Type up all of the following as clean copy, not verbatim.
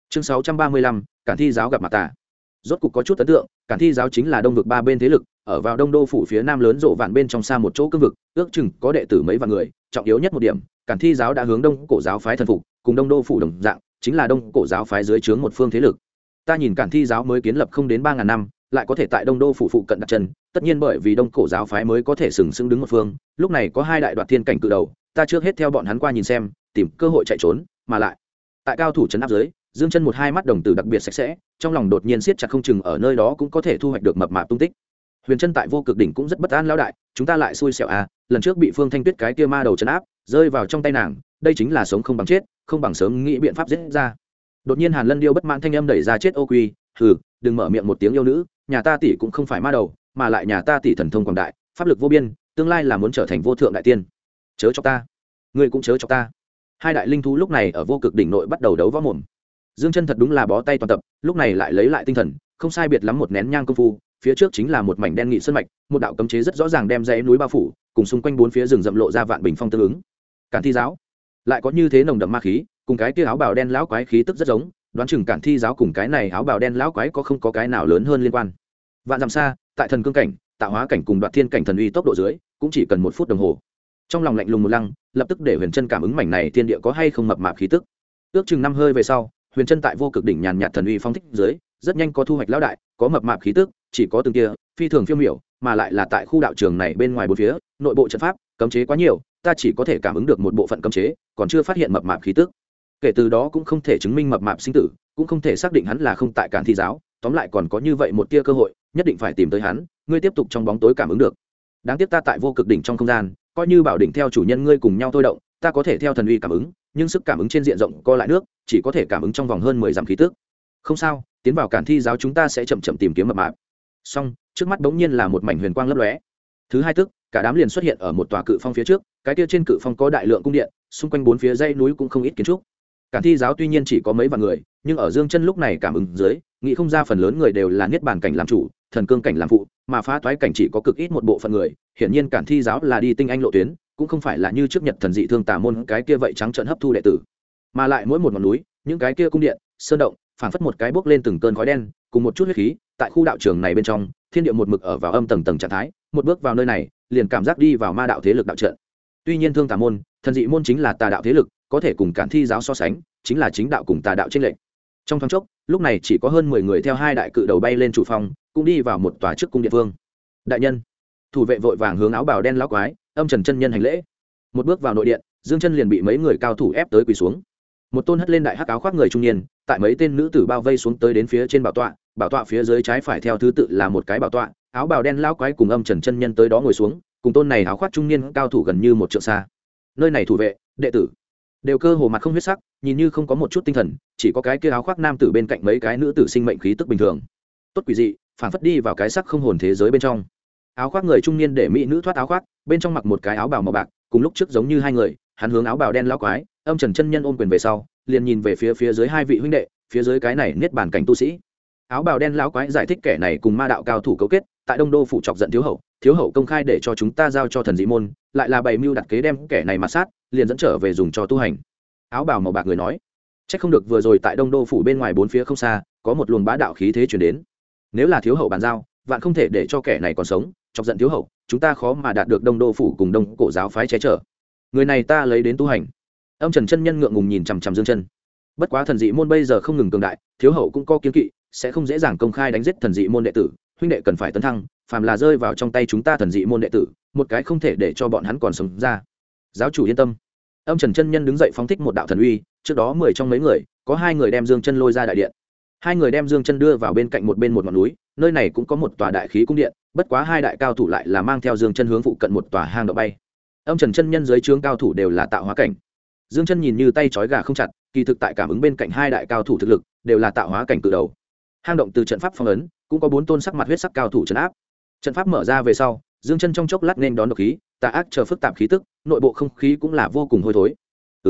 Chương 635, Cản Thi giáo gặp mặt tà. Rốt cục có chút ấn tượng, Cản Thi giáo chính là đông vực ba bên thế lực, ở vào Đông Đô phủ phía nam lớn rộ vạn bên trong xa một chỗ cương vực, ước chừng có đệ tử mấy vạn người, trọng yếu nhất một điểm, Cản Thi giáo đã hướng Đông Cổ giáo phái thần phục, cùng Đông Đô phủ đồng dạng, chính là Đông Cổ giáo phái dưới trướng một phương thế lực. Ta nhìn Cản Thi giáo mới kiến lập không đến 3000 năm, lại có thể tại Đông Đô phủ phụ cận đặt chân, tất nhiên bởi vì Đông Cổ giáo phái mới có thể sừng sững đứng một phương, lúc này có hai đại đoạt thiên cảnh cự đầu, ta trước hết theo bọn hắn qua nhìn xem, tìm cơ hội chạy trốn, mà lại tại cao thủ trấn áp dưới, Dương Chân một hai mắt đồng tử đặc biệt sạch sẽ, trong lòng đột nhiên siết chặt không chừng ở nơi đó cũng có thể thu hoạch được mập mạp tung tích. Huyền Chân tại Vô Cực đỉnh cũng rất bất an lão đại, chúng ta lại xui xẻo à, lần trước bị Phương Thanh Tuyết cái kia ma đầu trấn áp, rơi vào trong tay nàng, đây chính là sống không bằng chết, không bằng sớm nghĩ biện pháp giết ra. Đột nhiên Hàn Lân Điêu bất mãn thanh âm đẩy ra chết ô quy, hừ, đừng mở miệng một tiếng yêu nữ, nhà ta tỷ cũng không phải ma đầu, mà lại nhà ta tỷ thần thông quảng đại, pháp lực vô biên, tương lai là muốn trở thành vô thượng đại tiên. Chớ cho ta, ngươi cũng chớ cho ta. Hai đại linh thú lúc này ở Vô Cực đỉnh nội bắt đầu đấu võ mồm. Dương Chân thật đúng là bó tay toàn tập, lúc này lại lấy lại tinh thần, không sai biệt lắm một nén nhang công phu, phía trước chính là một mảnh đen nghị sơn mạch, một đạo cấm chế rất rõ ràng đem dãy núi bao phủ, cùng xung quanh bốn phía rừng rậm lộ ra vạn bình phong tương ứng. Cản Thi giáo lại có như thế nồng đậm ma khí, cùng cái kia áo bào đen lão quái khí tức rất giống, đoán chừng Cản Thi giáo cùng cái này áo bào đen lão quái có không có cái nào lớn hơn liên quan. Vạn dặm xa, tại thần cương cảnh, tạo hóa cảnh cùng đoạt thiên cảnh thần uy tốc độ dưới, cũng chỉ cần 1 phút đồng hồ. Trong lòng lạnh lùng một lăng, lập tức để Huyền Chân cảm ứng mảnh này thiên địa có hay không mập mạp khí tức. Ước chừng 5 hơi về sau, Huyền Chân tại Vô Cực đỉnh nhàn nhạt thần uy phong thích dưới, rất nhanh có thu hoạch lão đại, có mập mạp khí tức, chỉ có từng kia, phi thường phiêu miểu, mà lại là tại khu đạo trường này bên ngoài bốn phía, nội bộ trận pháp, cấm chế quá nhiều, ta chỉ có thể cảm ứng được một bộ phận cấm chế, còn chưa phát hiện mập mạp khí tức. Kể từ đó cũng không thể chứng minh mập mạp sinh tử, cũng không thể xác định hắn là không tại Cản Thi giáo, tóm lại còn có như vậy một tia cơ hội, nhất định phải tìm tới hắn, ngươi tiếp tục trong bóng tối cảm ứng được. Đáng tiếc ta tại Vô Cực đỉnh trong không gian, coi như bảo đỉnh theo chủ nhân ngươi cùng nhau thôi động, ta có thể theo thần uy cảm ứng, nhưng sức cảm ứng trên diện rộng co lại nước, chỉ có thể cảm ứng trong vòng hơn 10 dặm khí tức. Không sao, tiến vào Cản Thi giáo chúng ta sẽ chậm chậm tìm kiếm mập mạp. Xong, trước mắt bỗng nhiên là một mảnh huyền quang lấp lóe. Thứ hai tức, cả đám liền xuất hiện ở một tòa cự phong phía trước, cái kia trên cự phong có đại lượng cung điện, xung quanh bốn phía dãy núi cũng không ít kiến trúc. Cản Thi giáo tuy nhiên chỉ có mấy vạn người, nhưng ở Dương Chân lúc này cảm ứng dưới, nghĩ không ra phần lớn người đều là niết bàn cảnh làm chủ, thần cương cảnh làm phụ, mà phá toái cảnh chỉ có cực ít một bộ phận người. Hiển nhiên Cản Thi giáo là đi tinh anh lộ tuyến, cũng không phải là như trước Nhật thần dị thương tà môn cái kia vậy trắng trợn hấp thu đệ tử, mà lại mỗi một ngọn núi, những cái kia cung điện, sơn động, phảng phất một cái bốc lên từng cơn khói đen, cùng một chút huyết khí, tại khu đạo trường này bên trong, thiên địa một mực ở vào âm tầng tầng trạng thái, một bước vào nơi này, liền cảm giác đi vào ma đạo thế lực đạo trận. Tuy nhiên thương tà môn, thần dị môn chính là tà đạo thế lực, có thể cùng Cản Thi giáo so sánh, chính là chính đạo cùng tà đạo chênh lệch. Trong thoáng chốc, lúc này chỉ có hơn 10 người theo hai đại cự đầu bay lên chủ phòng, cũng đi vào một tòa trước cung điện vương. Đại nhân, thủ vệ vội vàng hướng áo bào đen lão quái, Âm Trần chân nhân hành lễ. Một bước vào nội điện, Dương Chân liền bị mấy người cao thủ ép tới quỳ xuống. Một tôn hất lên đại hắc áo khoác người trung niên, tại mấy tên nữ tử bao vây xuống tới đến phía trên bảo tọa phía dưới trái phải theo thứ tự là một cái bảo tọa, áo bào đen lão quái cùng Âm Trần chân nhân tới đó ngồi xuống, cùng tôn này áo khoác trung niên cao thủ gần như một trượng xa. Nơi này thủ vệ, đệ tử đều cơ hồ mặt không huyết sắc, nhìn như không có một chút tinh thần, chỉ có cái kia áo khoác nam tử bên cạnh mấy cái nữ tử sinh mệnh khí tức bình thường. Tốt quỷ dị, phản phất đi vào cái sắc không hồn thế giới bên trong. Áo khoác người trung niên để mỹ nữ thoát áo khoác, bên trong mặc một cái áo bào màu bạc, cùng lúc trước giống như hai người, hắn hướng áo bào đen lão quái, Âm Trần chân nhân ôm quyền về sau, liền nhìn về phía dưới hai vị huynh đệ, phía dưới cái này niết bàn cảnh tu sĩ. Áo bào đen lão quái giải thích kẻ này cùng ma đạo cao thủ cấu kết, tại Đông Đô phủ chọc giận thiếu hậu công khai để cho chúng ta giao cho thần dị môn, lại là bày mưu đặt kế đem kẻ này mà sát, liền dẫn trở về dùng cho tu hành. Áo bào màu bạc người nói, chắc không được vừa rồi tại Đông Đô phủ bên ngoài bốn phía không xa, có một luồng bá đạo khí thế truyền đến. Nếu là thiếu hậu bàn giao, vạn không thể để cho kẻ này còn sống, chọc giận thiếu hậu, chúng ta khó mà đạt được Đông Đô phủ cùng Đông Cổ giáo phái che chở. Người này ta lấy đến tu hành. Âm Trần chân nhân ngượng ngùng nhìn chằm chằm Dương Chân. Bất quá thần dị môn bây giờ không ngừng cường đại, thiếu hậu cũng có kiêng kỵ, sẽ không dễ dàng công khai đánh giết thần dị môn đệ tử, huynh đệ cần phải tấn thăng, phàm là rơi vào trong tay chúng ta thần dị môn đệ tử, một cái không thể để cho bọn hắn còn sống ra. Giáo chủ yên tâm. Âm Trần chân nhân đứng dậy phóng thích một đạo thần uy, trước đó 10 trong mấy người, có 2 người đem Dương Chân lôi ra đại điện. 2 người đem Dương Chân đưa vào bên cạnh một ngọn núi, nơi này cũng có một tòa đại khí cung điện, bất quá 2 đại cao thủ lại là mang theo Dương Chân hướng phụ cận một tòa hang động bay. Âm Trần chân nhân dưới trướng cao thủ đều là tạo hóa cảnh. Dương Chân nhìn như tay trói gà không chặt, kỳ thực tại cảm ứng bên cạnh 2 đại cao thủ thực lực, đều là tạo hóa cảnh cự đầu. Hang động từ trận pháp phong ấn, cũng có 4 tôn sắc mặt huyết sắc cao thủ trấn áp. Trận pháp mở ra về sau, Dương Chân trong chốc lát nên đón độc khí, tà ác chờ phức tạp khí tức, nội bộ không khí cũng là vô cùng hôi thối.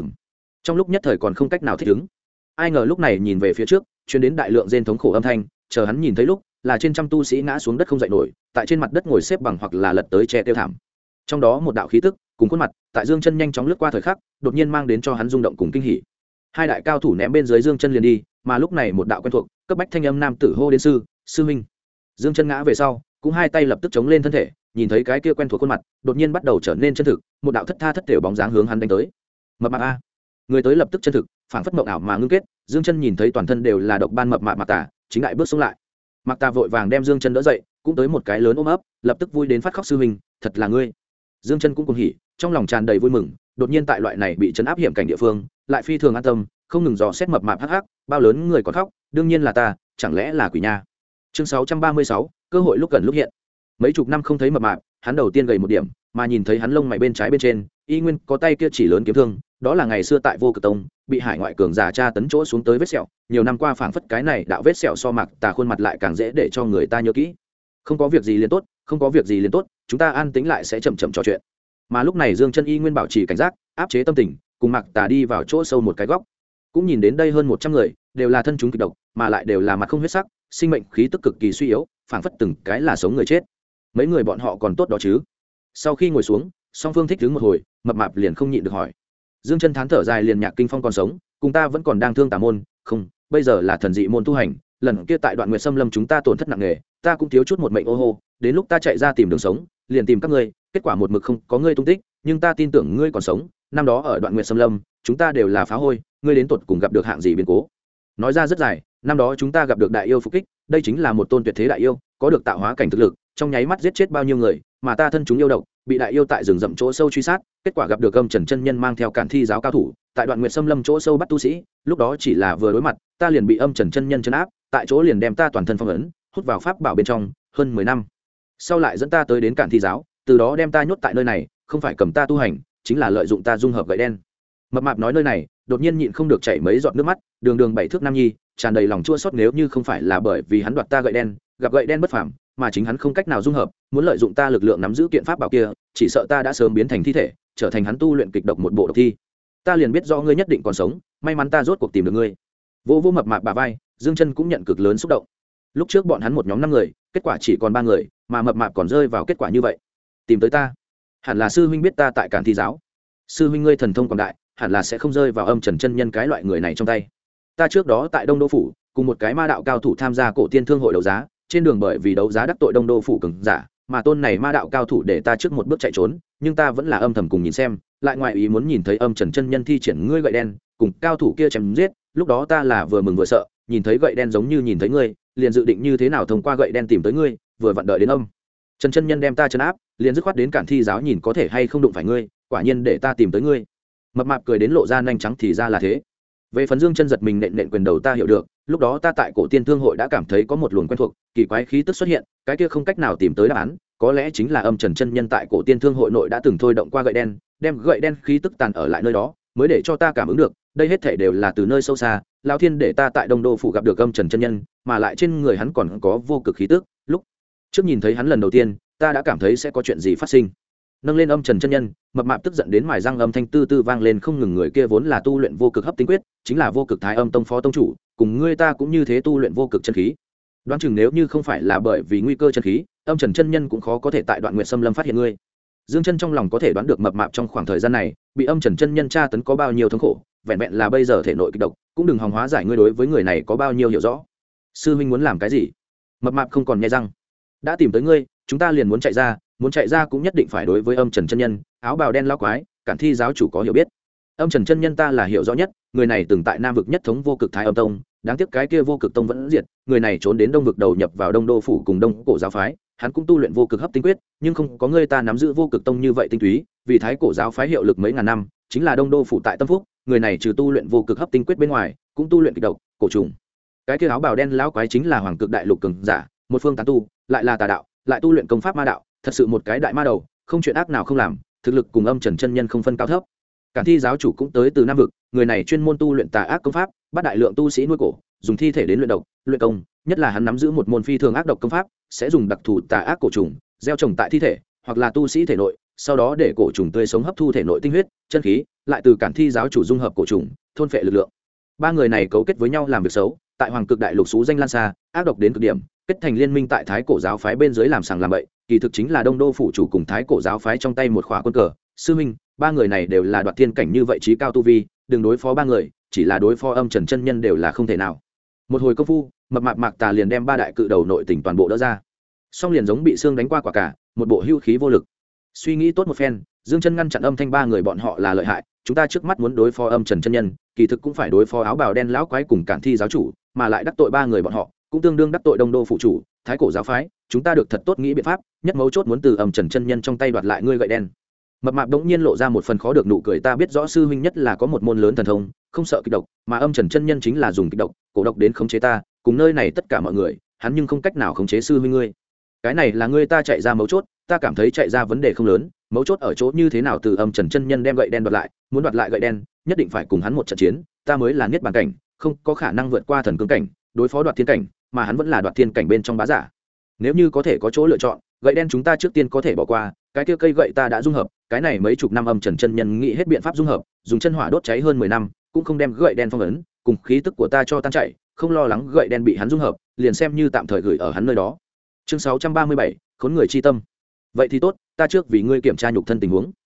Trong lúc nhất thời còn không cách nào thích ứng. Ai ngờ lúc này nhìn về phía trước, truyền đến đại lượng rên thống khổ âm thanh, chờ hắn nhìn thấy lúc, là trên trăm tu sĩ ngã xuống đất không dậy nổi, tại trên mặt đất ngồi xếp bằng hoặc là lật tới che tiêu thảm. Trong đó một đạo khí tức, cùng khuôn mặt, tại Dương Chân nhanh chóng lướt qua thời khắc, đột nhiên mang đến cho hắn rung động cùng kinh hỉ. hai đại cao thủ ném bên dưới Dương Chân liền đi, mà lúc này một đạo quen thuộc cấp bách thanh âm nam tử hô đến sư huynh. Dương Chân ngã về sau cũng hai tay lập tức chống lên thân thể, nhìn thấy cái kia quen thuộc khuôn mặt đột nhiên bắt đầu trở nên chân thực, một đạo thất tha thất thểu bóng dáng hướng hắn đánh tới. Mập mạp a. Người tới lập tức chân thực, phảng phất mộng ảo mà ngưng kết. Dương Chân nhìn thấy toàn thân đều là độc ban mập mạp Mạc Tà, chính lại bước xuống lại. Mạc Tà vội vàng đem Dương Chân đỡ dậy, cũng tới một cái lớn ôm ấp, lập tức vui đến phát khóc. Sư huynh, thật là ngươi. Dương Chân cũng cuồng hỉ, trong lòng tràn đầy vui mừng, đột nhiên tại loại này bị trấn áp hiểm cảnh địa phương, lại phi thường an tâm, không ngừng dò xét mập mạp hắc hắc, bao lớn người còn khóc, đương nhiên là ta, chẳng lẽ là quỷ nha. Chương 636, cơ hội lúc gần lúc hiện. Mấy chục năm không thấy mập mạp, hắn đầu tiên gầy một điểm, mà nhìn thấy hắn lông mày bên trái bên trên, y nguyên có tay kia chỉ lớn kiếm thương, đó là ngày xưa tại Vô Cực Tông bị hải ngoại cường giả tra tấn chỗ xuống tới vết sẹo, nhiều năm qua phảng phất cái này đạo vết sẹo so Mạc Tà khuôn mặt lại càng dễ để cho người ta nhớ kỹ. Không có việc gì liền tốt, không có việc gì liền tốt, chúng ta an tĩnh lại sẽ chậm chậm trò chuyện. Mà lúc này Dương Chân y nguyên bảo trì cảnh giác, áp chế tâm tình, cùng Mạc Tà đi vào chỗ sâu một cái góc. Cũng nhìn đến đây hơn 100 người, đều là thân chúng kịch độc, mà lại đều là mặt không huyết sắc, sinh mệnh khí tức cực kỳ suy yếu, phảng phất từng cái là sống người chết. Mấy người bọn họ còn tốt đó chứ? Sau khi ngồi xuống, song phương thích đứng một hồi, mập mạp liền không nhịn được hỏi. Dương Chân thán thở dài liền Nhạc Kinh Phong còn sống, cùng ta vẫn còn đang thương tà môn, không, bây giờ là thần dị môn tu hành, lần kia tại Đoạn Nguyệt Sâm Lâm chúng ta tổn thất nặng nề, ta cũng thiếu chút một mệnh ô hô, đến lúc ta chạy ra tìm đường sống, liền tìm các ngươi, kết quả một mực không có ngươi tung tích, nhưng ta tin tưởng ngươi còn sống, năm đó ở Đoạn Nguyệt Sâm Lâm, chúng ta đều là phá hôi, ngươi đến tột cùng gặp được hạng gì biến cố? Nói ra rất dài, năm đó chúng ta gặp được đại yêu phục kích, đây chính là một tôn tuyệt thế đại yêu, có được tạo hóa cảnh thực lực, trong nháy mắt giết chết bao nhiêu người, mà ta thân chúng yêu độc, bị đại yêu tại rừng rậm chỗ sâu truy sát, kết quả gặp được Âm Trần chân nhân mang theo Cản Thi giáo cao thủ, tại Đoạn Nguyệt Sâm Lâm chỗ sâu bắt tu sĩ, lúc đó chỉ là vừa đối mặt, ta liền bị Âm Trần chân nhân trấn áp, tại chỗ liền đem ta toàn thân phong ấn, hút vào pháp bảo bên trong, hơn 10 năm. Sau lại dẫn ta tới đến Cản Thi giáo, từ đó đem ta nhốt tại nơi này, không phải cầm ta tu hành, chính là lợi dụng ta dung hợp gậy đen. Mập mạp nói nơi này, đột nhiên nhịn không được chảy mấy giọt nước mắt, đường đường 7 thước nam nhi, tràn đầy lòng chua xót, nếu như không phải là bởi vì hắn đoạt ta gậy đen, gặp gậy đen bất phàm, mà chính hắn không cách nào dung hợp, muốn lợi dụng ta lực lượng nắm giữ kiện pháp bảo kia, chỉ sợ ta đã sớm biến thành thi thể, trở thành hắn tu luyện kịch độc một bộ độc thi. Ta liền biết do ngươi nhất định còn sống, may mắn ta rốt cuộc tìm được ngươi. Vô vô mập mạp bả vai, Dương Chân cũng nhận cực lớn xúc động. Lúc trước bọn hắn một nhóm 5 người, kết quả chỉ còn 3 người, mà mập mạp còn rơi vào kết quả như vậy. Tìm tới ta, hẳn là sư huynh biết ta tại Cản Thi giáo. Sư huynh ngươi thần thông quảng đại, hẳn là sẽ không rơi vào Âm Trần chân nhân cái loại người này trong tay. Ta trước đó tại Đông Đô phủ, cùng một cái ma đạo cao thủ tham gia cổ tiên thương hội đấu giá, trên đường bởi vì đấu giá đắc tội Đông Đô phủ cường giả, mà tôn này ma đạo cao thủ để ta trước một bước chạy trốn, nhưng ta vẫn là âm thầm cùng nhìn xem, lại ngoại ý muốn nhìn thấy Âm Trần chân nhân thi triển ngươi gậy đen, cùng cao thủ kia chém giết, lúc đó ta là vừa mừng vừa sợ, nhìn thấy gậy đen giống như nhìn thấy ngươi, liền dự định như thế nào thông qua gậy đen tìm tới ngươi, vừa vặn đợi đến Âm Trần chân nhân đem ta trấn áp, liền dứt khoát đến Cản Thi giáo nhìn có thể hay không đụng phải ngươi, quả nhiên để ta tìm tới ngươi. Mập mạp cười đến lộ ra nanh trắng, thì ra là thế. Về phần Dương Chân giật mình nện quyền đầu, ta hiểu được, lúc đó ta tại cổ tiên thương hội đã cảm thấy có một luồng quen thuộc, kỳ quái khí tức xuất hiện, cái kia không cách nào tìm tới đáp án, có lẽ chính là Âm Trần chân nhân tại cổ tiên thương hội nội đã từng thôi động qua gậy đen, đem gậy đen khí tức tàn ở lại nơi đó, mới để cho ta cảm ứng được, đây hết thảy đều là từ nơi sâu xa, lão thiên để ta tại Đông Đô phủ gặp được Âm Trần chân nhân, mà lại trên người hắn còn có vô cực khí tức, lúc trước nhìn thấy hắn lần đầu tiên, ta đã cảm thấy sẽ có chuyện gì phát sinh. Nâng lên Âm Trần chân nhân, mập mạp tức giận đến mài răng, âm thanh tư tư vang lên không ngừng, người kia vốn là tu luyện vô cực hấp tinh quyết, chính là vô cực thái âm tông phó tông chủ, cùng ngươi ta cũng như thế tu luyện vô cực chân khí. Đoán chừng nếu như không phải là bởi vì nguy cơ chân khí, Âm Trần chân nhân cũng khó có thể tại Đoạn Nguyệt Sâm Lâm phát hiện ngươi. Dương Chân trong lòng có thể đoán được mập mạp trong khoảng thời gian này bị Âm Trần chân nhân tra tấn có bao nhiêu thống khổ, vẹn vẹn là bây giờ thể nội kịch độc, cũng đừng hòng hóa giải ngươi đối với người này có bao nhiêu hiểu rõ. Sư huynh muốn làm cái gì? Mập mạp không còn nghe răng. Đã tìm tới ngươi, chúng ta liền muốn chạy ra cũng nhất định phải đối với Âm Trần chân nhân, áo bào đen lão quái, Cản Thi giáo chủ có hiểu biết. Âm Trần chân nhân ta là hiểu rõ nhất, người này từng tại Nam vực nhất thống vô cực thái âm tông, đáng tiếc cái kia vô cực tông vẫn diệt, người này trốn đến Đông vực đầu nhập vào Đông Đô phủ cùng Đông cổ giáo phái, hắn cũng tu luyện vô cực hấp tinh quyết, nhưng không có người ta nắm giữ vô cực tông như vậy tinh túy, vì thái cổ giáo phái hiệu lực mấy ngàn năm, chính là Đông Đô phủ tại Tâm Phúc, người này trừ tu luyện vô cực hấp tinh quyết bên ngoài, cũng tu luyện kịch độc, cổ trùng. Cái kia áo bào đen lão quái chính là Hoàng Cực đại lục cường giả, một phương tán tu, lại là tà đạo, lại tu luyện công pháp ma đạo, thật sự một cái đại ma đầu, không chuyện ác nào không làm, thực lực cùng Âm Trần chân nhân không phân cao thấp. Cản Thi giáo chủ cũng tới từ Nam vực, người này chuyên môn tu luyện tà ác công pháp, bắt đại lượng tu sĩ nuôi cổ, dùng thi thể đến luyện độc, luyện công, nhất là hắn nắm giữ một môn phi thường ác độc công pháp, sẽ dùng đặc thù tà ác cổ trùng, gieo trồng tại thi thể, hoặc là tu sĩ thể nội, sau đó để cổ trùng tươi sống hấp thu thể nội tinh huyết, chân khí, lại từ Cản Thi giáo chủ dung hợp cổ trùng, thôn phệ lực lượng. Ba người này cấu kết với nhau làm việc xấu, tại Hoàng Cực đại lục xú danh lan xa, ác độc đến cực điểm, kết thành liên minh tại Thái cổ giáo phái bên dưới làm sàng làm bậy, kỳ thực chính là Đông Đô phủ chủ cùng Thái cổ giáo phái trong tay một khóa quân cờ. Sư huynh, ba người này đều là đoạt thiên cảnh như vậy trí cao tu vi, đừng đối phó ba người, chỉ là đối phó âm trần chân nhân đều là không thể nào. Một hồi công phu, mập mạp Mạc Tà liền đem ba đại cự đầu nội tình toàn bộ đỡ ra, song liền giống bị xương đánh qua quả cả, một bộ hưu khí vô lực. Suy nghĩ tốt một phen, Dương Chân ngăn chặn âm thanh ba người bọn họ là lợi hại, chúng ta trước mắt muốn đối phó âm trần chân nhân, kỳ thực cũng phải đối phó áo bào đen lão quái cùng Cản Thi giáo chủ, mà lại đắc tội ba người bọn họ cũng tương đương đắc tội Đông Đô phụ chủ, Thái Cổ giáo phái, chúng ta được thật tốt nghĩ biện pháp, nhất mấu chốt muốn từ âm trần chân nhân trong tay đoạt lại ngươi gậy đen. Mập mạp đống nhiên lộ ra một phần khó được nụ cười, ta biết rõ sư huynh nhất là có một môn lớn thần thông, không sợ kịch độc, mà âm trần chân nhân chính là dùng kịch độc, cổ độc đến khống chế ta, cùng nơi này tất cả mọi người, hắn nhưng không cách nào khống chế sư huynh ngươi. Cái này là ngươi ta chạy ra mấu chốt, ta cảm thấy chạy ra vấn đề không lớn, mấu chốt ở chỗ như thế nào từ âm trần chân nhân đem gậy đen đoạt lại, muốn đoạt lại gậy đen, nhất định phải cùng hắn một trận chiến, ta mới là niết bàn cảnh, không có khả năng vượt qua thần cương cảnh, đối phó đoạt thiên cảnh, mà hắn vẫn là đoạt thiên cảnh bên trong bá giả. Nếu như có thể có chỗ lựa chọn, gậy đen chúng ta trước tiên có thể bỏ qua, cái kia cây gậy ta đã dung hợp, cái này mấy chục năm âm trần chân nhân nghĩ hết biện pháp dung hợp, dùng chân hỏa đốt cháy hơn 10 năm, cũng không đem gậy đen phong ấn, cùng khí tức của ta cho tan chảy, không lo lắng gậy đen bị hắn dung hợp, liền xem như tạm thời gửi ở hắn nơi đó. Chương 637, khốn người chi tâm. Vậy thì tốt, ta trước vì ngươi kiểm tra nhục thân tình huống.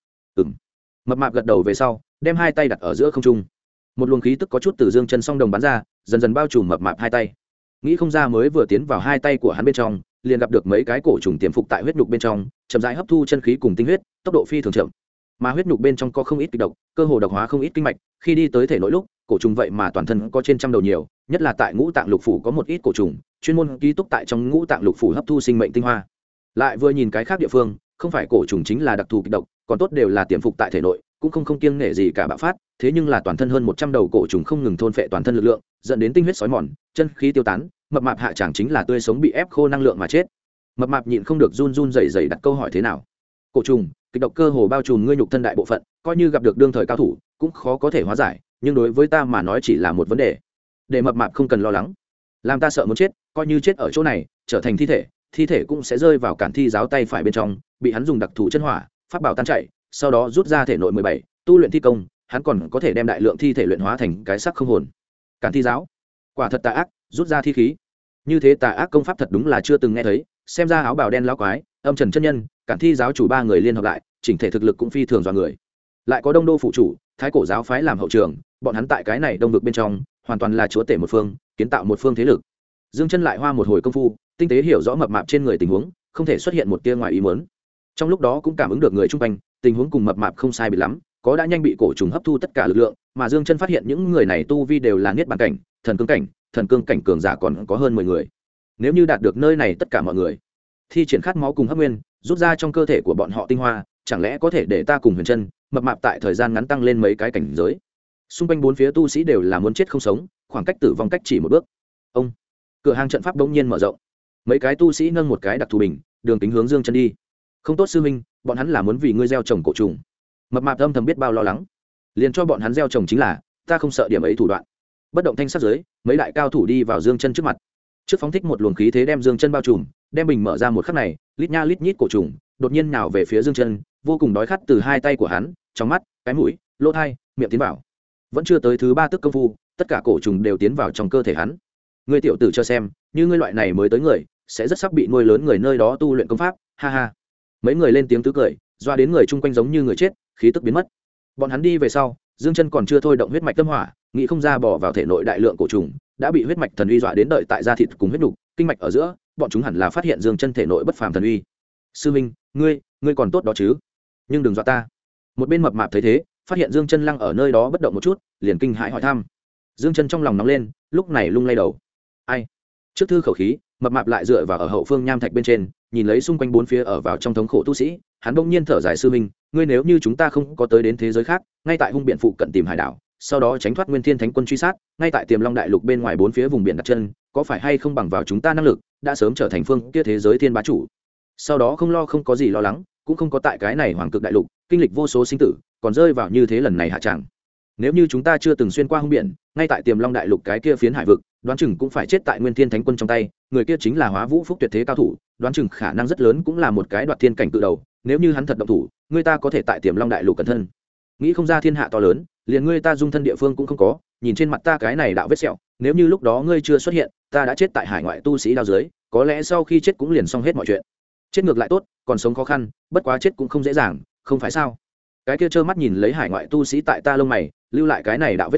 Mập mạp gật đầu về sau, đem hai tay đặt ở giữa không trung. Một luồng khí tức có chút từ Dương Chân song đồng bắn ra, dần dần bao trùm mập mạp hai tay. Nghĩ không ra mới vừa tiến vào hai tay của hắn bên trong, liền gặp được mấy cái cổ trùng tiềm phục tại huyết nhục bên trong, chậm rãi hấp thu chân khí cùng tinh huyết, tốc độ phi thường chậm. Mà huyết nhục bên trong có không ít kịch độc, cơ hồ độc hóa không ít kinh mạch, khi đi tới thể nội lúc, cổ trùng vậy mà toàn thân có trên trăm đầu nhiều, nhất là tại ngũ tạng lục phủ có một ít cổ trùng, chuyên môn ký túc tại trong ngũ tạng lục phủ hấp thu sinh mệnh tinh hoa. Lại vừa nhìn cái khác địa phương, không phải cổ trùng chính là đặc thù kịch độc, còn tốt đều là tiềm phục tại thể nội, cũng không kiêng nể gì cả bạo phát, thế nhưng là toàn thân hơn 100 đầu cổ trùng không ngừng thôn phệ toàn thân lực lượng, dẫn đến tinh huyết sói mòn, chân khí tiêu tán, mập mạp hạ chẳng chính là tươi sống bị ép khô năng lượng mà chết. Mập mạp nhịn không được run run rẩy rẩy đặt câu hỏi thế nào. Cổ trùng, kịch độc cơ hồ bao trùm ngươi nhục thân đại bộ phận, coi như gặp được đương thời cao thủ, cũng khó có thể hóa giải, nhưng đối với ta mà nói chỉ là một vấn đề. Để mập mạp không cần lo lắng. Làm ta sợ muốn chết, coi như chết ở chỗ này, trở thành thi thể, thi thể cũng sẽ rơi vào Cản Thi giáo tay phải bên trong, bị hắn dùng đặc thù chân hỏa, pháp bảo tan chảy, sau đó rút ra thể nội 17, tu luyện thi công, hắn còn có thể đem đại lượng thi thể luyện hóa thành cái xác không hồn. Cản Thi giáo, quả thật tà ác, rút ra thi khí. Như thế tà ác công pháp thật đúng là chưa từng nghe thấy, xem ra áo bào đen lão quái, âm trần chân nhân, Cản Thi giáo chủ ba người liên hợp lại, chỉnh thể thực lực cũng phi thường dọa người. Lại có Đông Đô phụ chủ, Thái Cổ giáo phái làm hậu trường, bọn hắn tại cái này đông vực bên trong, hoàn toàn là chúa tể một phương, kiến tạo một phương thế lực. Dương Chân lại hoa một hồi công phu, tinh tế hiểu rõ mập mạp trên người tình huống, không thể xuất hiện một tia ngoài ý muốn. Trong lúc đó cũng cảm ứng được người chung quanh, tình huống cùng mập mạp không sai biệt lắm, có đã nhanh bị cổ trùng hấp thu tất cả lực lượng, mà Dương Chân phát hiện những người này tu vi đều là niết bàn cảnh, thần cương cảnh cường giả còn có hơn 10 người. Nếu như đạt được nơi này tất cả mọi người, thi triển khát máu cùng hấp nguyên, rút ra trong cơ thể của bọn họ tinh hoa, chẳng lẽ có thể để ta cùng Huyền Chân, mập mạp tại thời gian ngắn tăng lên mấy cái cảnh giới. Xung quanh bốn phía tu sĩ đều là muốn chết không sống, khoảng cách tử vong cách chỉ một bước. Ông, cửa hàng trận pháp bỗng nhiên mở rộng, mấy cái tu sĩ nâng một cái đặc thù bình, đường tính hướng Dương Chân đi. Không tốt sư minh, bọn hắn là muốn vì ngươi gieo trồng cổ trùng. Mập mạp âm thầm biết bao lo lắng, liền cho bọn hắn gieo trồng chính là, ta không sợ điểm ấy thủ đoạn. Bất động thanh sắc dưới, mấy đại cao thủ đi vào Dương Chân trước mặt, trước phóng thích một luồng khí thế đem Dương Chân bao trùm, đem bình mở ra một khắc này, lít nha lít nhít cổ trùng đột nhiên nào về phía Dương Chân, vô cùng đói khát từ hai tay của hắn, trong mắt, cái mũi, lỗ tai, miệng tiến vào. Vẫn chưa tới thứ ba tức công phu, tất cả cổ trùng đều tiến vào trong cơ thể hắn. Ngươi tiểu tử cho xem, như ngươi loại này mới tới người, sẽ rất sắp bị nuôi lớn người nơi đó tu luyện công pháp, ha ha. Mấy người lên tiếng tứ cười, doa đến người chung quanh giống như người chết, khí tức biến mất. Bọn hắn đi về sau, Dương Chân còn chưa thôi động huyết mạch tâm hỏa, nghĩ không ra bỏ vào thể nội đại lượng cổ trùng, đã bị huyết mạch thần uy dọa đến đợi tại da thịt cùng huyết nục, kinh mạch ở giữa, bọn chúng hẳn là phát hiện Dương Chân thể nội bất phàm thần uy. Sư minh, ngươi còn tốt đó chứ? Nhưng đừng dọa ta. Một bên mập mạp thấy thế, phát hiện Dương Chân lăng ở nơi đó bất động một chút, liền kinh hãi hỏi thăm. Dương Chân trong lòng nóng lên, lúc này lung lay đầu. Ai? Trước thư khẩu khí, mập mạp lại dựa vào ở hậu phương nham thạch bên trên, nhìn lấy xung quanh bốn phía ở vào trong thống khổ tu sĩ, hắn bỗng nhiên thở dài, sư minh, ngươi nếu như chúng ta không có tới đến thế giới khác, ngay tại hung biển phụ cận tìm hải đảo, sau đó tránh thoát Nguyên Thiên Thánh quân truy sát, ngay tại Tiềm Long đại lục bên ngoài bốn phía vùng biển đặt chân, có phải hay không bằng vào chúng ta năng lực, đã sớm trở thành phương kia thế giới thiên bá chủ. Sau đó không có gì lo lắng, cũng không có tại cái này hoàng cực đại lục kinh lịch vô số sinh tử, còn rơi vào như thế lần này hạ tràng. Nếu như chúng ta chưa từng xuyên qua hung biển, ngay tại Tiềm Long đại lục cái kia phiến hải vực, đoán chừng cũng phải chết tại Nguyên Thiên Thánh quân trong tay, người kia chính là Hóa Vũ Phúc tuyệt thế cao thủ, đoán chừng khả năng rất lớn cũng là một cái đoạt thiên cảnh cự đầu, nếu như hắn thật động thủ, người ta có thể tại Tiềm Long đại lục cẩn thân. Nghĩ không ra thiên hạ to lớn, liền ngươi ta dung thân địa phương cũng không có, nhìn trên mặt ta cái này đạo vết sẹo, nếu như lúc đó ngươi chưa xuất hiện, ta đã chết tại hải ngoại tu sĩ đao dưới, có lẽ sau khi chết cũng liền xong hết mọi chuyện. Chết ngược lại tốt, còn sống khó khăn, bất quá chết cũng không dễ dàng, không phải sao? Cái kia trơ mắt nhìn lấy hải ngoại tu sĩ tại ta lông mày, lưu lại cái này đạo vết sẹo,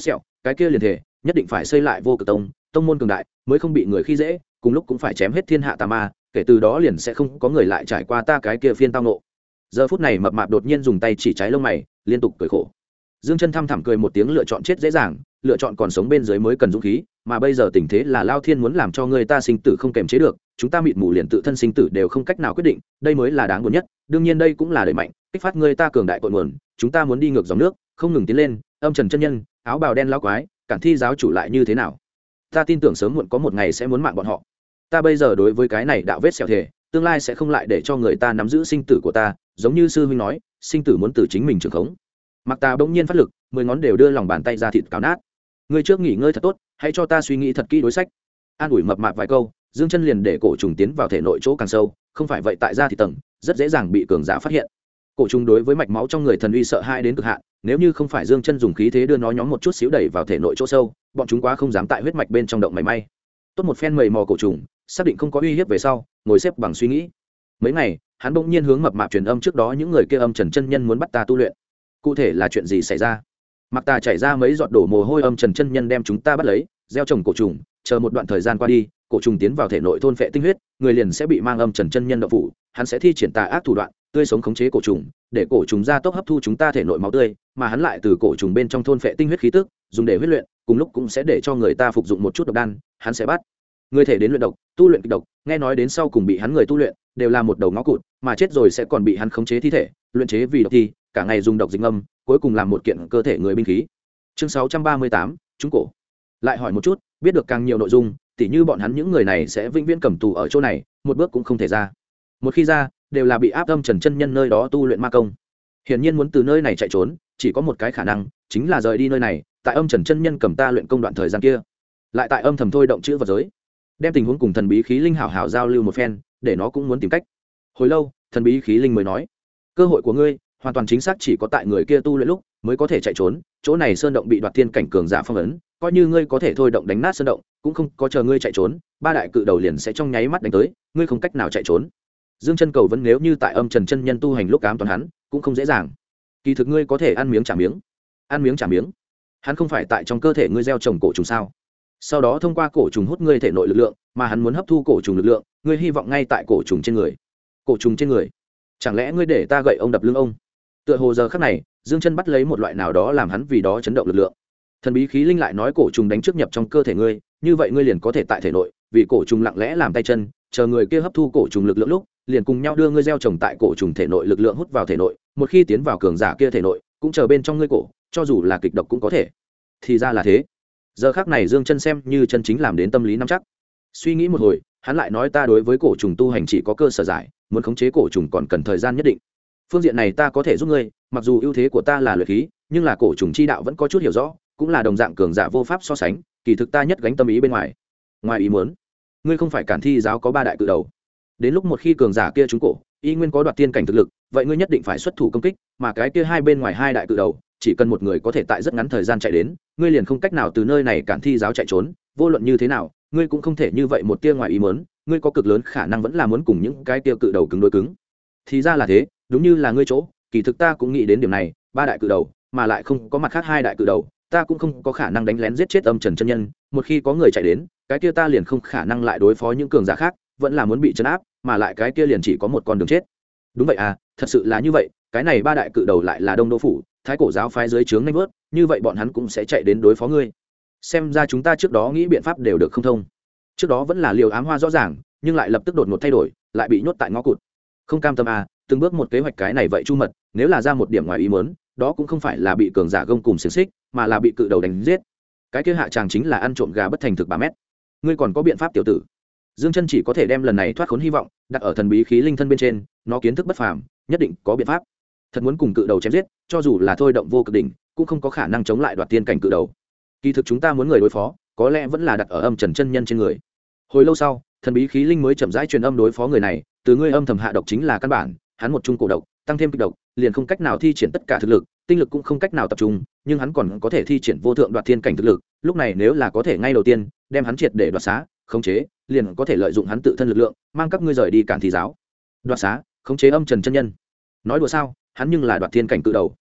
cái kia liền thể nhất định phải xây lại vô cực tông môn cường đại mới không bị người khi dễ, cùng lúc cũng phải chém hết thiên hạ tà ma, kể từ đó liền sẽ không có người lại trải qua ta cái kia phiên tao nộ. Giờ phút này mập mạp đột nhiên dùng tay chỉ trái lông mày, liên tục cười khổ. Dương Chân thăm thẳm cười một tiếng, lựa chọn chết dễ dàng, lựa chọn còn sống bên dưới mới cần dũng khí, mà bây giờ tình thế là Lao Thiên muốn làm cho người ta sinh tử không kềm chế được, chúng ta mịt mù liền tự thân sinh tử đều không cách nào quyết định, đây mới là đáng buồn nhất, đương nhiên đây cũng là đẩy mạnh, kích phát người ta cường đại cội nguồn, chúng ta muốn đi ngược dòng nước, không ngừng tiến lên, âm trần chân nhân, áo bào đen lão quái, Cản Thi giáo chủ lại như thế nào? Ta tin tưởng sớm muộn có một ngày sẽ muốn mạng bọn họ. Ta bây giờ đối với cái này đạo vết sẹo thể, tương lai sẽ không lại để cho người ta nắm giữ sinh tử của ta, giống như sư huynh nói, sinh tử muốn từ chính mình trường khống. Mặc Ta bỗng nhiên phát lực, 10 ngón đều đưa lòng bàn tay ra thịt cào nát. Ngươi trước nghỉ ngơi thật tốt, hãy cho ta suy nghĩ thật kỹ đối sách. An ủi mập mạp vài câu, Dương Chân liền để cổ trùng tiến vào thể nội chỗ càng sâu, không phải vậy tại ra thịt tầng, rất dễ dàng bị cường giả phát hiện. Cổ trùng đối với mạch máu trong người thần uy sợ hãi đến cực hạn, nếu như không phải Dương Chân dùng khí thế đưa nó nhóm một chút xíu đẩy vào thể nội chỗ sâu, bọn chúng quá không dám tại huyết mạch bên trong động mảy may. Tốt một phen mầy mò cổ trùng, xác định không có uy hiếp về sau, ngồi xếp bằng suy nghĩ. Mấy ngày, hắn bỗng nhiên hướng mập mạp truyền âm trước đó những người kia âm trần chân nhân muốn bắt ta tu luyện. Cụ thể là chuyện gì xảy ra? Mặc Ta chảy ra mấy giọt đổ mồ hôi, âm trần chân nhân đem chúng ta bắt lấy, gieo trồng cổ trùng, chờ một đoạn thời gian qua đi, cổ trùng tiến vào thể nội thôn phệ tinh huyết, người liền sẽ bị mang âm trần chân nhân đậu phủ, hắn sẽ thi triển tà ác thủ đoạn, tươi sống khống chế cổ trùng, để cổ trùng ra tốc hấp thu chúng ta thể nội máu tươi, mà hắn lại từ cổ trùng bên trong thôn phệ tinh huyết khí tức, dùng để huyết luyện, cùng lúc cũng sẽ để cho người ta phục dụng một chút độc đan, hắn sẽ bắt người thể đến luyện độc, tu luyện kịch độc, nghe nói đến sau cùng bị hắn người tu luyện đều là một đầu ngõ cụt, mà chết rồi sẽ còn bị hắn khống chế thi thể, luyện chế vì độc thi, cả ngày dùng độc dịch ngâm, cuối cùng làm một kiện cơ thể người binh khí. Chương 638, trúng cổ. Lại hỏi một chút, biết được càng nhiều nội dung, tỉ như bọn hắn những người này sẽ vĩnh viễn cầm tù ở chỗ này, một bước cũng không thể ra. Một khi ra, đều là bị áp âm trần chân nhân nơi đó tu luyện ma công. Hiển nhiên muốn từ nơi này chạy trốn, chỉ có một cái khả năng, chính là rời đi nơi này, tại âm trần chân nhân cầm ta luyện công đoạn thời gian kia, lại tại âm thầm thôi động chữ vật giới, đem tình huống cùng thần bí khí linh hảo hảo giao lưu một phen, để nó cũng muốn tìm cách. Hồi lâu, thần bí khí linh mới nói, cơ hội của ngươi hoàn toàn chính xác chỉ có tại người kia tu luyện lúc mới có thể chạy trốn, chỗ này sơn động bị đoạt thiên cảnh cường giả phong ấn, coi như ngươi có thể thôi động đánh nát sơn động, cũng không có chờ ngươi chạy trốn, ba đại cự đầu liền sẽ trong nháy mắt đánh tới, ngươi không cách nào chạy trốn. Dương Chân cầu vẫn nếu như tại âm trần chân nhân tu hành lúc ám toán hắn, cũng không dễ dàng. Kỳ thực ngươi có thể ăn miếng trả miếng. Ăn miếng trả miếng? Hắn không phải tại trong cơ thể ngươi gieo trồng cổ trùng sao? Sau đó thông qua cổ trùng hút ngươi thể nội lực lượng, mà hắn muốn hấp thu cổ trùng lực lượng, ngươi hy vọng ngay tại cổ trùng trên người. Cổ trùng trên người? Chẳng lẽ ngươi để ta gậy ông đập lưng ông? Tựa hồ giờ khắc này, Dương Chân bắt lấy một loại nào đó làm hắn vì đó chấn động lực lượng. Thần bí khí linh lại nói cổ trùng đánh trước nhập trong cơ thể ngươi, như vậy ngươi liền có thể tại thể nội, vì cổ trùng lặng lẽ làm tay chân, chờ người kia hấp thu cổ trùng lực lượng lúc, liền cùng nhau đưa ngươi gieo trồng tại cổ trùng thể nội lực lượng hút vào thể nội, một khi tiến vào cường giả kia thể nội, cũng chờ bên trong ngươi cổ, cho dù là kịch độc cũng có thể. Thì ra là thế. Giờ khắc này Dương Chân xem như chân chính làm đến tâm lý nắm chắc. Suy nghĩ một hồi, hắn lại nói ta đối với cổ trùng tu hành chỉ có cơ sở giải, muốn khống chế cổ trùng còn cần thời gian nhất định. Phương diện này ta có thể giúp ngươi, mặc dù ưu thế của ta là luyện khí, nhưng là cổ trùng chi đạo vẫn có chút hiểu rõ, cũng là đồng dạng cường giả vô pháp so sánh, kỳ thực ta nhất gánh tâm ý bên ngoài. Ngoài ý muốn, ngươi không phải Cản Thi giáo có 3 đại cự đầu. Đến lúc một khi cường giả kia trúng cổ, y nguyên có đoạt tiên cảnh thực lực, vậy ngươi nhất định phải xuất thủ công kích, mà cái kia hai bên ngoài 2 đại cự đầu, chỉ cần một người có thể tại rất ngắn thời gian chạy đến, ngươi liền không cách nào từ nơi này Cản Thi giáo chạy trốn, vô luận như thế nào, ngươi cũng không thể như vậy một tia ngoài ý muốn, ngươi có cực lớn khả năng vẫn là muốn cùng những cái kia cự đầu cứng đối cứng. Thì ra là thế, đúng như là ngươi chỗ, kỳ thực ta cũng nghĩ đến điểm này, 3 đại cự đầu, mà lại không có mặt khác 2 đại cự đầu, ta cũng không có khả năng đánh lén giết chết âm trần chân nhân, một khi có người chạy đến, cái kia ta liền không khả năng lại đối phó những cường giả khác, vẫn là muốn bị trấn áp, mà lại cái kia liền chỉ có một con đường chết. Đúng vậy à, thật sự là như vậy, cái này 3 đại cự đầu lại là Đông Đô phủ, Thái Cổ giáo phái dưới trướng nhanh vớt, như vậy bọn hắn cũng sẽ chạy đến đối phó ngươi. Xem ra chúng ta trước đó nghĩ biện pháp đều được không thông. Trước đó vẫn là liều ám hoa rõ ràng, nhưng lại lập tức đột ngột thay đổi, lại bị nhốt tại ngõ cụt. Không cam tâm à, từng bước một kế hoạch cái này vậy chu mật, nếu là ra một điểm ngoài ý muốn, đó cũng không phải là bị cường giả gông cùng xiềng xích, mà là bị cự đầu đánh giết. Cái kia hạ chàng chính là ăn trộm gà bất thành thực 3 mét. Ngươi còn có biện pháp tiểu tử? Dương Chân chỉ có thể đem lần này thoát khốn hy vọng đặt ở thần bí khí linh thân bên trên, nó kiến thức bất phàm, nhất định có biện pháp. Thật muốn cùng cự đầu chém giết, cho dù là thôi động vô cực đỉnh, cũng không có khả năng chống lại đoạt tiên cảnh cự đầu. Kỳ thực chúng ta muốn người đối phó, có lẽ vẫn là đặt ở âm trần chân nhân trên người. Hồi lâu sau, thần bí khí linh mới chậm rãi truyền âm đối phó người này, từ ngươi âm thầm hạ độc chính là căn bản, hắn một trung cổ độc, tăng thêm kịch độc, liền không cách nào thi triển tất cả thực lực, tinh lực cũng không cách nào tập trung, nhưng hắn còn có thể thi triển vô thượng đoạt thiên cảnh thực lực, lúc này nếu là có thể ngay đầu tiên đem hắn triệt để đoạt xá, khống chế, liền có thể lợi dụng hắn tự thân lực lượng, mang các ngươi rời đi Cản Thi giáo. Đoạt xá, khống chế âm trần chân nhân. Nói đùa sao, hắn nhưng là đoạt thiên cảnh cự đầu.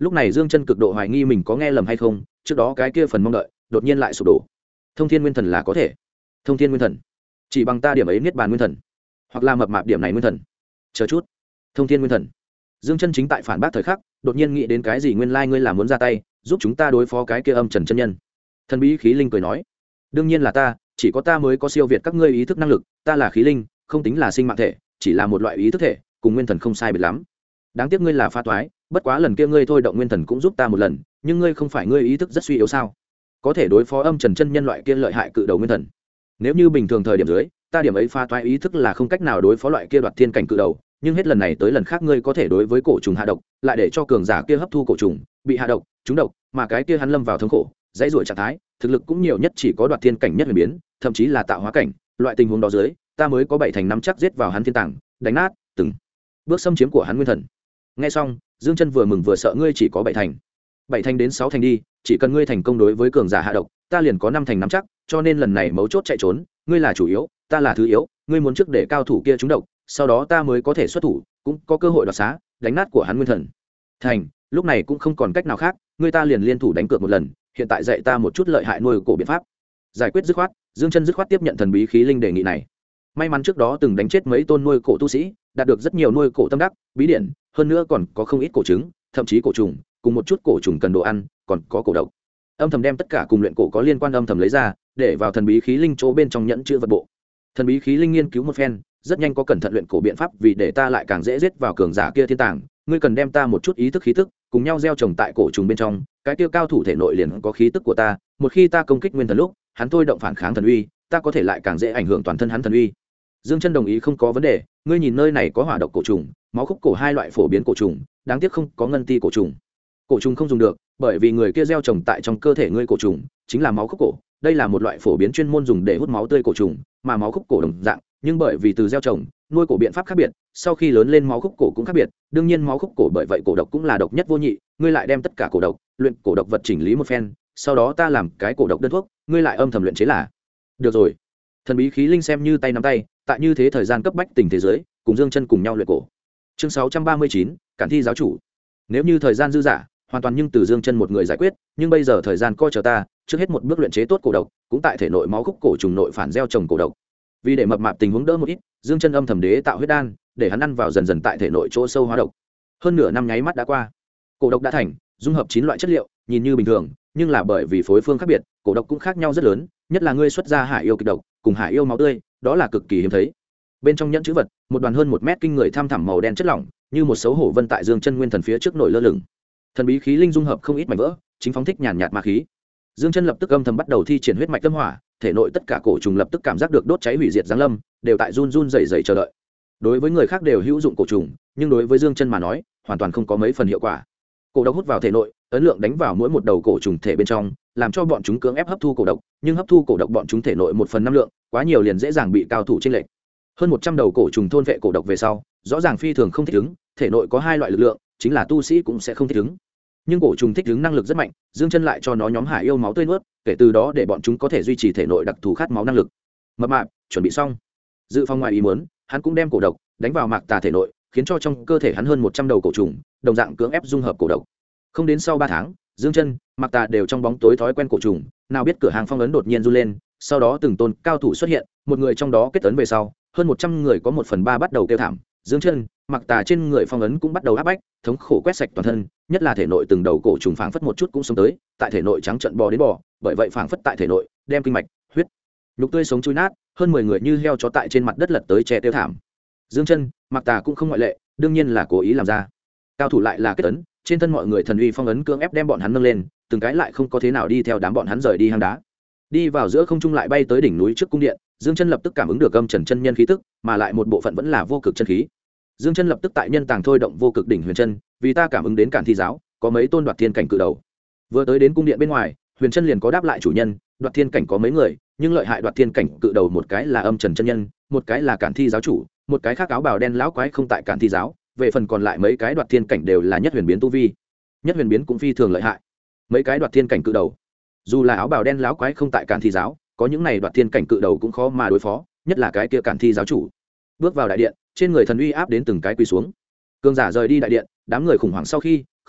lúc này Dương Chân cực độ hoài nghi mình có nghe lầm hay không, trước đó cái kia phần mong đợi đột nhiên lại sụp đổ. Thông thiên nguyên thần là có thể. Thông thiên nguyên thần, chỉ bằng ta điểm ấy niết bàn nguyên thần, hoặc là mập mạp điểm này nguyên thần. Chờ chút, thông thiên nguyên thần. Dương Chân chính tại phản bác thời khắc, đột nhiên nghĩ đến cái gì, nguyên lai ngươi là muốn ra tay giúp chúng ta đối phó cái kia âm trần chân nhân. Thần bí khí linh cười nói, đương nhiên là ta, chỉ có ta mới có siêu việt các ngươi ý thức năng lực, ta là khí linh, không tính là sinh mạng thể, chỉ là một loại ý thức thể, cùng nguyên thần không sai biệt lắm. Đáng tiếc ngươi là pha toái, bất quá lần kia ngươi thôi động nguyên thần cũng giúp ta một lần, nhưng ngươi không phải ngươi ý thức rất suy yếu sao? Có thể đối phó âm trần chân nhân loại kia lợi hại cự đầu nguyên thần. Nếu như bình thường thời điểm dưới, ta điểm ấy pha toái ý thức là không cách nào đối phó loại kia đoạt thiên cảnh cự đầu, nhưng hết lần này tới lần khác ngươi có thể đối với cổ trùng hạ độc, lại để cho cường giả kia hấp thu cổ trùng, bị hạ độc, trúng độc, mà cái kia hắn lâm vào thống khổ, dãy rủa trạng thái, thực lực cũng nhiều nhất chỉ có đoạt thiên cảnh nhất huyền biến, thậm chí là tạo hóa cảnh, loại tình huống đó dưới, ta mới có 7 thành 5 chắc giết vào hắn thiên tàng, đánh nát từng bước xâm chiếm của hắn nguyên thần. Nghe xong, Dương Chân vừa mừng vừa sợ, ngươi chỉ có 7 thành. 7 thành đến 6 thành đi, chỉ cần ngươi thành công đối với cường giả hạ độc, ta liền có 5 thành 5 chắc, cho nên lần này mấu chốt chạy trốn, ngươi là chủ yếu, ta là thứ yếu, ngươi muốn trước để cao thủ kia trúng độc, sau đó ta mới có thể xuất thủ, cũng có cơ hội đoạt xá, đánh nát của hắn nguyên thần. Thành, lúc này cũng không còn cách nào khác, ngươi ta liền liên thủ đánh cược một lần, hiện tại dạy ta một chút lợi hại nuôi cổ biện pháp. Giải quyết dứt khoát, Dương Chân dứt khoát tiếp nhận thần bí khí linh đề nghị này. May mắn trước đó từng đánh chết mấy tôn nuôi cổ tu sĩ, đạt được rất nhiều nuôi cổ tâm đắc, bí điển, hơn nữa còn có không ít cổ trứng, thậm chí cổ trùng, cùng một chút cổ trùng cần đồ ăn, còn có cổ độc. Âm thầm đem tất cả cùng luyện cổ có liên quan âm thầm lấy ra, để vào thần bí khí linh chỗ bên trong nhẫn chứa vật bộ. Thần bí khí linh nghiên cứu một phen, rất nhanh có cẩn thận luyện cổ biện pháp, vì để ta lại càng dễ giết vào cường giả kia thiên tàng, ngươi cần đem ta một chút ý thức khí tức cùng nhau gieo trồng tại cổ trùng bên trong, cái kia cao thủ thể nội liền có khí tức của ta, một khi ta công kích nguyên thần lúc, hắn thôi động phản kháng thần uy, ta có thể lại càng dễ ảnh hưởng toàn thân hắn thần uy. Dương Chân đồng ý, không có vấn đề, ngươi nhìn nơi này có hỏa độc cổ trùng, máu khúc cổ, hai loại phổ biến cổ trùng, đáng tiếc không có ngân ti cổ trùng. Cổ trùng không dùng được, bởi vì người kia gieo trồng tại trong cơ thể ngươi cổ trùng chính là máu khúc cổ, đây là một loại phổ biến chuyên môn dùng để hút máu tươi cổ trùng, mà máu khúc cổ đồng dạng, nhưng bởi vì từ gieo trồng, nuôi cổ biện pháp khác biệt, sau khi lớn lên máu khúc cổ cũng khác biệt, đương nhiên máu khúc cổ bởi vậy cổ độc cũng là độc nhất vô nhị, ngươi lại đem tất cả cổ độc, luyện cổ độc vật chỉnh lý một phen, sau đó ta làm cái cổ độc đơn thuốc, ngươi lại âm thầm luyện chế là được rồi. Thần bí khí linh xem như tay nắm tay, tại như thế thời gian cấp bách tình thế giới, cùng Dương Chân cùng nhau luyện cổ. Chương 639, Cản thi giáo chủ. Nếu như thời gian dư dả, hoàn toàn nhưng từ Dương Chân một người giải quyết, nhưng bây giờ thời gian coi chờ ta, trước hết một bước luyện chế tốt cổ độc, cũng tại thể nội máu khúc cổ trùng nội phản gieo trồng cổ độc. Vì để mập mạp tình huống đỡ một ít, Dương Chân âm thầm đế tạo huyết đan, để hắn ăn vào dần dần tại thể nội chỗ sâu hóa độc. Hơn nửa năm nháy mắt đã qua, cổ độc đã thành, dung hợp 9 loại chất liệu, nhìn như bình thường, nhưng là bởi vì phối phương khác biệt, cổ độc cũng khác nhau rất lớn, nhất là ngươi xuất ra hải yêu kịch độc, cùng hải yêu máu tươi, đó là cực kỳ hiếm thấy. Bên trong nhẫn chữ vật, một đoàn hơn 1 mét kinh người tham thẳm màu đen chất lỏng, như một xấu hổ vân tại Dương Chân nguyên thần phía trước nổi lơ lửng. Thần bí khí linh dung hợp không ít mảnh vỡ, chính phóng thích nhàn nhạt ma khí. Dương Chân lập tức âm thầm bắt đầu thi triển huyết mạch tâm hỏa, thể nội tất cả cổ trùng lập tức cảm giác được đốt cháy hủy diệt giáng lâm, đều tại run run rẩy rẩy chờ đợi. Đối với người khác đều hữu dụng cổ trùng, nhưng đối với Dương Chân mà nói, hoàn toàn không có mấy phần hiệu quả. Cổ độc hút vào thể nội, ấn lượng đánh vào mỗi một đầu cổ trùng thể bên trong, làm cho bọn chúng cưỡng ép hấp thu cổ độc, nhưng hấp thu cổ độc bọn chúng thể nội 1/5 lượng, quá nhiều liền dễ dàng bị cao thủ chênh lệch. Hơn 100 đầu cổ trùng thôn vệ cổ độc về sau, rõ ràng phi thường không thích ứng, thể nội có 2 loại lực lượng, chính là tu sĩ cũng sẽ không thích ứng. Nhưng cổ trùng thích ứng năng lực rất mạnh, Dương Chân lại cho nó nhóm hải yêu máu tươi nuốt, kể từ đó để bọn chúng có thể duy trì thể nội đặc thù khát máu năng lực. Mập mạp, chuẩn bị xong. Dự phòng ngoài ý muốn, hắn cũng đem cổ độc đánh vào Mạc Tà thể nội, khiến cho trong cơ thể hắn hơn 100 đầu cổ trùng, đồng dạng cưỡng ép dung hợp cổ độc. Không đến sau 3 tháng, Dương Chân, Mạc Tà đều trong bóng tối thói quen cổ trùng, nào biết cửa hàng phong ấn đột nhiên run lên, sau đó từng tôn cao thủ xuất hiện, một người trong đó kết ấn về sau, hơn 100 người có 1/3 bắt đầu kêu thảm. Dương Chân, Mạc Tà trên người phong ấn cũng bắt đầu áp bách, thống khổ quét sạch toàn thân, nhất là thể nội từng đầu cổ trùng phảng phất một chút cũng sống tới, tại thể nội trắng trợn bò đến bò, bởi vậy phảng phất tại thể nội, đem kinh mạch, huyết, nhục tươi sống chui nát, hơn 10 người như heo chó tại trên mặt đất lật tới che tiêu thảm. Dương Chân, Mạc Tà cũng không ngoại lệ, đương nhiên là cố ý làm ra. Cao thủ lại là kết ấn, trên thân mọi người thần uy phong ấn cưỡng ép đem bọn hắn nâng lên, từng cái lại không có thế nào đi theo đám bọn hắn rời đi hang đá. Đi vào giữa không trung lại bay tới đỉnh núi trước cung điện, Dương Chân lập tức cảm ứng được âm trần chân nhân khí tức, mà lại một bộ phận vẫn là vô cực chân khí. Dương Chân lập tức tại nhân tàng thôi động vô cực đỉnh huyền chân, vì ta cảm ứng đến Cản thi giáo, có mấy tôn đoạt thiên cảnh cự đầu. Vừa tới đến cung điện bên ngoài, huyền chân liền có đáp lại chủ nhân, đoạt thiên cảnh có mấy người, nhưng lợi hại đoạt thiên cảnh cự đầu một cái là âm trần chân nhân, một cái là Cản thi giáo chủ, một cái khác áo bào đen lão quái không tại Cản thi giáo, về phần còn lại mấy cái đoạt thiên cảnh đều là nhất huyền biến tu vi. Nhất huyền biến cũng phi thường lợi hại. Mấy cái đoạt thiên cảnh cự đầu, dù là áo bào đen lão quái không tại Cản thi giáo, có những này đoạt thiên cảnh cự đầu cũng khó mà đối phó, nhất là cái kia Cản thi giáo chủ. Bước vào đại điện, trên người thần uy áp đến từng cái quỳ xuống. Cường giả rời đi đại điện, đám người khủng hoảng sau khi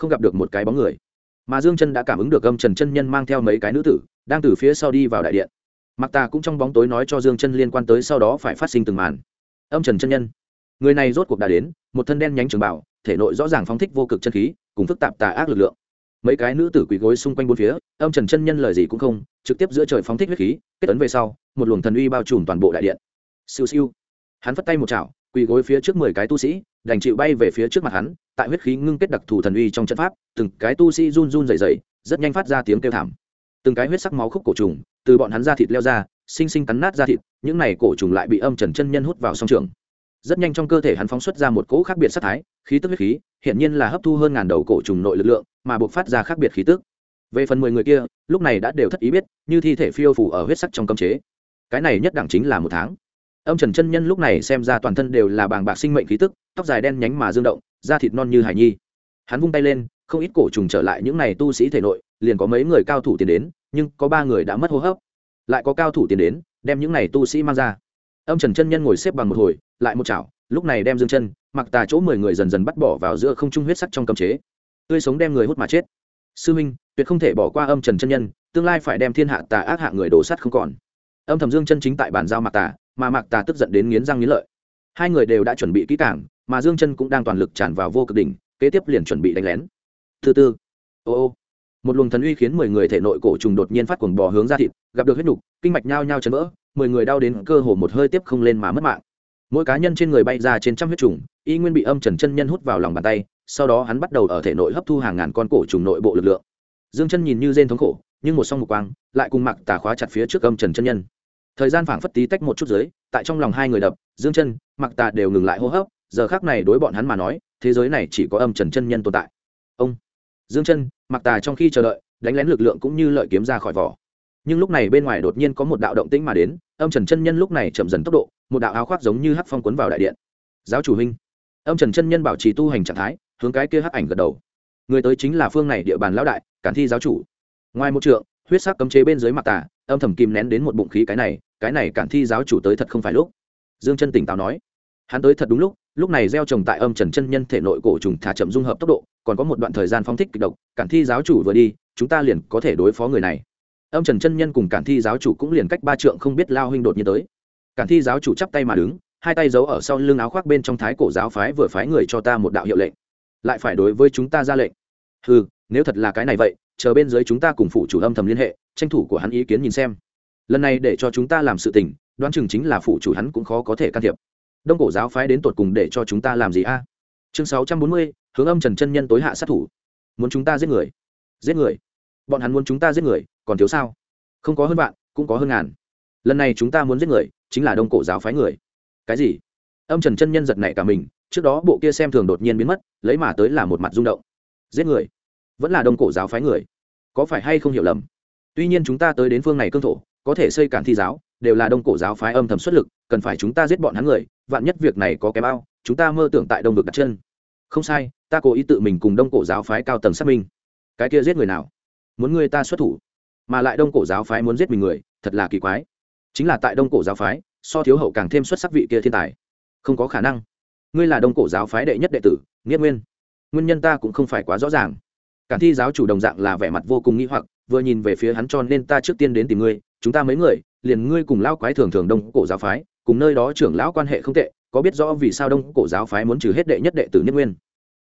không gặp được một cái bóng người. Mà Dương Chân đã cảm ứng được âm trần chân nhân mang theo mấy cái nữ tử đang từ phía sau đi vào đại điện. Mặc Tà cũng trong bóng tối nói cho Dương Chân liên quan tới sau đó phải phát sinh từng màn. Âm trần chân nhân, người này rốt cuộc đã đến, một thân đen nhánh trường bảo, thể nội rõ ràng phóng thích vô cực chân khí cùng phức tạp tà ác lực lượng. Mấy cái nữ tử quỳ gối xung quanh bốn phía, âm trần chân nhân lời gì cũng không, trực tiếp giữa trời phóng thích huyết khí, kết ấn về sau, một luồng thần uy bao trùm toàn bộ đại điện. Siêu siêu, hắn phất tay một chảo, quỳ gối phía trước 10 cái tu sĩ, đành chịu bay về phía trước mặt hắn, tại huyết khí ngưng kết đặc thù thần uy trong trận pháp, từng cái tu sĩ run run rẩy rẩy, rất nhanh phát ra tiếng kêu thảm. Từng cái huyết sắc máu khúc cổ trùng từ bọn hắn da thịt leo ra, sinh sinh cắn nát da thịt, những này cổ trùng lại bị âm trần chân nhân hút vào song trường. Rất nhanh trong cơ thể hắn phóng xuất ra một cỗ khác biệt sát thái, khí tức huyết khí, hiện nhiên là hấp thu hơn ngàn đầu cổ trùng nội lực lượng, mà buộc phát ra khác biệt khí tức. Về phần 10 người kia, lúc này đã đều thất ý biết, như thi thể phiêu phù ở huyết sắc trong cấm chế. Cái này nhất đẳng chính là 1 tháng. Âm trần chân nhân lúc này xem ra toàn thân đều là bàng bạc sinh mệnh khí tức, tóc dài đen nhánh mà dương động, da thịt non như hải nhi. Hắn vung tay lên, không ít cổ trùng trở lại những này tu sĩ thể nội, liền có mấy người cao thủ tiến đến, nhưng có 3 người đã mất hô hấp. Lại có cao thủ tiến đến, đem những này tu sĩ mang ra. Âm trần chân nhân ngồi xếp bằng một hồi, lại một chảo, lúc này đem Dương Chân, Mặc Tà chỗ 10 người dần dần bắt bỏ vào giữa không trung huyết sắc trong cấm chế. Tươi sống đem người hút mà chết. Sư huynh, tuyệt không thể bỏ qua âm trần chân nhân, tương lai phải đem thiên hạ tà ác hạ người đổ sắt không còn. Âm thầm Dương Chân chính tại bàn giao Mặc Tà, mà Mặc Tà tức giận đến nghiến răng nghiến lợi. Hai người đều đã chuẩn bị kỹ càng, mà Dương Chân cũng đang toàn lực tràn vào vô cực đỉnh, kế tiếp liền chuẩn bị đánh lén. Từ từ, ô, một luồng thần uy khiến 10 người thể nội cổ trùng đột nhiên phát cuồng bò hướng ra thịt, gặp được huyết nục, kinh mạch nhao nhao chấn vỡ, 10 người đau đến cơ hồ một hơi tiếp không lên mà mất mạng. Mỗi cá nhân trên người bay ra trên trăm huyết trùng, y nguyên bị âm trần chân nhân hút vào lòng bàn tay, sau đó hắn bắt đầu ở thể nội hấp thu hàng ngàn con cổ trùng nội bộ lực lượng. Dương Chân nhìn như rên thống khổ, nhưng một song mục quang lại cùng Mặc Tà khóa chặt phía trước âm trần chân nhân. Thời gian phảng phất tí tách một chút dưới, tại trong lòng hai người đập, Dương Chân, Mặc Tà đều ngừng lại hô hấp, giờ khắc này đối bọn hắn mà nói, thế giới này chỉ có âm trần chân nhân tồn tại. Ông Dương Chân, Mặc Tà trong khi chờ đợi, đánh lén lực lượng cũng như lợi kiếm ra khỏi vỏ. Nhưng lúc này bên ngoài đột nhiên có một đạo động tĩnh mà đến, âm trần chân nhân lúc này chậm dần tốc độ, một đạo áo khoác giống như hắc phong cuốn vào đại điện. Giáo chủ huynh. Âm trần chân nhân bảo trì tu hành trạng thái, hướng cái kia hắc ảnh gật đầu. Người tới chính là phương này địa bàn lão đại, Cản Thi giáo chủ. Ngoài một trượng, huyết sắc cấm chế bên dưới Mặc Tà, âm thầm kìm nén đến một bụng khí, cái này Cản Thi giáo chủ tới thật không phải lúc. Dương Chân tỉnh táo nói, hắn tới thật đúng lúc này gieo trồng tại âm trần chân nhân thể nội cổ trùng thả chậm dung hợp tốc độ, còn có một đoạn thời gian phóng thích kịch độc, Cản Thi giáo chủ vừa đi, chúng ta liền có thể đối phó người này. Âm trần chân nhân cùng Cản Thi giáo chủ cũng liền cách 3 trượng không biết lao huynh đột nhiên tới. Cản Thi giáo chủ chắp tay mà đứng, hai tay giấu ở sau lưng áo khoác bên trong thái cổ giáo phái vừa phái người cho ta một đạo hiệu lệnh, lại phải đối với chúng ta ra lệnh. Hừ, nếu thật là cái này vậy, chờ bên dưới chúng ta cùng phụ chủ âm thầm liên hệ, tranh thủ của hắn ý kiến nhìn xem. Lần này để cho chúng ta làm sự tình, đoán chừng chính là phụ chủ hắn cũng khó có thể can thiệp. Đông cổ giáo phái đến tột cùng để cho chúng ta làm gì a? Chương 640, hướng âm trần chân nhân tối hạ sát thủ. Muốn chúng ta giết người? Giết người? Bọn hắn muốn chúng ta giết người, còn thiếu sao? Không có hơn vạn, cũng có hơn ngàn. Lần này chúng ta muốn giết người, chính là đông cổ giáo phái người. Cái gì? Âm trần chân nhân giật nảy cả mình, trước đó bộ kia xem thường đột nhiên biến mất, lấy mà tới là một mặt rung động. Giết người? Vẫn là đông cổ giáo phái người? Có phải hay không hiểu lầm? Tuy nhiên chúng ta tới đến phương này cương thổ, có thể xây Cản Thi giáo, đều là đông cổ giáo phái âm thầm xuất lực, cần phải chúng ta giết bọn hắn người, vạn nhất việc này có cái bao, chúng ta mơ tưởng tại đông vực đặt chân. Không sai, ta cố ý tự mình cùng đông cổ giáo phái cao tầng xác minh. Cái kia giết người nào? Muốn người ta xuất thủ, mà lại đông cổ giáo phái muốn giết mình người, thật là kỳ quái. Chính là tại đông cổ giáo phái, so thiếu hậu càng thêm xuất sắc vị kia thiên tài. Không có khả năng. Ngươi là đông cổ giáo phái đệ nhất đệ tử, Nghiệt Nguyên. Nguyên nhân ta cũng không phải quá rõ ràng. Cản Thi giáo chủ đồng dạng là vẻ mặt vô cùng nghi hoặc, vừa nhìn về phía hắn cho nên ta trước tiên đến tìm ngươi, chúng ta mấy người, liền ngươi cùng lão quái thường thường đông cổ giáo phái, cùng nơi đó trưởng lão quan hệ không tệ, có biết rõ vì sao đông cổ giáo phái muốn trừ hết đệ nhất đệ tử Nghiệt Nguyên?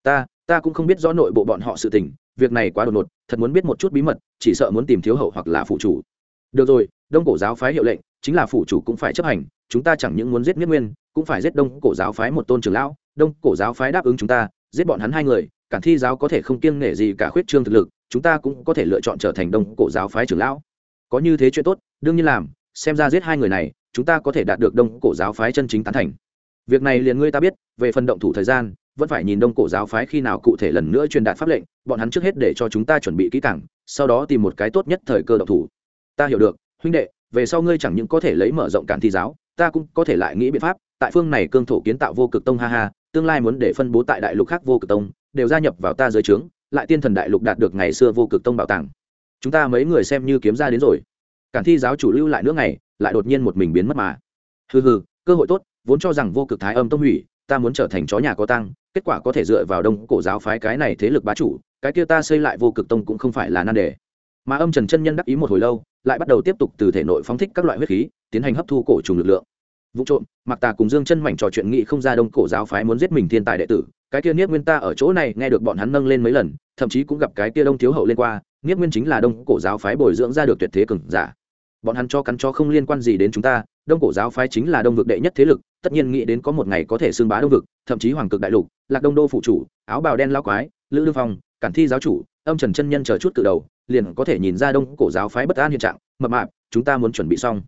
Ta cũng không biết rõ nội bộ bọn họ sự tình, việc này quá đột ngột, thật muốn biết một chút bí mật, chỉ sợ muốn tìm thiếu hậu hoặc là phụ chủ. Được rồi, đông cổ giáo phái hiệu lệnh, chính là phụ chủ cũng phải chấp hành, chúng ta chẳng những muốn giết Nghiệt Nguyên, cũng phải giết đông cổ giáo phái một tôn trưởng lão, đông cổ giáo phái đáp ứng chúng ta, giết bọn hắn 2 người, Cản Thi giáo có thể không kiêng nể gì cả khuyết trương thực lực, chúng ta cũng có thể lựa chọn trở thành đông cổ giáo phái trưởng lão. Có như thế chuyện tốt, đương nhiên làm, xem ra giết 2 người này, chúng ta có thể đạt được đông cổ giáo phái chân chính tán thành. Việc này liền ngươi ta biết, về phần động thủ thời gian, vẫn phải nhìn đông cổ giáo phái khi nào cụ thể lần nữa truyền đạt pháp lệnh, bọn hắn trước hết để cho chúng ta chuẩn bị kỹ càng, sau đó tìm một cái tốt nhất thời cơ động thủ. Ta hiểu được, huynh đệ, về sau ngươi chẳng những có thể lấy mở rộng Cản Thi giáo, ta cũng có thể lại nghĩ biện pháp, tại phương này cương thổ kiến tạo vô cực tông ha ha, tương lai muốn để phân bố tại đại lục khác vô cực tông, đều gia nhập vào ta dưới trướng, lại tiên thần đại lục đạt được ngày xưa vô cực tông bảo tàng. Chúng ta mấy người xem như kiếm ra đến rồi. Cản Thi giáo chủ lưu lại nữa ngày, lại đột nhiên một mình biến mất mà. Hừ, cơ hội tốt, vốn cho rằng vô cực thái âm tông hủy, ta muốn trở thành chó nhà có tang, kết quả có thể dựa vào đông cổ giáo phái cái này thế lực bá chủ, cái kia ta xây lại vô cực tông cũng không phải là nan đề. Mà âm trần chân nhân đắc ý một hồi lâu, lại bắt đầu tiếp tục từ thể nội phóng thích các loại huyết khí, tiến hành hấp thu cổ trùng lực lượng. Vụ trộm, Mạc Tà cùng Dương Chân Mảnh trò chuyện nghị không ra Đông Cổ giáo phái muốn giết mình thiên tài đệ tử, cái kia Niết Nguyên ta ở chỗ này nghe được bọn hắn nâng lên mấy lần, thậm chí cũng gặp cái kia Đông thiếu hậu lên qua, Niết Nguyên chính là Đông Cổ giáo phái bồi dưỡng ra được tuyệt thế cường giả. Bọn hắn cho cắn cho không liên quan gì đến chúng ta, Đông Cổ giáo phái chính là Đông vực đệ nhất thế lực, tất nhiên nghĩ đến có một ngày có thể xưng bá Đông vực, thậm chí Hoàng Cực đại lục, Lạc Đông đô phụ chủ, áo bào đen lão quái, Lữ Lương Phong, Cản Thi giáo chủ, âm trần chân nhân chờ chút cự đầu, liền có thể nhìn ra Đông Cổ giáo phái bất an hiện trạng, mập mạp, chúng ta muốn chuẩn bị xong.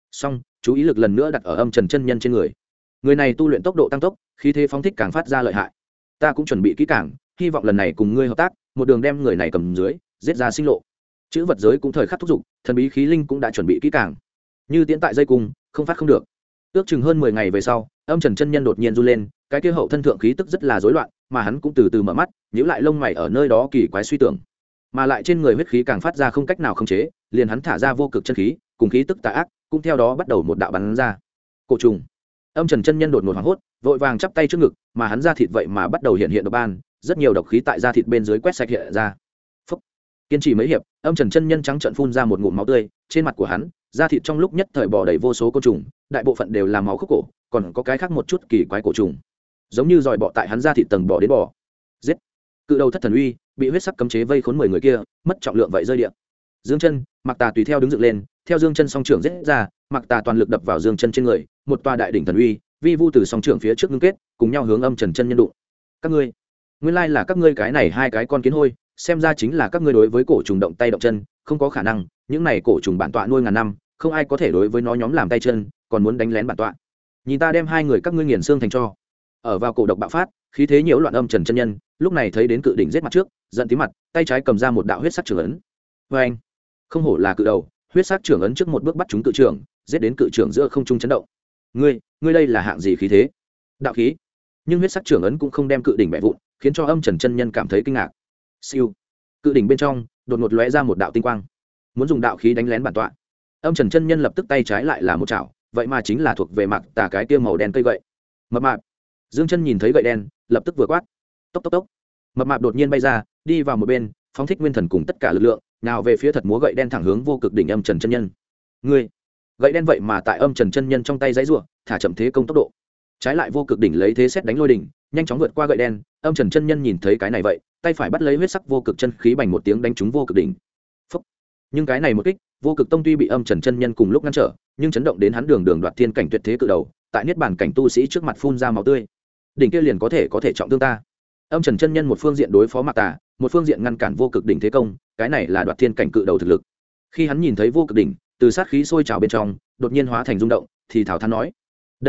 Chú ý lực lần nữa đặt ở âm trần chân nhân trên người. Người này tu luyện tốc độ tăng tốc, khí thế phóng thích càng phát ra lợi hại. Ta cũng chuẩn bị kỹ càng, hy vọng lần này cùng ngươi hợp tác, một đường đem người này cầm dưới, giết ra sinh lộ. Chữ vật giới cũng thời khắc thúc giục, thần bí khí linh cũng đã chuẩn bị kỹ càng. Như tiễn tại dây cung, không phát không được. Ước chừng hơn 10 ngày về sau, âm trần chân nhân đột nhiên run lên, cái kia hậu thân thượng khí tức rất là rối loạn, mà hắn cũng từ từ mở mắt, nhíu lại lông mày ở nơi đó kỳ quái suy tưởng. Mà lại trên người huyết khí càng phát ra không cách nào khống chế, liền hắn thả ra vô cực chân khí, cùng khí tức tà ác, cũng theo đó bắt đầu một đạo bắn ra. Cổ trùng. Âm trần chân nhân đột ngột hoảng hốt, vội vàng chắp tay trước ngực, mà hắn da thịt vậy mà bắt đầu hiện độc ban, rất nhiều độc khí tại da thịt bên dưới quét sạch hiện ra. Phúc. Kiên trì mấy hiệp, âm trần chân nhân trắng trợn phun ra một ngụm máu tươi, trên mặt của hắn, da thịt trong lúc nhất thời bò đầy vô số côn trùng, đại bộ phận đều là máu khúc cổ, còn có cái khác một chút kỳ quái cổ trùng, giống như dòi bọ tại hắn da thịt tầng bò đến bò. Giết. Cự đầu thất thần uy, bị huyết sắc cấm chế vây khốn 10 người kia, mất trọng lượng vậy rơi địa. Dương Chân, Mạc Tà tùy theo đứng dựng lên, theo Dương Chân song trưởng giết ra, Mạc Tà toàn lực đập vào Dương Chân trên người, một tòa đại đỉnh thần uy, vi vu từ song trưởng phía trước ngưng kết, cùng nhau hướng âm trần chân nhân đụng. Các ngươi, nguyên lai là các ngươi cái này hai cái con kiến hôi, xem ra chính là các ngươi đối với cổ trùng động tay động chân, không có khả năng, những này cổ trùng bản tọa nuôi ngàn năm, không ai có thể đối với nó nhóm làm tay chân, còn muốn đánh lén bản tọa. Nhìn ta đem hai người các ngươi nghiền xương thành tro. Ở vào cổ độc bạo phát, khí thế nhiễu loạn âm trần chân nhân, lúc này thấy đến cự đỉnh giết mặt trước, giận tí mặt, tay trái cầm ra một đạo huyết sắc trưởng ấn. Và anh, không hổ là cự đầu, huyết sắc trưởng ấn trước một bước bắt chúng cự trưởng, giết đến cự trưởng giữa không trung chấn động. Ngươi đây là hạng gì khí thế? Đạo khí. Nhưng huyết sắc trưởng ấn cũng không đem cự đỉnh bẻ vụn, khiến cho âm trần chân nhân cảm thấy kinh ngạc. Siêu. Cự đỉnh bên trong đột ngột lóe ra một đạo tinh quang, muốn dùng đạo khí đánh lén bản tọa. Âm trần chân nhân lập tức tay trái lại là một chảo, vậy mà chính là thuộc về Mạc Tà cái tiêu màu đen cây gậy. Mập mạp. Dương Chân nhìn thấy gậy đen, lập tức vừa quát. Tốc tốc tốc. Mập mạp đột nhiên bay ra, đi vào một bên, phóng thích nguyên thần cùng tất cả lực lượng, nào về phía thật múa gậy đen thẳng hướng vô cực đỉnh âm trần chân nhân. Ngươi. Gậy đen vậy mà tại âm trần chân nhân trong tay giãy giụa, thả chậm thế công tốc độ. Trái lại vô cực đỉnh lấy thế xét đánh lôi đỉnh, nhanh chóng vượt qua gậy đen. Âm trần chân nhân nhìn thấy cái này vậy, tay phải bắt lấy huyết sắc vô cực chân khí bành một tiếng đánh trúng vô cực đỉnh. Phúc. Nhưng cái này một kích, vô cực tông tuy bị âm trần chân nhân cùng lúc ngăn trở, nhưng chấn động đến hắn đường đường đoạt thiên cảnh tuyệt thế cự đầu, tại niết bàn cảnh tu sĩ trước mặt phun ra máu tươi. Đỉnh kia liền có thể trọng thương ta. Âm trần chân nhân một phương diện đối phó Mạc Tà, một phương diện ngăn cản vô cực đỉnh thế công, cái này là đoạt thiên cảnh cự đầu thực lực. Khi hắn nhìn thấy vô cực đỉnh từ sát khí sôi trào bên trong đột nhiên hóa thành rung động, thì thảo thán nói: đây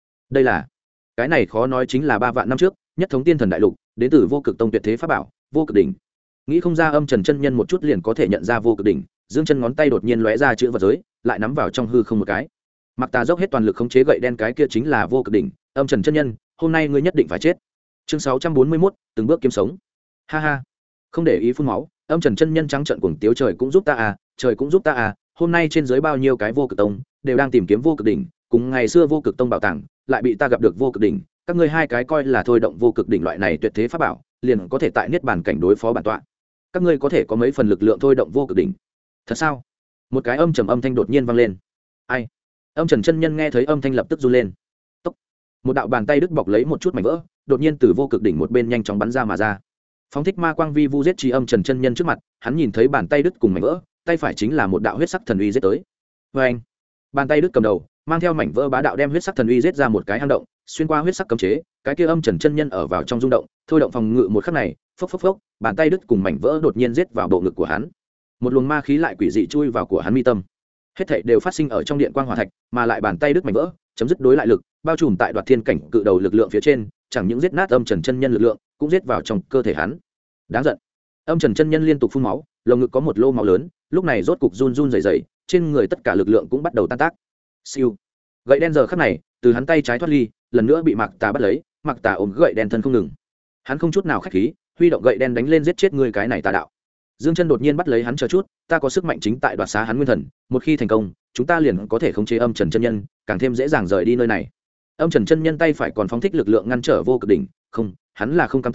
là cái này khó nói chính là 3 vạn năm trước nhất thống tiên thần đại lục đến từ vô cực tông tuyệt thế pháp bảo vô cực đỉnh. Nghĩ không ra âm trần chân nhân một chút liền có thể nhận ra vô cực đỉnh. Dương Chân ngón tay đột nhiên lóe ra chữ vật giới, lại nắm vào trong hư không một cái. Mạc Tà dốc hết toàn lực khống chế gậy đen, cái kia chính là vô cực đỉnh. Âm trần chân nhân, hôm nay ngươi nhất định phải chết. Chương 641, từng bước kiếm sống. Ha ha. Không để ý phun máu, âm trần chân nhân trắng trợn cuồng tiếu: trời cũng giúp ta à, trời cũng giúp ta à, hôm nay trên dưới bao nhiêu cái vô cực tông đều đang tìm kiếm vô cực đỉnh, cùng ngày xưa vô cực tông bảo tàng, lại bị ta gặp được vô cực đỉnh, các ngươi hai cái coi là thôi động vô cực đỉnh loại này tuyệt thế pháp bảo, liền có thể tại niết bàn cảnh đối phó bản tọa. Các ngươi có thể có mấy phần lực lượng thôi động vô cực đỉnh? Thật sao? Một cái âm trầm âm thanh đột nhiên vang lên. Ai? Âm trần chân nhân nghe thấy âm thanh lập tức run lên. Tốc. Một đạo bàn tay đứt bọc lấy một chút mảnh vỡ, đột nhiên từ vô cực đỉnh một bên nhanh chóng bắn ra mà ra. Phóng thích ma quang vi vu giết chi âm trần chân nhân trước mặt, hắn nhìn thấy bàn tay đứt cùng mảnh vỡ, tay phải chính là một đạo huyết sắc thần uy giết tới. Và anh, bàn tay đứt cầm đầu, mang theo mảnh vỡ bá đạo đem huyết sắc thần uy giết ra một cái hang động, xuyên qua huyết sắc cấm chế, cái kia âm trần chân nhân ở vào trong rung động, thôi động phòng ngự một khắc này, phốc phốc phốc, bàn tay đứt cùng mảnh vỡ đột nhiên giết vào bộ ngực của hắn. Một luồng ma khí lại quỷ dị chui vào của hắn mi tâm. Hết thảy đều phát sinh ở trong điện quang hỏa thạch, mà lại bàn tay đứt mảnh vỡ, chấm dứt đối lại lực, bao trùm tại đoạt thiên cảnh cự đầu lực lượng phía trên, chẳng những giết nát âm trần chân nhân lực lượng, cũng giết vào trong cơ thể hắn. Đáng giận. Âm trần chân nhân liên tục phun máu, lồng ngực có một lô máu lớn, lúc này rốt cục run run rẩy rẩy, trên người tất cả lực lượng cũng bắt đầu tan tác. Siêu. Gậy đen giờ khắc này, từ hắn tay trái thoát ly, lần nữa bị Mạc Tà bắt lấy, Mạc Tà ôm gậy đen thân không ngừng. Hắn không chút nào khách khí, huy động gậy đen đánh lên giết chết người cái này tà đạo. Dương Chân đột nhiên bắt lấy hắn chờ chút, ta có sức mạnh chính tại đoạt xá hắn nguyên thần, một khi thành công, chúng ta liền có thể khống chế âm trần chân nhân, càng thêm dễ dàng rời đi nơi này. Âm trần chân nhân tay phải còn phóng thích lực lượng ngăn trở vô cực đỉnh, không, hắn là không cam tâm,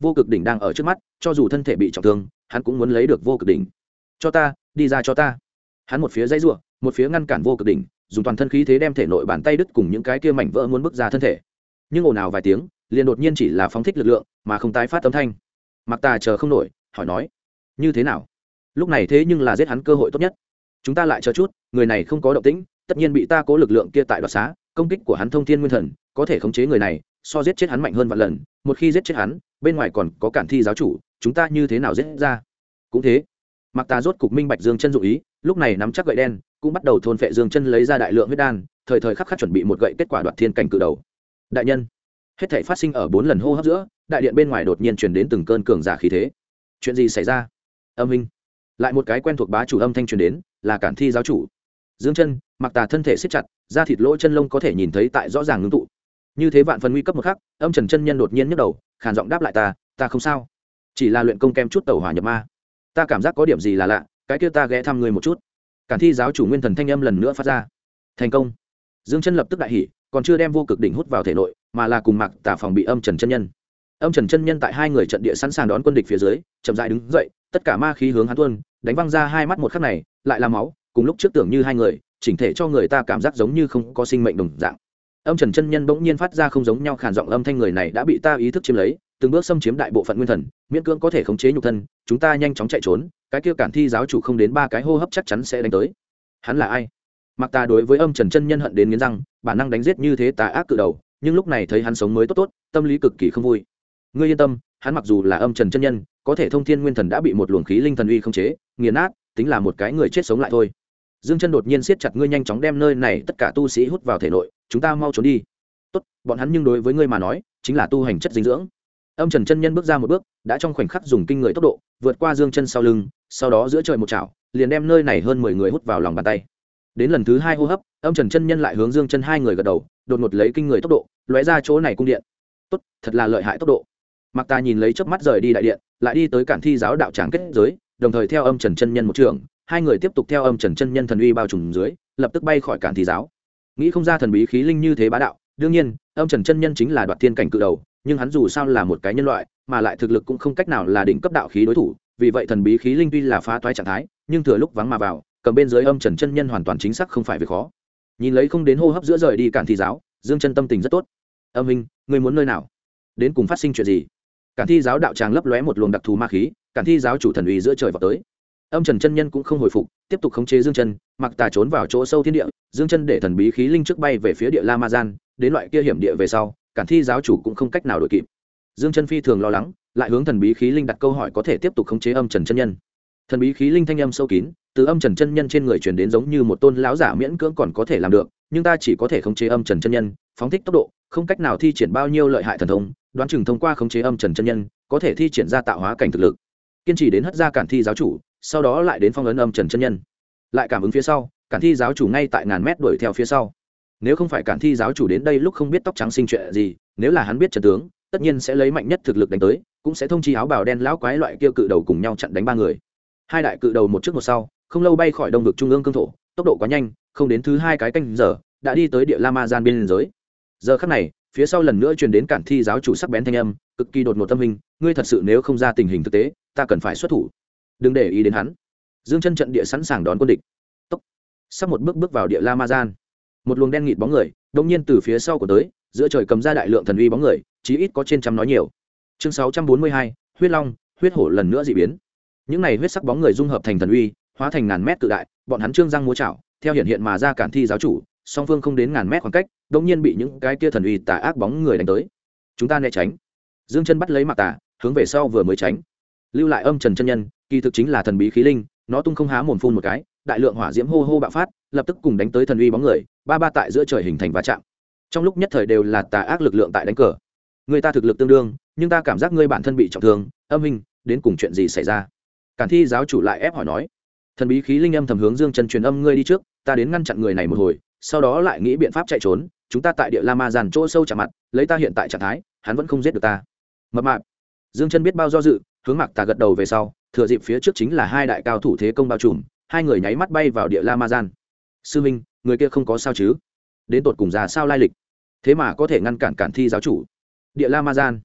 vô cực đỉnh đang ở trước mắt, cho dù thân thể bị trọng thương hắn cũng muốn lấy được vô cực đỉnh. Cho ta, đi ra cho ta. Hắn một phía dãy giụa, một phía ngăn cản vô cực đỉnh, dùng toàn thân khí thế đem thể nội bàn tay đứt cùng những cái kia mảnh vỡ muốn bước ra thân thể. Nhưng ồn ào vài tiếng liền đột nhiên chỉ là phóng thích lực lượng mà không tái phát âm thanh. Mặc Tà chờ không nổi, hỏi nói: như thế nào? Lúc này thế nhưng là giết hắn cơ hội tốt nhất. Chúng ta lại chờ chút, người này không có động tĩnh, tất nhiên bị ta cố lực lượng kia tại đoạt xá, công kích của hắn thông thiên nguyên thần có thể khống chế người này, so giết chết hắn mạnh hơn vạn lần. Một khi giết chết hắn, bên ngoài còn có Cản Thi giáo chủ, chúng ta như thế nào giết ra? Cũng thế. Mặc Tà rốt cục minh bạch Dương Chân dụng ý, lúc này nắm chắc gậy đen, cũng bắt đầu thôn phệ Dương Chân lấy ra đại lượng huyết đan, thời thời khắc khắc chuẩn bị một gậy kết quả đoạt thiên cảnh cự đầu. Đại nhân, hết thảy phát sinh ở 4 lần hô hấp giữa, đại điện bên ngoài đột nhiên truyền đến từng cơn cường giả khí thế. Chuyện gì xảy ra? Âm minh. Lại một cái quen thuộc bá chủ âm thanh truyền đến, là Cản Thi giáo chủ. Dương Chân, Mặc Tà thân thể siết chặt, da thịt lỗ chân lông có thể nhìn thấy tại rõ ràng ngưng tụ. Như thế vạn phần nguy cấp một khắc, Âm Trần chân nhân đột nhiên nhấc đầu, khàn giọng đáp lại ta không sao, chỉ là luyện công kem chút tẩu hỏa nhập ma. Ta cảm giác có điểm gì là lạ, cái kia ta ghé thăm người một chút. Cản Thi giáo chủ nguyên thần thanh âm lần nữa phát ra. Thành công. Dương Chân lập tức đại hỉ, còn chưa đem vô cực đỉnh hút vào thể nội, mà là cùng Mặc Tà phòng bị Âm Trần chân nhân. Âm Trần chân nhân tại hai người trận địa sẵn sàng đón quân địch phía dưới, chậm rãi đứng dậy, tất cả ma khí hướng hắn tuôn, đánh văng ra hai mắt một khắc này, lại là máu, cùng lúc trước tưởng như hai người, chỉnh thể cho người ta cảm giác giống như không có sinh mệnh đồng dạng. Âm Trần chân nhân bỗng nhiên phát ra không giống nhau khàn giọng âm thanh, người này đã bị ta ý thức chiếm lấy, từng bước xâm chiếm đại bộ phận nguyên thần, miễn cưỡng có thể khống chế nhục thân, chúng ta nhanh chóng chạy trốn, cái kia Cản Thi giáo chủ không đến 3 cái hô hấp chắc chắn sẽ đánh tới. Hắn là ai? Mặc Tà đối với Âm Trần chân nhân hận đến nghiến răng, bản năng đánh giết như thế tà ác cự đầu, nhưng lúc này thấy hắn sống mới tốt tốt, tâm lý cực kỳ không vui. Ngươi yên tâm, hắn mặc dù là Âm Trần chân nhân, có thể thông thiên nguyên thần đã bị một luồng khí linh thần uy khống chế, nghiền nát, tính là một cái người chết sống lại thôi. Dương Chân đột nhiên siết chặt, ngươi nhanh chóng đem nơi này tất cả tu sĩ hút vào thể nội, chúng ta mau trốn đi. Tốt, bọn hắn nhưng đối với ngươi mà nói, chính là tu hành chất dinh dưỡng. Âm Trần chân nhân bước ra một bước, đã trong khoảnh khắc dùng kinh người tốc độ, vượt qua Dương Chân sau lưng, sau đó giữa trời một chảo, liền đem nơi này hơn 10 người hút vào lòng bàn tay. Đến lần thứ 2 hô hấp, Âm Trần chân nhân lại hướng Dương Chân hai người gật đầu, đột ngột lấy kinh người tốc độ, lóe ra chỗ này cung điện. Tốt, thật là lợi hại tốc độ. Mặc Tà nhìn lấy chớp mắt rời đi đại điện, lại đi tới Cản Thi giáo đạo tràng kết giới, đồng thời theo Âm Trần chân nhân một trường, hai người tiếp tục theo Âm Trần chân nhân thần uy bao trùm dưới, lập tức bay khỏi Cản Thi giáo. Nghĩ không ra thần bí khí linh như thế bá đạo, đương nhiên, Âm Trần chân nhân chính là đoạt thiên cảnh cự đầu, nhưng hắn dù sao là một cái nhân loại, mà lại thực lực cũng không cách nào là đỉnh cấp đạo khí đối thủ, vì vậy thần bí khí linh tuy là phá toái trạng thái, nhưng thừa lúc vắng mà vào, cầm bên dưới Âm Trần chân nhân hoàn toàn chính xác không phải việc khó. Nhìn lấy không đến hô hấp giữa rời đi Cản Thi giáo, Dương Chân tâm tình rất tốt. Âm Minh, ngươi muốn nơi nào? Đến cùng phát sinh chuyện gì? Cản Thi giáo đạo tràng lấp lóe một luồng đặc thù ma khí, Cản Thi giáo chủ thần uy giữa trời vọt tới. Âm Trần chân nhân cũng không hồi phục, tiếp tục khống chế Dương Chân, Mặc Tà trốn vào chỗ sâu thiên địa, Dương Chân để thần bí khí linh trước bay về phía địa La Ma Gian, đến loại kia hiểm địa về sau, Cản Thi giáo chủ cũng không cách nào đuổi kịp. Dương Chân phi thường lo lắng, lại hướng thần bí khí linh đặt câu hỏi có thể tiếp tục khống chế Âm Trần chân nhân. Thần bí khí linh thanh âm sâu kín, từ Âm Trần chân nhân trên người truyền đến giống như một tôn lão giả miễn cưỡng còn có thể làm được, nhưng ta chỉ có thể khống chế Âm Trần chân nhân, phóng thích tốc độ, không cách nào thi triển bao nhiêu lợi hại thần thông, đoán chừng thông qua khống chế Âm Trần chân nhân, có thể thi triển ra tạo hóa cảnh thực lực. Kiên trì đến hất ra Cản Thi giáo chủ, sau đó lại đến phong ấn Âm Trần chân nhân. Lại cảm ứng phía sau, Cản Thi giáo chủ ngay tại ngàn mét đuổi theo phía sau. Nếu không phải Cản Thi giáo chủ đến đây lúc không biết tóc trắng sinh chuyện gì, nếu là hắn biết trận tướng, tất nhiên sẽ lấy mạnh nhất thực lực đánh tới, cũng sẽ thông chi áo bào đen lão quái loại kia cự đầu cùng nhau chặn đánh 3 người. Hai đại cự đầu một trước một sau, không lâu bay khỏi đông vực trung ương cương thổ, tốc độ quá nhanh, không đến thứ 2 cái canh giờ, đã đi tới địa La Ma Gian biên giới. Giờ khắc này, phía sau lần nữa truyền đến Cản Thi giáo chủ sắc bén thanh âm, cực kỳ đột ngột tâm hình, ngươi thật sự nếu không ra tình hình thực tế, ta cần phải xuất thủ. Đừng để ý đến hắn. Dương Chân trận địa sẵn sàng đón quân địch. Tốc. Sắp một bước bước vào địa La Ma Gian. Một luồng đen nghịt bóng người, đột nhiên từ phía sau của tới, giữa trời cầm ra đại lượng thần uy bóng người, chí ít có trên trăm nói nhiều. Chương 642, huyết long, huyết hổ lần nữa dị biến. Những này huyết sắc bóng người dung hợp thành thần uy, hóa thành ngàn mét cự đại, bọn hắn trương răng múa chảo, theo hiện mà ra Cản Thi giáo chủ, song phương không đến ngàn mét khoảng cách, đột nhiên bị những cái kia thần uy tà ác bóng người đánh tới. Chúng ta né tránh. Dương Chân bắt lấy Mặc Tà, hướng về sau vừa mới tránh. Lưu lại Âm Trần chân nhân, kỳ thực chính là thần bí khí linh, nó tung không há mồm phun một cái, đại lượng hỏa diễm hô hô bạo phát, lập tức cùng đánh tới thần uy bóng người, ba tại giữa trời hình thành va chạm. Trong lúc nhất thời đều là tà ác lực lượng tại đánh cờ. Người ta thực lực tương đương, nhưng ta cảm giác ngươi bản thân bị trọng thương, Âm Minh, đến cùng chuyện gì xảy ra? Cản Thi giáo chủ lại ép hỏi nói. Thần bí khí linh âm thầm hướng Dương Chân truyền âm, ngươi đi trước, ta đến ngăn chặn người này một hồi, sau đó lại nghĩ biện pháp chạy trốn, chúng ta tại địa La Ma Giàn chỗ sâu chạm mặt, lấy ta hiện tại trạng thái, hắn vẫn không giết được ta. Mập mạp. Dương Chân biết bao do dự, hướng Mặc Tà gật đầu về sau, thừa dịp phía trước chính là hai đại cao thủ thế công bao trùm, hai người nháy mắt bay vào địa La Ma Gian. Sư minh, người kia không có sao chứ? Đến tột cùng ra sao lai lịch, thế mà có thể ngăn cản Cản Thi giáo chủ? Địa La Ma Gian.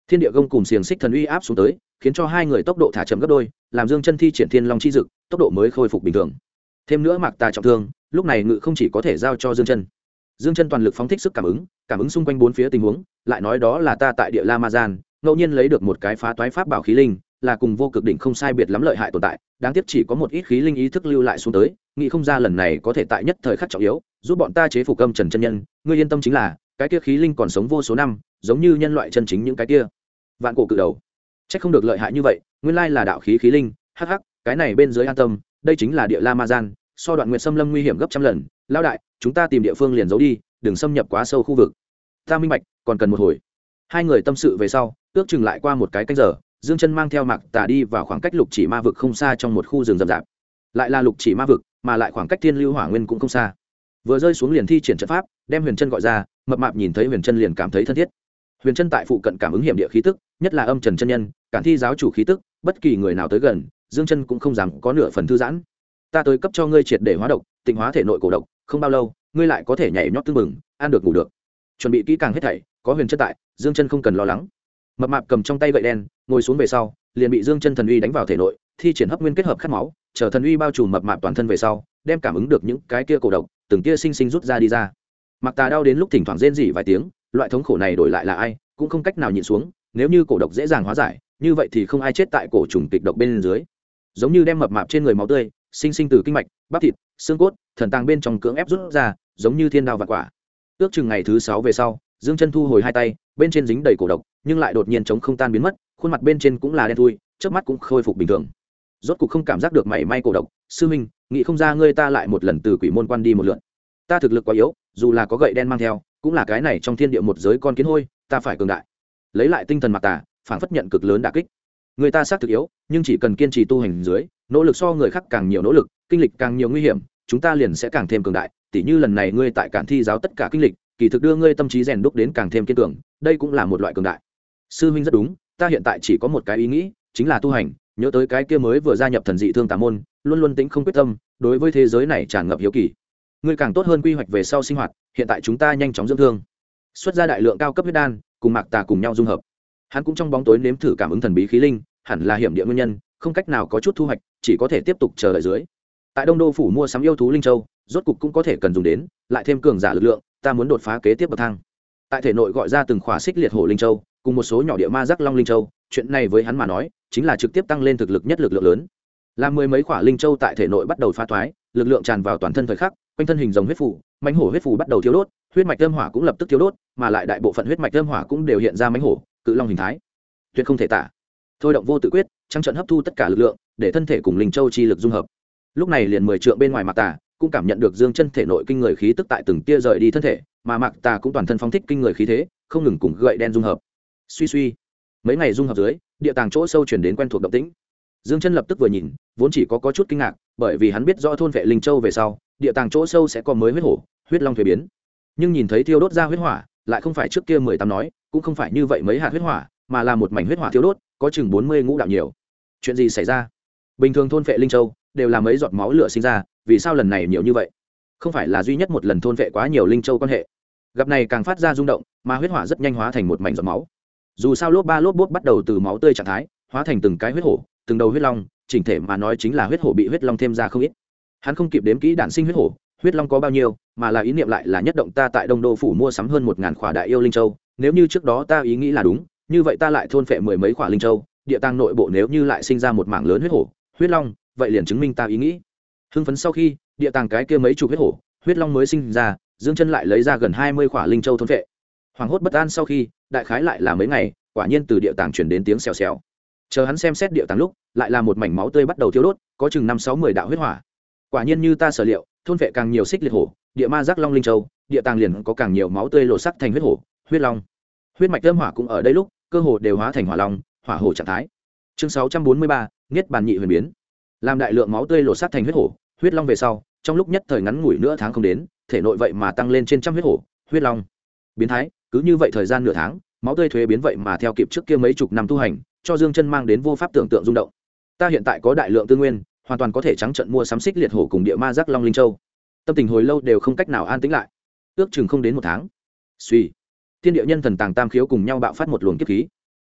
Thiên địa gông cùng xiềng xích thần uy áp xuống tới, khiến cho hai người tốc độ thả chậm gấp đôi, làm Dương Chân thi triển Thiên Long chi dực, tốc độ mới khôi phục bình thường. Thêm nữa Mạc Tà trọng thương, lúc này ngự không chỉ có thể giao cho Dương Chân. Dương Chân toàn lực phóng thích sức cảm ứng xung quanh bốn phía tình huống, lại nói đó là ta tại địa La Ma Gian, ngẫu nhiên lấy được một cái phá toái pháp bảo khí linh, là cùng vô cực đỉnh không sai biệt lắm lợi hại tồn tại, đáng tiếc chỉ có một ít khí linh ý thức lưu lại xuống tới, nghĩ không ra lần này có thể tại nhất thời khắc trọng yếu, giúp bọn ta chế phục âm trần chân nhân, ngươi yên tâm chính là, cái kia khí linh còn sống vô số năm, giống như nhân loại chân chính những cái kia. Vạn cổ cự đầu, chắc không được lợi hại như vậy, nguyên lai là đạo khí khí linh, hắc hắc, cái này bên dưới an tâm, đây chính là địa La Ma Gian, so Đoạn Nguyệt Xâm Lâm nguy hiểm gấp trăm lần, lão đại, chúng ta tìm địa phương liền giấu đi, đừng xâm nhập quá sâu khu vực. Ta minh bạch, còn cần một hồi. Hai người tâm sự về sau, ước chừng lại qua một cái canh giờ, Dương Chân mang theo Mạc Tà đi vào khoảng cách Lục Chỉ Ma vực không xa trong một khu rừng rậm rạp. Lại là Lục Chỉ Ma vực, mà lại khoảng cách Thiên Lưu Hỏa Nguyên cũng không xa. Vừa rơi xuống liền thi triển trận pháp, đem Huyền Chân gọi ra, mập mạp nhìn thấy Huyền Chân liền cảm thấy thân thiết. Huyền Chân tại phụ cận cảm ứng hiểm địa khí tức, nhất là âm trần chân nhân, Cản Thi giáo chủ khí tức, bất kỳ người nào tới gần, Dương Chân cũng không dám có nửa phần thư giãn. Ta tới cấp cho ngươi triệt để hóa độc, tịnh hóa thể nội cổ độc, không bao lâu, ngươi lại có thể nhảy nhót tưng bừng, ăn được ngủ được. Chuẩn bị kỹ càng hết thảy, có Huyền Chân tại, Dương Chân không cần lo lắng. Mập mạp cầm trong tay gậy đen, ngồi xuống về sau, liền bị Dương Chân thần uy đánh vào thể nội, thi triển hấp nguyên kết hợp khát máu, chờ thần uy bao trùm mập mạp toàn thân về sau, đem cảm ứng được những cái kia cổ độc, từng kia sinh sinh rút ra đi ra. Mạc Tà đau đến lúc thỉnh thoảng rên rỉ vài tiếng, loại thống khổ này đổi lại là ai, cũng không cách nào nhịn xuống, nếu như cổ độc dễ dàng hóa giải, như vậy thì không ai chết tại cổ trùng kịch độc bên dưới. Giống như đem mập mạp trên người máu tươi, sinh sinh từ kinh mạch, bắp thịt, xương cốt, thần tàng bên trong cưỡng ép rút ra, giống như thiên đao vạn quả. Ước chừng ngày thứ 6 về sau, Dương Chân thu hồi hai tay, bên trên dính đầy cổ độc, nhưng lại đột nhiên chống không tan biến mất, khuôn mặt bên trên cũng là đen thui, chớp mắt cũng khôi phục bình thường. Rốt cục không cảm giác được mảy may cổ độc, sư minh, nghĩ không ra ngươi ta lại một lần từ quỷ môn quan đi một lượt. Ta thực lực quá yếu, dù là có gậy đen mang theo, cũng là cái này trong thiên địa một giới con kiến hôi, ta phải cường đại. Lấy lại tinh thần Mạc Tà, phảng phất nhận cực lớn đả kích. Người ta xác thực yếu, nhưng chỉ cần kiên trì tu hành dưới, nỗ lực so người khác càng nhiều nỗ lực, kinh lịch càng nhiều nguy hiểm, chúng ta liền sẽ càng thêm cường đại. Tỷ như lần này ngươi tại Cản Thi giáo tất cả kinh lịch, kỳ thực đưa ngươi tâm trí rèn đúc đến càng thêm kiên cường, đây cũng là một loại cường đại. Sư huynh rất đúng, ta hiện tại chỉ có một cái ý nghĩ, chính là tu hành, nhớ tới cái kia mới vừa gia nhập thần dị thương tà môn, luôn luôn tính không quyết tâm, đối với thế giới này tràn ngập hiếu kỳ. Ngươi càng tốt hơn quy hoạch về sau sinh hoạt, hiện tại chúng ta nhanh chóng dưỡng thương, xuất ra đại lượng cao cấp huyết đan, cùng Mạc Tà cùng nhau dung hợp. Hắn cũng trong bóng tối nếm thử cảm ứng thần bí khí linh, hẳn là hiểm địa nguyên nhân, không cách nào có chút thu hoạch, chỉ có thể tiếp tục chờ đợi dưới. Tại Đông Đô phủ mua sắm yêu thú linh châu, rốt cục cũng có thể cần dùng đến, lại thêm cường giả lực lượng, ta muốn đột phá kế tiếp bậc thang. Tại thể nội gọi ra từng khỏa xích liệt hổ linh châu, cùng một số nhỏ địa ma giác long linh châu, chuyện này với hắn mà nói, chính là trực tiếp tăng lên thực lực nhất lực lượng lớn. Làm mười mấy khỏa linh châu tại thể nội bắt đầu phá thoái, lực lượng tràn vào toàn thân thời khắc, quanh thân hình rồng huyết phủ, mãnh hổ huyết phủ bắt đầu thiêu đốt, huyết mạch âm hỏa cũng lập tức thiêu đốt, mà lại đại bộ phận huyết mạch âm hỏa cũng đều hiện ra mãnh hổ, cự long hình thái. Tuyệt không thể tả. Thôi động vô tự quyết, trắng trận hấp thu tất cả lực lượng, để thân thể cùng linh châu chi lực dung hợp. Lúc này liền 10 trượng bên ngoài Mạc Tà, cũng cảm nhận được Dương Chân thể nội kinh người khí tức tại từng tia rời đi thân thể, mà Mạc Tà cũng toàn thân phóng thích kinh người khí thế, không ngừng cùng gậy đen dung hợp. Suy suy, mấy ngày dung hợp dưới, địa tàng chỗ sâu truyền đến quen thuộc động tĩnh. Dương Chân lập tức vừa nhìn, vốn chỉ có chút kinh ngạc, bởi vì hắn biết rõ thôn vệ linh châu về sau, địa tàng chỗ sâu sẽ có mới huyết hổ, huyết long thuế biến. Nhưng nhìn thấy thiêu đốt ra huyết hỏa, lại không phải trước kia 18 nói, cũng không phải như vậy mấy hạt huyết hỏa, mà là một mảnh huyết hỏa thiêu đốt, có chừng 40 ngũ đạo nhiều. Chuyện gì xảy ra? Bình thường thôn vệ linh châu đều là mấy giọt máu lửa sinh ra, vì sao lần này nhiều như vậy? Không phải là duy nhất một lần thôn vệ quá nhiều linh châu quan hệ. Gặp này càng phát ra rung động, mà huyết hỏa rất nhanh hóa thành một mảnh giọt máu. Dù sao lốp ba lốp bốp bắt đầu từ máu tươi trạng thái, hóa thành từng cái huyết hổ, từng đầu huyết long, chỉnh thể mà nói chính là huyết hổ bị huyết long thêm ra không ít. Hắn không kịp đếm kỹ đản sinh huyết hổ, huyết long có bao nhiêu, mà là ý niệm lại là nhất động ta tại Đông Đô phủ mua sắm hơn 1000 khỏa đại yêu linh châu, nếu như trước đó ta ý nghĩ là đúng, như vậy ta lại thôn phệ mười mấy khỏa linh châu, địa tàng nội bộ nếu như lại sinh ra một mảng lớn huyết hổ, huyết long, vậy liền chứng minh ta ý nghĩ. Hưng phấn sau khi, địa tàng cái kia mấy chục huyết hổ, huyết long mới sinh ra, Dương Chân lại lấy ra gần 20 khỏa linh châu thôn phệ. Hoàng hốt bất an sau khi, đại khái lại là mấy ngày, quả nhiên từ địa tàng truyền đến tiếng xèo xèo. Chờ hắn xem xét địa tàng lúc, lại là một mảnh máu tươi bắt đầu thiêu đốt, có chừng 5-6-10 đạo huyết hỏa. Quả nhiên như ta sở liệu, thôn phệ càng nhiều xích liệt hổ, địa ma giác long linh châu, địa tàng liền có càng nhiều máu tươi lộ sắc thành huyết hổ, huyết long. Huyết mạch âm hỏa cũng ở đây lúc, cơ hồ đều hóa thành hỏa long, hỏa hổ trạng thái. Chương 643, Niết bàn nhị huyền biến. Làm đại lượng máu tươi lộ sắc thành huyết hổ, huyết long về sau, trong lúc nhất thời ngắn ngủi nửa tháng không đến, thể nội vậy mà tăng lên trên trăm huyết hổ, huyết long. Biến thái, cứ như vậy thời gian nửa tháng, máu tươi thuế biến vậy mà theo kịp trước kia mấy chục năm tu hành, cho Dương Chân mang đến vô pháp tưởng tượng rung động. Ta hiện tại có đại lượng tư nguyên, hoàn toàn có thể trắng trận mua sắm xích liệt hổ cùng địa ma giác long linh châu. Tâm tình hồi lâu đều không cách nào an tĩnh lại. Ước chừng không đến một tháng. Suy, thiên địa nhân thần tàng tam khiếu cùng nhau bạo phát một luồng kiếp khí.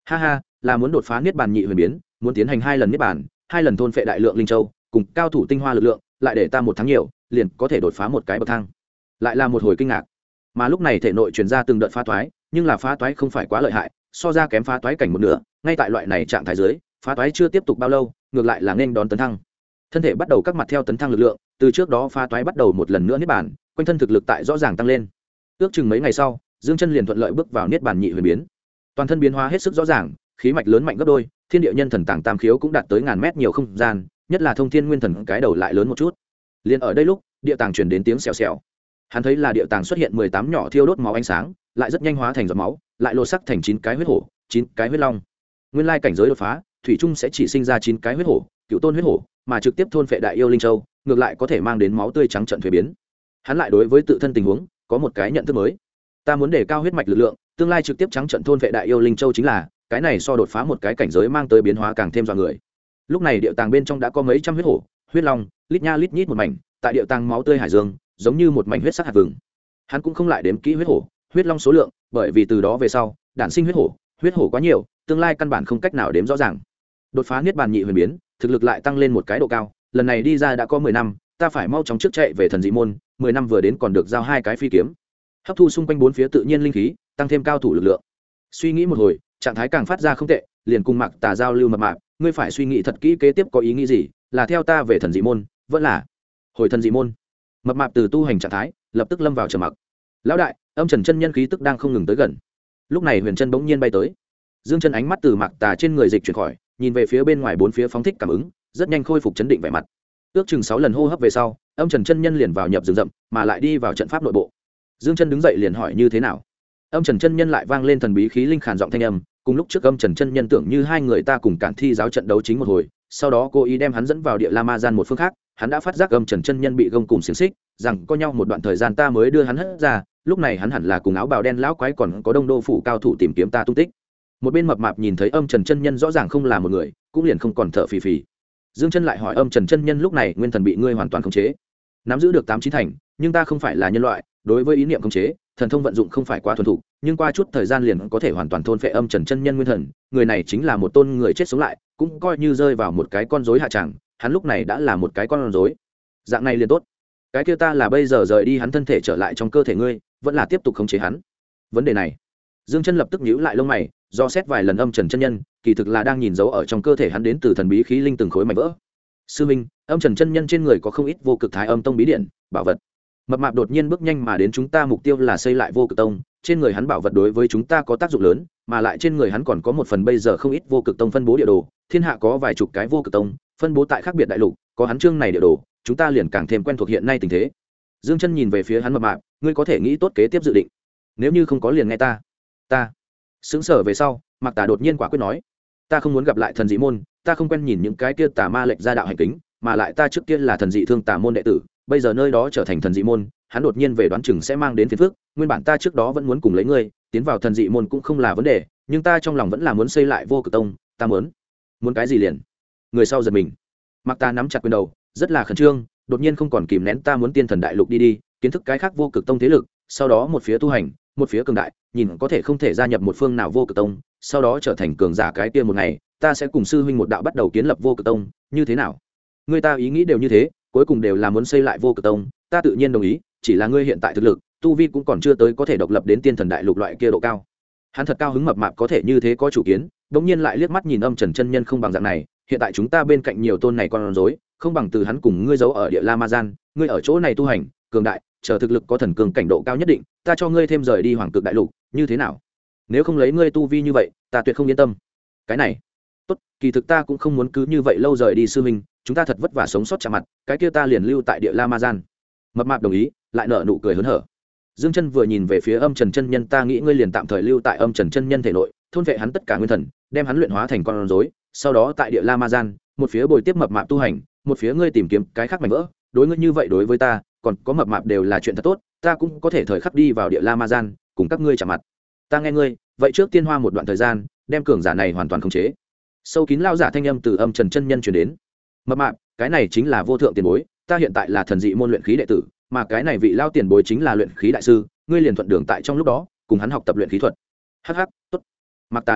Ha ha, là muốn đột phá niết bàn nhị huyền biến, muốn tiến hành 2 lần niết bàn, 2 lần thôn phệ đại lượng linh châu, cùng cao thủ tinh hoa lực lượng, lại để ta 1 tháng nhiều, liền có thể đột phá một cái bậc thang. Lại là một hồi kinh ngạc. Mà lúc này thể nội truyền ra từng đợt phá toái, nhưng là phá toái không phải quá lợi hại, so ra kém phá toái cảnh một nửa, ngay tại loại này trạng thái dưới, phá toái chưa tiếp tục bao lâu, ngược lại là nên đón tấn thăng. Thân thể bắt đầu các mặt theo tấn thăng lực lượng, từ trước đó phá toái bắt đầu một lần nữa niết bàn, quanh thân thực lực tại rõ ràng tăng lên. Ước chừng mấy ngày sau, Dương Chân liền thuận lợi bước vào niết bàn nhị huyền biến. Toàn thân biến hóa hết sức rõ ràng, khí mạch lớn mạnh gấp đôi, thiên địa nhân thần tàng tam khiếu cũng đạt tới ngàn mét nhiều không gian, nhất là thông thiên nguyên thần cái đầu lại lớn một chút. Liên ở đây lúc, địa tàng truyền đến tiếng xèo xèo. Hắn thấy là địa tàng xuất hiện 18 nhỏ thiêu đốt máu ánh sáng, lại rất nhanh hóa thành giọt máu, lại lột sắc thành 9 cái huyết hổ, 9 cái huyết long. Nguyên lai cảnh giới đột phá, thủy trung sẽ chỉ sinh ra 9 cái huyết hổ, cựu tôn huyết hổ, mà trực tiếp thôn phệ đại yêu linh châu, ngược lại có thể mang đến máu tươi trắng trận thuế biến. Hắn lại đối với tự thân tình huống có một cái nhận thức mới. Ta muốn đề cao huyết mạch lực lượng, tương lai trực tiếp trắng trận thôn phệ đại yêu linh châu chính là, cái này so đột phá một cái cảnh giới mang tới biến hóa càng thêm dọa người. Lúc này địa tàng bên trong đã có mấy trăm huyết hổ, huyết long, lít nha lít nhít một mảnh, tại địa tàng máu tươi hải dương, giống như một mảnh huyết sắc hạt vừng. Hắn cũng không lại đếm kỹ huyết hổ, huyết long số lượng, bởi vì từ đó về sau, đản sinh huyết hổ quá nhiều, tương lai căn bản không cách nào đếm rõ ràng. Đột phá niết bàn nhị huyền biến, thực lực lại tăng lên một cái độ cao, lần này đi ra đã có 10 năm, ta phải mau chóng trước chạy về thần dị môn, 10 năm vừa đến còn được giao 2 cái phi kiếm. Hấp thu xung quanh bốn phía tự nhiên linh khí, tăng thêm cao thủ lực lượng. Suy nghĩ một hồi, trạng thái càng phát ra không tệ, liền cùng Mạc Tà giao lưu mập mạp, ngươi phải suy nghĩ thật kỹ kế tiếp có ý nghĩ gì, là theo ta về thần dị môn, vẫn là hồi thần dị môn. Mập mạp từ tu hành trạng thái, lập tức lâm vào trầm mặc. Lão đại, âm trần chân nhân khí tức đang không ngừng tới gần. Lúc này Huyền Chân bỗng nhiên bay tới. Dương Chân ánh mắt từ Mạc Tà trên người dịch chuyển khỏi, nhìn về phía bên ngoài bốn phía phóng thích cảm ứng, rất nhanh khôi phục chấn định vẻ mặt. Ước chừng 6 lần hô hấp về sau, âm trần chân nhân liền vào nhập rừng rậm, mà lại đi vào trận pháp nội bộ. Dương Chân đứng dậy liền hỏi như thế nào. Âm trần chân nhân lại vang lên thần bí khí linh khàn giọng thanh âm, cùng lúc trước âm trần chân nhân tưởng như hai người ta cùng Cản Thi giáo trận đấu chính một hồi, sau đó cố ý đem hắn dẫn vào địa La Ma Gian một phương khác, hắn đã phát giác âm trần chân nhân bị gông cùng xiềng xích, rằng có nhau một đoạn thời gian ta mới đưa hắn hất ra, lúc này hắn hẳn là cùng áo bào đen lão quái còn có Đông Đô phủ cao thủ tìm kiếm ta tung tích. Một bên mập mạp nhìn thấy âm trần chân nhân rõ ràng không là một người, cũng liền không còn thở phì phì. Dương Chân lại hỏi âm trần chân nhân lúc này nguyên thần bị ngươi hoàn toàn khống chế, nắm giữ được 8-9 thành, nhưng ta không phải là nhân loại, đối với ý niệm khống chế, thần thông vận dụng không phải quá thuần thục, nhưng qua chút thời gian liền có thể hoàn toàn thôn phệ âm trần chân nhân nguyên thần, người này chính là một tôn người chết sống lại, cũng coi như rơi vào một cái con rối hạ tràng, hắn lúc này đã là một cái con rối. Dạng này liền tốt. Cái kia ta là bây giờ rời đi hắn thân thể trở lại trong cơ thể ngươi, vẫn là tiếp tục khống chế hắn? Vấn đề này, Dương Chân lập tức nhíu lại lông mày, do xét vài lần âm trần chân nhân, kỳ thực là đang nhìn dấu ở trong cơ thể hắn đến từ thần bí khí linh từng khối mảnh vỡ. Sư minh, âm trần chân nhân trên người có không ít vô cực thái âm tông bí điển, bảo vật. Mập mạp đột nhiên bước nhanh mà đến, chúng ta mục tiêu là xây lại vô cực tông, trên người hắn bảo vật đối với chúng ta có tác dụng lớn, mà lại trên người hắn còn có một phần bây giờ không ít vô cực tông phân bố địa đồ, thiên hạ có vài chục cái vô cực tông, phân bố tại khác biệt đại lục, có hắn chương này địa đồ, chúng ta liền càng thêm quen thuộc hiện nay tình thế. Dương Chân nhìn về phía hắn mập mạp, ngươi có thể nghĩ tốt kế tiếp dự định, nếu như không có liền nghe ta. Sững sờ về sau, Mạc Tà đột nhiên quả quyết nói, ta không muốn gặp lại thần dị môn, ta không quen nhìn những cái kia tà ma lệch ra đạo hành kính, mà lại ta trước kia là thần dị thương tà môn đệ tử, bây giờ nơi đó trở thành thần dị môn, hắn đột nhiên về đoán chừng sẽ mang đến phiền phức, nguyên bản ta trước đó vẫn muốn cùng lấy ngươi tiến vào thần dị môn cũng không là vấn đề, nhưng ta trong lòng vẫn là muốn xây lại vô cực tông, ta muốn cái gì liền. Người sau giật mình. Mạc Tà nắm chặt quyền đầu, rất là khẩn trương, đột nhiên không còn kìm nén, ta muốn tiên thần đại lục đi, kiến thức cái khác vô cực tông thế lực, sau đó một phía tu hành, một phía cường đại, nhìn có thể không thể gia nhập một phương nào vô cực tông, sau đó trở thành cường giả, cái kia một ngày ta sẽ cùng sư huynh một đạo bắt đầu kiến lập vô cực tông, như thế nào? Người ta ý nghĩ đều như thế, cuối cùng đều là muốn xây lại vô cực tông, ta tự nhiên đồng ý, chỉ là ngươi hiện tại thực lực tu vi cũng còn chưa tới có thể độc lập đến tiên thần đại lục loại kia độ cao. Hắn thật cao hứng, mập mạp có thể như thế có chủ kiến, đống nhiên lại liếc mắt nhìn âm trần chân nhân, không bằng dạng này, hiện tại chúng ta bên cạnh nhiều tôn này con rối, không bằng từ hắn cùng ngươi giấu ở địa La Ma Gian, ngươi ở chỗ này tu hành cường đại, chờ thực lực có thần cường cảnh độ cao nhất định, ta cho ngươi thêm rời đi hoàng cực đại lục, như thế nào? Nếu không lấy ngươi tu vi như vậy, ta tuyệt không yên tâm. Cái này tốt, kỳ thực ta cũng không muốn cứ như vậy lâu rời đi sư huynh, chúng ta thật vất vả sống sót chạm mặt, cái kia ta liền lưu tại địa La Ma Gian. Mập mạp đồng ý, lại nở nụ cười hớn hở. Dương Chân vừa nhìn về phía âm trần chân nhân, ta nghĩ ngươi liền tạm thời lưu tại âm trần chân nhân thể nội, thôn vệ hắn tất cả nguyên thần, đem hắn luyện hóa thành con rối, sau đó tại địa La Ma Gian, một phía bồi tiếp mập mạp tu hành, một phía ngươi tìm kiếm cái khác mảnh vỡ, đối ngươi như vậy đối với ta, còn có mập mạp đều là chuyện thật tốt, ta cũng có thể thời khắc đi vào địa La Ma Gian, cùng các ngươi chạm mặt. Ta nghe ngươi, vậy trước tiên hoa một đoạn thời gian, đem cường giả này hoàn toàn khống chế. Sâu kín lao giả thanh âm từ âm trần chân nhân truyền đến. Mập mạp, cái này chính là vô thượng tiền bối, ta hiện tại là thần dị môn luyện khí đệ tử, mà cái này vị lao tiền bối chính là luyện khí đại sư, ngươi liền thuận đường tại trong lúc đó cùng hắn học tập luyện khí thuật. Hắc hắc, tốt. Mạc Tà đồng ý,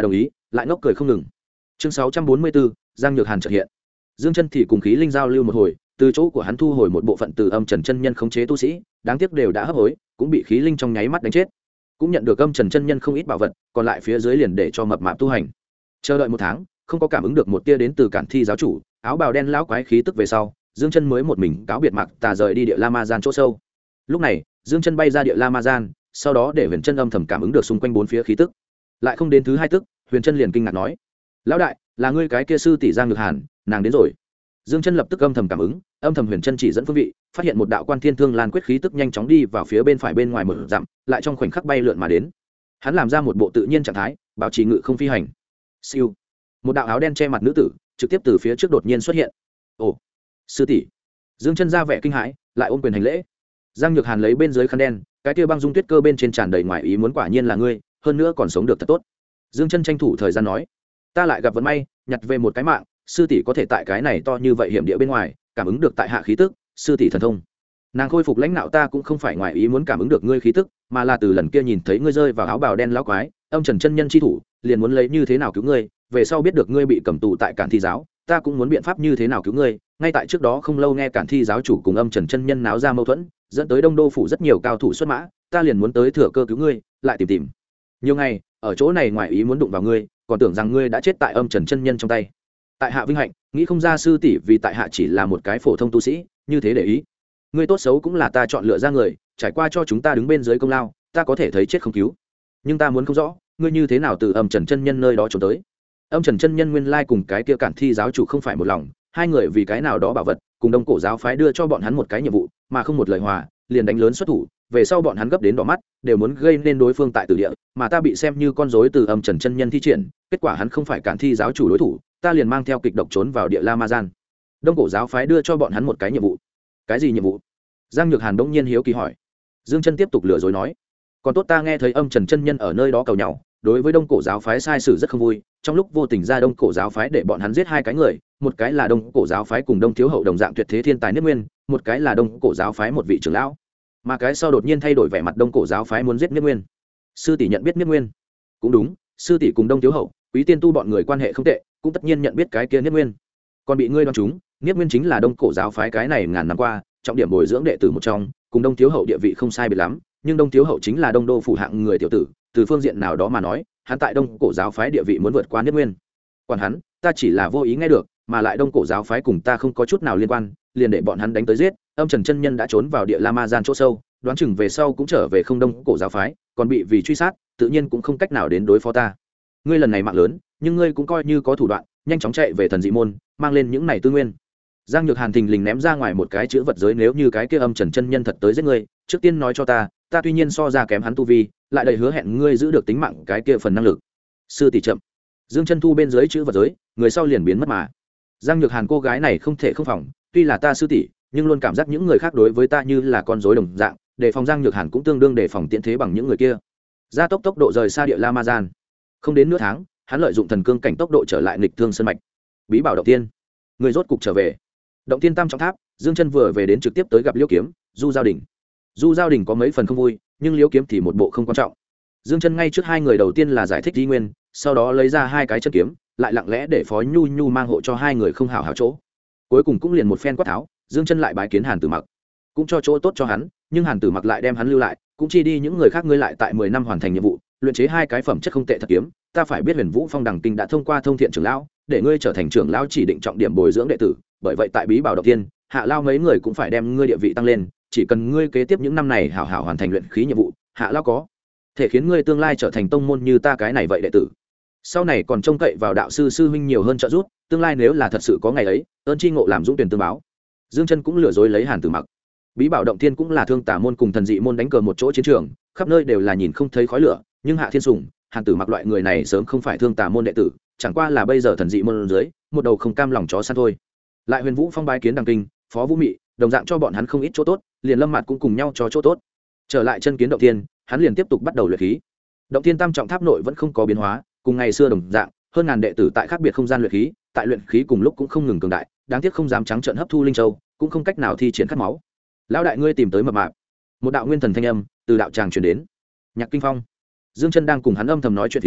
lại ngốc cười không ngừng. Chương 644, Giang Nhược Hàn chợt hiện. Dương Chân thì cùng khí linh giao lưu một hồi, từ chỗ của hắn thu hồi một bộ phận từ âm trần chân nhân khống chế tu sĩ, đáng tiếc đều đã hấp hối, cũng bị khí linh trong nháy mắt đánh chết. Cũng nhận được âm trần chân nhân không ít bảo vật, còn lại phía dưới liền để cho mập mạp tu hành. Chờ đợi một tháng, không có cảm ứng được một tia đến từ Cản Thi giáo chủ, áo bào đen lão quái khí tức về sau, Dương Chân mới một mình cáo biệt Mạc Tà rời đi địa La Ma Gian chỗ sâu. Lúc này, Dương Chân bay ra địa La Ma Gian, sau đó để Huyền Chân âm thầm cảm ứng được xung quanh bốn phía khí tức. Lại không đến thứ hai tức, Huyền Chân liền kinh ngạc nói: "Lão đại, là ngươi cái kia sư tỷ Giang Nhược Hàn, nàng đến rồi." Dương Chân lập tức âm thầm cảm ứng, âm thầm Huyền Chân chỉ dẫn phương vị, phát hiện một đạo Quan Thiên Thương Lan quyết khí tức nhanh chóng đi vào phía bên phải bên ngoài một dặm, lại trong khoảnh khắc bay lượn mà đến. Hắn làm ra một bộ tự nhiên trạng thái, bảo trì ngự không phi hành. Siêu. Một đạo áo đen che mặt nữ tử, trực tiếp từ phía trước đột nhiên xuất hiện. "Ồ, sư tỷ." Dương Chân ra vẻ kinh hãi, lại ôm quyền hành lễ. Giang Nhược Hàn lấy bên dưới khăn đen, cái kia băng dung tuyết cơ bên trên tràn đầy ngoài ý muốn, quả nhiên là ngươi, hơn nữa còn sống được thật tốt. Dương Chân tranh thủ thời gian nói: "Ta lại gặp vận may, nhặt về một cái mạng, sư tỷ có thể tại cái này to như vậy hiểm địa bên ngoài cảm ứng được tại hạ khí tức, sư tỷ thần thông." Nàng khôi phục lãnh đạo ta cũng không phải ngoài ý muốn cảm ứng được ngươi khí tức, mà là từ lần kia nhìn thấy ngươi rơi vào áo bào đen lão quái, âm trần chân nhân chi thủ, liền muốn lấy như thế nào cứu ngươi, về sau biết được ngươi bị cầm tù tại Cản Thi giáo, ta cũng muốn biện pháp như thế nào cứu ngươi, ngay tại trước đó không lâu nghe Cản Thi giáo chủ cùng âm trần chân nhân náo ra mâu thuẫn, dẫn tới Đông Đô phủ rất nhiều cao thủ xuất mã, ta liền muốn tới thừa cơ cứu ngươi, lại tìm. Nhiều ngày, ở chỗ này ngoài ý muốn đụng vào ngươi, còn tưởng rằng ngươi đã chết tại âm trần chân nhân trong tay. Tại hạ vinh hạnh, nghĩ không ra sư tỷ vì tại hạ chỉ là một cái phổ thông tu sĩ, như thế để ý. Ngươi tốt xấu cũng là ta chọn lựa ra người, trải qua cho chúng ta đứng bên dưới công lao, ta có thể thấy chết không cứu. Nhưng ta muốn không rõ, ngươi như thế nào từ âm trần chân nhân nơi đó trốn tới? Âm trần chân nhân nguyên lai cùng cái kia Cản Thi giáo chủ không phải một lòng, hai người vì cái nào đó bảo vật, cùng Đông Cổ giáo phái đưa cho bọn hắn một cái nhiệm vụ, mà không một lời hòa, liền đánh lớn xuất thủ, về sau bọn hắn gấp đến đỏ mắt, đều muốn gây nên đối phương tại tử địa, mà ta bị xem như con rối từ âm trần chân nhân thi triển, kết quả hắn không phải Cản Thi giáo chủ đối thủ, ta liền mang theo kịch độc trốn vào địa La Ma Gian. Đông Cổ giáo phái đưa cho bọn hắn một cái nhiệm vụ. Cái gì nhiệm vụ? Giang Nhược Hàn đống nhiên hiếu kỳ hỏi. Dương Chân tiếp tục lừa dối nói: "Còn tốt ta nghe thấy âm trần chân nhân ở nơi đó cầu nhau, đối với Đông Cổ giáo phái sai sử rất không vui, trong lúc vô tình ra Đông Cổ giáo phái để bọn hắn giết hai cái người, một cái là Đông Cổ giáo phái cùng Đông Thiếu hậu đồng dạng tuyệt thế thiên tài Niết Nguyên, một cái là Đông Cổ giáo phái một vị trưởng lão. Mà cái sau đột nhiên thay đổi vẻ mặt, Đông Cổ giáo phái muốn giết Niết Nguyên." Sư tỷ nhận biết Niết Nguyên? Cũng đúng, sư tỷ cùng Đông Thiếu hậu, Quý Tiên Tu bọn người quan hệ không tệ, cũng tất nhiên nhận biết cái kia Niết Nguyên. Còn bị ngươi đoán trúng, Niết Nguyên chính là Đông Cổ giáo phái cái này ngàn năm qua trọng điểm bồi dưỡng đệ tử một trong, cùng Đông Thiếu hậu địa vị không sai biệt lắm, nhưng Đông Thiếu hậu chính là Đông Đô phủ hạng người tiểu tử, từ phương diện nào đó mà nói, hắn tại Đông Cổ giáo phái địa vị muốn vượt qua Niết Nguyên. Còn hắn, ta chỉ là vô ý nghe được, mà lại Đông Cổ giáo phái cùng ta không có chút nào liên quan, liền để bọn hắn đánh tới giết, âm trần chân nhân đã trốn vào địa La Ma Gian chỗ sâu, đoán chừng về sau cũng trở về không Đông Cổ giáo phái, còn bị vì truy sát, tự nhiên cũng không cách nào đến đối phó ta. Ngươi lần này mạng lớn, nhưng ngươi cũng coi như có thủ đoạn, nhanh chóng chạy về thần dị môn, mang lên những này tư nguyên. Giang Nhược Hàn thình lình ném ra ngoài một cái chữ vật giới, nếu như cái kia âm trần chân nhân thật tới giết ngươi, trước tiên nói cho ta, ta tuy nhiên so ra kém hắn tu vi, lại đầy hứa hẹn ngươi giữ được tính mạng cái kia phần năng lực. Sư tỷ chậm. Dương Chân thu bên dưới chữ vật giới, người sau liền biến mất mà. Giang Nhược Hàn cô gái này không thể không phòng, tuy là ta sư tỷ, nhưng luôn cảm giác những người khác đối với ta như là con rối đồng dạng, đề phòng Giang Nhược Hàn cũng tương đương đề phòng tiện thế bằng những người kia. Gia tốc độ rời xa địa La Ma Gian. Không đến nửa tháng, hắn lợi dụng thần cương cảnh tốc độ trở lại nghịch thương sơn mạch. Bí bảo động tiên, người rốt cục trở về. Động tiên tam trọng tháp, Dương Chân vừa về đến trực tiếp tới gặp Liễu Kiếm, Du Giao Đình. Du Giao Đình có mấy phần không vui, nhưng Liễu Kiếm thì một bộ không quan trọng. Dương Chân ngay trước hai người đầu tiên là giải thích di nguyên, sau đó lấy ra hai cái chân kiếm, lại lặng lẽ để Phó Nhu Nhu mang hộ cho hai người không hảo hảo chỗ. Cuối cùng cũng liền một phen quát tháo, Dương Chân lại bái kiến Hàn Tử Mặc, cũng cho chỗ tốt cho hắn, nhưng Hàn Tử Mặc lại đem hắn lưu lại, cũng chi đi những người khác, ngươi lại tại 10 năm hoàn thành nhiệm vụ, luyện chế hai cái phẩm chất không tệ thật kiếm, ta phải biết Huyền Vũ Phong Đằng Kinh đã thông qua thông thiện trưởng lão, để ngươi trở thành trưởng lão chỉ định trọng điểm bồi dưỡng đệ tử, bởi vậy tại Bí Bảo Động Tiên, Hạ Lao mấy người cũng phải đem ngươi địa vị tăng lên, chỉ cần ngươi kế tiếp những năm này hảo hảo hoàn thành luyện khí nhiệm vụ, Hạ Lao có thể khiến ngươi tương lai trở thành tông môn như ta cái này vậy đệ tử. Sau này còn trông cậy vào đạo sư sư huynh nhiều hơn trợ giúp, tương lai nếu là thật sự có ngày ấy, ơn chi ngộ làm dũng tuyển tương báo. Dương Chân cũng lừa dối lấy Hàn Tử Mặc. Bí Bảo Động Thiên cũng là thương tà môn cùng thần dị môn đánh cờ một chỗ chiến trường, khắp nơi đều là nhìn không thấy khói lửa, nhưng Hạ Thiên Sùng, Hàn Tử Mặc loại người này sớm không phải thương tà môn đệ tử, chẳng qua là bây giờ thần dị môn dưới một đầu không cam lòng chó săn thôi. Lại Huyền Vũ Phong bái kiến Đằng Kinh, Phó Vũ Mị, đồng dạng cho bọn hắn không ít chỗ tốt, liền Lâm Mạt cũng cùng nhau cho chỗ tốt. Trở lại chân kiến động thiên, hắn liền tiếp tục bắt đầu luyện khí. Động thiên tam trọng tháp nội vẫn không có biến hóa, cùng ngày xưa đồng dạng, hơn ngàn đệ tử tại khác biệt không gian luyện khí, tại luyện khí cùng lúc cũng không ngừng cường đại, đáng tiếc không dám trắng trợn hấp thu linh châu, cũng không cách nào thi triển khát máu. Lão đại, ngươi tìm tới mập mạp. Một đạo nguyên thần thanh âm từ đạo tràng truyền đến. Nhạc Kinh Phong. Dương Chân đang cùng hắn âm thầm nói chuyện phiếm,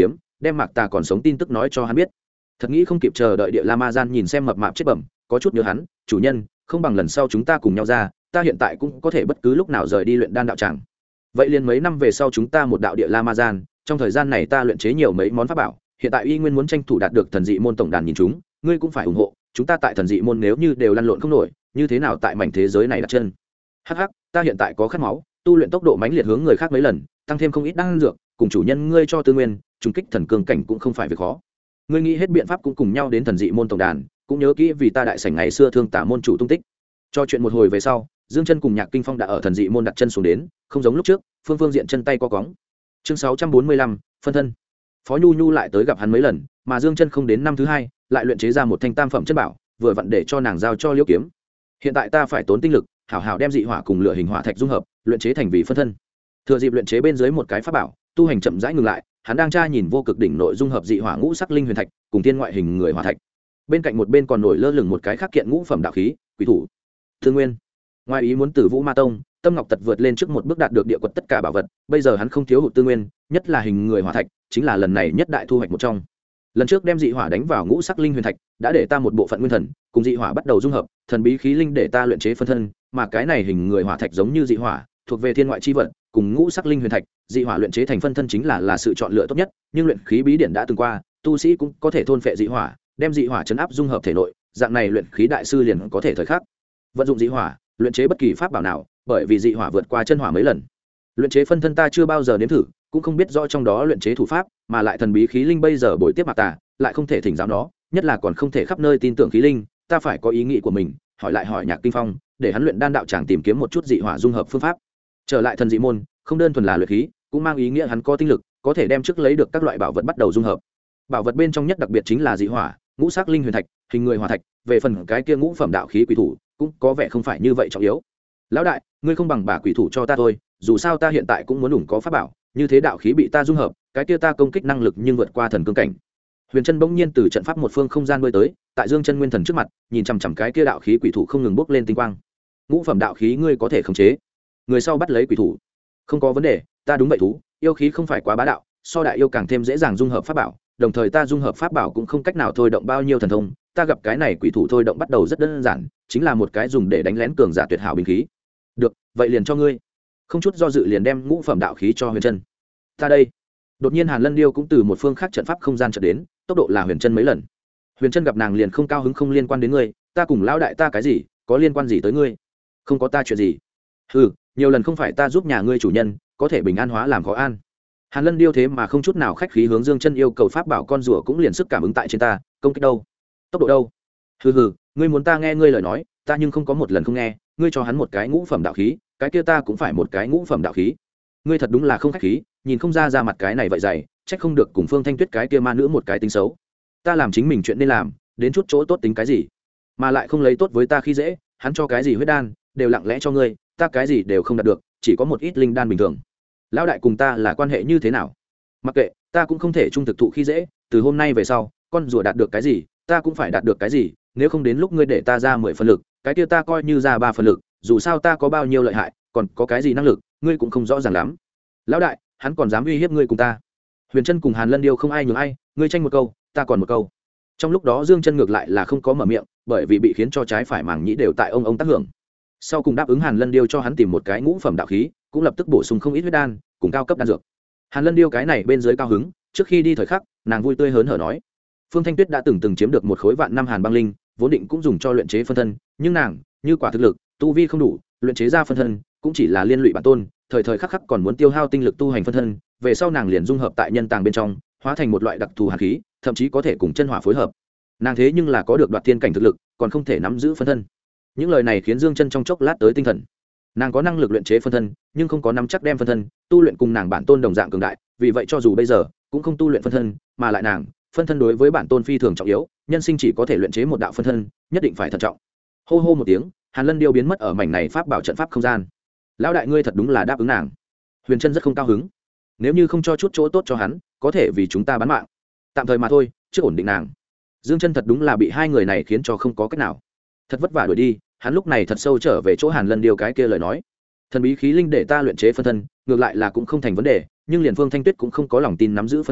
đem Mạc Tà còn sống tin tức nói cho hắn biết. Thật nghĩ không kịp chờ đợi địa La Ma Gian nhìn xem mập mạp chết bẩm, có chút nhớ hắn, chủ nhân, không bằng lần sau chúng ta cùng nhau ra, ta hiện tại cũng có thể bất cứ lúc nào rời đi luyện đan đạo tràng. Vậy liền mấy năm về sau chúng ta một đạo địa La Ma Gian, trong thời gian này ta luyện chế nhiều mấy món pháp bảo, hiện tại y nguyên muốn tranh thủ đạt được thần dị môn tổng đàn nhìn chúng, ngươi cũng phải ủng hộ, chúng ta tại thần dị môn nếu như đều lăn lộn không nổi, như thế nào tại mảnh thế giới này đặt chân. Hắc hắc, ta hiện tại có khát máu, tu luyện tốc độ mãnh liệt hướng người khác mấy lần, tăng thêm không ít đan dược, cùng chủ nhân ngươi cho tư nguyên, trùng kích thần cương cảnh cũng không phải việc khó. Ngươi nghĩ hết biện pháp cũng cùng nhau đến thần dị môn tổng đàn, cũng nhớ kỹ vì ta đại sảnh ngày xưa thương tả môn chủ tung tích. Cho chuyện một hồi về sau, Dương Chân cùng Nhạc Kinh Phong đã ở thần dị môn đặt chân xuống đến, không giống lúc trước, phương diện chân tay co cóng. Chương 645, phân thân. Phó Nhu Nhu lại tới gặp hắn mấy lần, mà Dương Chân không đến năm thứ hai, lại luyện chế ra một thanh tam phẩm chân bảo, vừa vặn để cho nàng giao cho Liễu Kiếm. Hiện tại ta phải tốn tinh lực, hảo hảo đem dị hỏa cùng lửa hình hỏa thạch dung hợp, luyện chế thành vị phân thân. Thừa dịp luyện chế bên dưới một cái pháp bảo, tu hành chậm rãi ngừng lại, hắn đang tra nhìn vô cực đỉnh nội dung hợp dị hỏa ngũ sắc linh huyền thạch, cùng tiên ngoại hình người hỏa thạch. Bên cạnh một bên còn nổi lơ lửng một cái khác kiện ngũ phẩm đạo khí, quỷ thủ. Thương Nguyên. Ngoài ý muốn từ Vũ Ma Tông, Tâm Ngọc Tật vượt lên trước một bước đạt được địa quật tất cả bảo vật, bây giờ hắn không thiếu hụt tư nguyên, nhất là hình người hỏa thạch, chính là lần này nhất đại thu hoạch một trong. Lần trước đem dị hỏa đánh vào ngũ sắc linh huyền thạch, đã để ta một bộ phận nguyên thần, cùng dị hỏa bắt đầu dung hợp, thần bí khí linh để ta luyện chế phân thân, mà cái này hình người hỏa thạch giống như dị hỏa, thuộc về thiên ngoại chi vật, cùng ngũ sắc linh huyền thạch, dị hỏa luyện chế thành phân thân chính là sự chọn lựa tốt nhất, nhưng luyện khí bí điển đã từng qua, tu sĩ cũng có thể thôn phệ dị hỏa, đem dị hỏa chấn áp dung hợp thể nội, dạng này luyện khí đại sư liền có thể thời khắc vận dụng dị hỏa, luyện chế bất kỳ pháp bảo nào, bởi vì dị hỏa vượt qua chân hỏa mấy lần. Luyện chế phân thân ta chưa bao giờ nếm thử, cũng không biết rõ trong đó luyện chế thủ pháp, mà lại thần bí khí linh bây giờ bồi tiếp Mạc Tà, lại không thể thỉnh giáo nó, nhất là còn không thể khắp nơi tin tưởng khí linh, ta phải có ý nghĩ của mình, hỏi Nhạc Kinh Phong, để hắn luyện đan đạo tràng tìm kiếm một chút dị hỏa dung hợp phương pháp. Trở lại thần dị môn, không đơn thuần là luyện khí, cũng mang ý nghĩa hắn có tinh lực, có thể đem trước lấy được các loại bảo vật bắt đầu dung hợp. Bảo vật bên trong nhất đặc biệt chính là dị hỏa, ngũ sắc linh huyền thạch, hình người hỏa thạch, về phần cái kia ngũ phẩm đạo khí quỷ thủ, cũng có vẻ không phải như vậy trọng yếu. Lão đại, ngươi không bằng bả quỷ thủ cho ta thôi, dù sao ta hiện tại cũng muốn đủ có pháp bảo, như thế đạo khí bị ta dung hợp, cái kia ta công kích năng lực nhưng vượt qua thần cương cảnh. Huyền Chân bỗng nhiên từ trận pháp một phương không gian bơi tới, tại Dương Chân Nguyên Thần trước mặt, nhìn chằm chằm cái kia đạo khí quỷ thủ không ngừng bốc lên tinh quang. Ngũ phẩm đạo khí ngươi có thể khống chế. Người sau bắt lấy quỷ thủ. Không có vấn đề, ta đúng vậy thú, yêu khí không phải quá bá đạo, so đại yêu càng thêm dễ dàng dung hợp pháp bảo, đồng thời ta dung hợp pháp bảo cũng không cách nào thôi động bao nhiêu thần thông, ta gặp cái này quỷ thủ thôi động bắt đầu rất đơn giản, chính là một cái dùng để đánh lén cường giả tuyệt hảo binh khí. Được, vậy liền cho ngươi. Không chút do dự liền đem ngũ phẩm đạo khí cho Huyền Chân. Ta đây. Đột nhiên Hàn Lân Điêu cũng từ một phương khác trận pháp không gian chợt đến, tốc độ là Huyền Chân mấy lần. Huyền Chân gặp nàng liền không cao hứng, không liên quan đến ngươi, ta cùng lão đại ta cái gì, có liên quan gì tới ngươi? Không có ta chuyện gì. Hừ, nhiều lần không phải ta giúp nhà ngươi chủ nhân, có thể bình an hóa làm khó an. Hàn Lân Điêu thế mà không chút nào khách khí hướng Dương Chân yêu cầu pháp bảo con rùa cũng liền sức cảm ứng tại trên ta, công kích đâu? Tốc độ đâu? Hừ, ngươi muốn ta nghe ngươi lời nói, ta nhưng không có một lần không nghe, ngươi cho hắn một cái ngũ phẩm đạo khí, cái kia ta cũng phải một cái ngũ phẩm đạo khí. Ngươi thật đúng là không khách khí, nhìn không ra mặt cái này vậy dày, trách không được cùng Phương Thanh Tuyết cái kia ma nữ một cái tính xấu. Ta làm chính mình chuyện nên làm, đến chút chỗ tốt tính cái gì? Mà lại không lấy tốt với ta khi dễ, hắn cho cái gì huyết đan, đều lặng lẽ cho ngươi, ta cái gì đều không đạt được, chỉ có một ít linh đan bình thường. Lão đại cùng ta là quan hệ như thế nào? Mặc kệ, ta cũng không thể trung thực thụ khi dễ, từ hôm nay về sau, con rùa đạt được cái gì, ta cũng phải đạt được cái gì, nếu không đến lúc ngươi để ta ra 10 phần lực, cái kia ta coi như ra 3 phần lực, dù sao ta có bao nhiêu lợi hại, còn có cái gì năng lực, ngươi cũng không rõ ràng lắm. Lão đại, hắn còn dám uy hiếp ngươi cùng ta. Huyền Chân cùng Hàn Lân Điêu không ai nhường ai, ngươi tranh một câu, ta còn một câu. Trong lúc đó Dương Chân ngược lại là không có mở miệng, bởi vì bị khiến cho trái phải màng nhĩ đều tại ông tác hưởng. Sau cùng đáp ứng Hàn Lân Điêu cho hắn tìm một cái ngũ phẩm đạo khí, cũng lập tức bổ sung không ít huyết đan, cùng cao cấp đan dược. Hàn Lân Điêu cái này bên dưới cao hứng, trước khi đi thời khắc, nàng vui tươi hớn hở nói: Phương Thanh Tuyết đã từng chiếm được một khối vạn năm hàn băng linh, vốn định cũng dùng cho luyện chế phân thân, nhưng nàng, như quả thực lực, tu vi không đủ, luyện chế ra phân thân, cũng chỉ là liên lụy bản tôn, thời khắc khắc còn muốn tiêu hao tinh lực tu hành phân thân, về sau nàng liền dung hợp tại nhân tàng bên trong, hóa thành một loại đặc thù hàn khí, thậm chí có thể cùng chân hỏa phối hợp. Nàng thế nhưng là có được đoạt thiên cảnh thực lực, còn không thể nắm giữ phân thân. Những lời này khiến Dương Chân trong chốc lát tới tinh thần. Nàng có năng lực luyện chế phân thân, nhưng không có nắm chắc đem phân thân tu luyện cùng nàng bản tôn đồng dạng cường đại, vì vậy cho dù bây giờ cũng không tu luyện phân thân, mà lại nàng, phân thân đối với bản tôn phi thường trọng yếu, nhân sinh chỉ có thể luyện chế một đạo phân thân, nhất định phải thận trọng. Hô hô một tiếng, Hàn Lân Điêu biến mất ở mảnh này pháp bảo trận pháp không gian. Lão đại ngươi thật đúng là đáp ứng nàng. Huyền Chân rất không cao hứng. Nếu như không cho chút chỗ tốt cho hắn, có thể vì chúng ta bán mạng. Tạm thời mà thôi, trước ổn định nàng. Dương Chân thật đúng là bị hai người này khiến cho không có cách nào. Thật vất vả đuổi đi, hắn lúc này thật sâu trở về chỗ Hàn Lân Điêu cái kia lời nói. Thần bí khí linh để ta luyện chế phân thân, ngược lại là cũng không thành vấn đề, nhưng liền Phương Thanh Tuyết cũng không có lòng tin nắm giữ phân thân,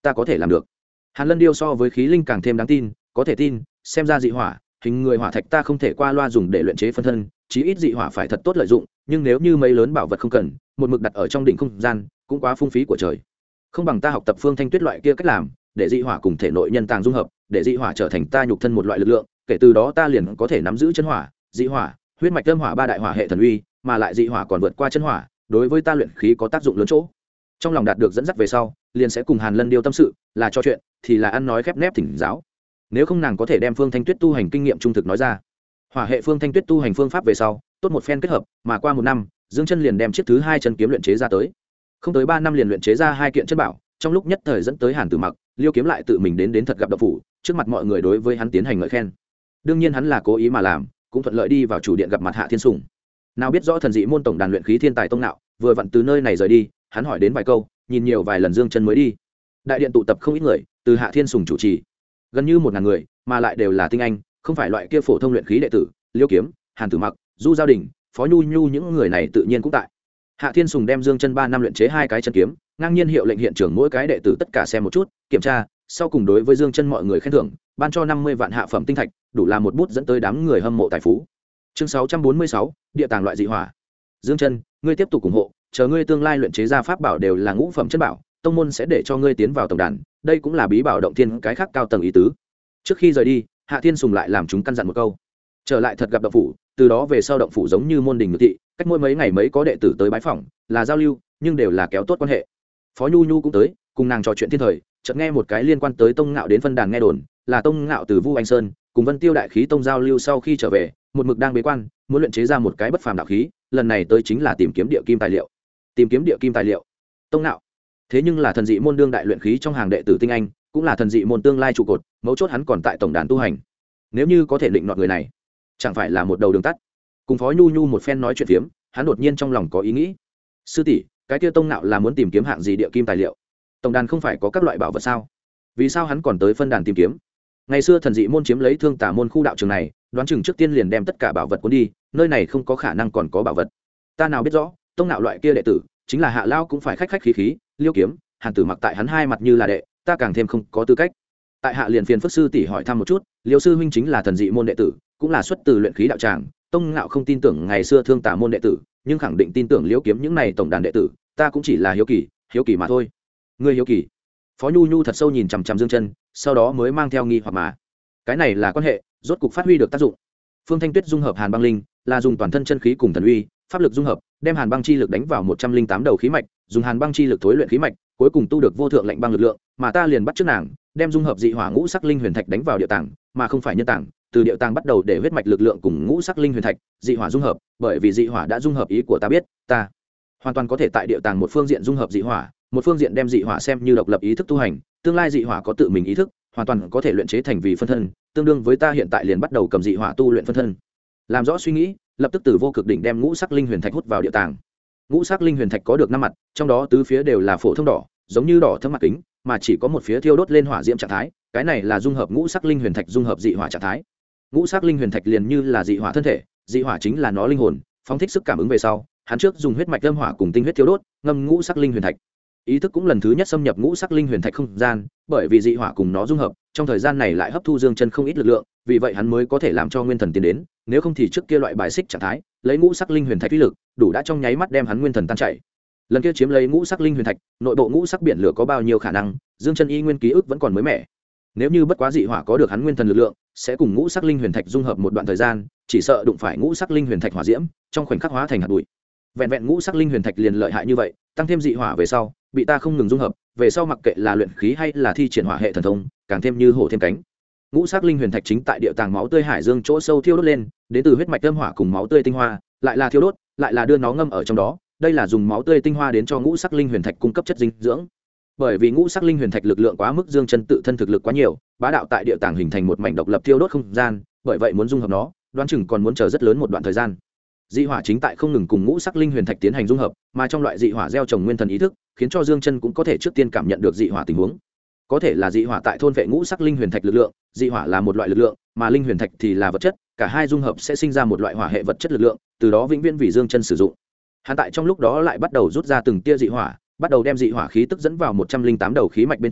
ta có thể làm được. Hàn Lân Điêu so với khí linh càng thêm đáng tin, có thể tin, xem ra dị hỏa hình người hỏa thạch ta không thể qua loa dùng để luyện chế phân thân, chí ít dị hỏa phải thật tốt lợi dụng, nhưng nếu như mấy lớn bảo vật không cần, một mực đặt ở trong đỉnh không gian cũng quá phung phí của trời. Không bằng ta học tập Phương Thanh Tuyết loại kia cách làm, để dị hỏa cùng thể nội nhân tàng dung hợp, để dị hỏa trở thành ta nhục thân một loại lực lượng, kể từ đó ta liền có thể nắm giữ chân hỏa, dị hỏa, huyết mạch âm hỏa ba đại hỏa hệ thần uy, mà lại dị hỏa còn vượt qua chân hỏa, đối với ta luyện khí có tác dụng lớn chỗ. Trong lòng đạt được dẫn dắt về sau, liền sẽ cùng Hàn Lân Điêu tâm sự, là cho chuyện thì là ăn nói khép nép thỉnh giáo. Nếu không nàng có thể đem Phương Thanh Tuyết tu hành kinh nghiệm trung thực nói ra. Hỏa hệ Phương Thanh Tuyết tu hành phương pháp về sau, tốt một phen kết hợp, mà qua một năm, Dương Chân liền đem chiếc thứ hai chân kiếm luyện chế ra tới. Không tới 3 năm liền luyện chế ra 2 kiện chân bảo, trong lúc nhất thời dẫn tới Hàn Tử Mặc, Liêu Kiếm lại tự mình đến thật gặp độc phủ, trước mặt mọi người đối với hắn tiến hành ngợi khen. Đương nhiên hắn là cố ý mà làm, cũng thuận lợi đi vào chủ điện gặp mặt Hạ Thiên Sùng. Nào biết rõ thần dị môn tổng đàn luyện khí thiên tài tông nạo, vừa vặn từ nơi này rời đi, hắn hỏi đến vài câu, nhìn nhiều vài lần Dương Chân mới đi. Đại điện tụ tập không ít người, từ Hạ Thiên Sùng chủ trì, gần như 1000 người, mà lại đều là tinh anh, không phải loại kia phổ thông luyện khí đệ tử. Liêu Kiếm, Hàn Tử Mặc, Du Giao Đình, Phó Nhu Nhu những người này tự nhiên cũng tại. Hạ Thiên Sùng đem Dương Chân 3 năm luyện chế 2 cái chân kiếm, ngang nhiên hiệu lệnh hiện trường mỗi cái đệ tử tất cả xem một chút, kiểm tra, sau cùng đối với Dương Chân mọi người khen thưởng, ban cho 50 vạn hạ phẩm tinh thạch, đủ là một bút dẫn tới đám người hâm mộ tài phú. Chương 646, địa tàng loại dị hỏa. Dương Chân, ngươi tiếp tục ủng hộ, chờ ngươi tương lai luyện chế ra pháp bảo đều là ngũ phẩm chân bảo, tông môn sẽ để cho ngươi tiến vào tổng đàn, đây cũng là bí bảo động thiên cái khác cao tầng ý tứ. Trước khi rời đi, Hạ Thiên Sùng lại làm chúng căn dặn một câu. Trở lại thật gặp động phủ, từ đó về sau động phủ giống như môn đình ngự thị, cách mỗi mấy ngày mấy có đệ tử tới bái phỏng, là giao lưu, nhưng đều là kéo tốt quan hệ. Phó Nhu Nhu cũng tới, cùng nàng trò chuyện thiên thời, chợt nghe một cái liên quan tới Tông Ngạo đến phân đàn nghe đồn, là Tông Ngạo từ Vu Anh Sơn cùng Vân Tiêu đại khí tông giao lưu sau khi trở về, một mực đang bế quan, muốn luyện chế ra một cái bất phàm đạo khí, lần này tới chính là tìm kiếm địa kim tài liệu. Tìm kiếm địa kim tài liệu. Tông Ngạo, thế nhưng là thần dị môn đương đại luyện khí trong hàng đệ tử tinh anh, cũng là thần dị môn tương lai trụ cột, mấu chốt hắn còn tại tổng đàn tu hành. Nếu như có thể định nọt người này, chẳng phải là một đầu đường tắt. Cùng Phó Nhu Nhu một phen nói chuyện phiếm, hắn đột nhiên trong lòng có ý nghĩ. Sư tỷ, cái kia Tông Nạo là muốn tìm kiếm hạng gì địa kim tài liệu? Tổng đàn không phải có các loại bảo vật sao? Vì sao hắn còn tới phân đàn tìm kiếm? Ngày xưa thần dị môn chiếm lấy Thương Tả môn khu đạo trường này, đoán chừng trước tiên liền đem tất cả bảo vật cuốn đi, nơi này không có khả năng còn có bảo vật. Ta nào biết rõ, Tông Nạo loại kia đệ tử, chính là Hạ Lao cũng phải khách khách khí khí, Liêu Kiếm, Hàn Tử Mặc tại hắn hai mặt như là đệ, ta càng thêm không có tư cách. Tại Hạ liền phiền phức sư tỷ hỏi thăm một chút, Liêu sư huynh chính là thần dị môn đệ tử, cũng là xuất từ luyện khí đạo tràng, Tông Ngạo không tin tưởng ngày xưa Thương Tả môn đệ tử, nhưng khẳng định tin tưởng Liêu Kiếm những này tổng đàn đệ tử, ta cũng chỉ là hiếu kỳ mà thôi. Ngươi hiếu kỳ? Phó Nhu Nhu thật sâu nhìn chằm chằm Dương Chân, sau đó mới mang theo nghi hoặc mà, cái này là quan hệ, rốt cục phát huy được tác dụng. Phương Thanh Tuyết dung hợp Hàn Băng Linh, là dùng toàn thân chân khí cùng thần uy, pháp lực dung hợp, đem Hàn Băng chi lực đánh vào 108 đầu khí mạch, dùng Hàn Băng chi lực thối luyện khí mạch, cuối cùng tu được vô thượng lạnh băng lực lượng, mà ta liền bắt chước nàng, đem dung hợp dị hỏa ngũ sắc linh huyền thạch đánh vào địa tàng, mà không phải nhân tàng, từ địa tàng bắt đầu để huyết mạch lực lượng cùng ngũ sắc linh huyền thạch, dị hỏa dung hợp, bởi vì dị hỏa đã dung hợp ý của ta biết, ta hoàn toàn có thể tại địa tàng một phương diện dung hợp dị hỏa, một phương diện đem dị hỏa xem như độc lập ý thức tu hành, tương lai dị hỏa có tự mình ý thức, hoàn toàn có thể luyện chế thành vì phân thân, tương đương với ta hiện tại liền bắt đầu cầm dị hỏa tu luyện phân thân. Làm rõ suy nghĩ, lập tức từ vô cực đỉnh đem ngũ sắc linh huyền thạch hút vào địa tàng. Ngũ sắc linh huyền thạch có được 5 mặt, trong đó tứ phía đều là phổ thông đỏ, giống như đỏ thâm mặt kính, mà chỉ có một phía thiêu đốt lên hỏa diễm trạng thái, cái này là dung hợp ngũ sắc linh huyền thạch dung hợp dị hỏa trạng thái. Ngũ sắc linh huyền thạch liền như là dị hỏa thân thể, dị hỏa chính là nó linh hồn, phóng thích sức cảm ứng về sau, hắn trước dùng huyết mạch âm hỏa cùng tinh huyết thiêu đốt, ngâm ngũ sắc linh huyền thạch. Ý thức cũng lần thứ nhất xâm nhập ngũ sắc linh huyền thạch không gian, bởi vì dị hỏa cùng nó dung hợp, trong thời gian này lại hấp thu Dương Chân không ít lực lượng, vì vậy hắn mới có thể làm cho nguyên thần tiến đến, nếu không thì trước kia loại bài xích trạng thái, lấy ngũ sắc linh huyền thạch uy lực, đủ đã trong nháy mắt đem hắn nguyên thần tan chảy. Lần kia chiếm lấy ngũ sắc linh huyền thạch, nội bộ ngũ sắc biển lửa có bao nhiêu khả năng, Dương Chân y nguyên ký ức vẫn còn mới mẻ. Nếu như bất quá dị hỏa có được hắn nguyên thần lực lượng, sẽ cùng ngũ sắc linh huyền thạch dung hợp một đoạn thời gian, chỉ sợ đụng phải ngũ sắc linh huyền thạch hỏa diễm, trong khoảnh khắc hóa thành hạt bụi. Vẹn vẹn ngũ sắc linh huyền thạch liền lợi hại như vậy, tăng thêm dị hỏa về sau, bị ta không ngừng dung hợp, về sau mặc kệ là luyện khí hay là thi triển hỏa hệ thần thông, càng thêm như hổ thêm cánh. Ngũ sắc linh huyền thạch chính tại địa tàng máu tươi hải dương chỗ sâu thiêu đốt lên, đến từ huyết mạch âm hỏa cùng máu tươi tinh hoa, lại là thiêu đốt, lại là đưa nó ngâm ở trong đó, đây là dùng máu tươi tinh hoa đến cho ngũ sắc linh huyền thạch cung cấp chất dinh dưỡng. Bởi vì ngũ sắc linh huyền thạch lực lượng quá mức, Dương Chân tự thân thực lực quá nhiều, bá đạo tại địa tàng hình thành một mảnh độc lập thiêu đốt không gian, bởi vậy muốn dung hợp nó, đoán chừng còn muốn chờ rất lớn một đoạn thời gian. Dị hỏa chính tại không ngừng cùng ngũ sắc linh huyền thạch tiến hành dung hợp, mà trong loại dị hỏa gieo trồng nguyên thần ý thức, khiến cho Dương Chân cũng có thể trước tiên cảm nhận được dị hỏa tình huống. Có thể là dị hỏa tại thôn vệ ngũ sắc linh huyền thạch lực lượng, dị hỏa là một loại lực lượng, mà linh huyền thạch thì là vật chất, cả hai dung hợp sẽ sinh ra một loại hỏa hệ vật chất lực lượng, từ đó vĩnh viễn vì Dương Chân sử dụng. Hắn tại trong lúc đó lại bắt đầu rút ra từng tia dị hỏa, bắt đầu đem dị hỏa khí tức dẫn vào 108 đầu khí mạch bên trong,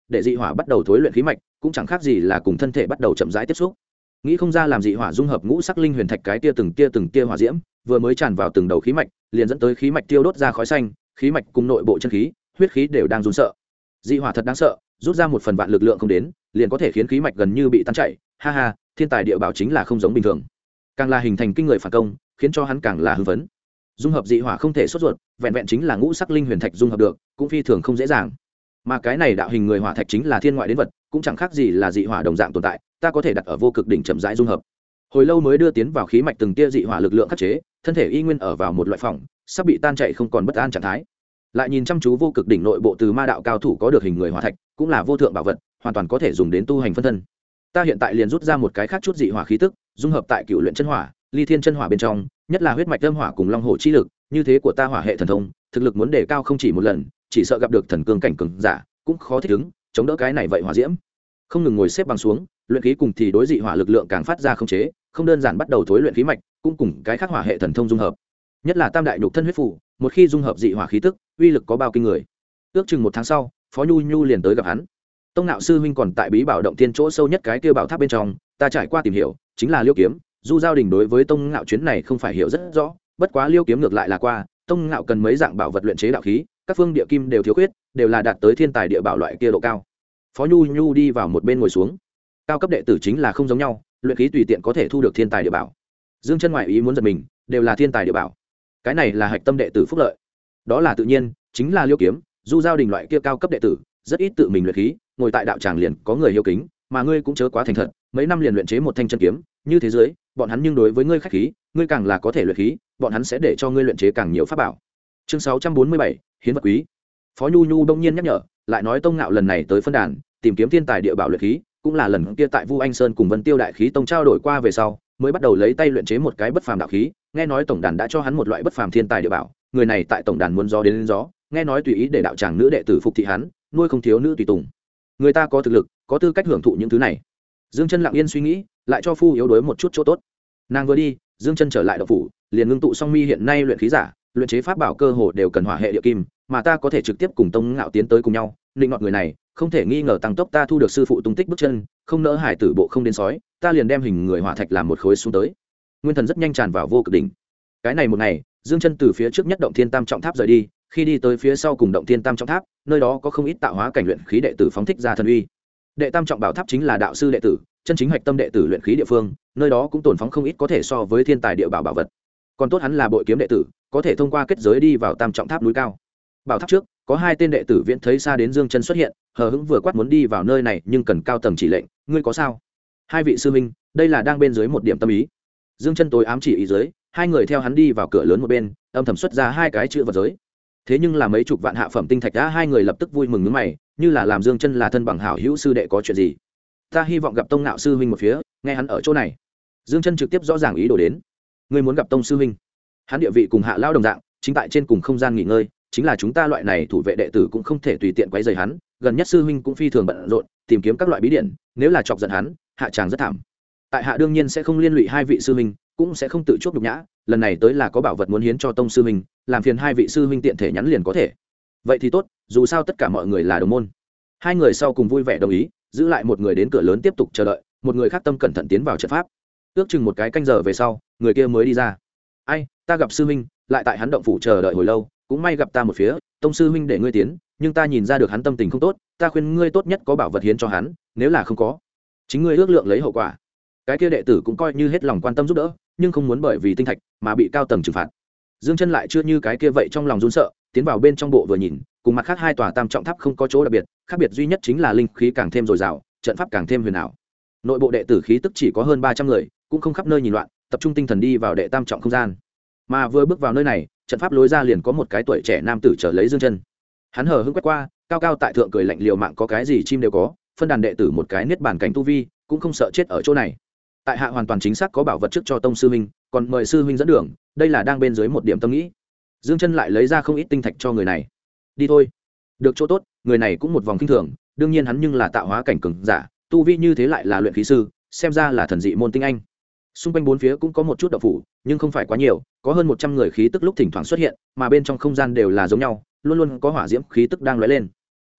để dị hỏa bắt đầu thối luyện khí mạch cũng chẳng khác gì là cùng thân thể bắt đầu chậm rãi tiếp xúc. Nghĩ không ra làm dị hỏa dung hợp ngũ sắc linh huyền thạch cái từng tia hỏa diễm vừa mới tràn vào từng đầu khí mạch liền dẫn tới khí mạch tiêu đốt ra khói xanh, khí mạch cùng nội bộ chân khí huyết khí đều đang run sợ. Dị hỏa thật đáng sợ, rút ra một phần vạn lực lượng không đến liền có thể khiến khí mạch gần như bị tan chảy. Ha ha, thiên tài địa bảo chính là không giống bình thường, càng là hình thành kinh người phản công khiến cho hắn càng là hưng phấn. Dung hợp dị hỏa không thể sốt ruột, vẹn vẹn chính là ngũ sắc linh huyền thạch dung hợp được cũng phi thường không dễ dàng, mà cái này đạo hình người hỏa thạch chính là thiên ngoại đến vật cũng chẳng khác gì là dị hỏa đồng dạng tồn tại, ta có thể đặt ở vô cực đỉnh chậm rãi dung hợp. Hồi lâu mới đưa tiến vào khí mạch từng tia dị hỏa lực lượng khắc chế, thân thể y nguyên ở vào một loại phỏng sắp bị tan chảy không còn bất an trạng thái. Lại nhìn chăm chú vô cực đỉnh nội bộ từ ma đạo cao thủ có được hình người hỏa thạch cũng là vô thượng bảo vật, hoàn toàn có thể dùng đến tu hành phân thân. Ta hiện tại liền rút ra một cái khác chút dị hỏa khí tức dung hợp tại cựu luyện chân hỏa ly thiên chân hỏa bên trong, nhất là huyết mạch âm hỏa cùng long hổ chi lực, như thế của ta hỏa hệ thần thông thực lực muốn đề cao không chỉ một lần, chỉ sợ gặp được thần cương cảnh cường giả cũng khó thích ứng chống đỡ cái này vậy hỏa diễm. Không ngừng ngồi xếp bằng xuống luyện khí cùng thì đối dị hỏa lực lượng càng phát ra không chế, không đơn giản bắt đầu thối luyện khí mạch cũng cùng cái khác hỏa hệ thần thông dung hợp, nhất là tam đại nhục thân huyết phủ, một khi dung hợp dị hỏa khí tức uy lực có bao kinh người. Ước chừng 1 tháng sau Phó Nhu Nhu liền tới gặp hắn. Tông Nạo sư huynh còn tại bí bảo động tiên chỗ sâu nhất cái kia bảo tháp bên trong, ta trải qua tìm hiểu chính là Liêu kiếm. Du Giao Đình đối với Tông Nạo chuyến này không phải hiểu rất rõ, bất quá Liêu kiếm ngược lại là qua. Tông Nạo cần mấy dạng bảo vật luyện chế đạo khí, các phương địa kim đều thiếu khuyết, đều là đạt tới thiên tài địa bảo loại kia độ cao. Phó Nhu Nhu đi vào một bên ngồi xuống. Cao cấp đệ tử chính là không giống nhau, luyện khí tùy tiện có thể thu được thiên tài địa bảo. Dương Chân ngoại ý muốn giật mình, đều là thiên tài địa bảo. Cái này là hạch tâm đệ tử phúc lợi. Đó là tự nhiên, chính là Liêu kiếm, Du Giao Đình loại kia cao cấp đệ tử, rất ít tự mình luyện khí, ngồi tại đạo tràng liền có người hiếu kính, mà ngươi cũng chớ quá thành thật, mấy năm liền luyện chế một thanh chân kiếm, như thế giới, bọn hắn nhưng đối với ngươi khách khí, ngươi càng là có thể luyện khí, bọn hắn sẽ để cho ngươi luyện chế càng nhiều pháp bảo. Chương 647, hiến vật quý. Phó Nhu Nhu đông nhiên nhắc nhở, lại nói Tông Ngạo lần này tới phân đàn, tìm kiếm thiên tài địa bảo luyện khí, cũng là lần kia tại Vu Anh Sơn cùng Vân Tiêu đại khí tông trao đổi qua về sau, mới bắt đầu lấy tay luyện chế một cái bất phàm đạo khí, nghe nói tổng đàn đã cho hắn một loại bất phàm thiên tài địa bảo, người này tại tổng đàn muốn gió đến gió, nghe nói tùy ý để đạo tràng nữ đệ tử phục thị hắn, nuôi không thiếu nữ tùy tùng. Người ta có thực lực, có tư cách hưởng thụ những thứ này. Dương Chân lặng yên suy nghĩ, lại cho Phu yếu đối một chút chỗ tốt. Nàng vừa đi, Dương Chân trở lại động phủ, liền ngưng tụ song mi hiện nay luyện khí giả, luyện chế pháp bảo cơ hồ đều cần hỏa hệ địa kim, mà ta có thể trực tiếp cùng Tông Ngạo tiến tới cùng nhau, định nọt người này, không thể nghi ngờ tăng tốc ta thu được sư phụ tung tích bước chân, không nỡ hải tử bộ không đến sói, ta liền đem hình người hỏa thạch làm một khối xuống tới. Nguyên thần rất nhanh tràn vào vô cực đỉnh. Cái này một ngày, Dương Chân từ phía trước nhất động thiên tam trọng tháp rời đi, khi đi tới phía sau cùng động thiên tam trọng tháp, nơi đó có không ít tạo hóa cảnh luyện khí đệ tử phóng thích ra thần uy. Đệ tam trọng bảo tháp chính là đạo sư đệ tử, chân chính hạch tâm đệ tử luyện khí địa phương, nơi đó cũng tồn phóng không ít có thể so với thiên tài địa bảo bảo vật. Còn tốt hắn là bội kiếm đệ tử, có thể thông qua kết giới đi vào tam trọng tháp núi cao. Bảo tháp trước, có 2 tên đệ tử viễn thấy xa đến Dương Chân xuất hiện, hờ hững vừa quát muốn đi vào nơi này, nhưng cần cao tầng chỉ lệnh, ngươi có sao? 2 vị sư huynh, đây là đang bên dưới một điểm tâm ý. Dương Chân tối ám chỉ ý dưới, 2 người theo hắn đi vào cửa lớn một bên, âm thầm xuất ra 2 cái chữ vật giới. Thế nhưng là mấy chục vạn hạ phẩm tinh thạch đã, 2 người lập tức vui mừng nhướng mày, như là làm Dương Chân là thân bằng hảo hữu sư đệ có chuyện gì. Ta hy vọng gặp Tông Ngạo sư huynh một phía, nghe hắn ở chỗ này. Dương Chân trực tiếp rõ ràng ý đồ đến. Ngươi muốn gặp Tông sư huynh? Hắn địa vị cùng Hạ lão đồng dạng, chính tại trên cùng không gian nghỉ ngơi, chính là chúng ta loại này thủ vệ đệ tử cũng không thể tùy tiện quấy rầy hắn, gần nhất sư huynh cũng phi thường bận rộn, tìm kiếm các loại bí điển, nếu là chọc giận hắn, hạ chàng rất thảm. Tại hạ đương nhiên sẽ không liên lụy 2 vị sư huynh, cũng sẽ không tự chuốc nhục nhã, lần này tới là có bảo vật muốn hiến cho Tông sư huynh, làm phiền 2 vị sư huynh tiện thể nhắn liền có thể. Vậy thì tốt, dù sao tất cả mọi người là đồng môn. 2 người sau cùng vui vẻ đồng ý, giữ lại một người đến cửa lớn tiếp tục chờ đợi, một người khác tâm cẩn thận tiến vào trận pháp. Ước chừng một cái canh giờ về sau, người kia mới đi ra. Ai, ta gặp sư huynh, lại tại hắn động phủ chờ đợi hồi lâu, cũng may gặp ta một phía, Tông sư huynh để ngươi tiến, nhưng ta nhìn ra được hắn tâm tình không tốt, ta khuyên ngươi tốt nhất có bảo vật hiến cho hắn, nếu là không có, chính ngươi ước lượng lấy hậu quả. Cái kia đệ tử cũng coi như hết lòng quan tâm giúp đỡ, nhưng không muốn bởi vì tinh thạch mà bị cao tầng trừng phạt. Dương Chân lại chưa như cái kia vậy trong lòng run sợ, tiến vào bên trong bộ vừa nhìn, cùng mặt khác 2 tòa tam trọng tháp không có chỗ đặc biệt, khác biệt duy nhất chính là linh khí càng thêm dồi dào, trận pháp càng thêm huyền ảo. Nội bộ đệ tử khí tức chỉ có hơn 300 người, cũng không khắp nơi nhìn loạn, tập trung tinh thần đi vào đệ tam trọng không gian. Mà vừa bước vào nơi này, trận pháp lối ra liền có một cái tuổi trẻ nam tử chờ lấy Dương Chân. Hắn hờ hững quét qua, cao cao tại thượng cười lạnh liều mạng có cái gì chim đều có, phân đàn đệ tử một cái niết bàn cảnh tu vi, cũng không sợ chết ở chỗ này. Tại hạ hoàn toàn chính xác có bảo vật trước cho Tông sư huynh, còn mời sư huynh dẫn đường, đây là đang bên dưới một điểm tâm nghĩ. Dương Chân lại lấy ra không ít tinh thạch cho người này. Đi thôi. Được chỗ tốt, người này cũng một vòng kinh thường, đương nhiên hắn nhưng là tạo hóa cảnh cường giả, tu vi như thế lại là luyện khí sư, xem ra là thần dị môn tinh anh. Xung quanh bốn phía cũng có một chút đạo phủ, nhưng không phải quá nhiều, có hơn 100 người khí tức lúc thỉnh thoảng xuất hiện, mà bên trong không gian đều là giống nhau, luôn luôn có hỏa diễm khí tức đang lóe lên.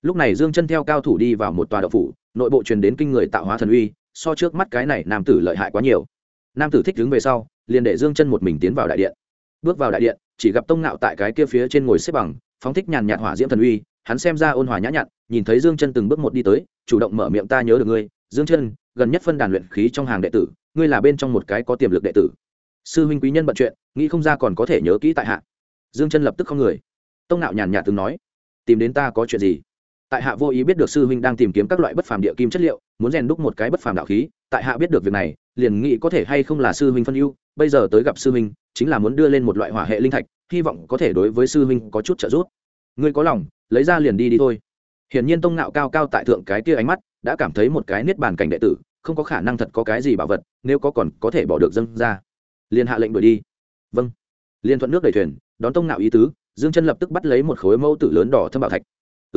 lúc này Dương Chân theo cao thủ đi vào một tòa động phủ, nội bộ truyền đến kinh người tạo hóa thần uy, so trước mắt cái này nam tử lợi hại quá nhiều. Nam tử thích đứng về sau, liền để Dương Chân một mình tiến vào đại điện. Bước vào đại điện, chỉ gặp Tông Ngạo tại cái kia phía trên ngồi xếp bằng, phóng thích nhàn nhạt hỏa diễm thần uy, hắn xem ra ôn hòa nhã nhặn, nhìn thấy Dương Chân từng bước một đi tới, chủ động mở miệng, ta nhớ được ngươi, Dương Chân, gần nhất phân đàn luyện khí trong hàng đệ tử, ngươi là bên trong một cái có tiềm lực đệ tử. Sư huynh quý nhân bận chuyện, nghĩ không ra còn có thể nhớ kỹ tại hạ. Dương Chân lập tức không người. Tông Ngạo nhàn nhạt từng nói, tìm đến ta có chuyện gì? Tại hạ vô ý biết được sư huynh đang tìm kiếm các loại bất phàm địa kim chất liệu, muốn rèn đúc một cái bất phàm đạo khí, tại hạ biết được việc này, liền nghĩ có thể hay không là sư huynh phân ưu, bây giờ tới gặp sư huynh, chính là muốn đưa lên một loại hỏa hệ linh thạch, hy vọng có thể đối với sư huynh có chút trợ giúp. Ngươi có lòng, lấy ra liền đi thôi. Hiển nhiên Tông Ngạo cao cao tại thượng cái kia ánh mắt, đã cảm thấy một cái niết bàn cảnh đệ tử, không có khả năng thật có cái gì bảo vật, nếu có còn có thể bỏ được dâng ra. Liền hạ lệnh đuổi đi. Vâng. Liên thuận nước đẩy thuyền, đón Tông Ngạo ý tứ, Dương Chân lập tức bắt lấy một khối mẫu tử lớn đỏ thâm bảo thạch.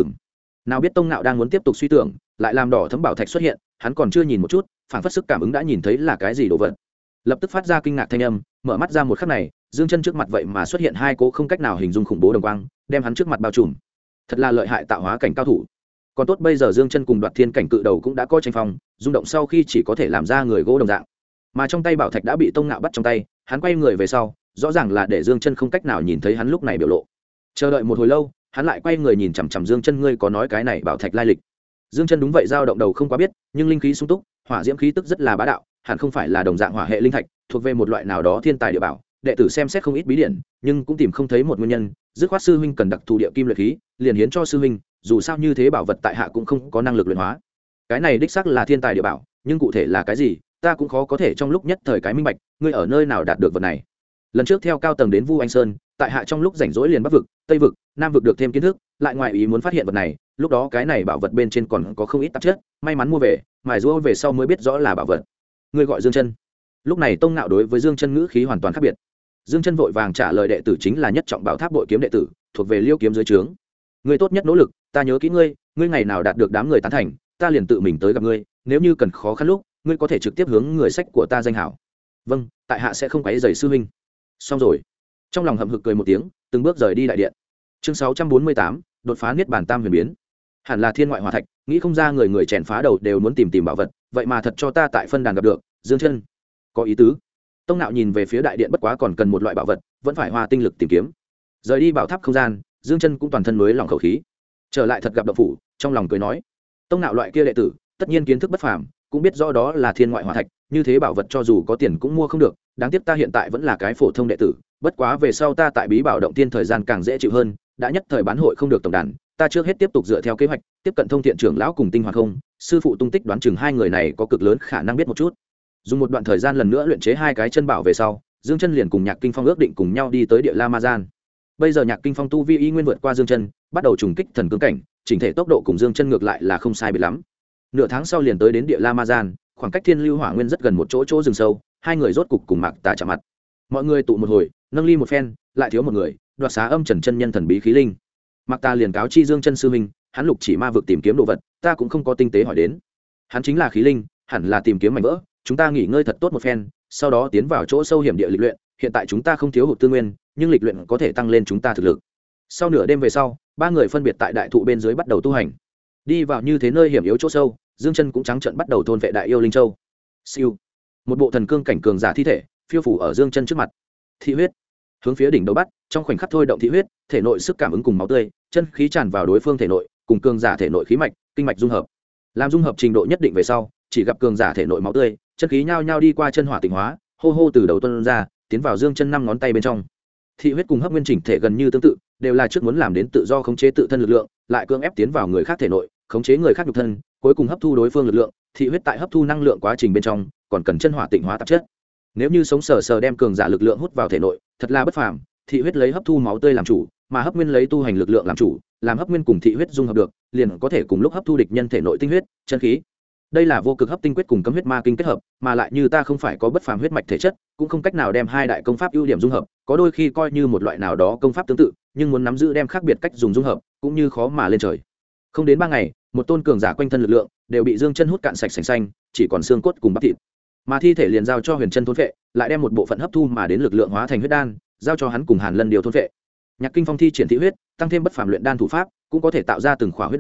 Nào biết Tông Ngạo đang muốn tiếp tục suy tưởng, lại làm đỏ thấm bảo thạch xuất hiện, hắn còn chưa nhìn một chút, phảng phất sức cảm ứng đã nhìn thấy là cái gì đồ vật. Lập tức phát ra kinh ngạc thanh âm, mở mắt ra một khắc này, Dương Chân trước mặt vậy mà xuất hiện hai cỗ không cách nào hình dung khủng bố đồng quang, đem hắn trước mặt bao trùm. Thật là lợi hại tạo hóa cảnh cao thủ. Còn tốt bây giờ Dương Chân cùng Đoạt Thiên cảnh cự đầu cũng đã có tranh phong, rung động sau khi chỉ có thể làm ra người gỗ đồng dạng. Mà trong tay bảo thạch đã bị Tông Ngạo bắt trong tay, hắn quay người về sau, rõ ràng là để Dương Chân không cách nào nhìn thấy hắn lúc này biểu lộ. Chờ đợi một hồi lâu, hắn lại quay người nhìn chằm chằm Dương Chân, ngươi có nói cái này bảo thạch lai lịch? Dương Chân đúng vậy dao động đầu không quá biết, nhưng linh khí sung túc, hỏa diễm khí tức rất là bá đạo, hẳn không phải là đồng dạng hỏa hệ linh thạch, thuộc về một loại nào đó thiên tài địa bảo. Đệ tử xem xét không ít bí điển, nhưng cũng tìm không thấy một nguyên nhân, dứt khoát sư huynh cần đặc thù địa kim luyện khí, liền hiến cho sư huynh, dù sao như thế bảo vật tại hạ cũng không có năng lực luyện hóa. Cái này đích xác là thiên tài địa bảo, nhưng cụ thể là cái gì, ta cũng khó có thể trong lúc nhất thời cái minh bạch, ngươi ở nơi nào đạt được vật này? Lần trước theo cao tầng đến Vu Anh Sơn, tại hạ trong lúc rảnh rỗi liền Bắc vực, Tây vực, Nam vực được thêm kiến thức, lại ngoài ý muốn phát hiện vật này, lúc đó cái này bảo vật bên trên còn có không ít tạp chất, may mắn mua về, mài giũa về sau mới biết rõ là bảo vật. Ngươi gọi Dương Chân. Lúc này Tông Ngạo đối với Dương Chân ngữ khí hoàn toàn khác biệt. Dương Chân vội vàng trả lời, đệ tử chính là nhất trọng bảo tháp bội kiếm đệ tử, thuộc về Liêu kiếm dưới trướng. Ngươi tốt nhất nỗ lực, ta nhớ kỹ ngươi, ngươi ngày nào đạt được đám người tán thành, ta liền tự mình tới gặp ngươi, nếu như cần khó khăn lúc, ngươi có thể trực tiếp hướng người sách của ta danh hảo. Vâng, tại hạ sẽ không quấy rầy sư huynh. Xong rồi. Trong lòng hậm hực cười một tiếng, từng bước rời đi đại điện. Chương 648, đột phá niết bàn tam huyền biến. Hẳn là thiên ngoại hỏa thạch, nghĩ không ra người chèn phá đầu đều muốn tìm bảo vật, vậy mà thật cho ta tại phân đàn gặp được. Dương Chân, có ý tứ. Tông Nạo nhìn về phía đại điện, bất quá còn cần một loại bảo vật, vẫn phải hoa tinh lực tìm kiếm. Rời đi bảo tháp không gian, Dương Chân cũng toàn thân mới lòng khẩu khí. Trở lại thật gặp động phủ, trong lòng cười nói, Tông Nạo loại kia đệ tử, tất nhiên kiến thức bất phàm, cũng biết rõ đó là thiên ngoại hỏa thạch, như thế bảo vật cho dù có tiền cũng mua không được, đáng tiếc ta hiện tại vẫn là cái phổ thông đệ tử, bất quá về sau ta tại bí bảo động tiên thời gian càng dễ chịu hơn, đã nhất thời bán hội không được tổng đàn, ta trước hết tiếp tục dựa theo kế hoạch, tiếp cận Thông Thiện trưởng lão cùng Tinh Hoàng Không, sư phụ tung tích, đoán chừng hai người này có cực lớn khả năng biết một chút. Dùng một đoạn thời gian lần nữa luyện chế hai cái chân bảo về sau, Dương Chân liền cùng Nhạc Kinh Phong ước định cùng nhau đi tới địa La Ma Gian. Bây giờ Nhạc Kinh Phong tu vi y nguyên vượt qua Dương Chân, bắt đầu trùng kích thần cương cảnh, chỉnh thể tốc độ cùng Dương Chân ngược lại là không sai biệt lắm. Nửa tháng sau liền tới đến địa La Ma Gian, khoảng cách Thiên Lưu Hỏa Nguyên rất gần một chỗ rừng sâu, hai người rốt cục cùng Mạc Tà chạm mặt. Mọi người tụ một hồi, nâng ly một phen, lại thiếu một người, đoạt xá âm trần chân nhân thần bí khí linh. Mạc Tà liền cáo chi Dương Chân sư huynh, hắn lục chỉ ma vực tìm kiếm đồ vật, ta cũng không có tinh tế hỏi đến. Hắn chính là khí linh, hẳn là tìm kiếm mảnh vỡ, chúng ta nghỉ ngơi thật tốt một phen, sau đó tiến vào chỗ sâu hiểm địa lịch luyện, hiện tại chúng ta không thiếu hụt tư nguyên, nhưng lịch luyện có thể tăng lên chúng ta thực lực. Sau nửa đêm về sau, ba người phân biệt tại đại thụ bên dưới bắt đầu tu hành. Đi vào như thế nơi hiểm yếu chỗ sâu, Dương Chân cũng trắng trợn bắt đầu thôn vệ đại yêu linh châu. Siêu, một bộ thần cương cảnh cường giả thi thể phiêu phủ ở Dương Chân trước mặt. Thị huyết, hướng phía đỉnh đầu bắt, trong khoảnh khắc thôi động thị huyết, thể nội sức cảm ứng cùng máu tươi, chân khí tràn vào đối phương thể nội, cùng cường giả thể nội khí mạch, kinh mạch dung hợp. Làm dung hợp trình độ nhất định về sau, chỉ gặp cường giả thể nội máu tươi, chân khí nhao nhao đi qua chân hỏa tịnh hóa, hô hô từ đầu tuôn ra, tiến vào Dương Chân 5 ngón tay bên trong. Thị huyết cùng hấp nguyên chỉnh thể gần như tương tự, đều là trước muốn làm đến tự do khống chế tự thân lực lượng, lại cưỡng ép tiến vào người khác thể nội, khống chế người khác nhục thân, cuối cùng hấp thu đối phương lực lượng. Thị huyết tại hấp thu năng lượng quá trình bên trong, còn cần chân hỏa tịnh hóa tạp chất. Nếu như sống sờ sờ đem cường giả lực lượng hút vào thể nội, thật là bất phàm. Thị huyết lấy hấp thu máu tươi làm chủ, mà hấp nguyên lấy tu hành lực lượng làm chủ, làm hấp nguyên cùng thị huyết dung hợp được, liền có thể cùng lúc hấp thu địch nhân thể nội tinh huyết, chân khí. Đây là vô cực hấp tinh quyết cùng cấm huyết ma kinh kết hợp, mà lại như ta không phải có bất phàm huyết mạch thể chất, cũng không cách nào đem hai đại công pháp ưu điểm dung hợp, có đôi khi coi như một loại nào đó công pháp tương tự, nhưng muốn nắm giữ đem khác biệt cách dùng dung hợp, cũng như khó mà lên trời. Không đến 3 ngày, một tôn cường giả quanh thân lực lượng đều bị Dương Chân hút cạn sạch sành xanh, chỉ còn xương cốt cùng bắp thịt. Mà thi thể liền giao cho Huyền Chân thôn phệ, lại đem một bộ phận hấp thu mà đến lực lượng hóa thành huyết đan, giao cho hắn cùng Hàn Lân điều thôn phệ. Nhạc Kinh Phong thi triển thị huyết, tăng thêm bất phàm luyện đan thủ pháp, cũng có thể tạo ra từng khỏa huyết đan,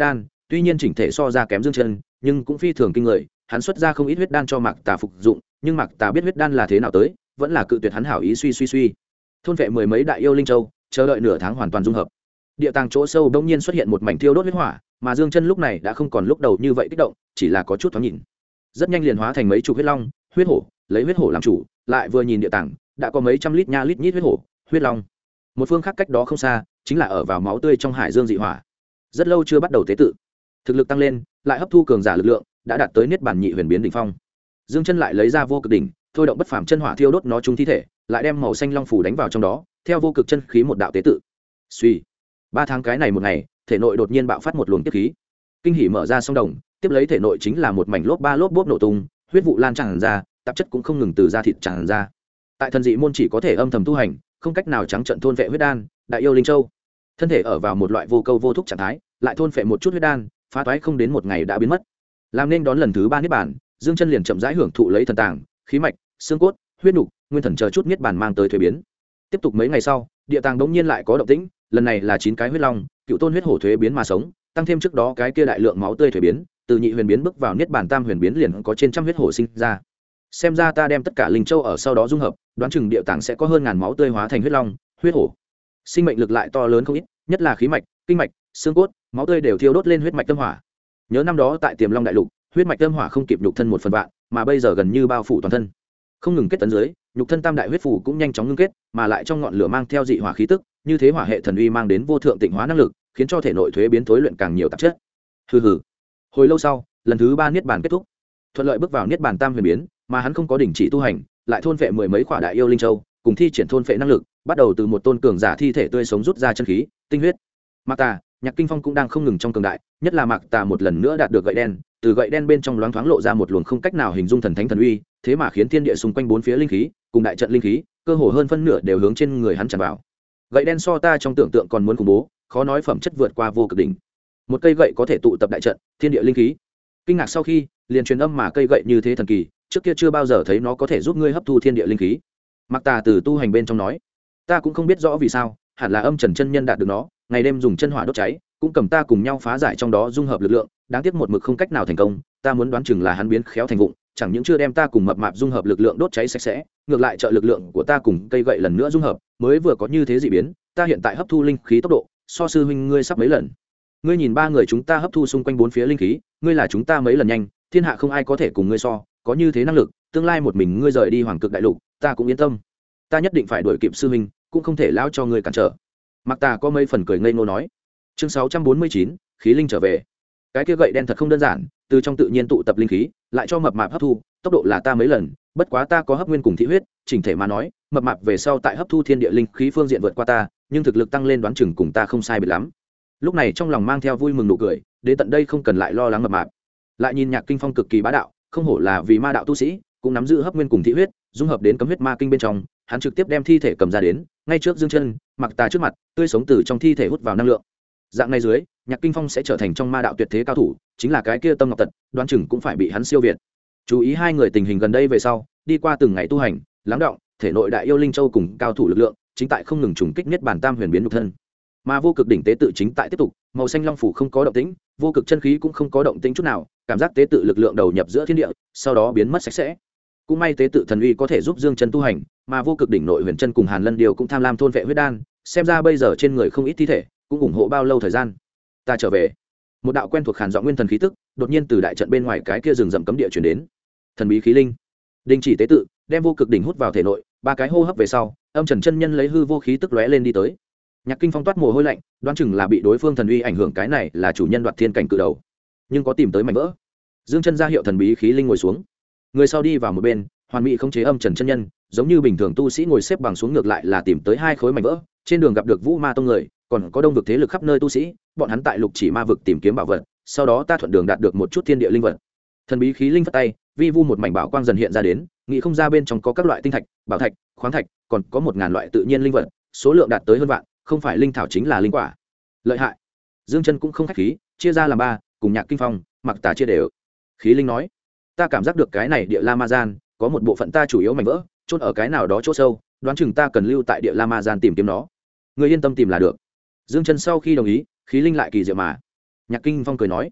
tuy nhiên chỉnh thể so ra kém Dương Chân, nhưng cũng phi thường kinh người. Hắn xuất ra không ít huyết đan cho Mạc Tà phục dụng, nhưng Mạc Tà biết huyết đan là thế nào tới, vẫn là cự tuyệt hắn hảo ý suy. Thôn vệ mười mấy đại yêu linh châu, chờ đợi nửa tháng hoàn toàn dung hợp. Địa tàng chỗ sâu bỗng nhiên xuất hiện một mảnh thiêu đốt huyết hỏa, mà Dương Chân lúc này đã không còn lúc đầu như vậy kích động, chỉ là có chút thoáng nhìn. Rất nhanh liền hóa thành mấy chục huyết long, huyết hổ, lấy huyết hổ làm chủ, lại vừa nhìn địa tàng, đã có mấy trăm lít nha lít nhít huyết hổ, huyết long. Một phương khác cách đó không xa, chính là ở vào máu tươi trong hải dương dị hỏa. Rất lâu chưa bắt đầu tế tự, thực lực tăng lên, lại hấp thu cường giả lực lượng, đã đạt tới niết bàn nhị huyền biến đỉnh phong. Dương Chân lại lấy ra vô cực đỉnh, thôi động bất phàm chân hỏa thiêu đốt nó chung thi thể, lại đem màu xanh long phủ đánh vào trong đó, theo vô cực chân khí một đạo tế tự. Suy, 3 tháng cái này một ngày, thể nội đột nhiên bạo phát một luồng tiếp khí. Kinh hỉ mở ra song đồng, tiếp lấy thể nội chính là một mảnh lốp bốp nổ tung, huyết vụ lan tràn ra, tạp chất cũng không ngừng từ da thịt tràn ra. Tại thần dị môn chỉ có thể âm thầm tu hành, không cách nào trắng trận thôn vệ huyết đan, đại yêu linh châu. Thân thể ở vào một loại vô câu vô thúc trạng thái, lại thôn phệ một chút huyết đan, phá toái không đến một ngày đã biến mất. Làm nên đón lần thứ 3 niết bàn, Dương Chân liền chậm rãi hưởng thụ lấy thần tàng, khí mạch, xương cốt, huyết nục, nguyên thần chờ chút niết bàn mang tới thuế biến. Tiếp tục mấy ngày sau, địa tàng đống nhiên lại có động tĩnh, lần này là 9 cái huyết long, cựu tôn huyết hổ thuế biến mà sống, tăng thêm trước đó cái kia đại lượng máu tươi thuế biến, từ nhị huyền biến bước vào niết bàn tam huyền biến liền có trên trăm huyết hổ sinh ra. Xem ra ta đem tất cả linh châu ở sau đó dung hợp, đoán chừng địa tàng sẽ có hơn ngàn máu tươi hóa thành huyết long, huyết hổ. Sinh mệnh lực lại to lớn không ít, nhất là khí mạch, kinh mạch, xương cốt, máu tươi đều thiêu đốt lên huyết mạch tâm hỏa. Nhớ năm đó tại Tiềm Long đại lục, huyết mạch tâm hỏa không kịp nhục thân 1/1000, mà bây giờ gần như bao phủ toàn thân. Không ngừng kết tấn dưới, nhục thân tam đại huyết phủ cũng nhanh chóng ngưng kết, mà lại trong ngọn lửa mang theo dị hỏa khí tức, như thế hỏa hệ thần uy mang đến vô thượng tịnh hóa năng lực, khiến cho thể nội thuế biến thối luyện càng nhiều tạp chất. Hừ hừ. Hồi lâu sau, lần thứ 3 niết bàn kết thúc, thuận lợi bước vào niết bàn tam huyền biến, mà hắn không có đình chỉ tu hành, lại thôn phệ mười mấy quả đại yêu linh châu, cùng thi triển thôn phệ năng lực, bắt đầu từ một tôn cường giả thi thể tươi sống rút ra chân khí, tinh huyết. Mạc Tà, Nhạc Kinh Phong cũng đang không ngừng trong cường đại, nhất là Mạc Tà một lần nữa đạt được gậy đen, từ gậy đen bên trong loáng thoáng lộ ra một luồng không cách nào hình dung thần thánh thần uy, thế mà khiến thiên địa xung quanh bốn phía linh khí, cùng đại trận linh khí, cơ hồ hơn phân nửa đều hướng trên người hắn tràn vào. Gậy đen so ta trong tưởng tượng còn muốn khủng bố, khó nói phẩm chất vượt qua vô cực đỉnh. Một cây gậy có thể tụ tập đại trận, thiên địa linh khí. Kinh ngạc sau khi, liền truyền âm mà cây gậy như thế thần kỳ, trước kia chưa bao giờ thấy nó có thể giúp ngươi hấp thu thiên địa linh khí. Mạc Tà từ tu hành bên trong nói, ta cũng không biết rõ vì sao, hẳn là âm trần chân nhân đạt được nó, ngày đêm dùng chân hỏa đốt cháy, cũng cầm ta cùng nhau phá giải trong đó dung hợp lực lượng, đáng tiếc một mực không cách nào thành công, ta muốn đoán chừng là hắn biến khéo thành vụng, chẳng những chưa đem ta cùng mập mạp dung hợp lực lượng đốt cháy sạch sẽ, ngược lại trợ lực lượng của ta cùng cây gậy lần nữa dung hợp, mới vừa có như thế dị biến, ta hiện tại hấp thu linh khí tốc độ, so sư huynh ngươi sắp mấy lần. Ngươi nhìn 3 người chúng ta hấp thu xung quanh 4 phía linh khí, ngươi là chúng ta mấy lần nhanh, thiên hạ không ai có thể cùng ngươi so, có như thế năng lực, tương lai một mình ngươi rời đi Hoàng Cực đại lục, ta cũng yên tâm. Ta nhất định phải đuổi kịp sư huynh, cũng không thể lao cho ngươi cản trở. Mạc Tà có mấy phần cười ngây ngô nói. Chương 649, khí linh trở về. Cái kia gậy đen thật không đơn giản, từ trong tự nhiên tụ tập linh khí, lại cho mập mạp hấp thu, tốc độ là ta mấy lần, bất quá ta có hấp nguyên cùng thị huyết, chỉnh thể mà nói, mập mạp về sau tại hấp thu thiên địa linh khí phương diện vượt qua ta, nhưng thực lực tăng lên đoán chừng cùng ta không sai biệt lắm. Lúc này trong lòng mang theo vui mừng nụ cười, đến tận đây không cần lại lo lắng mập mạp. Lại nhìn Nhạc Kinh Phong cực kỳ bá đạo, không hổ là vì ma đạo tu sĩ, cũng nắm giữ hấp nguyên cùng thị huyết, dung hợp đến cấm huyết ma kinh bên trong, hắn trực tiếp đem thi thể cầm ra đến, ngay trước Dương Chân, Mạc Tà trước mặt, tươi sống từ trong thi thể hút vào năng lượng. Dạng này dưới, Nhạc Kinh Phong sẽ trở thành trong ma đạo tuyệt thế cao thủ, chính là cái kia Tâm Ngọc Tật, đoán chừng cũng phải bị hắn siêu việt. Chú ý hai người tình hình gần đây về sau, đi qua từng ngày tu hành, lắng đọng, thể nội đại yêu linh châu cùng cao thủ lực lượng, chính tại không ngừng trùng kích niết bàn tam huyền biến nhục thân. Mà vô cực đỉnh tế tự chính tại tiếp tục, màu xanh long phủ không có động tĩnh, vô cực chân khí cũng không có động tĩnh chút nào, cảm giác tế tự lực lượng đầu nhập giữa thiên địa, sau đó biến mất sạch sẽ. Cũng may tế tự thần uy có thể giúp Dương Chân tu hành, mà vô cực đỉnh nội huyền chân cùng Hàn Lân Điều cũng tham lam thôn vệ huyết đan, xem ra bây giờ trên người không ít thi thể, cũng ủng hộ bao lâu thời gian. Ta trở về. Một đạo quen thuộc hàn giọng nguyên thần khí tức, đột nhiên từ đại trận bên ngoài cái kia rừng rậm cấm địa truyền đến. Thần bí khí linh. Đình chỉ tế tự, đem vô cực đỉnh hút vào thể nội, 3 cái hô hấp về sau, âm trần chân nhân lấy hư vô khí tức lóe lên đi tới. Nhạc Kinh Phong toát mồ hôi lạnh, đoán chừng là bị đối phương thần uy ảnh hưởng, cái này là chủ nhân đoạt thiên cảnh cự đầu. Nhưng có tìm tới mảnh vỡ. Dương Chân ra hiệu thần bí khí linh ngồi xuống. Người sau đi vào một bên, hoàn mỹ không chế âm trần chân nhân, giống như bình thường tu sĩ ngồi xếp bằng xuống, ngược lại là tìm tới 2 khối mảnh vỡ. Trên đường gặp được Vũ Ma tông người, còn có đông vực thế lực khắp nơi tu sĩ, bọn hắn tại Lục Chỉ Ma vực tìm kiếm bảo vật, sau đó ta thuận đường đạt được một chút thiên địa linh vật. Thần bí khí linh phất tay, vi vu một mảnh bảo quang dần hiện ra đến, nghĩ không ra bên trong có các loại tinh thạch, bảo thạch, khoáng thạch, còn có 1000 loại tự nhiên linh vật, số lượng đạt tới hơn vạn, không phải linh thảo chính là linh quả. Lợi hại. Dương Chân cũng không khách khí, chia ra làm 3, cùng Nhạc Kinh Phong, Mạc Tà chia đều. Khí linh nói, ta cảm giác được cái này địa la ma gian, có một bộ phận ta chủ yếu mảnh vỡ, chôn ở cái nào đó chỗ sâu, đoán chừng ta cần lưu tại địa la ma gian tìm kiếm nó. Ngươi yên tâm tìm là được. Dương Chân sau khi đồng ý, khí linh lại kỳ diệu mà. Nhạc Kinh Phong cười nói,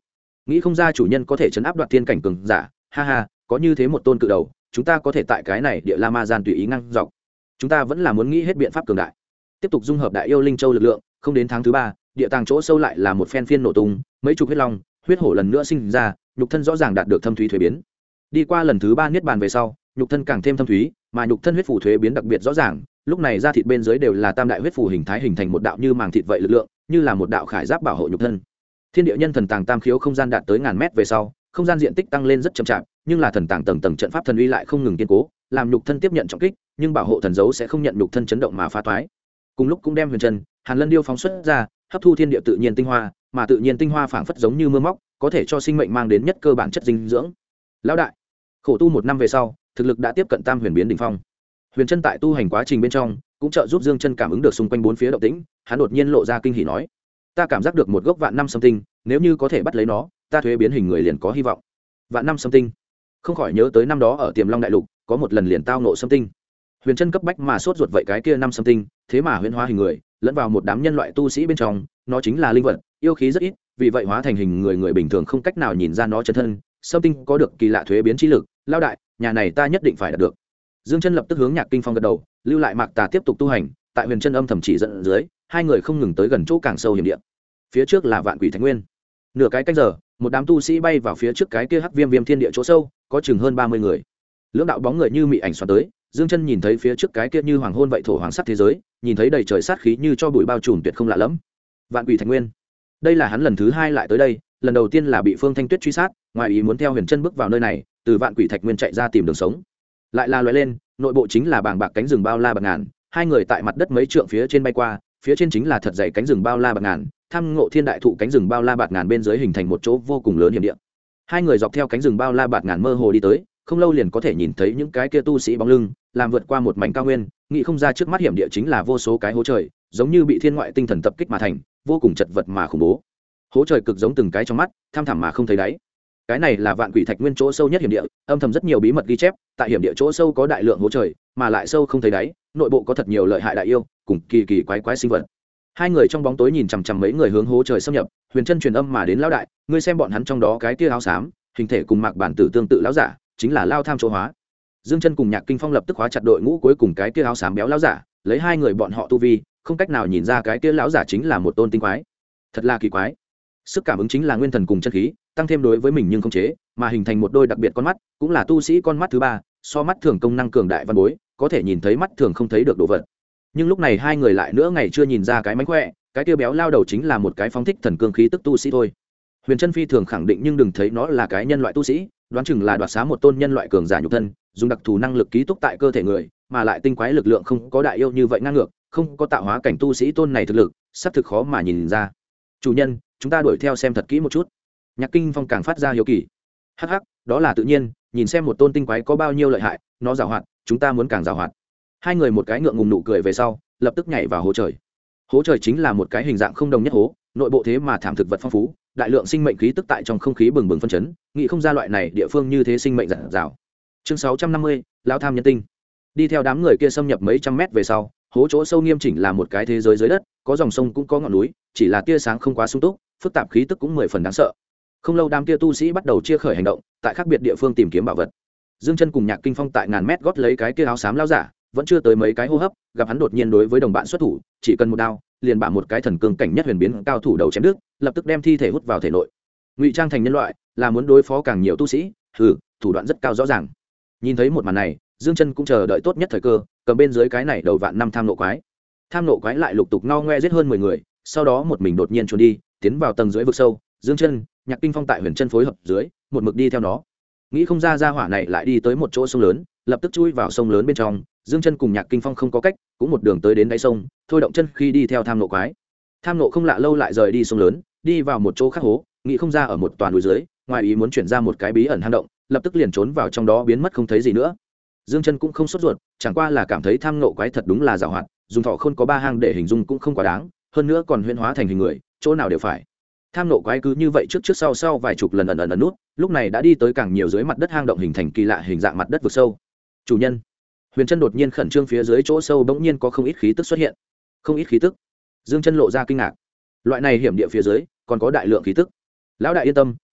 nghĩ không ra chủ nhân có thể chấn áp đoạt thiên cảnh cường giả, ha ha, có như thế một tôn cự đầu, chúng ta có thể tại cái này địa la ma gian tùy ý ngăn dọc. Chúng ta vẫn là muốn nghĩ hết biện pháp cường đại, tiếp tục dung hợp đại yêu linh châu lực lượng. Không đến tháng thứ 3, địa tàng chỗ sâu lại là một phen phiên nổ tung, mấy chục huyết long huyết hổ lần nữa sinh ra, nhục thân rõ ràng đạt được thâm thúy thuế biến. Đi qua lần thứ 3 niết bàn về sau, nhục thân càng thêm thâm thúy, mà nhục thân huyết phù thuế biến đặc biệt rõ ràng, lúc này da thịt bên dưới đều là tam đại huyết phù hình thái, hình thành một đạo như màng thịt vậy lực lượng, như là một đạo khải giáp bảo hộ nhục thân. Thiên địa nhân thần tàng tam khiếu không gian đạt tới ngàn mét về sau, không gian diện tích tăng lên rất chậm chạp, nhưng là thần tàng tầng tầng trận pháp thần uy lại không ngừng kiên cố, làm nhục thân tiếp nhận trọng kích, nhưng bảo hộ thần dấu sẽ không nhận nhục thân chấn động mà phá toái. Cùng lúc cũng đem huyền chân, Hàn Lân điêu phóng xuất ra, hấp thu thiên địa tự nhiên tinh hoa, mà tự nhiên tinh hoa phảng phất giống như mưa móc, có thể cho sinh mệnh mang đến nhất cơ bản chất dinh dưỡng. Lão đại, khổ tu 1 năm về sau, thực lực đã tiếp cận tam huyền biến đỉnh phong. Huyền chân tại tu hành quá trình bên trong, cũng trợ giúp Dương Chân cảm ứng được xung quanh bốn phía động tĩnh, hắn đột nhiên lộ ra kinh hỉ nói: "Ta cảm giác được một gốc vạn năm sâm tinh, nếu như có thể bắt lấy nó, ta thuế biến hình người liền có hy vọng." Vạn năm sâm tinh, không khỏi nhớ tới năm đó ở Tiềm Long đại lục, có một lần liền tao ngộ sâm tinh. Huyền chân cấp bách mà sốt ruột vậy cái kia năm sâm tinh, thế mà huyễn hóa hình người, lẫn vào một đám nhân loại tu sĩ bên trong, nó chính là linh vật, yêu khí rất ít, vì vậy hóa thành hình người bình thường không cách nào nhìn ra nó chân thân. Sâm tinh có được kỳ lạ thuế biến chi lực, lao đại, nhà này ta nhất định phải đạt được. Dương Chân lập tức hướng Nhạc Kinh Phong gật đầu, lưu lại Mạc Tà tiếp tục tu hành, tại Huyền Chân âm thầm chỉ dẫn dưới, hai người không ngừng tới gần chỗ càng sâu hiểm địa. Phía trước là Vạn Quỷ Thánh Nguyên. Nửa cái canh giờ, một đám tu sĩ bay vào phía trước cái kia hắc viêm viêm thiên địa chỗ sâu, có chừng hơn 30 người. Lưỡng đạo bóng người như mị ảnh xoắn tới, Dương Chân nhìn thấy phía trước cái kia như hoàng hôn vậy thổ hoàng sắc thế giới, nhìn thấy đầy trời sát khí như cho bụi bao trùm tuyệt không lạ lẫm. Vạn Quỷ Thánh Nguyên. Đây là hắn lần thứ 2 lại tới đây, lần đầu tiên là bị Phương Thanh Tuyết truy sát, ngoài ý muốn theo Huyền Chân bước vào nơi này, từ Vạn Quỷ Thạch Nguyên chạy ra tìm đường sống. Lại là lóe lên, nội bộ chính là bàng bạc cánh rừng bao la bạc ngàn, hai người tại mặt đất mấy trượng phía trên bay qua, phía trên chính là thật dày cánh rừng bao la bạc ngàn, tham ngộ thiên đại thụ cánh rừng bao la bạc ngàn bên dưới hình thành một chỗ vô cùng lớn hiểm địa. Hai người dọc theo cánh rừng bao la bạc ngàn mơ hồ đi tới, không lâu liền có thể nhìn thấy những cái kia tu sĩ bóng lưng, làm vượt qua một mảnh cao nguyên, nghĩ không ra trước mắt hiểm địa chính là vô số cái hố trời, giống như bị thiên ngoại tinh thần tập kích mà thành, vô cùng chật vật mà khủng bố. Hố trời cực giống từng cái trong mắt, tham thẳm mà không thấy đáy. Cái này là Vạn Quỷ Thạch Nguyên chỗ sâu nhất hiểm địa, âm thầm rất nhiều bí mật ghi chép, tại hiểm địa chỗ sâu có đại lượng hố trời, mà lại sâu không thấy đáy, nội bộ có thật nhiều lợi hại đại yêu, cùng kỳ kỳ quái quái sinh vật. Hai người trong bóng tối nhìn chằm chằm mấy người hướng hố trời xâm nhập, Huyền Chân truyền âm mà đến lão đại, ngươi xem bọn hắn trong đó cái kia áo xám, hình thể cùng Mạc Bản Tử tương tự lão giả, chính là Lao Tham chỗ hóa. Dương Chân cùng Nhạc Kinh Phong lập tức hóa chặt đội ngũ cuối cùng cái kia áo xám béo lão giả, lấy hai người bọn họ tu vi, không cách nào nhìn ra cái kia lão giả chính là một tôn tinh quái. Thật là kỳ quái. Sức cảm ứng chính là nguyên thần cùng chân khí, tăng thêm đối với mình nhưng không chế, mà hình thành một đôi đặc biệt con mắt, cũng là tu sĩ con mắt thứ 3, so mắt thường công năng cường đại văn bối, có thể nhìn thấy mắt thường không thấy được đồ vật. Nhưng lúc này hai người lại nữa ngày chưa nhìn ra cái mánh khỏe, cái tiêu béo lao đầu chính là một cái phóng thích thần cương khí tức tu sĩ thôi. Huyền Chân phi thường khẳng định nhưng đừng thấy nó là cái nhân loại tu sĩ, đoán chừng là đoạt xá một tôn nhân loại cường giả nhục thân, dùng đặc thù năng lực ký túc tại cơ thể người, mà lại tinh quái lực lượng không có đại yêu như vậy ngang ngược, không có tạo hóa cảnh tu sĩ tôn này thực lực, sắp thực khó mà nhìn ra. Chủ nhân, chúng ta đuổi theo xem thật kỹ một chút. Nhạc Kinh Phong càng phát ra hiếu kỳ. Hắc hắc, đó là tự nhiên, nhìn xem một tôn tinh quái có bao nhiêu lợi hại, nó giàu hoạt, chúng ta muốn càng giàu hoạt. Hai người một cái ngượng ngùng nụ cười về sau, lập tức nhảy vào hố trời. Hố trời chính là một cái hình dạng không đồng nhất hố, nội bộ thế mà thảm thực vật phong phú, đại lượng sinh mệnh khí tức tại trong không khí bừng bừng phân chấn, nghĩ không ra loại này địa phương như thế sinh mệnh rạng rào. Chương 650, lão tham nhân tinh. Đi theo đám người kia xâm nhập mấy trăm mét về sau, hố chỗ sâu nghiêm chỉnh là một cái thế giới dưới đất, có dòng sông cũng có ngọn núi, chỉ là tia sáng không quá sung túc, phức tạp khí tức cũng 10 phần đáng sợ. Không lâu đám kia tu sĩ bắt đầu chia khởi hành động, tại khác biệt địa phương tìm kiếm bảo vật. Dương Chân cùng Nhạc Kinh Phong tại ngàn mét gót lấy cái kia áo xám lão giả, vẫn chưa tới mấy cái hô hấp, gặp hắn đột nhiên đối với đồng bạn xuất thủ, chỉ cần một đao, liền bả một cái thần cương cảnh nhất huyền biến cao thủ đầu chém đứt, lập tức đem thi thể hút vào thể nội. Ngụy trang thành nhân loại, là muốn đối phó càng nhiều tu sĩ, thủ đoạn rất cao rõ ràng. Nhìn thấy một màn này, Dương Chân cũng chờ đợi tốt nhất thời cơ, cầm bên dưới cái này đầu vạn năm tham nộ quái. Tham nộ quái lại lục tục ngao ngoe giết hơn 10 người, sau đó một mình đột nhiên trốn đi, tiến vào tầng dưới vực sâu. Dương Chân, Nhạc Kinh Phong tại Huyền Chân phối hợp dưới, một mực đi theo nó. Nghĩ không ra gia hỏa này lại đi tới một chỗ sông lớn, lập tức chui vào sông lớn bên trong. Dương Chân cùng Nhạc Kinh Phong không có cách, cũng một đường tới đến đáy sông, thôi động chân khi đi theo tham nộ quái. Tham nộ không lạ lâu lại rời đi sông lớn, đi vào một chỗ khác hố, nghĩ không ra ở một toàn núi dưới, ngoài ý muốn chuyển ra một cái bí ẩn hang động, lập tức liền trốn vào trong đó biến mất không thấy gì nữa. Dương Chân cũng không sốt ruột, chẳng qua là cảm thấy tham nộ quái thật đúng là giàu hoạt, dùng thọ khôn có 3 hang để hình dung cũng không quá đáng, hơn nữa còn huyễn hóa thành hình người, chỗ nào đều phải. Tham nộ quái cứ như vậy trước sau vài chục lần ẩn nút, lúc này đã đi tới càng nhiều dưới mặt đất hang động hình thành kỳ lạ hình dạng mặt đất vực sâu. Chủ nhân. Huyền Chân đột nhiên khẩn trương, phía dưới chỗ sâu bỗng nhiên có không ít khí tức xuất hiện. Không ít khí tức? Dương Chân lộ ra kinh ngạc. Loại này hiểm địa phía dưới còn có đại lượng khí tức. Lão đại yên tâm,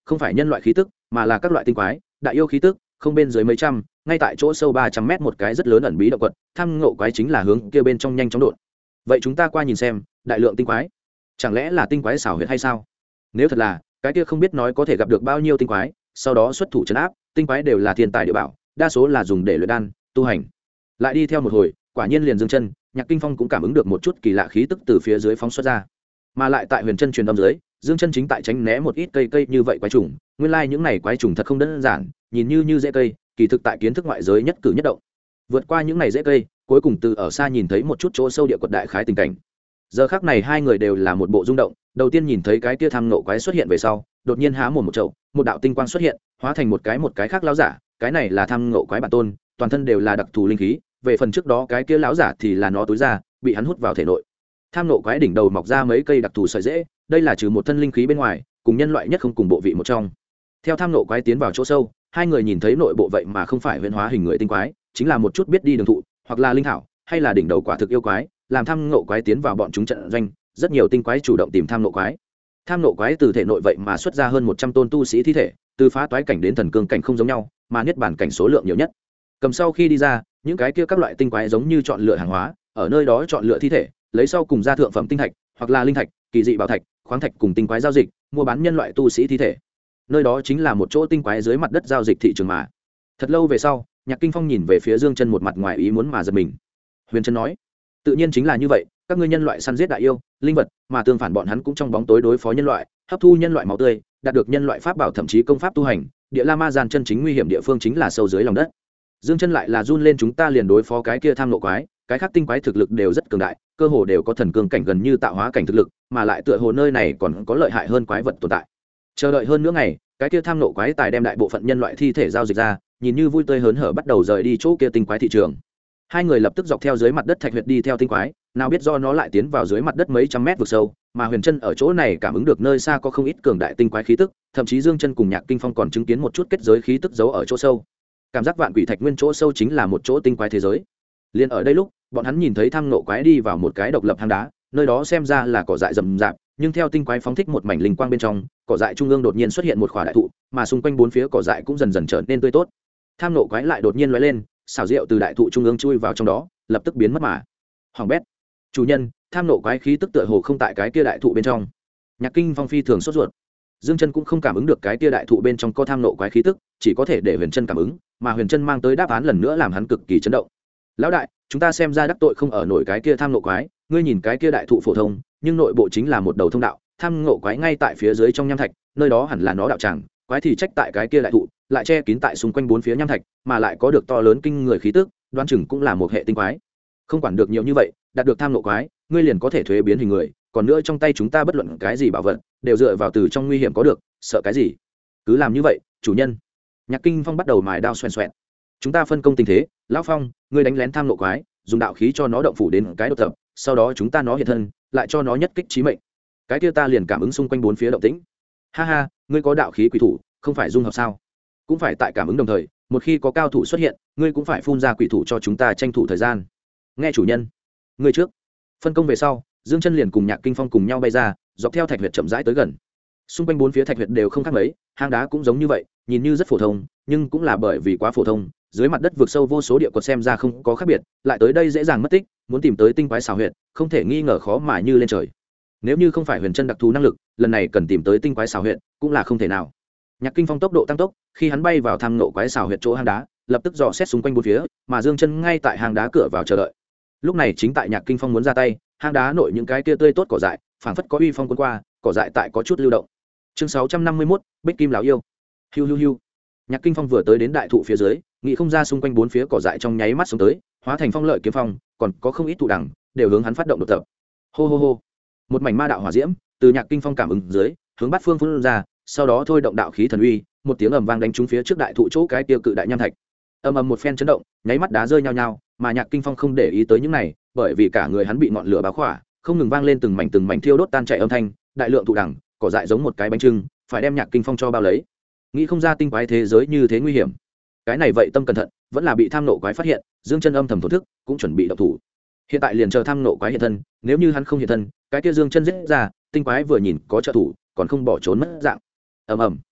không phải nhân loại khí tức mà là các loại tinh quái đại yêu khí tức, không bên dưới mấy trăm, ngay tại chỗ sâu 300 mét một cái rất lớn ẩn bí động quật, tham ngộ quái chính là hướng kia bên trong nhanh chóng đột. Vậy chúng ta qua nhìn xem, đại lượng tinh quái, chẳng lẽ là tinh quái xảo huyệt hay sao? Nếu thật là, cái kia không biết nói có thể gặp được bao nhiêu tinh quái, sau đó xuất thủ trấn áp, tinh quái đều là thiên tài địa bảo, đa số là dùng để luyện đan, tu hành. Lại đi theo một hồi, quả nhiên liền dừng chân, Nhạc Kinh Phong cũng cảm ứng được một chút kỳ lạ khí tức từ phía dưới phóng xuất ra. Mà lại tại Huyền Chân truyền âm dưới, Dương Chân chính tại tránh né một ít cây như vậy quái trùng, nguyên lai những này quái trùng thật không đơn giản, nhìn như rễ cây, kỳ thực tại kiến thức ngoại giới nhất cử nhất động. Vượt qua những này rễ cây, cuối cùng từ ở xa nhìn thấy một chút chỗ sâu địa quật đại khái tình cảnh. Giờ khắc này hai người đều là một bộ rung động, đầu tiên nhìn thấy cái kia tham nộ quái xuất hiện về sau, đột nhiên há mồm một chậu, một đạo tinh quang xuất hiện, hóa thành một cái khác lão giả, cái này là tham nộ quái bản tôn, toàn thân đều là đặc thù linh khí, về phần trước đó cái kia lão giả thì là nó túi ra, bị hắn hút vào thể nội. Tham nộ quái đỉnh đầu mọc ra mấy cây đặc thù sợi rễ, đây là trừ một thân linh khí bên ngoài, cùng nhân loại nhất không cùng bộ vị một trong. Theo tham nộ quái tiến vào chỗ sâu, hai người nhìn thấy nội bộ vậy mà không phải huyễn hóa hình người tinh quái, chính là một chút biết đi đường thụ, hoặc là linh thảo, hay là đỉnh đầu quả thực yêu quái, làm tham nộ quái tiến vào bọn chúng trận doanh, rất nhiều tinh quái chủ động tìm tham nộ quái. Tham nộ quái từ thể nội vậy mà xuất ra hơn 100 tôn tu sĩ thi thể, từ phá toái cảnh đến thần cương cảnh không giống nhau, mà niết bàn cảnh số lượng nhiều nhất. Cầm sau khi đi ra, những cái kia các loại tinh quái giống như chọn lựa hàng hóa, ở nơi đó chọn lựa thi thể, lấy sau cùng ra thượng phẩm tinh thạch, hoặc là linh thạch, kỳ dị bảo thạch, khoáng thạch cùng tinh quái giao dịch, mua bán nhân loại tu sĩ thi thể. Nơi đó chính là một chỗ tinh quái dưới mặt đất giao dịch thị trường mà. Thật lâu về sau, Nhạc Kinh Phong nhìn về phía Dương Chân một mặt ngoài ý muốn mà giật mình. Huyền Chân nói: "Tự nhiên chính là như vậy, các ngươi nhân loại săn giết đại yêu, linh vật, mà tương phản bọn hắn cũng trong bóng tối đối phó nhân loại, hấp thu nhân loại máu tươi, đạt được nhân loại pháp bảo thậm chí công pháp tu hành, địa la ma gian chân chính nguy hiểm địa phương chính là sâu dưới lòng đất." Dương Chân lại là run lên, chúng ta liền đối phó cái kia tham nộ quái, cái khác tinh quái thực lực đều rất cường đại, cơ hồ đều có thần cương cảnh gần như tạo hóa cảnh thực lực, mà lại tựa hồ nơi này còn có lợi hại hơn quái vật tồn tại. Chờ đợi hơn nữa ngày, cái kia tham nộ quái tài đem đại bộ phận nhân loại thi thể giao dịch ra, nhìn như vui tươi hớn hở bắt đầu rời đi chỗ kia tinh quái thị trường. Hai người lập tức dọc theo dưới mặt đất thạch huyệt đi theo tinh quái, nào biết do nó lại tiến vào dưới mặt đất mấy trăm mét vực sâu, mà Huyền Chân ở chỗ này cảm ứng được nơi xa có không ít cường đại tinh quái khí tức, thậm chí Dương Chân cùng Nhạc Kinh Phong còn chứng kiến một chút kết giới khí tức giấu ở chỗ sâu. Cảm giác vạn quỷ thạch nguyên chỗ sâu chính là một chỗ tinh quái thế giới. Liên ở đây lúc, bọn hắn nhìn thấy tham nộ quái đi vào một cái độc lập hang đá, nơi đó xem ra là cỏ dại rậm rạp, nhưng theo tinh quái phóng thích một mảnh linh quang bên trong, cỏ dại trung ương đột nhiên xuất hiện một khỏa đại thụ, mà xung quanh bốn phía cỏ dại cũng dần dần trở nên tươi tốt. Tham nộ quái lại đột nhiên lóe lên, xảo diệu từ đại thụ trung ương chui vào trong đó, lập tức biến mất mà. Hoàng bét, chủ nhân, tham nộ quái khí tức tựa hồ không tại cái kia đại thụ bên trong. Nhạc Kinh Phong phi thường sốt ruột. Dương Chân cũng không cảm ứng được cái kia đại thụ bên trong có tham nộ quái khí tức, chỉ có thể để Huyền Chân cảm ứng, mà Huyền Chân mang tới đáp án lần nữa làm hắn cực kỳ chấn động. Lão đại, chúng ta xem ra đắc tội không ở nổi cái kia tham nộ quái, ngươi nhìn cái kia đại thụ phổ thông, nhưng nội bộ chính là một đầu thông đạo, tham ngộ quái ngay tại phía dưới trong nham thạch, nơi đó hẳn là nó đạo tràng, quái thì trách tại cái kia đại thụ, lại che kín tại xung quanh bốn phía nham thạch, mà lại có được to lớn kinh người khí tức, đoán chừng cũng là một hệ tinh quái. Không quản được nhiều như vậy, đạt được tham ngộ quái, ngươi liền có thể thuế biến hình người, còn nữa trong tay chúng ta bất luận cái gì bảo vật, đều dựa vào từ trong nguy hiểm có được, sợ cái gì? Cứ làm như vậy, chủ nhân. Nhạc Kinh Phong bắt đầu mài đao xoèn xoẹt. Chúng ta phân công tình thế, lão Phong, ngươi đánh lén tham ngộ quái, dùng đạo khí cho nó động phủ đến cái đột tập, sau đó chúng ta nó hiện thân, lại cho nó nhất kích chí mệnh. Cái kia ta liền cảm ứng xung quanh bốn phía động tĩnh. Ha ha, ngươi có đạo khí quỷ thủ, không phải dung hợp sao? Cũng phải tại cảm ứng đồng thời, một khi có cao thủ xuất hiện, ngươi cũng phải phun ra quỷ thủ cho chúng ta tranh thủ thời gian. Nghe chủ nhân, ngươi trước. Phân công về sau, Dương Chân liền cùng Nhạc Kinh Phong cùng nhau bay ra, dọc theo thạch huyệt chậm rãi tới gần. Xung quanh bốn phía thạch huyệt đều không khác mấy, hang đá cũng giống như vậy, nhìn như rất phổ thông, nhưng cũng là bởi vì quá phổ thông, dưới mặt đất vượt sâu vô số địa quật xem ra không có khác biệt, lại tới đây dễ dàng mất tích, muốn tìm tới tinh quái xảo huyệt, không thể nghi ngờ khó mà như lên trời. Nếu như không phải Huyền Chân đặc thù năng lực, lần này cần tìm tới tinh quái xảo huyệt cũng là không thể nào. Nhạc Kinh Phong tốc độ tăng tốc, khi hắn bay vào thăm nộ quái xảo huyệt chỗ hang đá, lập tức dò xét xung quanh bốn phía, mà Dương Chân ngay tại hang đá cửa vào chờ đợi. Lúc này chính tại Nhạc Kinh Phong muốn ra tay, hang đá nội những cái kia tươi tốt cỏ dại, phảng phất có uy phong cuốn qua, cỏ dại tại có chút lưu động. Chương 651, Bích Kim lão yêu. Hiu hiu hiu. Nhạc Kinh Phong vừa tới đến đại thụ phía dưới, nghĩ không ra xung quanh bốn phía cỏ dại trong nháy mắt xuống tới, hóa thành phong lợi kiếm phong, còn có không ít thụ đằng, đều hướng hắn phát động đột tập. Hô hô hô. Một mảnh ma đạo hỏa diễm, từ Nhạc Kinh Phong cảm ứng dưới, hướng bát phương phun ra, sau đó thôi động đạo khí thần uy, một tiếng ầm vang đánh trúng phía trước đại thụ chỗ cái tiêu cự đại nham thạch. Ầm ầm một phen chấn động, nháy mắt đá rơi nhao nhao, mà Nhạc Kinh Phong không để ý tới những này, bởi vì cả người hắn bị ngọn lửa bao khỏa, không ngừng vang lên từng mảnh thiêu đốt tan chảy âm thanh, đại lượng thụ đằng, cỏ dại giống một cái bánh trưng, phải đem Nhạc Kinh Phong cho bao lấy. Nghĩ không ra tinh quái thế giới như thế nguy hiểm. Cái này vậy tâm cẩn thận, vẫn là bị tham nộ quái phát hiện, Dương Chân âm thầm thổ thức, cũng chuẩn bị động thủ. Hiện tại liền chờ tham nộ quái hiện thân, nếu như hắn không hiện thân, cái kia Dương Chân giết ra, tinh quái vừa nhìn có trợ thủ, còn không bỏ trốn mất dạng. Ầm ầm.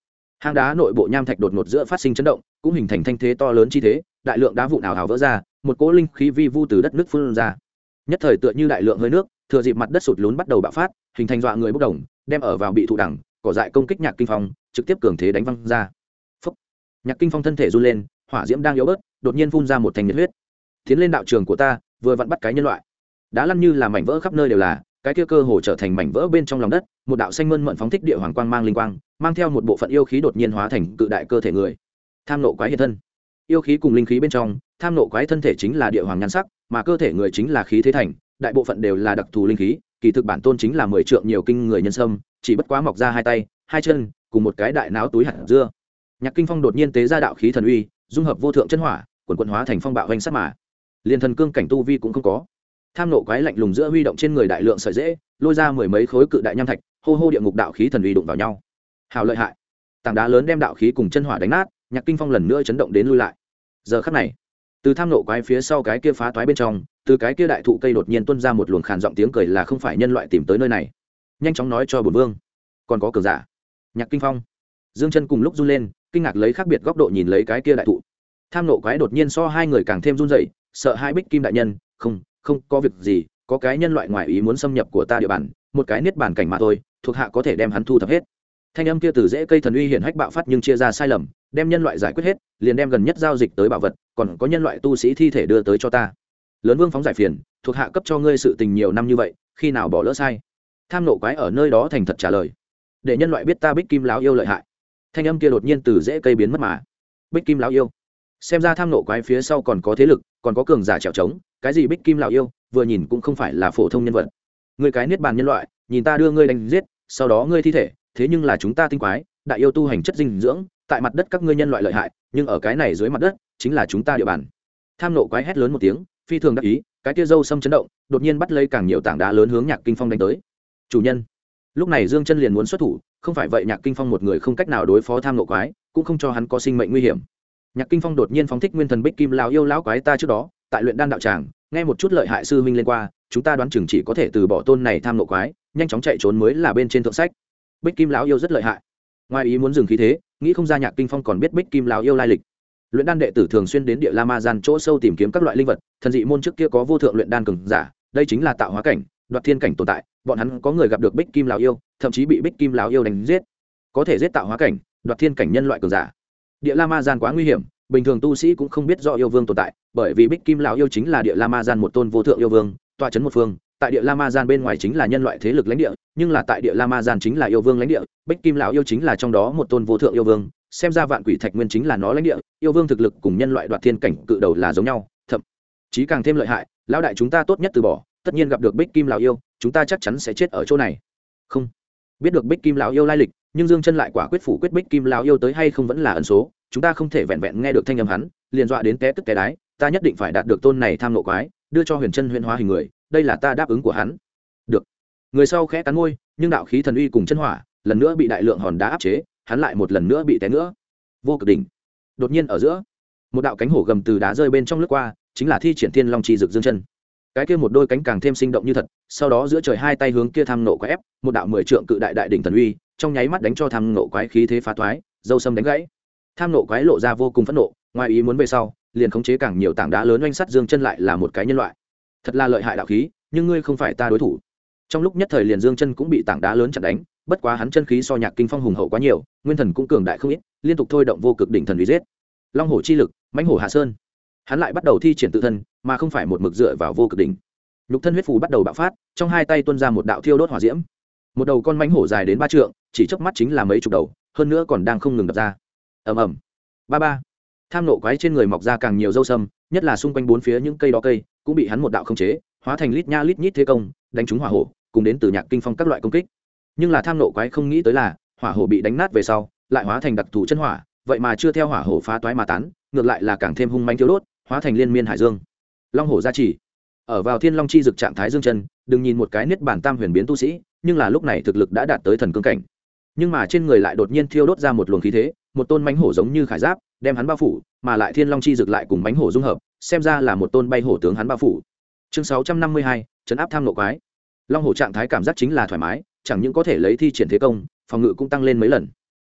hang đá nội bộ nham thạch đột ngột giữa phát sinh chấn động, cũng hình thành thanh thế to lớn chi thế, đại lượng đá vụn ảo ảo vỡ ra, một cỗ linh khí vi vu từ đất nước phun ra. Nhất thời tựa như đại lượng hơi nước, thừa dịp mặt đất sụt lún bắt đầu bạo phát, hình thành dọa người bốc đồng, đem ở vào bị thụ đẳng, cỏ dại công kích Nhạc Kinh Phong, trực tiếp cường thế đánh văng ra. Phốc. Nhạc Kinh Phong thân thể run lên, hỏa diễm đang yếu bớt, đột nhiên phun ra một thành nhiệt huyết. Tiến lên đạo trường của ta, vừa vặn bắt cái nhân loại. Đá lăn như là mảnh vỡ khắp nơi đều là, cái kia cơ hồ trở thành mảnh vỡ bên trong lòng đất, một đạo xanh mơn mận phóng thích địa hoàng quang mang linh quang, mang theo một bộ phận yêu khí đột nhiên hóa thành cự đại cơ thể người. Tham nộ quái hiện thân. Yêu khí cùng linh khí bên trong, tham nộ quái thân thể chính là địa hoàng nhan sắc, mà cơ thể người chính là khí thế thành, đại bộ phận đều là đặc thù linh khí, kỳ thực bản tôn chính là 10 trượng nhiều kinh người nhân sâm, chỉ bất quá mọc ra hai tay, hai chân, cùng một cái đại náo túi hạt dưa. Nhạc Kinh Phong đột nhiên tế ra đạo khí thần uy, dung hợp vô thượng chân hỏa, quần quần hóa thành phong bạo hoành sát mà. Liên thần cương cảnh tu vi cũng không có. Tham nộ quái lạnh lùng giữa huy động trên người đại lượng sợi dễ, lôi ra mười mấy khối cự đại nham thạch, hô hô địa ngục đạo khí thần uy đụng vào nhau. Hào lợi hại. Tảng đá lớn đem đạo khí cùng chân hỏa đánh nát, Nhạc Kinh Phong lần nữa chấn động đến lui lại. Giờ khắc này, từ tham nộ quái phía sau cái kia phá toái bên trong, từ cái kia đại thụ cây đột nhiên tuôn ra một luồng khàn giọng tiếng cười là không phải nhân loại tìm tới nơi này. Nhanh chóng nói cho bổn vương, còn có cường giả. Nhạc Kinh Phong, Dương Chân cùng lúc run lên, kinh ngạc lấy khác biệt góc độ nhìn lấy cái kia đại thụ. Tham nộ quái đột nhiên so hai người càng thêm run rẩy, sợ hai Bích Kim đại nhân, không có việc gì, có cái nhân loại ngoài ý muốn xâm nhập của ta địa bàn, một cái niết bàn cảnh mà thôi, thuộc hạ có thể đem hắn thu thập hết. Thanh âm kia từ rễ cây thần uy hiển hách bạo phát nhưng chia ra sai lầm, đem nhân loại giải quyết hết, liền đem gần nhất giao dịch tới bảo vật, còn có nhân loại tu sĩ thi thể đưa tới cho ta. Lớn Vương phóng giải phiền, thuộc hạ cấp cho ngươi sự tình nhiều năm như vậy, khi nào bỏ lỡ sai? Tham nộ quái ở nơi đó thành thật trả lời, để nhân loại biết ta Bích Kim lão yêu lợi hại. Thanh âm kia đột nhiên từ rễ cây biến mất mà. Bích Kim lão yêu, xem ra tham nộ quái phía sau còn có thế lực, còn có cường giả trèo trống. Cái gì Bích Kim lão yêu, vừa nhìn cũng không phải là phổ thông nhân vật. Ngươi cái niết bàn nhân loại, nhìn ta đưa ngươi đánh giết, sau đó ngươi thi thể, thế nhưng là chúng ta tinh quái, đại yêu tu hành chất dinh dưỡng, tại mặt đất các ngươi nhân loại lợi hại, nhưng ở cái này dưới mặt đất, chính là chúng ta địa bàn. Tham nộ quái hét lớn một tiếng, phi thường đắc ý, cái kia râu sâm chấn động, đột nhiên bắt lấy càng nhiều tảng đá lớn hướng Nhạc Kinh Phong đánh tới. Chủ nhân. Lúc này Dương Chân liền muốn xuất thủ, không phải vậy Nhạc Kinh Phong một người không cách nào đối phó tham nộ quái, cũng không cho hắn có sinh mệnh nguy hiểm. Nhạc Kinh Phong đột nhiên phóng thích nguyên thần Bích Kim lão yêu lão quái ta trước đó, tại luyện đan đạo tràng, nghe một chút lợi hại sư huynh lên qua, chúng ta đoán chừng chỉ có thể từ bỏ tôn này tham nộ quái, nhanh chóng chạy trốn mới là bên trên thượng sách. Bích Kim lão yêu rất lợi hại. Ngoài ý muốn dừng khí thế, nghĩ không ra Nhạc Kinh Phong còn biết Bích Kim lão yêu lai lịch. Luyện đan đệ tử thường xuyên đến địa La Ma Gian chỗ sâu tìm kiếm các loại linh vật, thần dị môn trước kia có vô thượng luyện đan cường giả, đây chính là tạo hóa cảnh, đoạt thiên cảnh tồn tại, bọn hắn có người gặp được Bích Kim lão yêu, thậm chí bị Bích Kim lão yêu đánh giết. Có thể giết tạo hóa cảnh, đoạt thiên cảnh nhân loại cường giả. Địa La Ma Gian quá nguy hiểm, bình thường tu sĩ cũng không biết rõ yêu vương tồn tại, bởi vì Bích Kim lão yêu chính là địa La Ma Gian một tôn vô thượng yêu vương, tọa trấn một phương. Tại địa La Ma Gian bên ngoài chính là nhân loại thế lực lãnh địa, nhưng là tại địa La Ma Gian chính là yêu vương lãnh địa, Bích Kim lão yêu chính là trong đó một tôn vô thượng yêu vương, xem ra Vạn Quỷ Thạch Nguyên chính là nó lãnh địa, yêu vương thực lực cùng nhân loại đoạt thiên cảnh cự đầu là giống nhau, thậm chí càng thêm lợi hại, lão đại chúng ta tốt nhất từ bỏ, tất nhiên gặp được Bích Kim lão yêu, chúng ta chắc chắn sẽ chết ở chỗ này. Không biết được Bích Kim lão yêu lai lịch, nhưng Dương Chân lại quả quyết phủ quyết Bích Kim lão yêu tới hay không vẫn là ẩn số, chúng ta không thể vẹn vẹn nghe được thanh âm hắn, liền dọa đến té tức té đái, ta nhất định phải đạt được tôn này tham nộ quái, đưa cho Huyền Chân huyễn hóa hình người, đây là ta đáp ứng của hắn. Được. Người sau khẽ cắn môi, nhưng đạo khí thần uy cùng chân hỏa, lần nữa bị đại lượng hòn đá áp chế, hắn lại một lần nữa bị té nữa. Vô cực đỉnh. Đột nhiên ở giữa, một đạo cánh hổ gầm từ đá rơi bên trong lướt qua, chính là thi triển Thiên Long chi dực Dương Chân. Cái kia một đôi cánh càng thêm sinh động như thật, sau đó giữa trời hai tay hướng kia tham nộ quái ép, một đạo 10 trượng cự đại đại đỉnh thần uy, trong nháy mắt đánh cho tham nộ quái khí thế phá toái, dâu sâm đánh gãy. Tham nộ quái lộ ra vô cùng phẫn nộ, ngoài ý muốn về sau, liền khống chế càng nhiều tảng đá lớn oanh sắt Dương Chân lại là một cái nhân loại. Thật là lợi hại đạo khí, nhưng ngươi không phải ta đối thủ. Trong lúc nhất thời liền Dương Chân cũng bị tảng đá lớn chặn đánh, bất quá hắn chân khí so Nhạc Kinh Phong hùng hậu quá nhiều, nguyên thần cũng cường đại không ít, liên tục thôi động vô cực đỉnh thần uy giết. Long hổ chi lực, mãnh hổ hạ sơn. Hắn lại bắt đầu thi triển tự thân, mà không phải một mực dựa vào vô cực đỉnh. Nhục thân huyết phù bắt đầu bạo phát, trong hai tay tuôn ra một đạo thiêu đốt hỏa diễm. Một đầu con mãnh hổ dài đến 3 trượng, chỉ chớp mắt chính là mấy chục đầu, hơn nữa còn đang không ngừng đập ra. Ầm ầm. Ba ba. Tham nộ quái trên người mọc ra càng nhiều râu sâm, nhất là xung quanh bốn phía những cây đó cây, cũng bị hắn một đạo khống chế, hóa thành lít nha lít nhít thế công, đánh trúng hỏa hổ, cùng đến từ Nhạc Kinh Phong các loại công kích. Nhưng là tham nộ quái không nghĩ tới là, hỏa hổ bị đánh nát về sau, lại hóa thành đặc thù chân hỏa, vậy mà chưa theo hỏa hổ phá toái mà tán, ngược lại là càng thêm hung mãnh thiêu đốt, hóa thành liên miên hải dương. Long hổ gia trì. Ở vào Thiên Long chi dực trạng thái Dương Chân, đừng nhìn một cái niết bản tam huyền biến tu sĩ, nhưng là lúc này thực lực đã đạt tới thần cương cảnh. Nhưng mà trên người lại đột nhiên thiêu đốt ra một luồng khí thế, một tôn mãnh hổ giống như khải giáp, đem hắn bao phủ, mà lại Thiên Long chi dực lại cùng mãnh hổ dung hợp, xem ra là một tôn bay hổ tướng hắn bao phủ. Chương 652, trấn áp tham nộ quái. Long hổ trạng thái cảm giác chính là thoải mái, chẳng những có thể lấy thi triển thế công, phòng ngự cũng tăng lên mấy lần.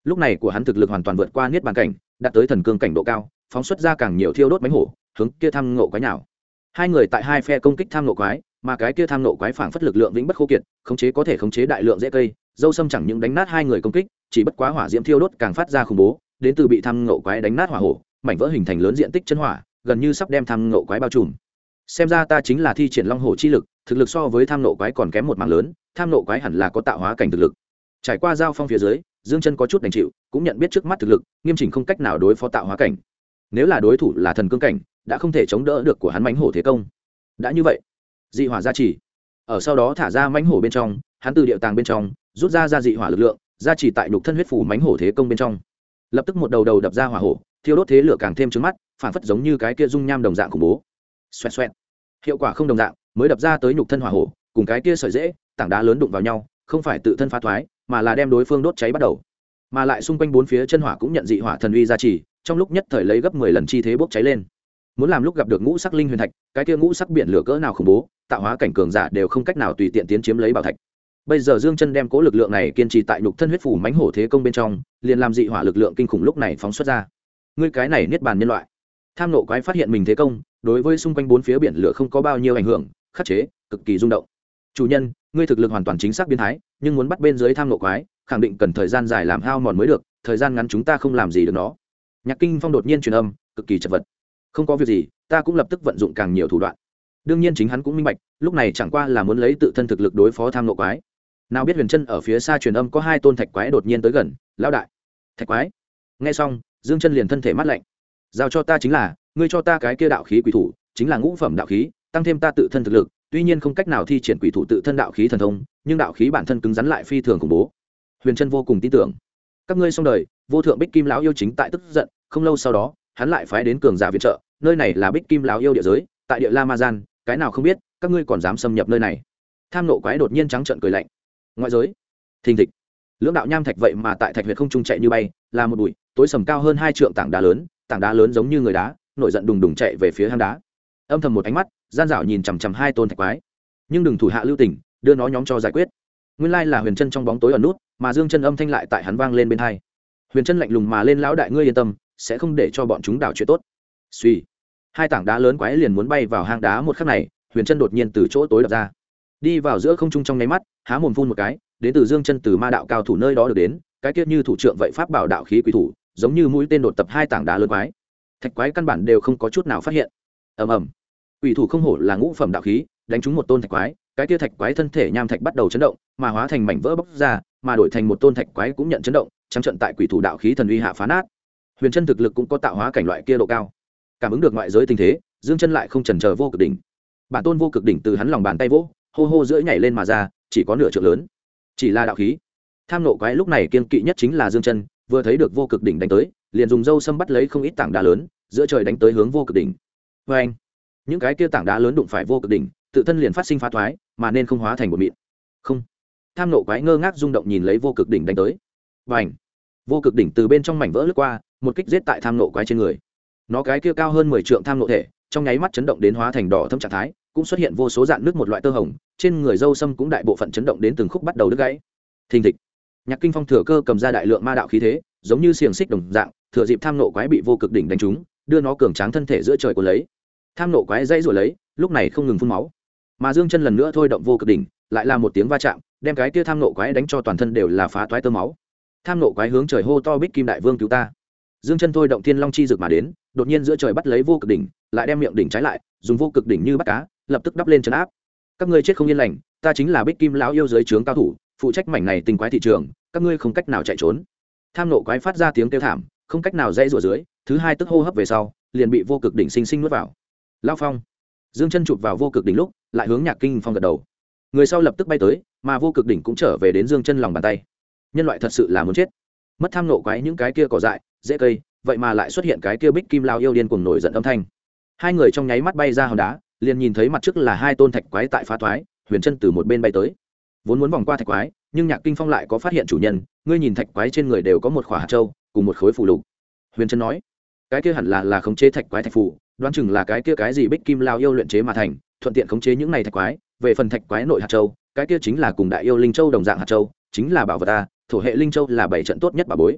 lúc này của hắn thực lực hoàn toàn vượt qua niết bàn cảnh, đạt tới thần cương cảnh độ cao, phóng xuất ra càng nhiều thiêu đốt mánh hổ, hướng kia tham ngộ quái nào. Hai người tại hai phe công kích tham ngộ quái, mà cái kia tham ngộ quái phảng phất lực lượng vĩnh bất khô kiệt, khống chế có thể khống chế đại lượng rễ cây, dâu sâm chẳng những đánh nát hai người công kích, chỉ bất quá hỏa diễm thiêu đốt càng phát ra khủng bố, đến từ bị tham ngộ quái đánh nát hỏa hổ, mảnh vỡ hình thành lớn diện tích chân hỏa, gần như sắp đem tham ngộ quái bao trùm. Xem ra ta chính là thi triển long hổ chi lực, thực lực so với tham ngộ quái còn kém một mảng lớn, tham ngộ quái hẳn là có tạo hóa cảnh thực lực. Trải qua giao phong phía dưới, Dương Chân có chút đành chịu, cũng nhận biết trước mắt thực lực, nghiêm chỉnh không cách nào đối phó tạo hóa cảnh. Nếu là đối thủ là thần cương cảnh, đã không thể chống đỡ được của hắn mãnh hổ thế công. Đã như vậy, dị hỏa gia trì, ở sau đó thả ra mãnh hổ bên trong, hắn từ địa tàng bên trong rút ra dị hỏa lực lượng, gia trì tại nhục thân huyết phủ mãnh hổ thế công bên trong. Lập tức một đầu đầu đập ra hỏa hổ, thiêu đốt thế lửa càng thêm trướng mắt, phản phất giống như cái kia dung nham đồng dạng khủng bố. Xoẹt xoẹt. Hiệu quả không đồng dạng, mới đập ra tới nhục thân hỏa hổ, cùng cái kia sợi rễ, tảng đá lớn đụng vào nhau, không phải tự thân phá thoái, mà là đem đối phương đốt cháy bắt đầu. Mà lại xung quanh bốn phía chân hỏa cũng nhận dị hỏa thần uy gia trì, trong lúc nhất thời lấy gấp 10 lần chi thế bốc cháy lên. Muốn làm lúc gặp được ngũ sắc linh huyền thạch, cái kia ngũ sắc biển lửa cỡ nào khủng bố, tạo hóa cảnh cường giả đều không cách nào tùy tiện tiến chiếm lấy bảo thạch. Bây giờ Dương Chân đem cố lực lượng này kiên trì tại nhục thân huyết phủ mãnh hổ thế công bên trong, liền làm dị hỏa lực lượng kinh khủng lúc này phóng xuất ra. Ngươi cái này niết bàn nhân loại. Tham nộ quái phát hiện mình thế công, đối với xung quanh bốn phía biển lửa không có bao nhiêu ảnh hưởng, khắc chế, cực kỳ rung động. Chủ nhân, ngươi thực lực hoàn toàn chính xác biến thái, nhưng muốn bắt bên dưới tham nộ quái, khẳng định cần thời gian dài làm hao mòn mới được, thời gian ngắn chúng ta không làm gì được nó. Nhạc Kinh Phong đột nhiên truyền âm, cực kỳ chật vật. Không có việc gì, ta cũng lập tức vận dụng càng nhiều thủ đoạn. Đương nhiên chính hắn cũng minh bạch, lúc này chẳng qua là muốn lấy tự thân thực lực đối phó tham nộ quái. Nào biết Huyền Chân ở phía xa truyền âm có hai tôn thạch quái đột nhiên tới gần, lão đại. Thạch quái. Nghe xong, Dương Chân liền thân thể mát lạnh. Giao cho ta chính là, ngươi cho ta cái kia đạo khí quỷ thủ, chính là ngũ phẩm đạo khí, tăng thêm ta tự thân thực lực, tuy nhiên không cách nào thi triển quỷ thủ tự thân đạo khí thần thông, nhưng đạo khí bản thân cứng rắn lại phi thường khủng bố. Huyền Chân vô cùng tin tưởng. Các ngươi xong đời, vô thượng Bích Kim lão yêu chính tại tức giận, không lâu sau đó, hắn lại phái đến cường giả viện trợ, nơi này là Bích Kim lão yêu địa giới, tại địa La Ma Gian, cái nào không biết, các ngươi còn dám xâm nhập nơi này. Tham nộ quái đột nhiên trắng trợn cười lạnh. Ngoại giới, thình thịch, lưỡng đạo nham thạch vậy mà tại thạch huyệt không trung chạy như bay, là một bụi tối sầm cao hơn 2 trượng tảng đá lớn giống như người đá, nổi giận đùng đùng chạy về phía hang đá. Âm thầm một ánh mắt, gian dảo nhìn chằm chằm hai tôn thạch quái, nhưng đừng thủ hạ lưu tình, đưa nó nhóm cho giải quyết. Nguyên lai là Huyền Chân trong bóng tối ẩn nút, mà Dương Chân âm thanh lại tại hắn vang lên bên tai. Huyền Chân lạnh lùng mà lên, lão đại ngươi yên tâm, sẽ không để cho bọn chúng đảo chuyện tốt. Suy, hai tảng đá lớn quái liền muốn bay vào hang đá, một khắc này, Huyền Chân đột nhiên từ chỗ tối đập ra, đi vào giữa không trung trong nháy mắt, há mồm phun một cái, đến từ Dương Chân từ ma đạo cao thủ nơi đó được đến, cái kia như thủ trưởng vậy pháp bảo đạo khí quỷ thủ, giống như mũi tên đột tập hai tảng đá lớn quái. Thạch quái căn bản đều không có chút nào phát hiện. Ầm ầm. Quỷ thủ không hổ là ngũ phẩm đạo khí, đánh trúng một tôn thạch quái, cái kia thạch quái thân thể nham thạch bắt đầu chấn động, mà hóa thành mảnh vỡ bốc ra, mà đổi thành một tôn thạch quái cũng nhận chấn động, trắng trận tại quỷ thủ đạo khí thần uy hạ phá nát. Huyền Chân thực lực cũng có tạo hóa cảnh loại kia độ cao, cảm ứng được ngoại giới tình thế, Dương Chân lại không chần chờ vô cực đỉnh. Bản tôn vô cực đỉnh từ hắn lòng bàn tay vỗ, hô hô giữa nhảy lên mà ra, chỉ có nửa trượng lớn, chỉ là đạo khí. Tham nộ quái lúc này kiên kỵ nhất chính là Dương Chân, vừa thấy được vô cực đỉnh đánh tới, liền dùng dâu sâm bắt lấy không ít tảng đá lớn, giữa trời đánh tới hướng vô cực đỉnh. Và anh, những cái kia tảng đá lớn đụng phải vô cực đỉnh, tự thân liền phát sinh phá thoái, mà nên không hóa thành bột mịn. Không. Tham nộ quái ngơ ngác rung động nhìn lấy vô cực đỉnh đánh tới. Và anh, vô cực đỉnh từ bên trong mảnh vỡ lướt qua, một kích giết tại tham nộ quái trên người. Nó cái kia cao hơn 10 trượng tham nộ thể, trong nháy mắt chấn động đến hóa thành đỏ thẫm trạng thái, cũng xuất hiện vô số dạn nước một loại tơ hồng, trên người dâu sâm cũng đại bộ phận chấn động đến từng khúc bắt đầu đứt gãy. Thình thịch. Nhạc Kinh Phong thừa cơ cầm ra đại lượng ma đạo khí thế, giống như xiềng xích đồng dạng, thừa dịp tham nộ quái bị vô cực đỉnh đánh trúng, đưa nó cường tráng thân thể giữa trời của lấy. Tham nộ quái dãy rồi lấy, lúc này không ngừng phun máu. Mà Dương Chân lần nữa thôi động vô cực đỉnh, lại là một tiếng va chạm, đem cái kia tham nộ quái đánh cho toàn thân đều là phá toái tơ máu. Tham nộ quái hướng trời hô to, Bích Kim đại vương cứu ta. Dương Chân thôi động Thiên Long chi dược mà đến, đột nhiên giữa trời bắt lấy vô cực đỉnh, lại đem miệng đỉnh trái lại, dùng vô cực đỉnh như bắt cá, lập tức đắp lên trấn áp. Các ngươi chết không yên lành, ta chính là Bích Kim lão yêu dưới trướng cao thủ, phụ trách mảnh này tình quái thị trường, các ngươi không cách nào chạy trốn. Tham nộ quái phát ra tiếng kêu thảm, không cách nào dãy rủa dưới, thứ hai tức hô hấp về sau, liền bị vô cực đỉnh sinh sinh nuốt vào. Lão Phong. Dương Chân chụp vào vô cực đỉnh lúc, lại hướng Nhạc Kinh Phong gật đầu. Người sau lập tức bay tới, mà vô cực đỉnh cũng trở về đến Dương Chân lòng bàn tay. Nhân loại thật sự là muốn chết. Mất tham nộ quái những cái kia cỏ dại, dễ cây, vậy mà lại xuất hiện cái kia Bích Kim lão yêu điên cuồng nổi giận âm thanh. Hai người trong nháy mắt bay ra hòn đá, liền nhìn thấy mặt trước là hai tôn thạch quái tại phá thoái, Huyền Chân từ một bên bay tới. Vốn muốn vòng qua thạch quái, nhưng Nhạc Kinh Phong lại có phát hiện chủ nhân, ngươi nhìn thạch quái trên người đều có một khỏa hạt châu, cùng một khối phù lục. Huyền Chân nói, cái kia hẳn là khống chế thạch quái thạch phù, đoán chừng là cái kia cái gì Bích Kim lão yêu luyện chế mà thành, thuận tiện khống chế những này thạch quái. Về phần thạch quái nội hạt châu, cái kia chính là cùng đại yêu linh châu đồng dạng hạt châu, chính là bảo vật ta, thổ hệ linh châu là bảy trận tốt nhất bảo bối.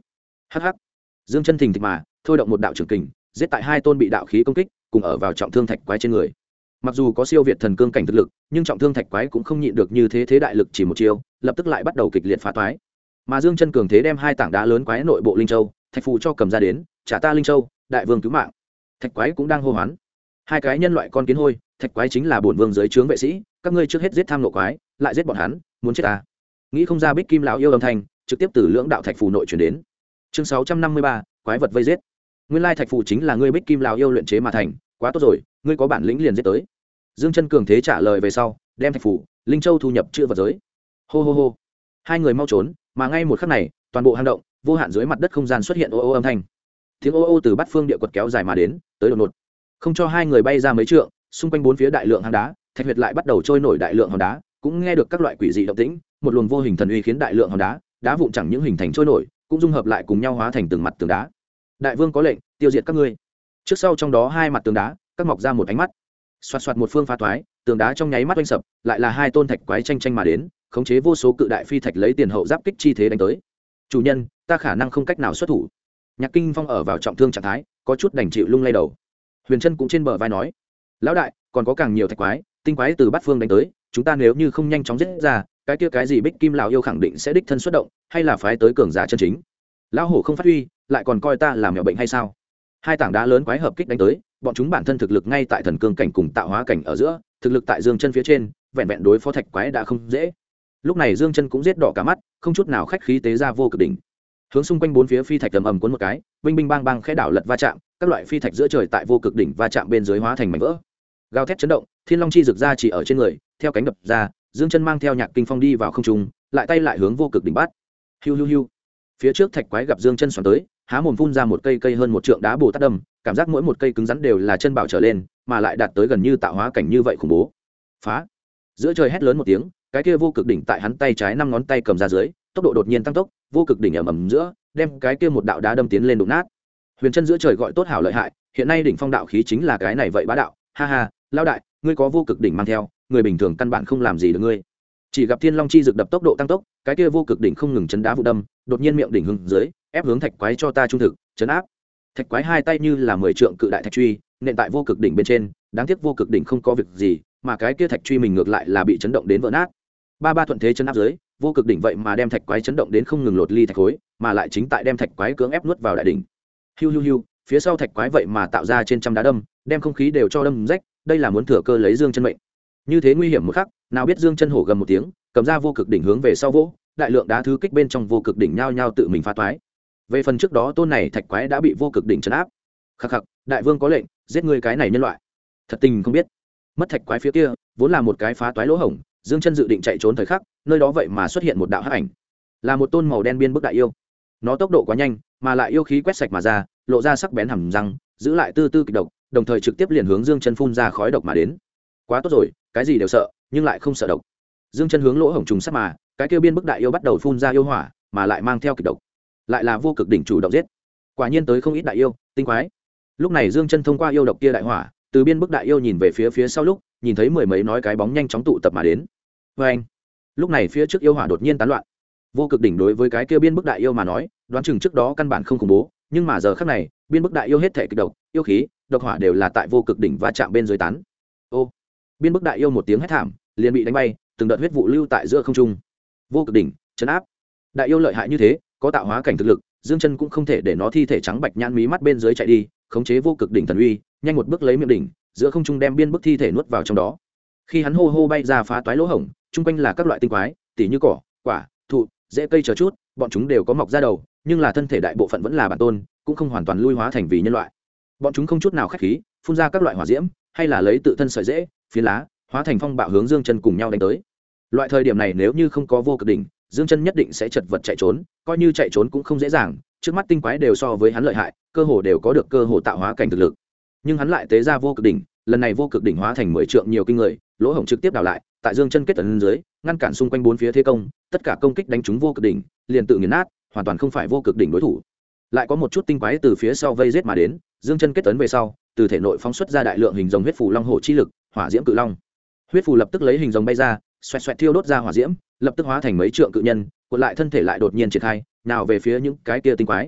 hh dương chân thình thịch mà thôi động một đạo trưởng kình giết tại hai tôn bị đạo khí công kích cùng ở vào trọng thương thạch quái trên người. Mặc dù có siêu việt thần cương cảnh thực lực, nhưng trọng thương thạch quái cũng không nhịn được như thế đại lực chỉ một chiêu, lập tức lại bắt đầu kịch liệt phá toái. Mà Dương Chân cường thế đem hai tảng đá lớn quái nội bộ linh châu, thạch phù cho cầm ra đến, trả ta linh châu, đại vương cứu mạng. Thạch quái cũng đang hô hoán. Hai cái nhân loại con kiến hôi, thạch quái chính là bổn vương dưới trướng vệ sĩ, các ngươi trước hết giết tham nộ quái, lại giết bọn hắn, muốn chết ta. Nghĩ không ra Bích Kim lão yêu âm thanh, trực tiếp từ lưỡng đạo thạch phù nội truyền đến. Chương 653, quái vật vây giết. Nguyên lai thạch phù chính là ngươi Bích Kim lão yêu luyện chế mà thành, quá tốt rồi, ngươi có bản lĩnh liền giết tới. Dương Chân cường thế trả lời về sau, đem thạch phù, linh châu thu nhập chữ vật giới. Hô hô hô. Hai người mau trốn, mà ngay một khắc này, toàn bộ hang động, vô hạn dưới mặt đất không gian xuất hiện ô ô âm thanh. Tiếng ô ô từ bát phương địa quật kéo dài mà đến, tới đột ngột. Không cho hai người bay ra mấy trượng, xung quanh bốn phía đại lượng hang đá, thạch huyệt lại bắt đầu trôi nổi đại lượng hòn đá, cũng nghe được các loại quỷ dị động tĩnh, một luồng vô hình thần uy khiến đại lượng hòn đá, đá vụn chẳng những hình thành trôi nổi, cũng dung hợp lại cùng nhau hóa thành từng mặt tường đá. Đại vương có lệnh, tiêu diệt các ngươi. Trước sau trong đó hai mặt tường đá, các mọc ra một ánh mắt. Xoạt xoạt một phương phá toái, tường đá trong nháy mắt oanh sập, lại là hai tôn thạch quái tranh tranh mà đến, khống chế vô số cự đại phi thạch lấy tiền hậu giáp kích chi thế đánh tới. Chủ nhân, ta khả năng không cách nào xuất thủ. Nhạc Kinh Phong ở vào trọng thương trạng thái, có chút đành chịu lung lay đầu. Huyền Trân cũng trên bờ vai nói: lão đại, còn có càng nhiều thạch quái, tinh quái từ bát phương đánh tới, chúng ta nếu như không nhanh chóng giết ra, cái kia cái gì Bích Kim lão yêu khẳng định sẽ đích thân xuất động, hay là phái tới cường giả chân chính. Lão hổ không phát huy, lại còn coi ta làm mèo bệnh hay sao? Hai tảng đá lớn quái hợp kích đánh tới, bọn chúng bản thân thực lực ngay tại thần cương cảnh cùng tạo hóa cảnh ở giữa, thực lực tại Dương Chân phía trên, vẹn vẹn đối phó thạch quái đã không dễ. Lúc này Dương Chân cũng giết đỏ cả mắt, không chút nào khách khí tế ra vô cực đỉnh, hướng xung quanh bốn phía phi thạch ầm ầm cuốn một cái, binh binh bang bang khẽ đảo lật va chạm, các loại phi thạch giữa trời tại vô cực đỉnh va chạm bên dưới hóa thành mảnh vỡ. Gào thét chấn động, thiên long chi rực ra chỉ ở trên người, theo cánh đập ra, Dương Chân mang theo Nhạc Kinh Phong đi vào không trung, lại tay lại hướng vô cực đỉnh bắt. Hiu hiu hiu. Phía trước thạch quái gặp Dương Chân xoắn tới, há mồm phun ra một cây cây hơn một trượng đá bồ tát đâm, cảm giác mỗi một cây cứng rắn đều là chân bảo trở lên, mà lại đạt tới gần như tạo hóa cảnh như vậy khủng bố. Phá! Giữa trời hét lớn một tiếng, cái kia vô cực đỉnh tại hắn tay trái năm ngón tay cầm ra dưới, tốc độ đột nhiên tăng tốc, vô cực đỉnh ầm ầm giữa, đem cái kia một đạo đá đâm tiến lên đụng nát. Huyền Chân giữa trời gọi tốt hảo lợi hại, hiện nay đỉnh phong đạo khí chính là cái này vậy bá đạo, ha ha, lão đại, ngươi có vô cực đỉnh mang theo, người bình thường căn bản không làm gì được ngươi. Chỉ gặp thiên long chi dược đập tốc độ tăng tốc, cái kia vô cực đỉnh không ngừng chấn đá vụ đâm, đột nhiên miệng đỉnh hướng dưới, ép hướng thạch quái cho ta trung thực, chấn áp. Thạch quái hai tay như là 10 trượng cự đại thạch truy, nện tại vô cực đỉnh bên trên, đáng tiếc vô cực đỉnh không có việc gì, mà cái kia thạch truy mình ngược lại là bị chấn động đến vỡ nát. Ba thuận thế chấn áp dưới, vô cực đỉnh vậy mà đem thạch quái chấn động đến không ngừng lột ly thạch khối, mà lại chính tại đem thạch quái cưỡng ép nuốt vào đại đỉnh. Hiu hiu hiu, phía sau thạch quái vậy mà tạo ra trên trăm đá đâm, đem không khí đều cho đâm rách, đây là muốn thừa cơ lấy Dương Chân mệnh. Như thế nguy hiểm một khắc, nào biết Dương Chân hổ gầm một tiếng, cầm ra vô cực đỉnh hướng về sau vỗ, đại lượng đá thứ kích bên trong vô cực đỉnh nhao nhao tự mình phá toái. Về phần trước đó tôn này thạch quái đã bị vô cực đỉnh trấn áp. Khắc khắc, đại vương có lệnh, giết ngươi cái này nhân loại. Thật tình không biết, mất thạch quái phía kia, vốn là một cái phá toái lỗ hổng, Dương Chân dự định chạy trốn thời khắc, nơi đó vậy mà xuất hiện một đạo hắc ảnh, là một tôn màu đen biên bức đại yêu. Nó tốc độ quá nhanh, mà lại yêu khí quét sạch mà ra, lộ ra sắc bén hàm răng, giữ lại tư tư kịch độc, đồng thời trực tiếp liền hướng Dương Chân phun ra khói độc mà đến. Quá tốt rồi, cái gì đều sợ, nhưng lại không sợ độc. Dương Chân hướng lỗ hổng trùng sát mà, cái kia biên bức đại yêu bắt đầu phun ra yêu hỏa, mà lại mang theo kịch độc. Lại là vô cực đỉnh chủ động giết. Quả nhiên tới không ít đại yêu, tinh quái. Lúc này Dương Chân thông qua yêu độc kia đại hỏa, từ biên bức đại yêu nhìn về phía sau lúc, nhìn thấy mười mấy nói cái bóng nhanh chóng tụ tập mà đến. Anh. Lúc này phía trước yêu hỏa đột nhiên tán loạn. Vô cực đỉnh đối với cái kia biên bức đại yêu mà nói, đoán chừng trước đó căn bản không khủng bố, nhưng mà giờ khắc này, biên bức đại yêu hết thể kịch độc, yêu khí, độc hỏa đều là tại vô cực đỉnh va chạm bên dưới tán. Ô. Biên bức đại yêu một tiếng hét thảm, liền bị đánh bay, từng đợt huyết vụ lưu tại giữa không trung. Vô cực đỉnh, trấn áp. Đại yêu lợi hại như thế, có tạo hóa cảnh thực lực, Dương Chân cũng không thể để nó thi thể trắng bạch nhãn mí mắt bên dưới chạy đi, khống chế vô cực đỉnh thần uy, nhanh một bước lấy miệng đỉnh, giữa không trung đem biên bức thi thể nuốt vào trong đó. Khi hắn hô hô bay ra phá toái lỗ hổng, chung quanh là các loại tinh quái, tỉ như cỏ, quả, thụ, rễ cây chờ chút, bọn chúng đều có mọc ra đầu, nhưng là thân thể đại bộ phận vẫn là bản tôn, cũng không hoàn toàn lui hóa thành vì nhân loại. Bọn chúng không chút nào khách khí, phun ra các loại hỏa diễm, hay là lấy tự thân sợi rễ, phiến lá, hóa thành phong bạo hướng Dương Chân cùng nhau đánh tới. Loại thời điểm này nếu như không có vô cực đỉnh, Dương Chân nhất định sẽ chật vật chạy trốn, coi như chạy trốn cũng không dễ dàng, trước mắt tinh quái đều so với hắn lợi hại, cơ hồ đều có được cơ hồ tạo hóa cảnh thực lực. Nhưng hắn lại tế ra vô cực đỉnh, lần này vô cực đỉnh hóa thành 10 trượng nhiều kinh người, lỗ hổng trực tiếp đảo lại, tại Dương Chân kết tấn dưới, ngăn cản xung quanh bốn phía thế công, tất cả công kích đánh trúng vô cực đỉnh, liền tự nghiền nát, hoàn toàn không phải vô cực đỉnh đối thủ. Lại có một chút tinh quái từ phía sau vây giết mà đến, Dương Chân kết tấn về sau, từ thể nội phóng xuất ra đại lượng hình rồng huyết phù long hổ chi lực, hỏa diễm cự long. Huyết phù lập tức lấy hình rồng bay ra, xoẹt xoẹt thiêu đốt ra hỏa diễm, lập tức hóa thành mấy trượng cự nhân, cuộn lại thân thể lại đột nhiên triển khai, nào về phía những cái kia tinh quái.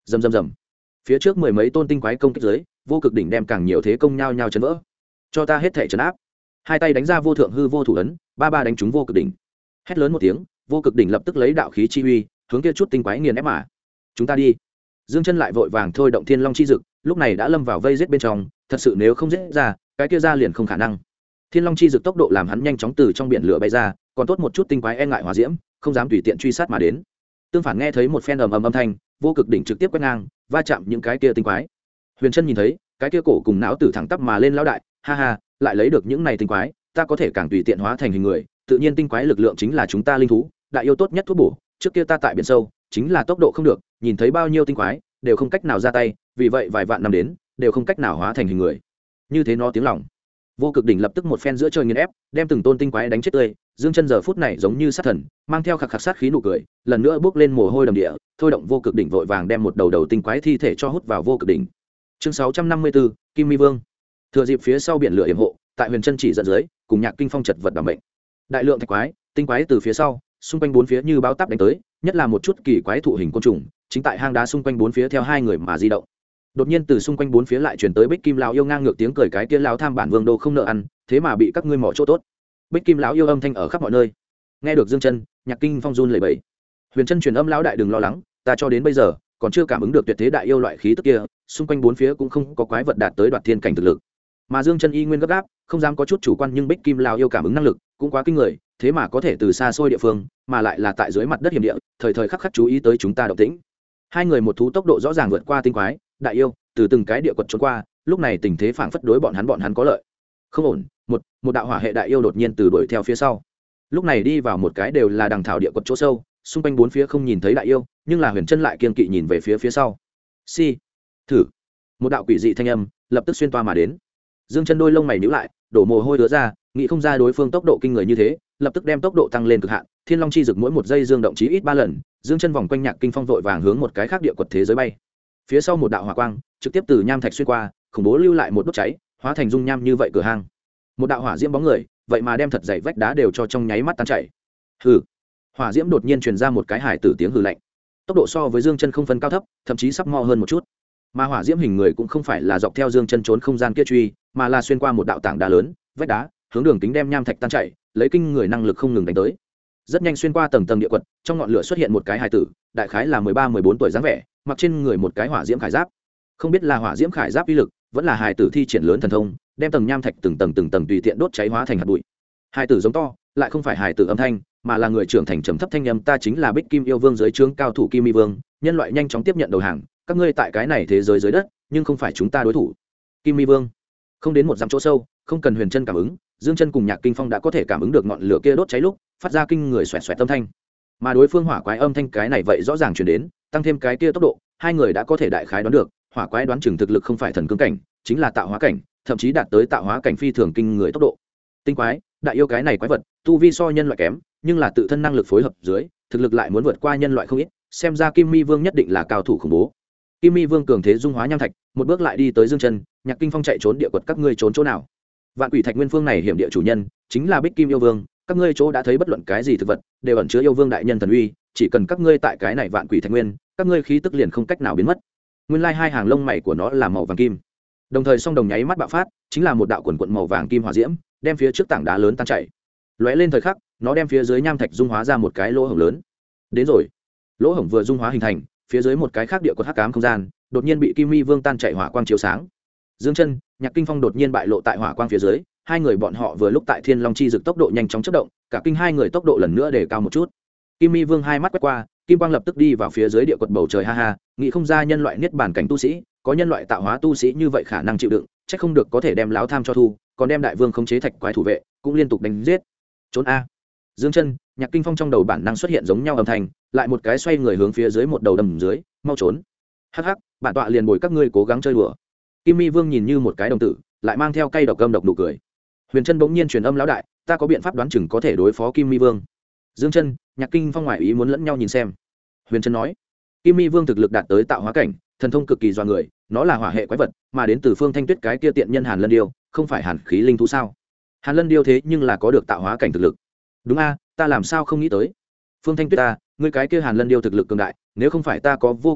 Rầm rầm rầm. Phía trước mười mấy tôn tinh quái công kích dưới, vô cực đỉnh đem càng nhiều thế công nhau nhau chấn vỡ. Cho ta hết thể trấn áp. Hai tay đánh ra vô thượng hư vô thủ ấn, ba ba đánh trúng vô cực đỉnh. Hét lớn một tiếng, vô cực đỉnh lập tức lấy đạo khí chi uy, hướng kia chút tinh quái nghiền ép mà. Chúng ta đi. Dương Chân lại vội vàng thôi động Thiên Long chi dực, lúc này đã lâm vào vây giết bên trong, thật sự nếu không giết ra, cái kia ra liền không khả năng. Thiên Long chi dực tốc độ làm hắn nhanh chóng từ trong biển lửa bay ra, còn tốt một chút tinh quái e ngại hỏa diễm, không dám tùy tiện truy sát mà đến. Tương phản nghe thấy một phen ầm ầm âm thanh, vô cực đỉnh trực tiếp quét ngang, va chạm những cái kia tinh quái. Huyền Chân nhìn thấy, cái kia cổ cùng não tử thẳng tắp mà lên lão đại, ha ha, lại lấy được những này tinh quái, ta có thể càng tùy tiện hóa thành hình người, tự nhiên tinh quái lực lượng chính là chúng ta linh thú, đại yêu tốt nhất thuốc bổ, trước kia ta tại biển sâu, chính là tốc độ không được, nhìn thấy bao nhiêu tinh quái, đều không cách nào ra tay, vì vậy vài vạn năm đến, đều không cách nào hóa thành hình người. Như thế nó tiếng lòng. Vô cực đỉnh lập tức một phen giữa trời nghiền ép, đem từng tôn tinh quái đánh chết tươi. Dương Chân giờ phút này giống như sát thần, mang theo khạc khạc sát khí nụ cười, lần nữa bước lên mồ hôi đầm địa, thôi động vô cực đỉnh vội vàng đem một đầu đầu tinh quái thi thể cho hút vào vô cực đỉnh. Chương 654, Kim Mi Vương. Thừa dịp phía sau biển lửa yểm hộ, tại Huyền Chân chỉ dẫn dưới, cùng Nhạc Kinh Phong chật vật đảm mệnh. Đại lượng thạch quái, tinh quái từ phía sau, xung quanh bốn phía như báo táp đánh tới, nhất là một chút kỳ quái thụ hình côn trùng, chính tại hang đá xung quanh bốn phía theo hai người mà di động. Đột nhiên từ xung quanh bốn phía lại truyền tới Bích Kim lão yêu ngang ngược tiếng cười, cái kia lão tham bản vương đô không nợ ăn, thế mà bị các ngươi mỏ chỗ tốt. Bích Kim lão yêu âm thanh ở khắp mọi nơi. Nghe được Dương Chân, Nhạc Kinh Phong run lẩy bẩy. Huyền Chân truyền âm lão đại đừng lo lắng, ta cho đến bây giờ còn chưa cảm ứng được tuyệt thế đại yêu loại khí tức kia, xung quanh bốn phía cũng không có quái vật đạt tới đoạt thiên cảnh thực lực. Mà Dương Chân y nguyên gấp gáp, không dám có chút chủ quan, nhưng Bích Kim lão yêu cảm ứng năng lực cũng quá kinh người, thế mà có thể từ xa xôi địa phương, mà lại là tại dưới mặt đất hiểm địa, thời thời khắc khắc chú ý tới chúng ta động tĩnh. Hai người một thú tốc độ rõ ràng vượt qua tinh quái, đại yêu, từ từng cái địa quật trốn qua, lúc này tình thế phảng phất đối bọn hắn có lợi. Không ổn, một đạo hỏa hệ đại yêu đột nhiên từ đuổi theo phía sau. Lúc này đi vào một cái đều là đằng thảo địa quật chỗ sâu, xung quanh bốn phía không nhìn thấy đại yêu, nhưng là Huyền Chân lại kiên kỵ nhìn về phía sau. Si, thử. Một đạo quỷ dị thanh âm lập tức xuyên toa mà đến. Dương Chân đôi lông mày nhíu lại, đổ mồ hôi ứa ra, nghĩ không ra đối phương tốc độ kinh người như thế, lập tức đem tốc độ tăng lên cực hạn. Thiên Long chi dực mỗi một giây dương động chí ít 3 lần, Dương Chân vòng quanh Nhạc Kinh Phong vội vàng hướng một cái khác địa quật thế giới bay. Phía sau một đạo hỏa quang trực tiếp từ nham thạch xuyên qua, khủng bố lưu lại một đốt cháy, hóa thành dung nham như vậy cửa hang. Một đạo hỏa diễm bóng người, vậy mà đem thật dày vách đá đều cho trong nháy mắt tan chảy. Hừ. Hỏa diễm đột nhiên truyền ra một cái hải tử tiếng hừ lạnh. Tốc độ so với Dương Chân không phân cao thấp, thậm chí sắp mo hơn một chút. Mà hỏa diễm hình người cũng không phải là dọc theo Dương Chân trốn không gian kia truy, mà là xuyên qua một đạo tảng đá lớn, vách đá, hướng đường kính đem nham thạch tan chảy, lấy kinh người năng lực không ngừng đánh tới. Rất nhanh xuyên qua tầng tầng địa quật, trong ngọn lửa xuất hiện một cái hải tử, đại khái là 13-14 tuổi dáng vẻ, mặc trên người một cái hỏa diễm khải giáp. Không biết là hỏa diễm khải giáp uy lực, vẫn là hải tử thi triển lớn thần thông, đem tầng nham thạch từng tầng tùy tiện đốt cháy hóa thành hạt bụi. Hải tử giống to, lại không phải hải tử âm thanh, mà là người trưởng thành trầm thấp thanh âm, ta chính là Bích Kim yêu vương dưới trướng cao thủ Kim Mi Vương, nhân loại nhanh chóng tiếp nhận đầu hàng, các ngươi tại cái này thế giới dưới đất, nhưng không phải chúng ta đối thủ. Kim Mi Vương. Không đến một dặm chỗ sâu, không cần Huyền Chân cảm ứng, Dương Chân cùng Nhạc Kinh Phong đã có thể cảm ứng được ngọn lửa kia đốt cháy lúc phát ra kinh người xoẹt xoẹt âm thanh. Mà đối phương hỏa quái âm thanh cái này vậy rõ ràng truyền đến, tăng thêm cái kia tốc độ, hai người đã có thể đại khái đoán được, hỏa quái đoán chừng thực lực không phải thần cương cảnh, chính là tạo hóa cảnh, thậm chí đạt tới tạo hóa cảnh phi thường kinh người tốc độ. Tinh quái, đại yêu cái này quái vật, tu vi so nhân loại kém, nhưng là tự thân năng lực phối hợp dưới, thực lực lại muốn vượt qua nhân loại không ít, xem ra Kim Mi Vương nhất định là cao thủ khủng bố. Kim Mi Vương cường thế dung hóa nham thạch, một bước lại đi tới Dương Chân, Nhạc Kinh Phong chạy trốn địa quật, các ngươi trốn chỗ nào? Vạn Quỷ Thạch Nguyên Phương này hiểm địa chủ nhân, chính là Bích Kim yêu vương, các ngươi chỗ đã thấy bất luận cái gì thực vật, đều ẩn chứa yêu vương đại nhân thần uy, chỉ cần các ngươi tại cái này Vạn Quỷ Thạch Nguyên, các ngươi khí tức liền không cách nào biến mất. Nguyên lai hai hàng lông mày của nó là màu vàng kim. Đồng thời song đồng nháy mắt bạo phát, chính là một đạo quần quần màu vàng kim hỏa diễm, đem phía trước tảng đá lớn tan chảy. Lóe lên thời khắc, nó đem phía dưới nham thạch dung hóa ra một cái lỗ hổng lớn. Đến rồi. Lỗ hổng vừa dung hóa hình thành, phía dưới một cái khác địa quật hắc ám không gian, đột nhiên bị Kim Mi Vương tan chảy hỏa quang chiếu sáng. Dương Chân, Nhạc Kinh Phong đột nhiên bại lộ tại hỏa quang phía dưới, hai người bọn họ vừa lúc tại Thiên Long chi dực tốc độ nhanh chóng chớp động, cả kinh hai người tốc độ lần nữa đề cao một chút. Kim Mi Vương hai mắt quét qua, kim quang lập tức đi vào phía dưới địa quật bầu trời, ha ha, nghĩ không ra nhân loại niết bàn cảnh tu sĩ, có nhân loại tạo hóa tu sĩ như vậy khả năng chịu đựng, chắc không được có thể đem láo tham cho thu, còn đem đại vương khống chế thạch quái thủ vệ, cũng liên tục đánh giết. Trốn a. Dương Chân, Nhạc Kinh Phong trong đầu bản năng xuất hiện giống nhau âm thanh, lại một cái xoay người hướng phía dưới một đầu đầm dưới, mau trốn. Hắc hắc, bản tọa liền bồi các ngươi cố gắng chơi đùa. Kim Mi Vương nhìn như một cái đồng tử, lại mang theo cay độc gầm độc nụ cười. Huyền Chân bỗng nhiên truyền âm lão đại, ta có biện pháp đoán chừng có thể đối phó Kim Mi Vương. Dương Chân, Nhạc Kinh Phong ngoại ý muốn lẫn nhau nhìn xem. Huyền Chân nói, Kim Mi Vương thực lực đạt tới tạo hóa cảnh, thần thông cực kỳ doa người, nó là hỏa hệ quái vật, mà đến từ Phương Thanh Tuyết cái kia tiện nhân Hàn Lân Điêu, không phải hàn khí linh thú sao? Hàn Lân Điêu thế nhưng là có được tạo hóa cảnh thực lực. Đúng a, ta làm sao không nghĩ tới. Phương Thanh Tuyết ta, ngươi cái kia Hàn Lân Điêu thực lực cường đại, nếu không phải ta có vô cực đỉnh,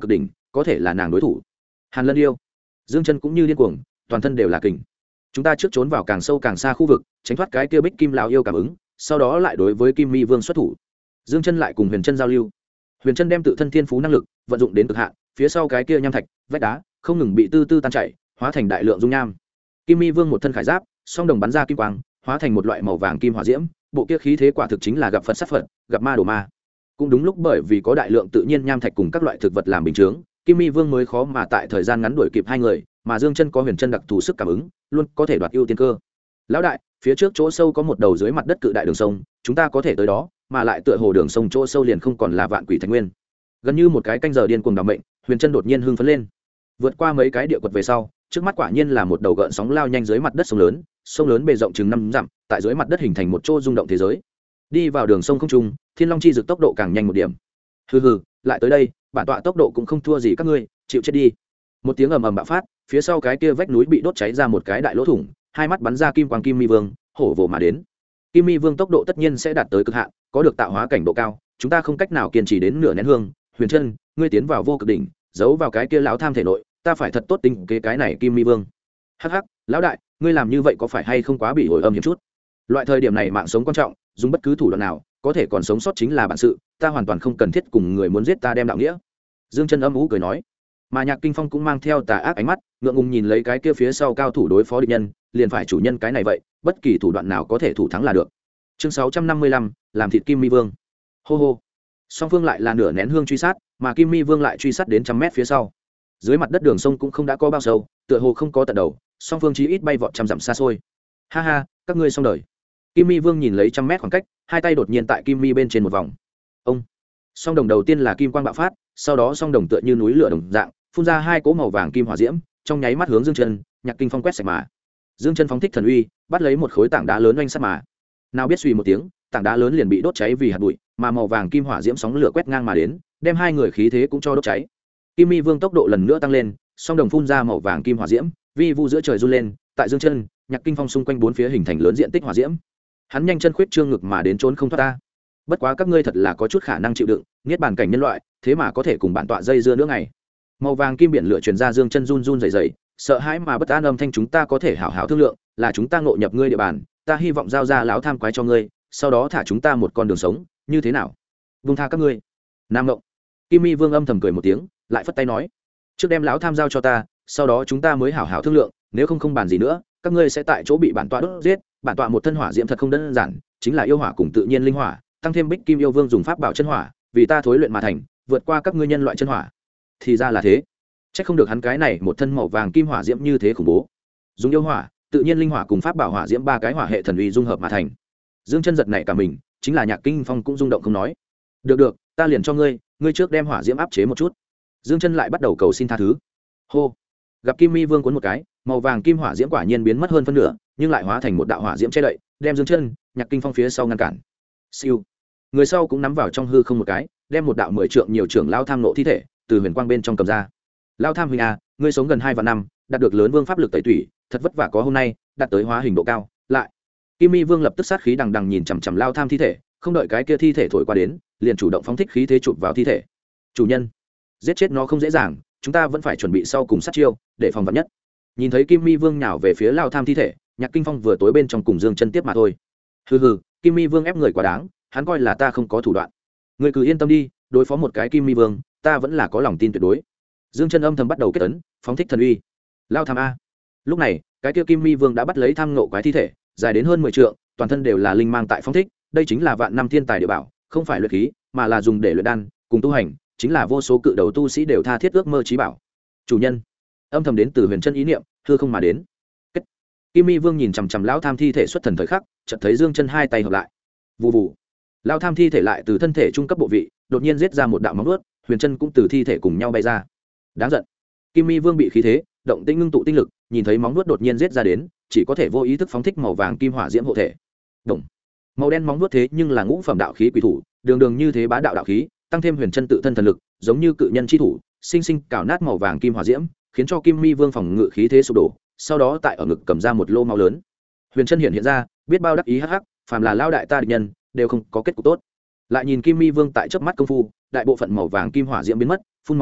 có thể là nàng đối thủ. Hàn Lân yêu. Dương Chân cũng như điên cuồng, toàn thân đều là kình. Chúng ta trước trốn vào càng sâu càng xa khu vực, tránh thoát cái kia Bích Kim lão yêu cảm ứng, sau đó lại đối với Kim Mi Vương xuất thủ. Dương Chân lại cùng Huyền Chân giao lưu. Huyền Chân đem tự thân thiên phú năng lực vận dụng đến cực hạn, phía sau cái kia nham thạch, vách đá không ngừng bị tư tư tan chảy, hóa thành đại lượng dung nham. Kim Mi Vương một thân khải giáp, song đồng bắn ra kim quang, hóa thành một loại màu vàng kim hỏa diễm, bộ kia khí thế quả thực chính là gặp Phật sát Phật, gặp ma đổ ma. Cũng đúng lúc bởi vì có đại lượng tự nhiên nham thạch cùng các loại thực vật làm bình chướng, Kim Mi Vương mới khó mà tại thời gian ngắn đuổi kịp hai người, mà Dương Chân có Huyền Chân đặc thù sức cảm ứng, luôn có thể đoạt ưu tiên cơ. Lão đại, phía trước chỗ sâu có một đầu dưới mặt đất cự đại đường sông, chúng ta có thể tới đó, mà lại tựa hồ đường sông chỗ sâu liền không còn là vạn quỷ thạch nguyên. Gần như một cái canh giờ điên cuồng đảm mệnh, Huyền Chân đột nhiên hưng phấn lên. Vượt qua mấy cái địa quật về sau, trước mắt quả nhiên là một đầu gợn sóng lao nhanh dưới mặt đất sông lớn bề rộng chừng 5 dặm, tại dưới mặt đất hình thành một chỗ rung động thế giới. Đi vào đường sông không trung, Thiên Long chi dược tốc độ càng nhanh một điểm. Hừ hừ, lại tới đây, bản tọa tốc độ cũng không thua gì các ngươi, chịu chết đi. Một tiếng ầm ầm bạo phát, phía sau cái kia vách núi bị đốt cháy ra một cái đại lỗ thủng, hai mắt bắn ra kim quang Kim Mi Vương, hổ vồ mà đến. Kim Mi Vương tốc độ tất nhiên sẽ đạt tới cực hạn, có được tạo hóa cảnh độ cao, chúng ta không cách nào kiên trì đến nửa nén hương. Huyền Chân, ngươi tiến vào vô cực đỉnh, giấu vào cái kia lão tham thể nội, ta phải thật tốt tính kế cái này Kim Mi Vương. Hắc hắc, lão đại, ngươi làm như vậy có phải hay không quá bị hồi âm hiểm chút? Loại thời điểm này mạng sống quan trọng, dùng bất cứ thủ đoạn nào, có thể còn sống sót chính là bản sự, ta hoàn toàn không cần thiết cùng người muốn giết ta đem đạo nghĩa. Dương Chân âm ú cười nói. Mà Nhạc Kinh Phong cũng mang theo tà ác ánh mắt, ngượng ngùng nhìn lấy cái kia phía sau cao thủ đối phó địch nhân, liền phải chủ nhân cái này vậy, bất kỳ thủ đoạn nào có thể thủ thắng là được. Chương 655, làm thịt Kim Mi Vương. Hô hô. Song phương lại là nửa nén hương truy sát, mà Kim Mi Vương lại truy sát đến 100 mét phía sau. Dưới mặt đất đường sông cũng không đã có bao sâu, tựa hồ không có tận đầu, song phương chí ít bay vọt trăm dặm xa xôi. Ha ha, các ngươi xong đời. Kim Mi Vương nhìn lấy 100 mét khoảng cách, hai tay đột nhiên tại Kim Mi bên trên một vòng. Ông. Song đồng đầu tiên là kim quang bạo phát, sau đó song đồng tựa như núi lửa đồng dạng, phun ra hai cỗ màu vàng kim hỏa diễm, trong nháy mắt hướng Dương Chân, Nhạc Kinh Phong quét sạch mà. Dương Chân phóng thích thần uy, bắt lấy một khối tảng đá lớn oanh sát mà. Nào biết suy một tiếng, tảng đá lớn liền bị đốt cháy vì hạt bụi, mà màu vàng kim hỏa diễm sóng lửa quét ngang mà đến, đem hai người khí thế cũng cho đốt cháy. Kim Mi Vương tốc độ lần nữa tăng lên, song đồng phun ra màu vàng kim hỏa diễm, vi vu giữa trời run lên, tại Dương Chân, Nhạc Kinh Phong xung quanh bốn phía hình thành lớn diện tích hỏa diễm. Hắn nhanh chân khuyết trương ngực mà đến trốn không thoát ta. Bất quá các ngươi thật là có chút khả năng chịu đựng, niết bàn cảnh nhân loại, thế mà có thể cùng bản tọa dây dưa nữa ngày. Màu vàng kim biển lửa truyền ra, Dương Chân run run rẩy rẩy, sợ hãi mà bất an âm thanh, chúng ta có thể hảo hảo thương lượng, là chúng ta ngộ nhập ngươi địa bàn, ta hy vọng giao ra lão tham quái cho ngươi, sau đó thả chúng ta một con đường sống, như thế nào? Vung tha các ngươi. Nam Ngộng. Kim Mi Vương âm thầm cười một tiếng, lại phất tay nói, trước đem lão tham giao cho ta, sau đó chúng ta mới hảo hảo thương lượng, nếu không bàn gì nữa, các ngươi sẽ tại chỗ bị bản tọa đốt giết. Bản tọa một thân hỏa diễm thật không đơn giản, chính là yêu hỏa cùng tự nhiên linh hỏa, tăng thêm Bích Kim yêu vương dùng pháp bảo chân hỏa, vì ta thối luyện mà thành, vượt qua các ngươi nhân loại chân hỏa. Thì ra là thế. Chắc không được hắn cái này một thân màu vàng kim hỏa diễm như thế khủng bố. Dùng yêu hỏa, tự nhiên linh hỏa cùng pháp bảo hỏa diễm ba cái hỏa hệ thần uy dung hợp mà thành. Dương Chân giật nảy cả mình, chính là Nhạc Kinh Phong cũng rung động không nói. Được, ta liền cho ngươi, ngươi trước đem hỏa diễm áp chế một chút. Dương Chân lại bắt đầu cầu xin tha thứ. Hô. Gặp Kim Mi Vương cuốn một cái, màu vàng kim hỏa diễm quả nhiên biến mất hơn phân nửa, nhưng lại hóa thành một đạo hỏa diễm che đậy, đem Dương Chân, Nhạc Kinh Phong phía sau ngăn cản. Siêu. Người sau cũng nắm vào trong hư không một cái, đem một đạo 10 trượng nhiều trưởng lao tham nộ thi thể từ huyền quang bên trong cầm ra. Lao tham huynh à, ngươi sống gần 2 vạn năm, đạt được lớn vương pháp lực tẩy tủy, thật vất vả có hôm nay, đạt tới hóa hình độ cao. Lại, Kim Mi Vương lập tức sát khí đằng đằng nhìn chằm chằm lao tham thi thể, không đợi cái kia thi thể thổi qua đến, liền chủ động phóng thích khí thế chụp vào thi thể. Chủ nhân, giết chết nó không dễ dàng, chúng ta vẫn phải chuẩn bị sau cùng sát chiêu, để phòng vạn nhất. Nhìn thấy Kim Mi Vương nhào về phía lao tham thi thể, Nhạc Kinh Phong vừa tối bên trong cùng Dương Chân tiếp mà thôi. Hừ hừ, Kim Mi Vương ép người quá đáng, hắn coi là ta không có thủ đoạn. Ngươi cứ yên tâm đi, đối phó một cái Kim Mi Vương, ta vẫn là có lòng tin tuyệt đối. Dương Chân âm thầm bắt đầu kết ấn, phóng thích thần uy. Lao tham a. Lúc này, cái kia Kim Mi Vương đã bắt lấy tham nộ quái thi thể, dài đến hơn 10 trượng, toàn thân đều là linh mang tại phóng thích, đây chính là vạn năm thiên tài địa bảo, không phải luyện khí, mà là dùng để luyện đan, cùng tu hành, chính là vô số cự đầu tu sĩ đều tha thiết ước mơ chí bảo. Chủ nhân, âm thầm đến từ Huyền Chân ý niệm, hư không mà đến. Kết. Kim Mi Vương nhìn chằm chằm lão tham thi thể xuất thần thời khắc, chợt thấy Dương Chân hai tay hợp lại. Vù vù. Lão tham thi thể lại từ thân thể trung cấp bộ vị, đột nhiên giết ra một đạo móng vuốt, Huyền Chân cũng từ thi thể cùng nhau bay ra. Đáng giận. Kim Mi Vương bị khí thế, động tĩnh ngưng tụ tinh lực, nhìn thấy móng vuốt đột nhiên giết ra đến, chỉ có thể vô ý thức phóng thích màu vàng kim hỏa diễm hộ thể. Động. Màu đen móng vuốt thế nhưng là ngũ phẩm đạo khí quỷ thủ, đường đường như thế bá đạo đạo khí, tăng thêm Huyền Chân tự thân thần lực, giống như cự nhân chi thủ, sinh sinh cào nát màu vàng kim hỏa diễm, khiến cho Kim Mi Vương phòng ngự khí thế sụp đổ, sau đó tại ở ngực cầm ra một lô máu lớn. Huyền Chân hiện ra, biết bao đắc ý hắc hắc, phàm là lao đại ta địch nhân, đều không có kết cục tốt. Lại nhìn Kim Mi Vương tại chớp mắt công phu, đại bộ phận màu vàng kim hỏa diễm biến mất, phun máu tươi,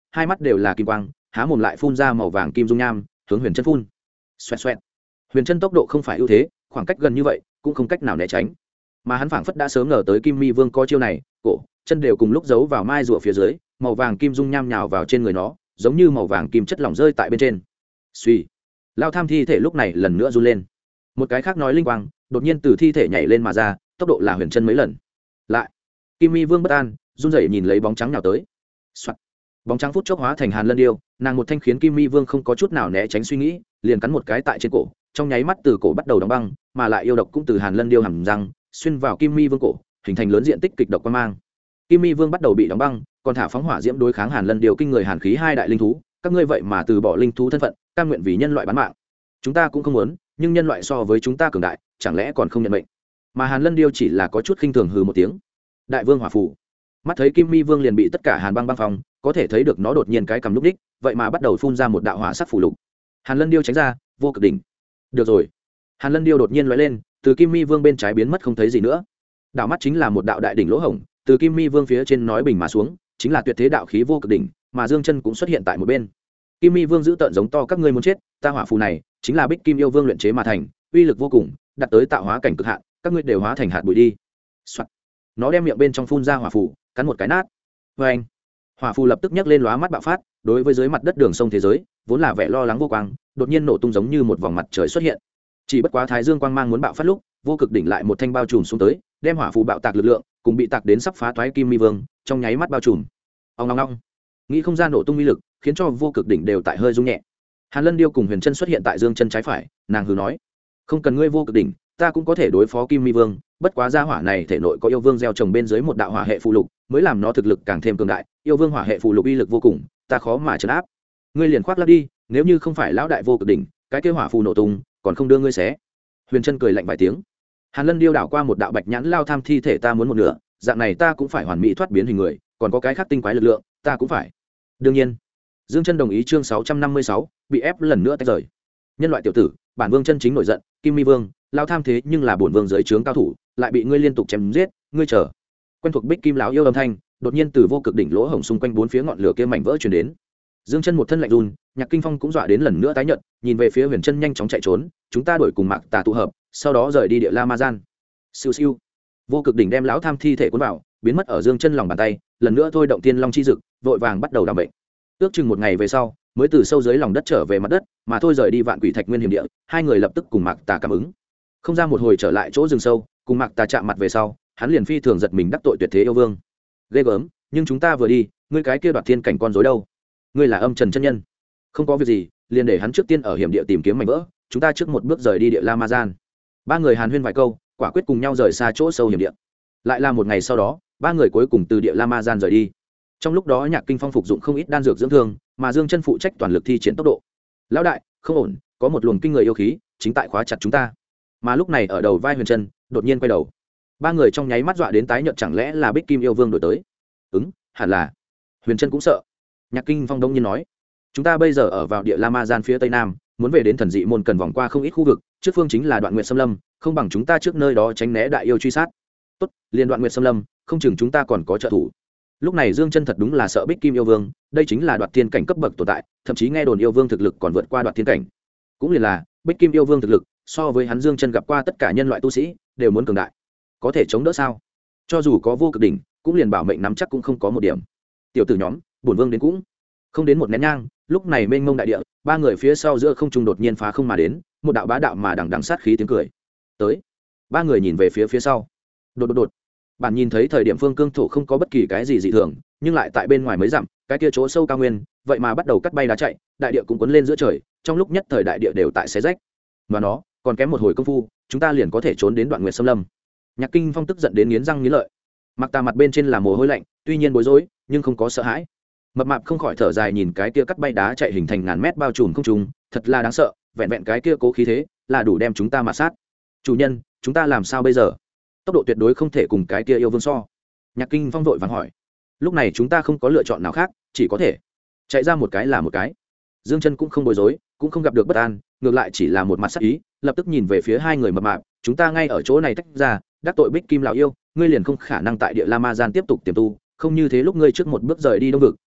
hai mắt đều là kim quang, há mồm lại phun ra màu vàng kim dung nham hướng Huyền Chân phun. Xoẹt xoẹt. Huyền Chân tốc độ không phải ưu thế, khoảng cách gần như vậy cũng không cách nào né tránh, mà hắn phảng phất đã sớm ngờ tới Kim Mi Vương có chiêu này, cổ chân đều cùng lúc giấu vào mai rùa phía dưới, màu vàng kim dung nham nhào vào trên người nó, giống như màu vàng kim chất lỏng rơi tại bên trên. Suy, lao tham thi thể lúc này lần nữa run lên. Một cái khác nói linh quang đột nhiên từ thi thể nhảy lên mà ra, tốc độ là Huyền Chân mấy lần. Lại, Kim Mi Vương bất an, run rẩy nhìn lấy bóng trắng nhào tới. Soạt. Bóng trắng phút chốc hóa thành Hàn Lân Điêu, nàng một thanh khiến Kim Mi Vương không có chút nào né tránh suy nghĩ, liền cắn một cái tại trên cổ, trong nháy mắt từ cổ bắt đầu đóng băng, mà lại yêu độc cũng từ Hàn Lân Điêu hầm răng xuyên vào Kim Mi Vương cổ, hình thành lớn diện tích kịch độc quang mang. Kim Mi Vương bắt đầu bị đóng băng, còn thả phóng hỏa diễm đối kháng Hàn Lân Điêu kinh người hàn khí hai đại linh thú, các ngươi vậy mà từ bỏ linh thú thân phận, cam nguyện vì nhân loại bán mạng. Chúng ta cũng không muốn, nhưng nhân loại so với chúng ta cường đại, chẳng lẽ còn không nhận mệnh? Mà Hàn Lân Điêu chỉ là có chút khinh thường hừ một tiếng. Đại Vương hỏa phù. Mắt thấy Kim Mi Vương liền bị tất cả hàn băng băng phòng, có thể thấy được nó đột nhiên cái cầm lúc đích, vậy mà bắt đầu phun ra một đạo hỏa sắc phù lục. Hàn Lân Điêu tránh ra, vô cực đỉnh. Được rồi. Hàn Lân Điêu đột nhiên lóe lên, từ Kim Mi Vương bên trái biến mất không thấy gì nữa. Đạo mắt chính là một đạo đại đỉnh lỗ hổng, từ Kim Mi Vương phía trên nói bình mà xuống, chính là tuyệt thế đạo khí vô cực đỉnh, mà Dương Chân cũng xuất hiện tại một bên. Kim Mi Vương giữ tợn giống to các ngươi muốn chết, ta hỏa phù này chính là Bích Kim yêu vương luyện chế mà thành, uy lực vô cùng, đạt tới tạo hóa cảnh cực hạn, các ngươi đều hóa thành hạt bụi đi. Soạt. Nó đem miệng bên trong phun ra hỏa phù, cắn một cái nát. Oeng. Hỏa phù lập tức nhấc lên lóa mắt bạo phát, đối với dưới mặt đất đường sông thế giới, vốn là vẻ lo lắng vô quang, đột nhiên nổ tung giống như một vòng mặt trời xuất hiện. Chỉ bất quá thái dương quang mang muốn bạo phát lúc, vô cực đỉnh lại một thanh bao trùm xuống tới, đem hỏa phù bạo tạc lực lượng, cùng bị tạc đến sắp phá toái Kim Mi Vương, trong nháy mắt bao trùm. Ong ong ong. Nghĩ không gian nổ tung uy lực, khiến cho vô cực đỉnh đều tại hơi rung nhẹ. Hàn Lân Điêu cùng Huyền Chân xuất hiện tại Dương Chân trái phải, nàng hừ nói: "Không cần ngươi vô cực đỉnh, ta cũng có thể đối phó Kim Mi Vương, bất quá gia hỏa này thể nội có yêu vương gieo trồng bên dưới một đạo hỏa hệ phù lục, mới làm nó thực lực càng thêm cường đại, yêu vương hỏa hệ phù lục uy lực vô cùng, ta khó mà trấn áp. Ngươi liền khoác lác đi, nếu như không phải lão đại vô cực đỉnh, cái kia hỏa phù nổ tung, còn không đưa ngươi xé." Huyền Chân cười lạnh vài tiếng. Hàn Lân Điêu đảo qua một đạo bạch nhãn lao tham thi thể, ta muốn một nửa, dạng này ta cũng phải hoàn mỹ thoát biến hình người, còn có cái khác tinh quái lực lượng, ta cũng phải. Đương nhiên. Dương Chân đồng ý. Chương 656, bị ép lần nữa tách rời. Nhân loại tiểu tử, bản vương chân chính nổi giận, Kim Mi Vương, lao tham thế nhưng là bổn vương dưới trướng cao thủ, lại bị ngươi liên tục chém giết, ngươi chờ. Quen thuộc Bích Kim lão yêu âm thanh, đột nhiên từ vô cực đỉnh lỗ hổng xung quanh bốn phía ngọn lửa kia mảnh vỡ truyền đến. Dương Chân một thân lạnh run, Nhạc Kinh Phong cũng dọa đến lần nữa tái nhợt, nhìn về phía Huyền Chân nhanh chóng chạy trốn, chúng ta đuổi cùng Mạc Tà tụ hợp, sau đó rời đi địa La Ma Gian. Siêu siêu. Vô cực đỉnh đem lão tham thi thể cuốn vào, biến mất ở Dương Chân lòng bàn tay, lần nữa thôi động Tiên Long chi dực, vội vàng bắt đầu đảm bệnh. Ước chừng một ngày về sau, mới từ sâu dưới lòng đất trở về mặt đất, mà thôi rời đi Vạn Quỷ Thạch Nguyên hiểm địa, hai người lập tức cùng Mạc Tà cảm ứng. Không ra một hồi trở lại chỗ rừng sâu, cùng Mạc Tà chạm mặt về sau, hắn liền phi thường giật mình đắc tội tuyệt thế yêu vương. Ghê gớm, nhưng chúng ta vừa đi, ngươi cái kia đoạt thiên cảnh con rối đâu? Ngươi là Âm Trần chân nhân? Không có việc gì, liền để hắn trước tiên ở hiểm địa tìm kiếm mảnh vỡ, chúng ta trước một bước rời đi địa La Ma Gian. Ba người hàn huyên vài câu, quả quyết cùng nhau rời xa chỗ sâu hiểm địa. Lại là một ngày sau đó, ba người cuối cùng từ địa La Ma Gian rời đi. Trong lúc đó Nhạc Kinh Phong phục dụng không ít đan dược dưỡng thương, mà Dương Chân phụ trách toàn lực thi triển tốc độ. Lão đại, không ổn, có một luồng kinh người yêu khí chính tại khóa chặt chúng ta. Mà lúc này ở đầu vai Huyền Chân đột nhiên quay đầu. Ba người trong nháy mắt dọa đến tái nhợt, chẳng lẽ là Bích Kim yêu vương đổi tới? Hẳn là. Huyền Chân cũng sợ. Nhạc Kinh Phong đông nhiên nói: "Chúng ta bây giờ ở vào địa La Ma Gian phía tây nam, muốn về đến Thần Dị môn cần vòng qua không ít khu vực, trước phương chính là Đoạn Nguyệt Sâm Lâm, không bằng chúng ta trước nơi đó tránh né đại yêu truy sát." "Tốt, liền Đoạn Nguyệt Sâm Lâm, không chừng chúng ta còn có trợ thủ." Lúc này Dương Chân thật đúng là sợ Bích Kim yêu vương, đây chính là đoạt thiên cảnh cấp bậc tồn tại, thậm chí nghe đồn yêu vương thực lực còn vượt qua đoạt thiên cảnh. Cũng liền là Bích Kim yêu vương thực lực, so với hắn Dương Chân gặp qua tất cả nhân loại tu sĩ đều muốn cường đại. Có thể chống đỡ sao? Cho dù có vô cực đỉnh, cũng liền bảo mệnh nắm chắc cũng không có một điểm. Tiểu tử nhóm, bổn vương đến cũng không đến một nén nhang, lúc này mênh mông đại địa, ba người phía sau giữa không trung đột nhiên phá không mà đến, một đạo bá đạo mà đằng đằng sát khí tiếng cười. Tới. Ba người nhìn về phía sau. Đột. Bạn nhìn thấy thời điểm phương cương thổ không có bất kỳ cái gì dị thường, nhưng lại tại bên ngoài mấy dặm, cái kia chỗ sâu cao nguyên, vậy mà bắt đầu cắt bay đá chạy, đại địa cũng cuốn lên giữa trời, trong lúc nhất thời đại địa đều tại xé rách. Mà nó, còn kém một hồi công phu, chúng ta liền có thể trốn đến Đoạn Nguyệt Sâm Lâm. Nhạc Kinh Phong tức giận đến nghiến răng nghiến lợi. Mặc Tà mặt bên trên là mồ hôi lạnh, tuy nhiên bối rối, nhưng không có sợ hãi. Mập mạp không khỏi thở dài nhìn cái kia cắt bay đá chạy hình thành ngàn mét bao trùm không trung, thật là đáng sợ, vẹn vẹn cái kia cố khí thế, là đủ đem chúng ta mà sát. Chủ nhân, chúng ta làm sao bây giờ? Tốc độ tuyệt đối không thể cùng cái kia yêu vương so. Nhạc Kinh Phong vội vàng hỏi. Lúc này chúng ta không có lựa chọn nào khác, chỉ có thể chạy ra một cái là một cái. Dương Chân cũng không bối rối, cũng không gặp được bất an, ngược lại chỉ là một mặt sắc ý, lập tức nhìn về phía hai người mập mạp, chúng ta ngay ở chỗ này tách ra, đắc tội Bích Kim lão yêu, ngươi liền không khả năng tại địa La Ma Gian tiếp tục tiềm tu, không như thế lúc ngươi trước một bước rời đi đông vực,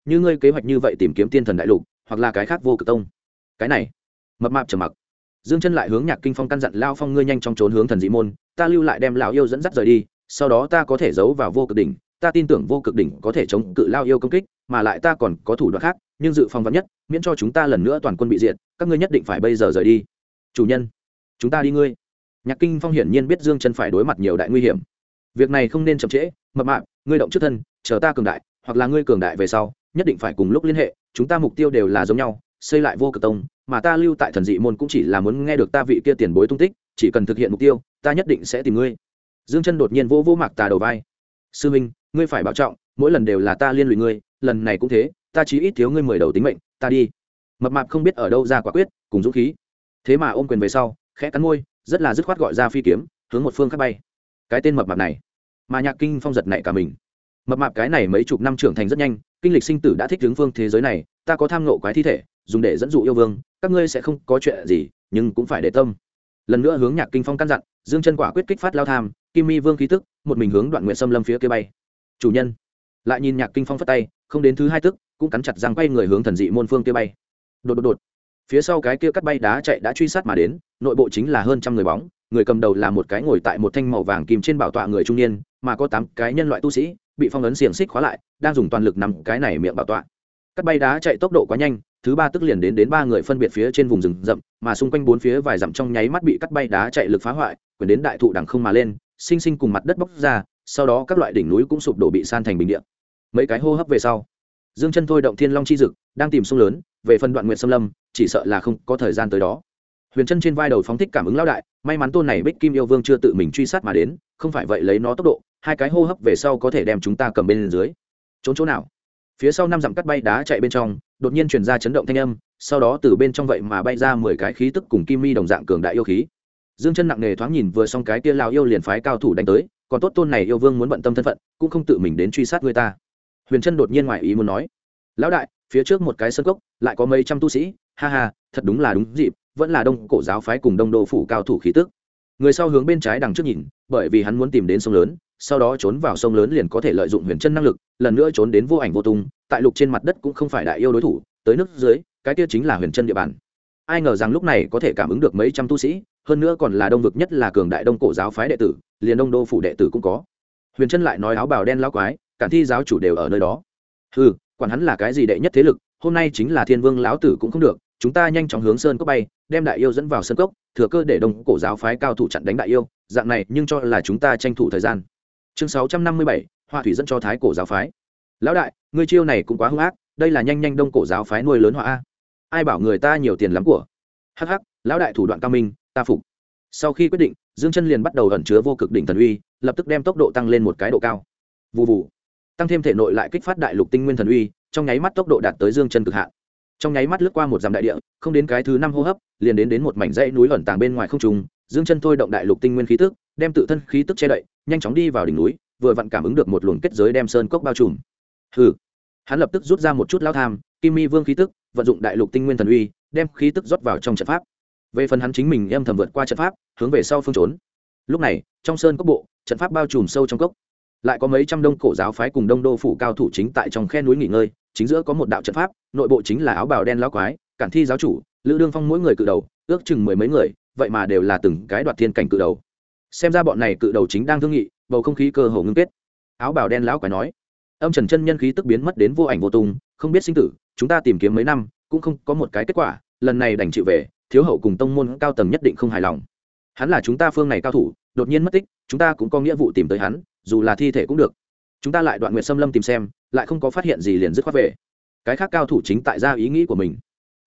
như ngươi kế hoạch như vậy tìm kiếm tiên thần đại lục hoặc là cái khác vô cực tông. Cái này mập mạp trầm mặc. Dương Chân lại hướng Nhạc Kinh Phong căn dặn Lao Phong ngươi nhanh chóng trốn hướng thần dị môn, ta lưu lại đem lão yêu dẫn dắt rời đi, sau đó ta có thể giấu vào vô cực đỉnh, ta tin tưởng vô cực đỉnh có thể chống cự Lao yêu công kích, mà lại ta còn có thủ đoạn khác, nhưng dự phòng vắn nhất, miễn cho chúng ta lần nữa toàn quân bị diệt, các ngươi nhất định phải bây giờ rời đi. Chủ nhân, chúng ta đi ngươi. Nhạc Kinh Phong hiển nhiên biết Dương Chân phải đối mặt nhiều đại nguy hiểm. Việc này không nên chậm trễ, mập mạp, ngươi động trước thân, chờ ta cường đại, hoặc là ngươi cường đại về sau, nhất định phải cùng lúc liên hệ, chúng ta mục tiêu đều là giống nhau, xây lại vô cực tông, mà ta lưu tại thần dị môn cũng chỉ là muốn nghe được ta vị kia tiền bối tung tích, chỉ cần thực hiện mục tiêu, ta nhất định sẽ tìm ngươi. Dương Chân đột nhiên vỗ vỗ Mạc Tà đầu vai. Sư huynh, ngươi phải bảo trọng, mỗi lần đều là ta liên lụy ngươi, lần này cũng thế, ta chí ít thiếu ngươi 10 đầu tính mệnh, ta đi. Mập mạp không biết ở đâu ra quả quyết, cùng dũng khí. Thế mà ôm quyền về sau, khẽ cắn môi, rất là dứt khoát gọi ra phi kiếm, hướng một phương khác bay. Cái tên mập mạp này, mà Nhạc Kinh Phong giật nảy cả mình. Mập mạp cái này mấy chục năm trưởng thành rất nhanh, kinh lịch sinh tử đã thích hướng phương thế giới này, ta có tham ngộ quái thi thể, dùng để dẫn dụ yêu vương, các ngươi sẽ không có chuyện gì, nhưng cũng phải để tâm. Lần nữa hướng Nhạc Kinh Phong căn dặn, Dương Chân quả quyết kích phát lao tham, Kim Mi Vương khí tức, một mình hướng Đoạn Nguyệt Sâm Lâm phía kia bay. Chủ nhân, lại nhìn Nhạc Kinh Phong phất tay, không đến thứ hai tức, cũng cắn chặt răng quay người hướng thần dị môn phương kia bay. Đột. Phía sau cái kia cắt bay đá chạy đã truy sát mà đến, nội bộ chính là hơn trăm người bóng, người cầm đầu là một cái ngồi tại một thanh màu vàng kim trên bảo tọa người trung niên, mà có 8 cái nhân loại tu sĩ bị phong ấn xiềng xích khóa lại, đang dùng toàn lực nắm cái này miệng bảo tọa. Cắt bay đá chạy tốc độ quá nhanh, thứ ba tức liền đến 3 người phân biệt phía trên vùng rừng rậm, mà xung quanh bốn phía vài dặm trong nháy mắt bị cắt bay đá chạy lực phá hoại, quyển đến đại thụ đằng không mà lên, sinh sinh cùng mặt đất bốc ra, sau đó các loại đỉnh núi cũng sụp đổ bị san thành bình địa. Mấy cái hô hấp về sau, Dương Chân thôi động Thiên Long chi dực, đang tìm sông lớn, về phần Đoạn Nguyệt Sâm Lâm, chỉ sợ là không có thời gian tới đó. Huyền Chân trên vai đầu phóng thích cảm ứng lão đại, may mắn tôn này Bích Kim yêu vương chưa tự mình truy sát mà đến, không phải vậy lấy nó tốc độ, 2 cái hô hấp về sau có thể đem chúng ta cầm bên dưới. Trốn chỗ nào? Phía sau 5 dặm cắt bay đá chạy bên trong, đột nhiên truyền ra chấn động thanh âm, sau đó từ bên trong vậy mà bay ra 10 cái khí tức cùng kim mi đồng dạng cường đại yêu khí. Dương Chân nặng nề thoáng nhìn vừa xong cái kia lão yêu liền phái cao thủ đánh tới, còn tốt tôn này yêu vương muốn bận tâm thân phận, cũng không tự mình đến truy sát người ta. Huyền Chân đột nhiên ngoài ý muốn nói: "Lão đại, phía trước một cái sơn cốc, lại có mấy trăm tu sĩ, ha ha, thật đúng là đúng dịp, vẫn là Đông Cổ giáo phái cùng Đông Đô phủ cao thủ khí tức." Người sau hướng bên trái đằng trước nhìn, bởi vì hắn muốn tìm đến sông lớn, sau đó trốn vào sông lớn liền có thể lợi dụng Huyền Chân năng lực, lần nữa trốn đến vô ảnh vô tung, tại lục trên mặt đất cũng không phải đại yêu đối thủ, tới nước dưới, cái kia chính là Huyền Chân địa bàn. Ai ngờ rằng lúc này có thể cảm ứng được mấy trăm tu sĩ, hơn nữa còn là đông vực nhất là cường đại Đông Cổ giáo phái đệ tử, liền Đông Đô phủ đệ tử cũng có. Huyền Chân lại nói áo bào đen lão quái, Cản Thi giáo chủ đều ở nơi đó. Hừ, quản hắn là cái gì đệ nhất thế lực, hôm nay chính là Thiên Vương lão tử cũng không được, chúng ta nhanh chóng hướng sơn cốc bay, đem đại yêu dẫn vào sơn cốc, thừa cơ để Đông Cổ giáo phái cao thủ chặn đánh đại yêu, dạng này nhưng cho là chúng ta tranh thủ thời gian. Chương 657, Hoa thủy dẫn cho Thái Cổ giáo phái. Lão đại, ngươi chiêu này cũng quá hung ác, đây là nhanh Đông Cổ giáo phái nuôi lớn họa a. Ai bảo người ta nhiều tiền lắm của. Hắc hắc, lão đại thủ đoạn cao minh, ta phục. Sau khi quyết định, Dương Chân liền bắt đầu ẩn chứa vô cực đỉnh thần uy, lập tức đem tốc độ tăng lên một cái độ cao. Vù vù. Tăng thêm thể nội lại kích phát đại lục tinh nguyên thần uy, trong nháy mắt tốc độ đạt tới Dương Chân cực hạn. Trong nháy mắt lướt qua một dặm đại địa, không đến cái thứ 5 hô hấp, liền đến một mảnh dãy núi ẩn tàng bên ngoài không trung, Dương Chân thôi động đại lục tinh nguyên khí tức, đem tự thân khí tức che đậy, nhanh chóng đi vào đỉnh núi, vừa vặn cảm ứng được một luồng kết giới đem sơn cốc bao trùm. Hừ. Hắn lập tức rút ra một chút lao tham, Kim Mi Vương khí tức, vận dụng đại lục tinh nguyên thần uy, đem khí tức rót vào trong trận pháp. Về phần hắn chính mình âm thầm vượt qua trận pháp, hướng về sau phương trốn. Lúc này, trong sơn cốc bộ, trận pháp bao trùm sâu trong cốc. Lại có mấy trăm Đông Cổ giáo phái cùng Đông Đô phủ cao thủ chính tại trong khe núi nghỉ ngơi, chính giữa có một đạo trận pháp, nội bộ chính là áo bào đen lão quái, Cản Thi giáo chủ, Lữ Đương Phong mỗi người cự đầu, ước chừng 10 mấy người, vậy mà đều là từng cái đoạt thiên cảnh cự đầu. Xem ra bọn này cự đầu chính đang thương nghị, bầu không khí cơ hồ ngưng kết. Áo bào đen lão quái nói: "Âm Trần chân nhân khí tức biến mất đến vô ảnh vô tung, không biết sinh tử, chúng ta tìm kiếm mấy năm, cũng không có một cái kết quả, lần này đành chịu về, thiếu hậu cùng tông môn cao tầng nhất định không hài lòng. Hắn là chúng ta phương này cao thủ, đột nhiên mất tích, chúng ta cũng có nghĩa vụ tìm tới hắn, dù là thi thể cũng được. Chúng ta lại Đoạn Nguyệt Sâm Lâm tìm xem, lại không có phát hiện gì liền dứt khoát về." Cái khác cao thủ chính tại ra ý nghĩ của mình.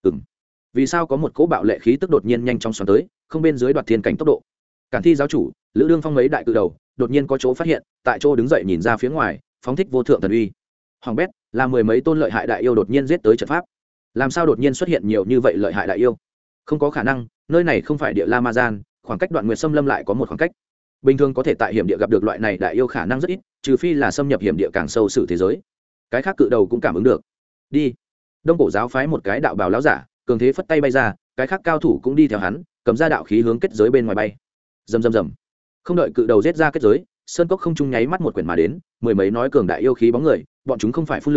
Vì sao có một cỗ bạo lệ khí tức đột nhiên nhanh chóng xoắn tới, không bên dưới đoạt thiên cảnh tốc độ. Cản Thi giáo chủ, Lữ Đương Phong mấy đại cự đầu, đột nhiên có chỗ phát hiện, tại chỗ đứng dậy nhìn ra phía ngoài, phóng thích vô thượng thần uy. Hoàng bét, là 10 mấy tôn lợi hại đại yêu đột nhiên giết tới trận pháp. Làm sao đột nhiên xuất hiện nhiều như vậy lợi hại đại yêu? Không có khả năng, nơi này không phải địa La Ma Gian, khoảng cách Đoạn Nguyệt Sâm Lâm lại có một khoảng cách. Bình thường có thể tại hiểm địa gặp được loại này đại yêu khả năng rất ít, trừ phi là xâm nhập hiểm địa càng sâu sự thế giới. Cái khác cự đầu cũng cảm ứng được. Đi. Đông Cổ giáo phái một cái đạo bào lão giả, cường thế phất tay bay ra, cái khác cao thủ cũng đi theo hắn, cầm ra đạo khí hướng kết giới bên ngoài bay. Rầm rầm rầm. Không đợi cự đầu giết ra kết giới, sơn cốc không trung nháy mắt một quyển mà đến, 10 mấy nói cường đại yêu khí bóng người, bọn chúng không phải phun lửa,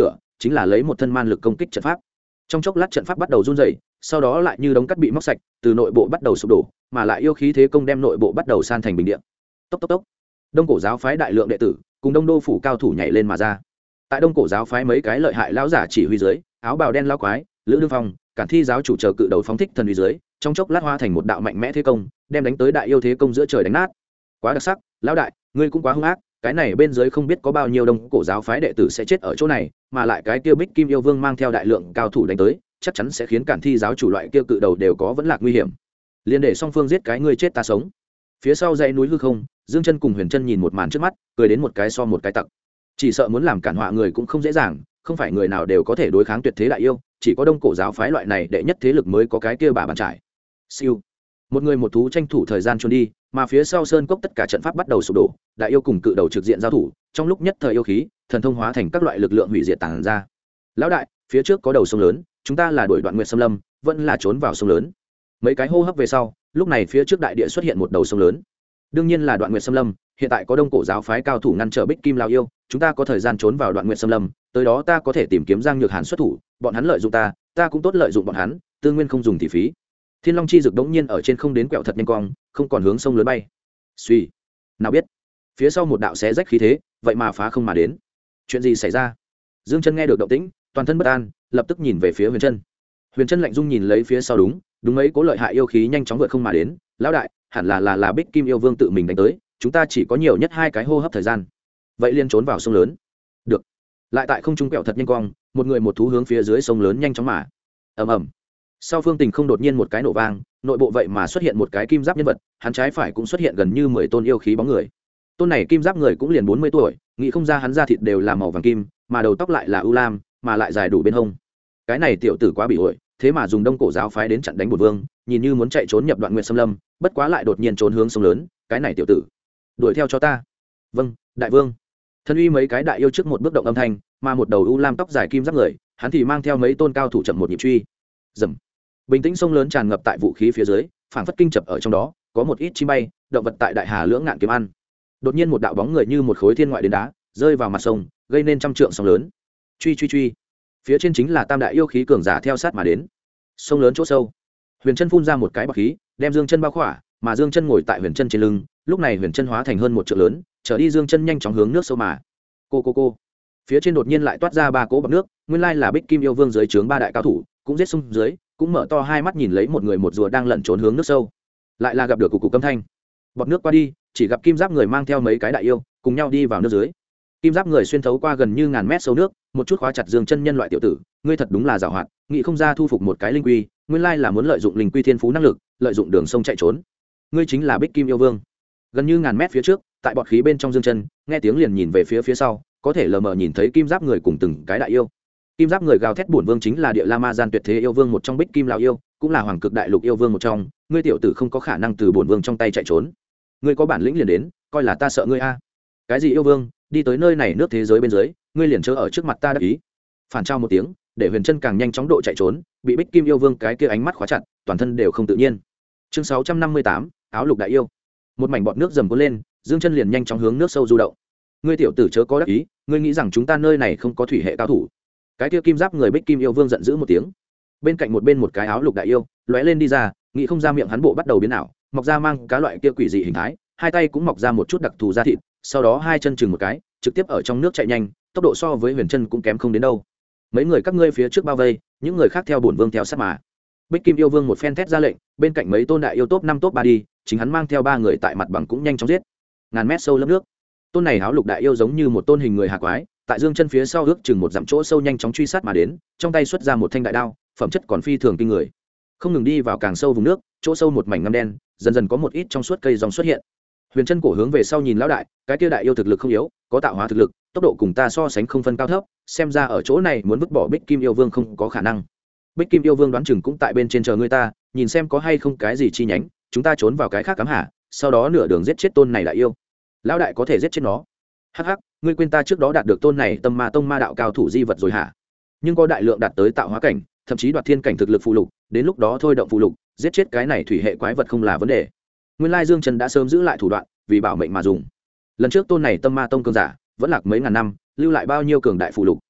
chính là lấy một thân man lực công kích trận pháp. Trong chốc lát trận pháp bắt đầu run rẩy, sau đó lại như đống cát bị móc sạch, từ nội bộ bắt đầu sụp đổ, mà lại yêu khí thế công đem nội bộ bắt đầu san thành bình địa. Tốc tốc tốc. Đông Cổ giáo phái đại lượng đệ tử cùng Đông Đô phủ cao thủ nhảy lên mà ra. Tại Đông Cổ giáo phái mấy cái lợi hại lão giả chỉ huy dưới, áo bào đen lão quái, Lữ Đương Phong, Cản Thi giáo chủ chờ cự đầu phóng thích thần uy dưới, trong chốc lát hóa thành một đạo mạnh mẽ thế công, đem đánh tới đại yêu thế công giữa trời đánh nát. Quá đặc sắc, lão đại, ngươi cũng quá hung ác, cái này bên dưới không biết có bao nhiêu Đông Cổ giáo phái đệ tử sẽ chết ở chỗ này, mà lại cái kia Bích Kim yêu vương mang theo đại lượng cao thủ đánh tới, chắc chắn sẽ khiến Cản Thi giáo chủ loại kia cự đầu đều có vẫn lạc nguy hiểm. Liên để song phương giết cái ngươi chết ta sống. Phía sau dãy núi hư không, Dương Chân cùng Huyền Chân nhìn một màn trước mắt, cười đến một cái so một cái tặc. Chỉ sợ muốn làm cản họa người cũng không dễ dàng, không phải người nào đều có thể đối kháng tuyệt thế đại yêu, chỉ có Đông Cổ giáo phái loại này đệ nhất thế lực mới có cái kia bà bàn trải. Siêu. Một người một thú tranh thủ thời gian trốn đi, mà phía sau sơn cốc tất cả trận pháp bắt đầu sụp đổ, đại yêu cùng cự đầu trực diện giao thủ, trong lúc nhất thời yêu khí, thần thông hóa thành các loại lực lượng hủy diệt tàng ra. Lão đại, phía trước có đầu sông lớn, chúng ta là đuổi Đoạn Nguyệt Sâm Lâm, vẫn là trốn vào sông lớn. Mấy cái hô hấp về sau, lúc này phía trước đại địa xuất hiện một đầu sông lớn. Đương nhiên là Đoạn Nguyệt Sâm Lâm, hiện tại có Đông Cổ giáo phái cao thủ ngăn trở Bích Kim lão yêu, chúng ta có thời gian trốn vào Đoạn Nguyệt Sâm Lâm, tới đó ta có thể tìm kiếm Giang Nhược Hàn xuất thủ, bọn hắn lợi dụng ta, ta cũng tốt lợi dụng bọn hắn, tư nguyên không dùng thì phí. Thiên Long chi dực đống nhiên ở trên không đến quẹo thật nhanh cong, không còn hướng sông lớn bay. Suy, nào biết, phía sau một đạo xé rách khí thế, vậy mà phá không mà đến. Chuyện gì xảy ra? Dương Chân nghe được động tĩnh, toàn thân bất an, lập tức nhìn về phía Huyền Chân. Huyền Chân lạnh dung nhìn lấy phía sau đúng mấy cố lợi hại yêu khí nhanh chóng vượt không mà đến, lão đại, hẳn là Bích Kim yêu vương tự mình đánh tới, chúng ta chỉ có nhiều nhất 2 cái hô hấp thời gian. Vậy liên trốn vào sông lớn. Được. Lại tại không trung quẹo thật nhanh cong, một người một thú hướng phía dưới sông lớn nhanh chóng mà. Ầm ầm. Sau phương tình không đột nhiên một cái nổ vang, nội bộ vậy mà xuất hiện một cái kim giáp nhân vật, hắn trái phải cũng xuất hiện gần như 10 tôn yêu khí bóng người. Tôn này kim giáp người cũng liền 40 tuổi, nghĩ không ra hắn da thịt đều là màu vàng kim, mà đầu tóc lại là ưu lam, mà lại dài đủ bên hông. Cái này tiểu tử quá bị ổi, thế mà dùng Đông Cổ giáo phái đến chặn đánh Bổn Vương, nhìn như muốn chạy trốn nhập Đoạn Nguyệt Sâm Lâm, bất quá lại đột nhiên trốn hướng sông lớn, cái này tiểu tử, đuổi theo cho ta. Vâng, đại vương. Thân uy mấy cái đại yêu trước một bước động âm thanh, mà một đầu u lam tóc dài kim giáp người, hắn thì mang theo mấy tôn cao thủ chậm một nhịp truy. Rầm. Bình tĩnh sông lớn tràn ngập tại vũ khí phía dưới, phảng phất kinh chập ở trong đó, có một ít chim bay, động vật tại đại hà lưỡng ngạn kiếm ăn. Đột nhiên một đạo bóng người như một khối thiên ngoại đến đá, rơi vào mặt sông, gây nên trăm trượng sóng lớn. Truy truy truy. Phía trên chính là tam đại yêu khí cường giả theo sát mà đến. Sông lớn chỗ sâu, Huyền Chân phun ra một cái bọt khí, đem Dương Chân bao khỏa, mà Dương Chân ngồi tại Huyền Chân trên lưng, lúc này Huyền Chân hóa thành hơn một trượng lớn, trở đi Dương Chân nhanh chóng hướng nước sâu mà. Cô. Phía trên đột nhiên lại toát ra 3 cỗ bọt nước, nguyên lai là Bích Kim yêu vương dưới trướng 3 đại cao thủ, cũng giết xuống dưới, cũng mở to hai mắt nhìn lấy một người một rùa đang lẩn trốn hướng nước sâu. Lại là gặp được cục âm thanh. Bọt nước qua đi, chỉ gặp kim giáp người mang theo mấy cái đại yêu, cùng nhau đi vào nước dưới. Kim giáp người xuyên thấu qua gần như ngàn mét sâu nước, một chút khóa chặt Dương Chân nhân loại tiểu tử, ngươi thật đúng là giàu hoạt, nghĩ không ra thu phục một cái linh quy, nguyên lai là muốn lợi dụng linh quy thiên phú năng lực, lợi dụng đường sông chạy trốn. Ngươi chính là Bích Kim yêu vương. Gần như ngàn mét phía trước, tại bọt khí bên trong Dương Chân, nghe tiếng liền nhìn về phía sau, có thể lờ mờ nhìn thấy kim giáp người cùng từng cái đại yêu. Kim giáp người gào thét bổn vương chính là Địa La Ma Gian tuyệt thế yêu vương một trong Bích Kim lão yêu, cũng là Hoàng Cực Đại Lục yêu vương một trong, ngươi tiểu tử không có khả năng từ bổn vương trong tay chạy trốn. Ngươi có bản lĩnh liền đến, coi là ta sợ ngươi a. Cái gì yêu vương, đi tới nơi này nước thế giới bên dưới, ngươi liền chớ ở trước mặt ta đắc ý. Phản trao một tiếng, để Huyền Chân càng nhanh chóng độ chạy trốn, bị Bích Kim yêu vương cái kia ánh mắt khóa chặt, toàn thân đều không tự nhiên. Chương 658, áo lục đại yêu. Một mảnh bọt nước dầm cuốn lên, Dương Chân liền nhanh chóng hướng nước sâu du động. Ngươi tiểu tử chớ có đắc ý, ngươi nghĩ rằng chúng ta nơi này không có thủy hệ cao thủ? Cái kia kim giáp người Bích Kim yêu vương giận dữ một tiếng. Bên cạnh một cái áo lục đại yêu, lóe lên đi ra, nghĩ không ra miệng hắn bộ bắt đầu biến ảo, mọc ra mang cá loại kia quỷ dị hình thái, hai tay cũng mọc ra một chút đặc thù da thịt, sau đó hai chân chừng một cái, trực tiếp ở trong nước chạy nhanh, tốc độ so với Huyền Chân cũng kém không đến đâu. Mấy người các ngươi phía trước bao vây, những người khác theo bổn vương theo sát mà. Bích Kim yêu vương một phen thét ra lệnh, bên cạnh mấy tôn đại yêu top 5 top 3 đi, chính hắn mang theo 3 người tại mặt bằng cũng nhanh chóng giết. Ngàn mét sâu lấp nước. Tôn này áo lục đại yêu giống như một tôn hình người hà quái, tại Dương Chân phía sau ước chừng một dặm chỗ sâu nhanh chóng truy sát mà đến, trong tay xuất ra một thanh đại đao, phẩm chất còn phi thường kinh người. Không ngừng đi vào càng sâu vùng nước, chỗ sâu một mảnh ngăm đen, dần dần có một ít trong suốt cây dòng xuất hiện. Huyền Chân cổ hướng về sau nhìn lão đại, cái kia đại yêu thực lực không yếu, có tạo hóa thực lực, tốc độ cùng ta so sánh không phân cao thấp, xem ra ở chỗ này muốn vứt bỏ Bích Kim yêu vương không có khả năng. Bích Kim yêu vương đoán chừng cũng tại bên trên chờ người ta, nhìn xem có hay không cái gì chi nhánh, chúng ta trốn vào cái khác cắm hạ, sau đó nửa đường giết chết tôn này đại yêu. Lão đại có thể giết chết nó. Hắc hắc, ngươi quên ta trước đó đạt được tôn này tâm ma tông ma đạo cao thủ di vật rồi hả? Nhưng có đại lượng đạt tới tạo hóa cảnh, thậm chí đoạt thiên cảnh thực lực phụ lục, đến lúc đó thôi động phụ lục, giết chết cái này thủy hệ quái vật không là vấn đề. Nguyên lai Dương Trần đã sớm giữ lại thủ đoạn, vì bảo mệnh mà dùng. Lần trước tôn này tâm ma tông cường giả, vẫn lạc mấy ngàn năm, lưu lại bao nhiêu cường đại phụ lục.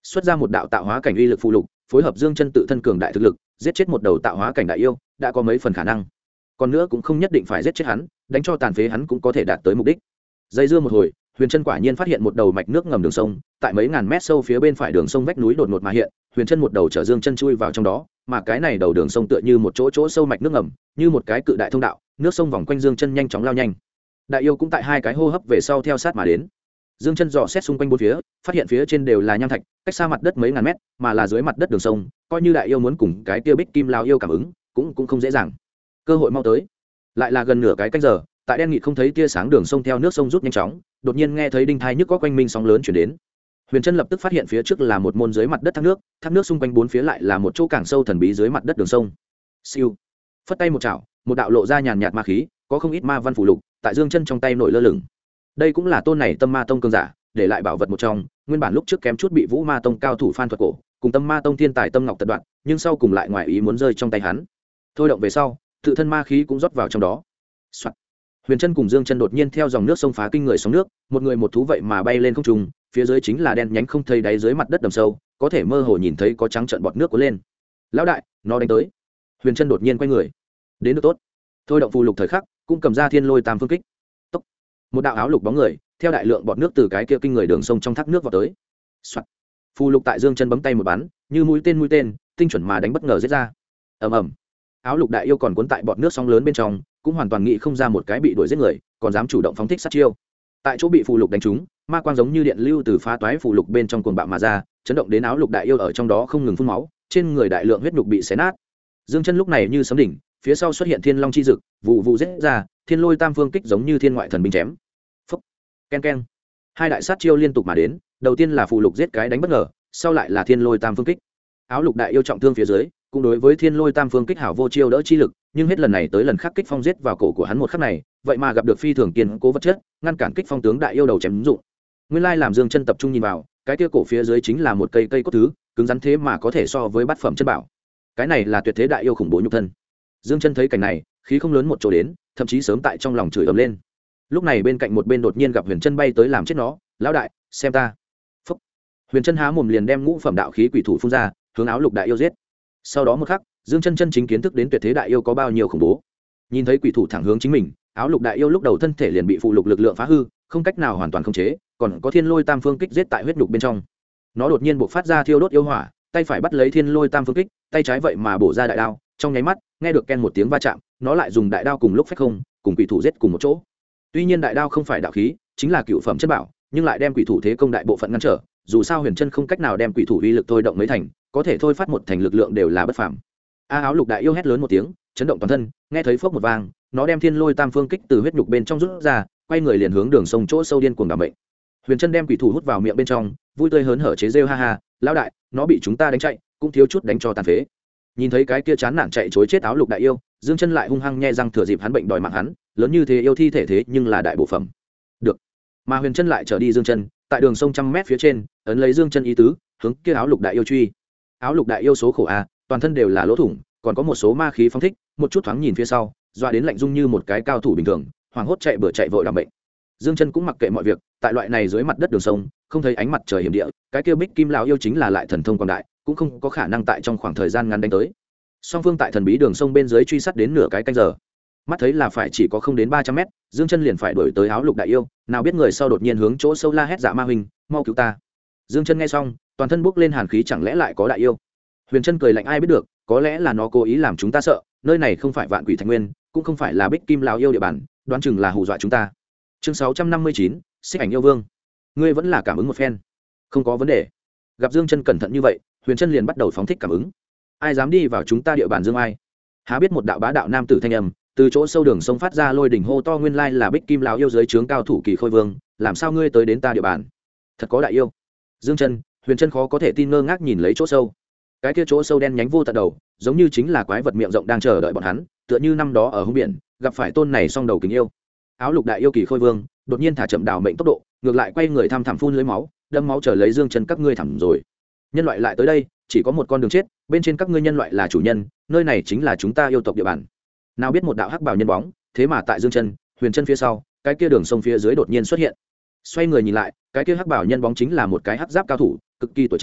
xuất ra một đạo tạo hóa cảnh uy lực phụ lục, phối hợp dương chân tự thân cường đại thực lực, giết chết một đầu tạo hóa cảnh đại yêu đã có mấy phần khả năng. Còn nữa cũng không nhất định phải giết chết hắn, đánh cho tàn phế hắn cũng có thể đạt tới mục đích. Dây dưa một hồi, Huyền Chân quả nhiên phát hiện một đầu mạch nước ngầm đường sông, tại mấy ngàn mét sâu phía bên phải đường sông vách núi đột ngột mà hiện, Huyền Chân một đầu chở dương chân chui vào trong đó, mà cái này đầu đường sông tựa như một chỗ sâu mạch nước ngầm, như một cái cự đại thông đạo, nước sông vòng quanh dương chân nhanh chóng lao nhanh. Đại yêu cũng tại hai cái hô hấp về sau theo sát mà đến. Dương chân dò xét xung quanh bốn phía, phát hiện phía trên đều là nham thạch, cách xa mặt đất mấy ngàn mét, mà là dưới mặt đất đường sông, coi như đại yêu muốn cùng cái kia bích kim lao yêu cảm ứng, cũng không dễ dàng. Cơ hội mau tới. Lại là gần nửa cái canh giờ, tại đen nghịt không thấy tia sáng đường sông theo nước sông rút nhanh chóng, đột nhiên nghe thấy đinh thai nhức có quanh minh sóng lớn chuyển đến. Huyền Chân lập tức phát hiện phía trước là một môn dưới mặt đất thác nước xung quanh bốn phía lại là một chỗ càng sâu thần bí dưới mặt đất đường sông. Siêu, phất tay một chảo, một đạo lộ ra nhàn nhạt ma khí, có không ít ma văn phù lục tại dương chân trong tay nổi lơ lửng. Đây cũng là tôn này Tâm Ma Tông cường giả để lại bảo vật một trong, nguyên bản lúc trước kém chút bị Vũ Ma Tông cao thủ Phan Thuật Cổ cùng Tâm Ma Tông thiên tài Tâm Ngọc tật đoạn, nhưng sau cùng lại ngoài ý muốn rơi trong tay hắn. Thôi động về sau, tự thân ma khí cũng rót vào trong đó. Soạn. Huyền Chân cùng Dương Chân đột nhiên theo dòng nước sông phá kinh người sóng nước, một người một thú vậy mà bay lên không trung, phía dưới chính là đen nhánh không thấy đáy dưới mặt đất đầm sâu, có thể mơ hồ nhìn thấy có trắng trợn bọt nước cuốn lên. Lão đại, nó đánh tới. Huyền Chân đột nhiên quay người. Đến được tốt. Thôi động phù lục thời khắc, cũng cầm ra Thiên Lôi Tam Phương Kích. Tốc. Một đạo áo lục bóng người, theo đại lượng bọt nước từ cái kia kinh người đường sông trong thác nước vào tới. Soạt. Phù lục tại Dương Chân bấm tay một bắn, như mũi tên, tinh chuẩn mà đánh bất ngờ giết ra. Ầm ầm. Áo lục đại yêu còn cuốn tại bọt nước sóng lớn bên trong, cũng hoàn toàn nghĩ không ra một cái bị đuổi giết người còn dám chủ động phóng thích sát chiêu. Tại chỗ bị phù lục đánh trúng, ma quang giống như điện lưu từ phá toái phù lục bên trong cuồng bạo mà ra, chấn động đến áo lục đại yêu ở trong đó không ngừng phun máu, trên người đại lượng huyết nhục bị xé nát. Dương Chân lúc này như sấm đỉnh, phía sau xuất hiện Thiên Long chi dực, vụ vụ giết ra, Thiên Lôi Tam Phương Kích giống như thiên ngoại thần binh chém. Phốc, ken ken. Hai đại sát chiêu liên tục mà đến, đầu tiên là phù lục giết cái đánh bất ngờ, sau lại là Thiên Lôi Tam Phương Kích. Áo lục đại yêu trọng thương phía dưới, cũng đối với Thiên Lôi Tam Phương Kích hảo vô chiêu đỡ chi lực, nhưng hết lần này tới lần khác kích phong giết vào cổ của hắn một khắc này, vậy mà gặp được phi thường kiên cố vật chất, ngăn cản kích phong tướng đại yêu đầu chém dụng. Nguyên lai làm Dương Chân tập trung nhìn vào, cái kia cổ phía dưới chính là một cây cốt thứ, cứng rắn thế mà có thể so với bát phẩm chân bảo. Cái này là tuyệt thế đại yêu khủng bố nhục thân. Dương Chân thấy cảnh này, khí không lớn một chỗ đến, thậm chí sớm tại trong lòng chửi ầm lên. Lúc này bên cạnh một bên đột nhiên gặp Huyền Chân bay tới làm chết nó, lão đại, xem ta. Phúc. Huyền Chân há mồm liền đem ngũ phẩm đạo khí quỷ thủ phun ra, hướng áo lục đại yêu giết. Sau đó một khắc, Dương Chân chân chính kiến thức đến tuyệt thế đại yêu có bao nhiêu khủng bố. Nhìn thấy quỷ thủ thẳng hướng chính mình, áo lục đại yêu lúc đầu thân thể liền bị phụ lục lực lượng phá hư, không cách nào hoàn toàn khống chế, còn có Thiên Lôi Tam Phương Kích giết tại huyết nhục bên trong. Nó đột nhiên bộc phát ra thiêu đốt yêu hỏa, tay phải bắt lấy Thiên Lôi Tam Phương Kích, tay trái vậy mà bổ ra đại đao, trong nháy mắt, nghe được ken một tiếng va chạm, nó lại dùng đại đao cùng lúc phách không, cùng quỷ thủ giết cùng một chỗ. Tuy nhiên đại đao không phải đạo khí, chính là cựu phẩm chất bảo, nhưng lại đem quỷ thủ thế công đại bộ phận ngăn trở, dù sao Huyền Chân không cách nào đem quỷ thủ uy lực thôi động mấy thành, có thể thôi phát một thành lực lượng đều là bất phàm. Áo lục đại yêu hét lớn một tiếng, chấn động toàn thân, nghe thấy phốc một vang, nó đem Thiên Lôi Tam Phương Kích từ huyết nhục bên trong rút ra, quay người liền hướng đường sông chỗ sâu điên cuồng đảm bệnh. Huyền Chân đem quỷ thủ hút vào miệng bên trong, vui tươi hớn hở chế rêu ha ha, lão đại, nó bị chúng ta đánh chạy, cũng thiếu chút đánh cho tàn phế. Nhìn thấy cái kia chán nản chạy trối chết áo lục đại yêu, Dương Chân lại hung hăng nhe răng thừa dịp hắn bệnh đòi mạng hắn, lớn như thế yêu thi thể thế nhưng là đại bộ phẩm. Được. Mà Huyền Chân lại trở đi Dương Chân, tại đường sông trăm mét phía trên, ấn lấy Dương Chân ý tứ, hướng kia áo lục đại yêu truy. Áo lục đại yêu số khổ a, toàn thân đều là lỗ thủng, còn có một số ma khí phóng thích, một chút thoáng nhìn phía sau, dọa đến lạnh rung như một cái cao thủ bình thường, hoảng hốt chạy bừa chạy vội làm bệnh. Dương Chân cũng mặc kệ mọi việc, tại loại này dưới mặt đất đường sông, không thấy ánh mặt trời hiểm địa, cái kia bích kim lão yêu chính là lại thần thông quảng đại, cũng không có khả năng tại trong khoảng thời gian ngắn đánh tới. Song phương tại thần bí đường sông bên dưới truy sát đến nửa cái canh giờ, mắt thấy là phải chỉ có không đến 300 mét, Dương Chân liền phải đuổi tới áo lục đại yêu, nào biết người sau đột nhiên hướng chỗ sâu la hét dạ ma huynh, mau cứu ta. Dương Chân nghe xong, toàn thân bốc lên hàn khí, chẳng lẽ lại có đại yêu. Huyền Chân cười lạnh, ai biết được, có lẽ là nó cố ý làm chúng ta sợ, nơi này không phải Vạn Quỷ Thành Nguyên, cũng không phải là bích kim lão yêu địa bàn, đoán chừng là hù dọa chúng ta. Chương 659, Xích Ảnh yêu vương. Ngươi vẫn là cảm ứng một phen. Không có vấn đề. Gặp Dương Chân cẩn thận như vậy, Huyền Chân liền bắt đầu phóng thích cảm ứng. Ai dám đi vào chúng ta địa bàn Dương ai? Há biết một đạo bá đạo nam tử thanh âm từ chỗ sâu đường sông phát ra, lôi đỉnh hô to, nguyên lai là bích kim lão yêu dưới trướng cao thủ Kỳ Khôi Vương, làm sao ngươi tới đến ta địa bàn? Thật có đại yêu. Dương Chân, Huyền Chân khó có thể tin, ngơ ngác nhìn lấy chỗ sâu. Cái kia chỗ sâu đen nhánh vô tận đầu, giống như chính là quái vật miệng rộng đang chờ đợi bọn hắn, tựa như năm đó ở hung biển gặp phải tôn này song đầu kính yêu. Áo lục đại yêu Kỳ Khôi Vương đột nhiên thả chậm đào mệnh tốc độ, ngược lại quay người thăm thẳm phun lưới máu, đâm máu chờ lấy Dương Chân, các ngươi thẳm rồi. Nhân loại lại tới đây, chỉ có một con đường chết, bên trên các ngươi nhân loại là chủ nhân, nơi này chính là chúng ta yêu tộc địa bàn. Nào biết một đạo hắc bào nhân bóng, thế mà tại Dương Chân, Huyền Chân phía sau, cái kia đường sông phía dưới đột nhiên xuất hiện. Xoay người nhìn lại, cái kia hắc bào nhân bóng chính là một cái hắc giáp cao thủ, cực kỳ tuổi trẻ,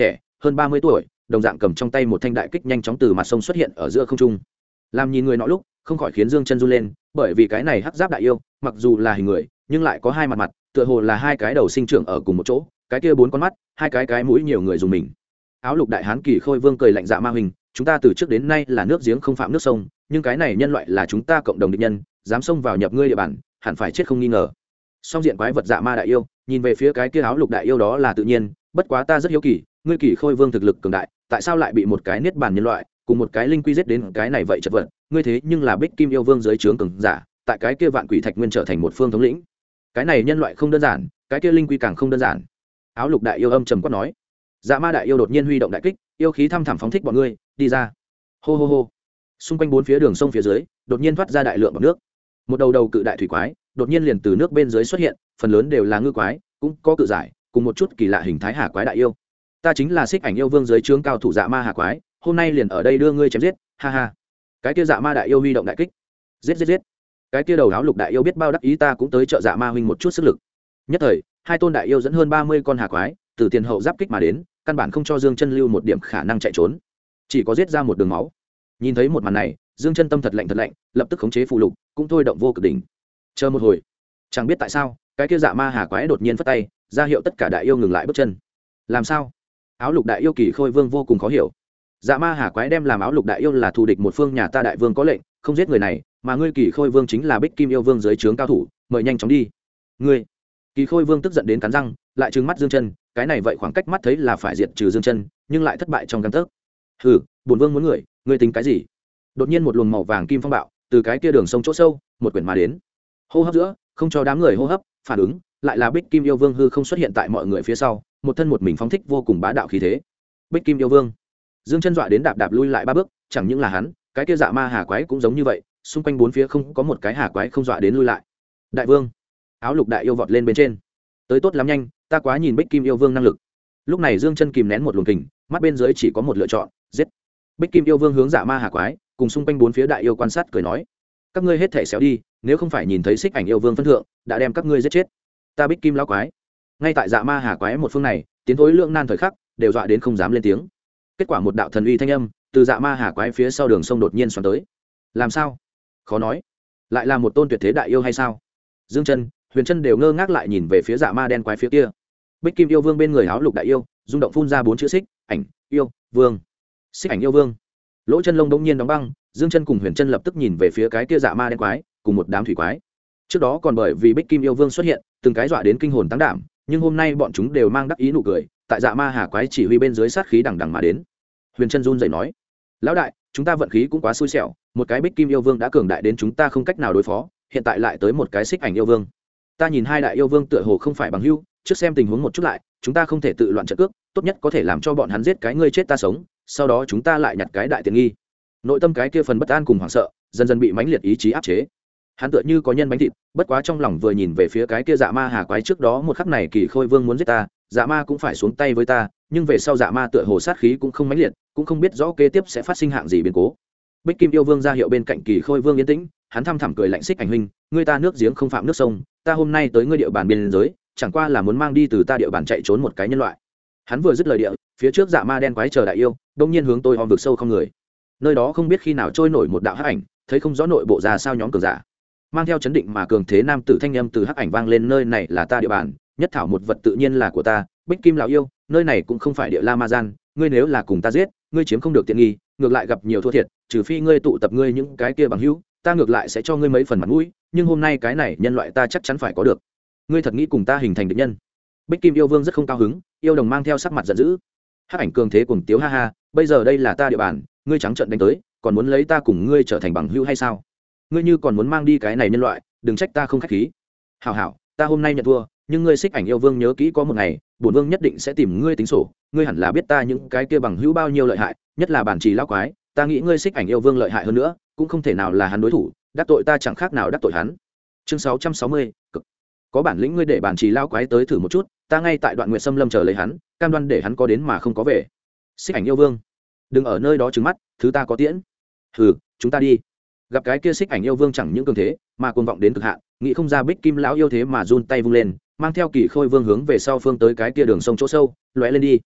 hơn 30 tuổi, đồng dạng cầm trong tay một thanh đại kích nhanh chóng từ mặt sông xuất hiện ở giữa không trung. Làm nhìn người nọ lúc, không khỏi khiến Dương Chân run lên, bởi vì cái này hắc giáp đại yêu, mặc dù là hình người, nhưng lại có hai mặt, tựa hồ là hai cái đầu sinh trưởng ở cùng một chỗ, cái kia bốn con mắt, hai cái mũi nhiều người dùng mình. Áo lục đại hán Kỳ Khôi Vương cười lạnh Dạ Ma huynh, chúng ta từ trước đến nay là nước giếng không phạm nước sông, nhưng cái này nhân loại là chúng ta cộng đồng địch nhân, dám xông vào nhập ngươi địa bàn, hẳn phải chết không nghi ngờ. Song diện quái vật Dạ Ma đại yêu, nhìn về phía cái kia áo lục đại yêu đó là tự nhiên, bất quá ta rất hiếu kỳ, ngươi Kỳ Khôi Vương thực lực cường đại, tại sao lại bị một cái niết bàn nhân loại cùng một cái linh quy giết đến cái này vậy chật vật, ngươi thế nhưng là Bích Kim yêu vương dưới trướng cường giả, tại cái kia vạn quỷ thạch nguyên trở thành một phương thống lĩnh. Cái này nhân loại không đơn giản, cái kia linh quy càng không đơn giản. Áo lục đại yêu âm trầm quát nói. Dạ Ma đại yêu đột nhiên huy động đại kích, yêu khí thăm thẳm phóng thích bọn ngươi, đi ra. Hô hô hô. Xung quanh bốn phía đường sông phía dưới, đột nhiên thoát ra đại lượng bọt nước. Một đầu đầu cự đại thủy quái, đột nhiên liền từ nước bên dưới xuất hiện, phần lớn đều là ngư quái, cũng có cự giải, cùng một chút kỳ lạ hình thái hà quái đại yêu. Ta chính là Xích Ảnh yêu vương dưới trướng cao thủ Dạ Ma hà quái, hôm nay liền ở đây đưa ngươi chém giết, ha ha. Cái kia Dạ Ma đại yêu huy động đại kích. Giết giết giết. Cái kia đầu áo lục đại yêu biết bao đắc ý ta cũng tới trợ Dạ Ma huynh một chút sức lực. Nhất thời, hai tôn đại yêu dẫn hơn 30 con hà quái, từ tiền hậu giáp kích mà đến, căn bản không cho Dương Chân lưu một điểm khả năng chạy trốn, chỉ có giết ra một đường máu. Nhìn thấy một màn này, Dương Chân tâm thật lạnh, lập tức khống chế phù lục, cũng thôi động vô cực đỉnh. Chờ một hồi, chẳng biết tại sao, cái kia Dạ Ma hà quái đột nhiên phất tay, ra hiệu tất cả đại yêu ngừng lại bước chân. Làm sao? Áo lục đại yêu Kỳ Khôi Vương vô cùng khó hiểu. Dạ Ma hà quái đem làm áo lục đại yêu là thù địch một phương, nhà ta đại vương có lệnh, không giết người này, mà ngươi Kỳ Khôi Vương chính là Bích Kim yêu vương dưới trướng cao thủ, mời nhanh chóng đi. Ngươi. Kỳ Khôi Vương tức giận đến cắn răng, lại trừng mắt Dương Chân, cái này vậy khoảng cách mắt thấy là phải diệt trừ Dương Chân, nhưng lại thất bại trong gang tấc. Hừ, bổn vương muốn người, ngươi tính cái gì? Đột nhiên một luồng màu vàng kim phong bạo từ cái kia đường sông chỗ sâu một quyển mà đến, hô hấp giữa không cho đám người hô hấp phản ứng, lại là Bích Kim yêu vương hư không xuất hiện tại mọi người phía sau, một thân một mình phóng thích vô cùng bá đạo khí thế. Bích Kim yêu vương. Dương Chân dọa đến đạp lui lại 3 bước, chẳng những là hắn, cái kia Dạ Ma hà quái cũng giống như vậy, xung quanh bốn phía không có một cái hà quái không dọa đến lui lại. Đại vương. Áo lục đại yêu vọt lên bên trên. Tới tốt lắm nhanh, ta quá nhìn Bích Kim yêu vương năng lực. Lúc này Dương Chân kìm nén một luồng kình, mắt bên dưới chỉ có một lựa chọn, giết. Bích Kim yêu vương hướng Dạ Ma hà quái, cùng xung quanh bốn phía đại yêu quan sát cười nói: các ngươi hết thể xéo đi, nếu không phải nhìn thấy Xích Ảnh yêu vương phân thượng, đã đem các ngươi giết chết. Ta Bích Kim lão quái. Ngay tại Dạ Ma hà quái một phương này, tiến thối lượng nan thời khắc, đều dọa đến không dám lên tiếng. Kết quả một đạo thần uy thanh âm từ Dạ Ma hà quái phía sau đường sông đột nhiên xoắn tới. Làm sao? Khó nói, lại là một tôn tuyệt thế đại yêu hay sao? Dương Chân, Huyền Chân đều ngơ ngác lại nhìn về phía Dạ Ma đen quái phía kia. Bích Kim yêu vương bên người áo lục đại yêu rung động phun ra 4 chữ Xích Ảnh yêu vương. Xích Ảnh yêu vương. Lỗ Chân lông đống nhiên đóng băng, Dương Chân cùng Huyền Chân lập tức nhìn về phía cái kia Dạ Ma đen quái cùng một đám thủy quái. Trước đó còn bởi vì Bích Kim yêu vương xuất hiện, từng cái dọa đến kinh hồn tăng đảm, nhưng hôm nay bọn chúng đều mang đắc ý nụ cười, tại Dạ Ma hà quái chỉ huy bên dưới sát khí đằng đằng mà đến. Huyền Chân run rẩy nói: lão đại, chúng ta vận khí cũng quá xui xẻo, một cái Bích Kim yêu vương đã cường đại đến chúng ta không cách nào đối phó, hiện tại lại tới một cái Xích Ảnh yêu vương. Ta nhìn hai đại yêu vương tựa hồ không phải bằng hữu, trước xem tình huống một chút lại, chúng ta không thể tự loạn trận cước, tốt nhất có thể làm cho bọn hắn giết cái ngươi chết ta sống, sau đó chúng ta lại nhặt cái đại tiện nghi. Nội tâm cái kia phần bất an cùng hoảng sợ dần dần bị mãnh liệt ý chí áp chế. Hắn tựa như có nhân bánh thịt, bất quá trong lòng vừa nhìn về phía cái kia Dạ Ma hà quái trước đó một khắc này Kỳ Khôi vương muốn giết ta, Dạ Ma cũng phải xuống tay với ta, nhưng về sau Dạ Ma tựa hồ sát khí cũng không mãnh liệt, cũng không biết rõ kế tiếp sẽ phát sinh hạng gì biến cố. Bích Kim yêu vương ra hiệu bên cạnh Kỳ Khôi vương yên tĩnh, hắn thăm thẳm cười lạnh: Xích Ảnh huynh, ngươi ta nước giếng không phạm nước sông, ta hôm nay tới ngươi địa bàn biên giới, chẳng qua là muốn mang đi từ ta địa bàn chạy trốn một cái nhân loại. Hắn vừa dứt lời địa, phía trước Dạ Ma đen quái chờ đại yêu đông nhiên hướng tôi hòm vực sâu không người. Nơi đó không biết khi nào trôi nổi một đạo hắc ảnh, thấy không rõ nội bộ ra sao nhóm cường giả, mang theo chấn định mà cường thế nam tử thanh âm từ hắc ảnh vang lên: nơi này là ta địa bàn, nhất thảo một vật tự nhiên là của ta, Bích Kim lão yêu, nơi này cũng không phải địa La Ma Gian, ngươi nếu là cùng ta giết, ngươi chiếm không được tiện nghi, ngược lại gặp nhiều thua thiệt, trừ phi ngươi tụ tập ngươi những cái kia bằng hữu, ta ngược lại sẽ cho ngươi mấy phần mặt mũi, nhưng hôm nay cái này nhân loại ta chắc chắn phải có được. Ngươi thật nghĩ cùng ta hình thành địch nhân? Bích Kim yêu vương rất không cao hứng, yêu đồng mang theo sắc mặt giận dữ. Hắc ảnh cường thế cuồng tiếu: ha ha, bây giờ đây là ta địa bàn, ngươi trắng trợn đánh tới, còn muốn lấy ta cùng ngươi trở thành bằng hữu hay sao? Ngươi như còn muốn mang đi cái này nhân loại, đừng trách ta không khách khí. Hảo hảo, ta hôm nay nhận thua, nhưng ngươi Xích Ảnh yêu vương nhớ kỹ có một ngày, bổn vương nhất định sẽ tìm ngươi tính sổ, ngươi hẳn là biết ta những cái kia bằng hữu bao nhiêu lợi hại, nhất là bản trì lão quái, ta nghĩ ngươi Xích Ảnh yêu vương lợi hại hơn nữa, cũng không thể nào là hắn đối thủ, đắc tội ta chẳng khác nào đắc tội hắn. Chương 660, cực. Có bản lĩnh ngươi để bản trì lão quái tới thử một chút, ta ngay tại Đoạn Nguyệt Sâm Lâm chờ lấy hắn, cam đoan để hắn có đến mà không có về. Xích Ảnh yêu vương, đừng ở nơi đó trừng mắt, thứ ta có tiễn. Hừ, chúng ta đi. Gặp cái kia Xích Ảnh yêu vương chẳng những cường thế, mà cuồng vọng đến cực hạn, nghĩ không ra Bích Kim lão yêu thế mà run tay vung lên, mang theo Kỳ Khôi vương hướng về sau phương tới cái kia đường sông chỗ sâu, lóe lên đi.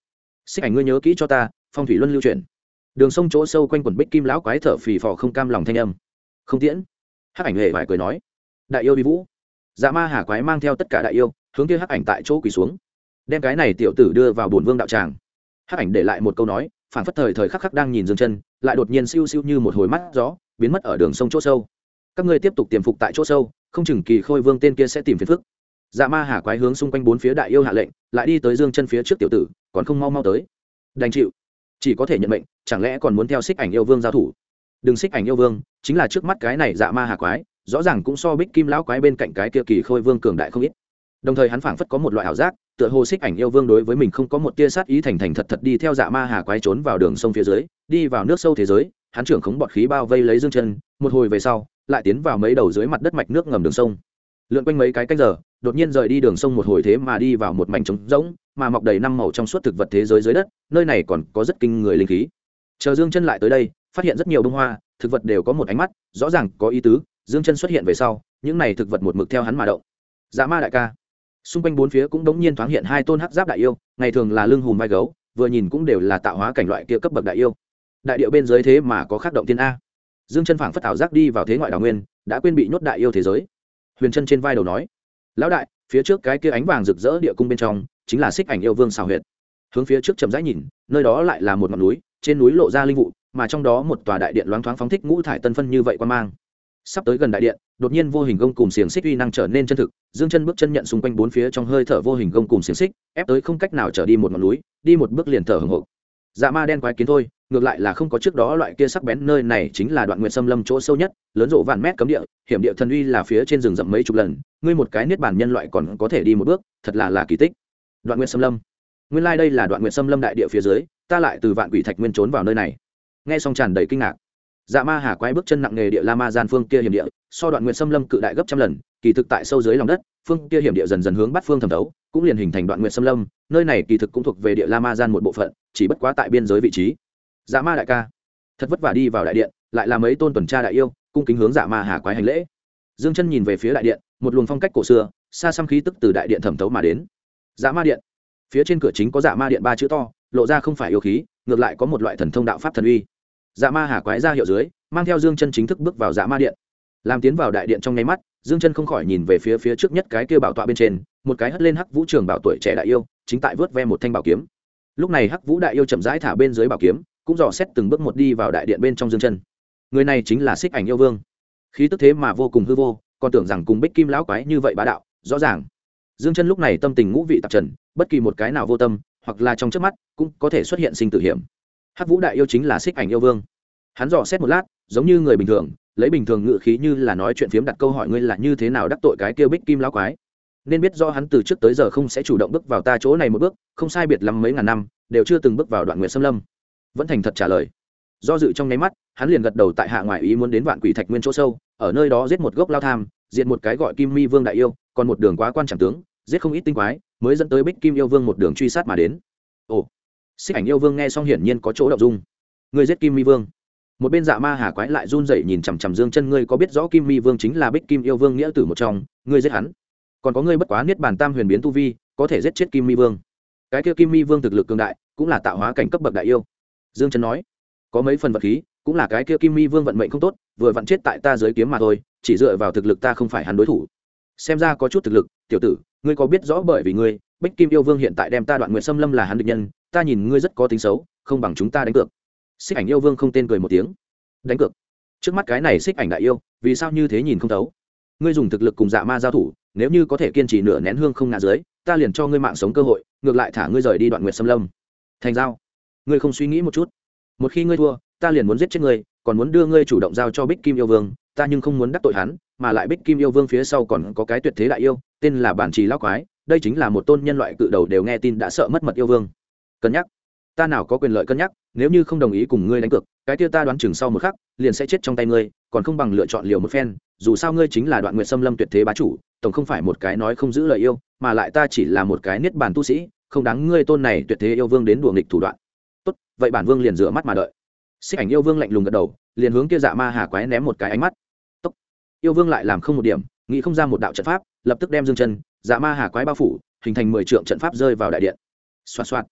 xích ảnh ngươi nhớ kỹ cho ta, phong thủy luân lưu chuyển. Đường sông chỗ sâu quanh quần bích kim lão quái thở phì phò không cam lòng thanh âm. Không tiễn. Hắc ảnh hề phải cười nói. Đại yêu đi vũ. Dạ ma hà quái mang theo tất cả đại yêu hướng kia hắc ảnh tại chỗ quỳ xuống, đem cái này tiểu tử đưa vào bổn vương đạo tràng. Hắc ảnh để lại một câu nói, phản phất thời thời khắc khắc đang nhìn Dương Chân, lại đột nhiên siêu siêu như một hồi mắt gió biến mất ở đường sông chỗ sâu. Các ngươi tiếp tục tiềm phục tại chỗ sâu, không chừng Kỳ Khôi Vương tên kia sẽ tìm phiền phức. Dạ ma hà quái hướng xung quanh bốn phía đại yêu hạ lệnh, lại đi tới Dương Chân phía trước tiểu tử, còn không mau mau tới. Đành chịu, chỉ có thể nhận mệnh, chẳng lẽ còn muốn theo xích ảnh yêu vương giao thủ? Đừng xích ảnh yêu vương, chính là trước mắt cái này dạ ma hà quái, rõ ràng cũng so bích kim lão quái bên cạnh cái kia Kỳ Khôi Vương cường đại không ít. Đồng thời hắn phảng phất có một loại ảo giác, tựa hồ xích ảnh yêu vương đối với mình không có một tia sát ý, thành thành thật thật đi theo dạ ma hà quái trốn vào đường sông phía dưới, đi vào nước sâu thế giới. Hắn trưởng khống bọt khí bao vây lấy Dương Chân, một hồi về sau lại tiến vào mấy đầu dưới mặt đất mạch nước ngầm đường sông, lượn quanh mấy cái canh giờ, đột nhiên rời đi đường sông một hồi, thế mà đi vào một mảnh trống rỗng mà mọc đầy năm màu trong suốt thực vật thế giới dưới đất. Nơi này còn có rất kinh người linh khí. Chờ Dương Chân lại tới đây, phát hiện rất nhiều bông hoa thực vật đều có một ánh mắt, rõ ràng có ý tứ. Dương Chân xuất hiện về sau, những này thực vật một mực theo hắn mà động. Dạ ma đại ca. Xung quanh bốn phía cũng đống nhiên thoáng hiện hai tôn hắc giáp đại yêu, ngày thường là lưng hùm vai gấu, vừa nhìn cũng đều là tạo hóa cảnh loại kia cấp bậc đại yêu. Đại điệu bên dưới thế mà có khắc động tiên a. Dương Chân phảng phất ảo giác đi vào thế ngoại đào nguyên, đã quên bị nhốt đại yêu thế giới. Huyền Chân trên vai đầu nói: "Lão đại, phía trước cái kia ánh vàng rực rỡ địa cung bên trong, chính là xích ảnh yêu vương xào huyệt." Hướng phía trước chậm rãi nhìn, nơi đó lại là một ngọn núi, trên núi lộ ra linh vụ, mà trong đó một tòa đại điện loáng thoáng phóng thích ngũ thải tân phân như vậy quan mang. Sắp tới gần đại điện, đột nhiên vô hình gông cùng xiềng xích uy năng trở nên chân thực. Dương Chân bước chân nhận xung quanh bốn phía trong hơi thở vô hình gông cùng xiềng xích, ép tới không cách nào trở đi một ngọn núi, đi một bước liền thở hổn hộc. Dạ ma đen quái kiến thôi, ngược lại là không có trước đó loại kia sắc bén. Nơi này chính là Đoạn Nguyệt Xâm Lâm chỗ sâu nhất, lớn rộ vạn mét cấm địa, hiểm địa thần uy là phía trên rừng rậm mấy chục lần, ngươi một cái niết bàn nhân loại còn có thể đi một bước, thật là kỳ tích. Đoạn Nguyệt Xâm Lâm, nguyên lai đây là Đoạn Nguyệt Xâm Lâm đại địa phía dưới, ta lại từ Vạn Quỷ Thạch Nguyên trốn vào nơi này. Nghe xong tràn đầy kinh ngạc. Dạ ma hà quái bước chân nặng nghề địa la ma gian phương kia hiểm địa, so Đoạn Nguyệt Xâm Lâm cự đại gấp trăm lần, kỳ thực tại sâu dưới lòng đất, phương kia hiểm địa dần dần hướng bắt phương thẩm thấu, cũng liền hình thành Đoạn Nguyệt Xâm Lâm. Nơi này kỳ thực cũng thuộc về địa la ma gian một bộ phận, chỉ bất quá tại biên giới vị trí. Dạ ma đại ca, thật vất vả đi vào đại điện, lại là mấy tôn tuần tra đại yêu cung kính hướng dạ ma hà quái hành lễ. Dương Chân nhìn về phía đại điện, một luồng phong cách cổ xưa xa xăm khí tức từ đại điện thẩm thấu mà đến. Dạ ma điện, phía trên cửa chính có dạ ma điện ba chữ to, lộ ra không phải yêu khí, ngược lại có một loại thần thông đạo pháp thần uy. Dạ ma hà quái ra hiệu dưới, mang theo Dương Chân chính thức bước vào dạ ma điện. Làm tiến vào đại điện trong nháy mắt, Dương Chân không khỏi nhìn về phía trước nhất cái kia bảo tọa bên trên, một cái hất lên hắc vũ trường bảo tuổi trẻ đại yêu chính tại vớt ve một thanh bảo kiếm. Lúc này hắc vũ đại yêu chậm rãi thả bên dưới bảo kiếm, cũng dò xét từng bước một đi vào đại điện bên trong Dương Chân. Người này chính là xích ảnh yêu vương, khí tức thế mà vô cùng hư vô, còn tưởng rằng cùng bích kim lão quái như vậy bá đạo. Rõ ràng Dương Chân lúc này tâm tình ngũ vị tạp trần, bất kỳ một cái nào vô tâm, hoặc là trong chớp mắt cũng có thể xuất hiện sinh tử hiểm. Hắc vũ đại yêu chính là xích ảnh yêu vương. Hắn dò xét một lát, giống như người bình thường, lấy bình thường ngữ khí như là nói chuyện phiếm đặt câu hỏi ngươi là như thế nào đắc tội cái kia bích kim lão quái. Nên biết do hắn từ trước tới giờ không sẽ chủ động bước vào ta chỗ này một bước, không sai biệt lắm mấy ngàn năm đều chưa từng bước vào Đoạn Nguyệt Xâm Lâm. Vẫn thành thật trả lời. Do dự trong nháy mắt, hắn liền gật đầu. Tại hạ ngoại ý muốn đến Vạn Quỷ Thạch Nguyên chỗ sâu, ở nơi đó giết một gốc lao tham, diệt một cái gọi Kim Mi Vương đại yêu, còn một đường quá quan chẳng tướng, giết không ít tinh quái, mới dẫn tới Bích Kim yêu vương một đường truy sát mà đến. Ồ, xích ảnh yêu vương nghe xong hiển nhiên có chỗ động dung. Ngươi giết Kim Mi Vương? Một bên dạ ma hà quái lại run rẩy nhìn chằm chằm Dương Chân. Ngươi có biết rõ Kim Mi Vương chính là Bích Kim yêu vương nghĩa tử một trong, ngươi giết hắn? Còn có ngươi bất quá niết bàn tam huyền biến tu vi, có thể giết chết Kim Mi Vương? Cái kia Kim Mi Vương thực lực cường đại, cũng là tạo hóa cảnh cấp bậc đại yêu. Dương Chân nói, có mấy phần vật khí, cũng là cái kia Kim Mi Vương vận mệnh không tốt, vừa vặn chết tại ta dưới kiếm mà thôi, chỉ dựa vào thực lực ta không phải hắn đối thủ. Xem ra có chút thực lực, tiểu tử, ngươi có biết rõ bởi vì ngươi, Bích Kim yêu vương hiện tại đem ta Đoạn Nguyệt Xâm Lâm là hắn địch nhân, ta nhìn ngươi rất có tính xấu, không bằng chúng ta đánh cược. Xích ảnh yêu vương không tên cười một tiếng. Đánh cược? Trước mắt cái này xích ảnh đại yêu, vì sao như thế nhìn không thấu? Ngươi dùng thực lực cùng dạ ma giao thủ, nếu như có thể kiên trì nửa nén hương không ngã dưới, ta liền cho ngươi mạng sống cơ hội, ngược lại thả ngươi rời đi Đoạn Nguyệt Xâm Lâm. Thành giao. Ngươi không suy nghĩ một chút? Một khi ngươi thua, ta liền muốn giết chết ngươi, còn muốn đưa ngươi chủ động giao cho Bích Kim yêu vương, ta nhưng không muốn đắc tội hắn, mà lại Bích Kim yêu vương phía sau còn có cái tuyệt thế đại yêu, tên là Bản Trì lão quái, đây chính là một tôn nhân loại cự đầu đều nghe tin đã sợ mất mật yêu vương. Cân nhắc? Ta nào có quyền lợi cân nhắc, nếu như không đồng ý cùng ngươi đánh cược, cái kia ta đoán chừng sau một khắc liền sẽ chết trong tay ngươi, còn không bằng lựa chọn liều một phen, dù sao ngươi chính là Đoạn Nguyệt Xâm Lâm tuyệt thế bá chủ, tổng không phải một cái nói không giữ lời yêu, mà lại ta chỉ là một cái niết bàn tu sĩ, không đáng ngươi tôn này tuyệt thế yêu vương đến đùa nghịch thủ đoạn. Tốt, vậy bản vương liền rửa mắt mà đợi. Xích ảnh yêu vương lạnh lùng gật đầu, liền hướng kia dạ ma hà quái ném một cái ánh mắt. Tốt. Yêu vương lại làm không một điểm, nghĩ không ra một đạo trận pháp, lập tức đem Dương Chân, dạ ma hà quái bao phủ, hình thành 10 trượng trận pháp rơi vào đại điện. Xoạt xoạt.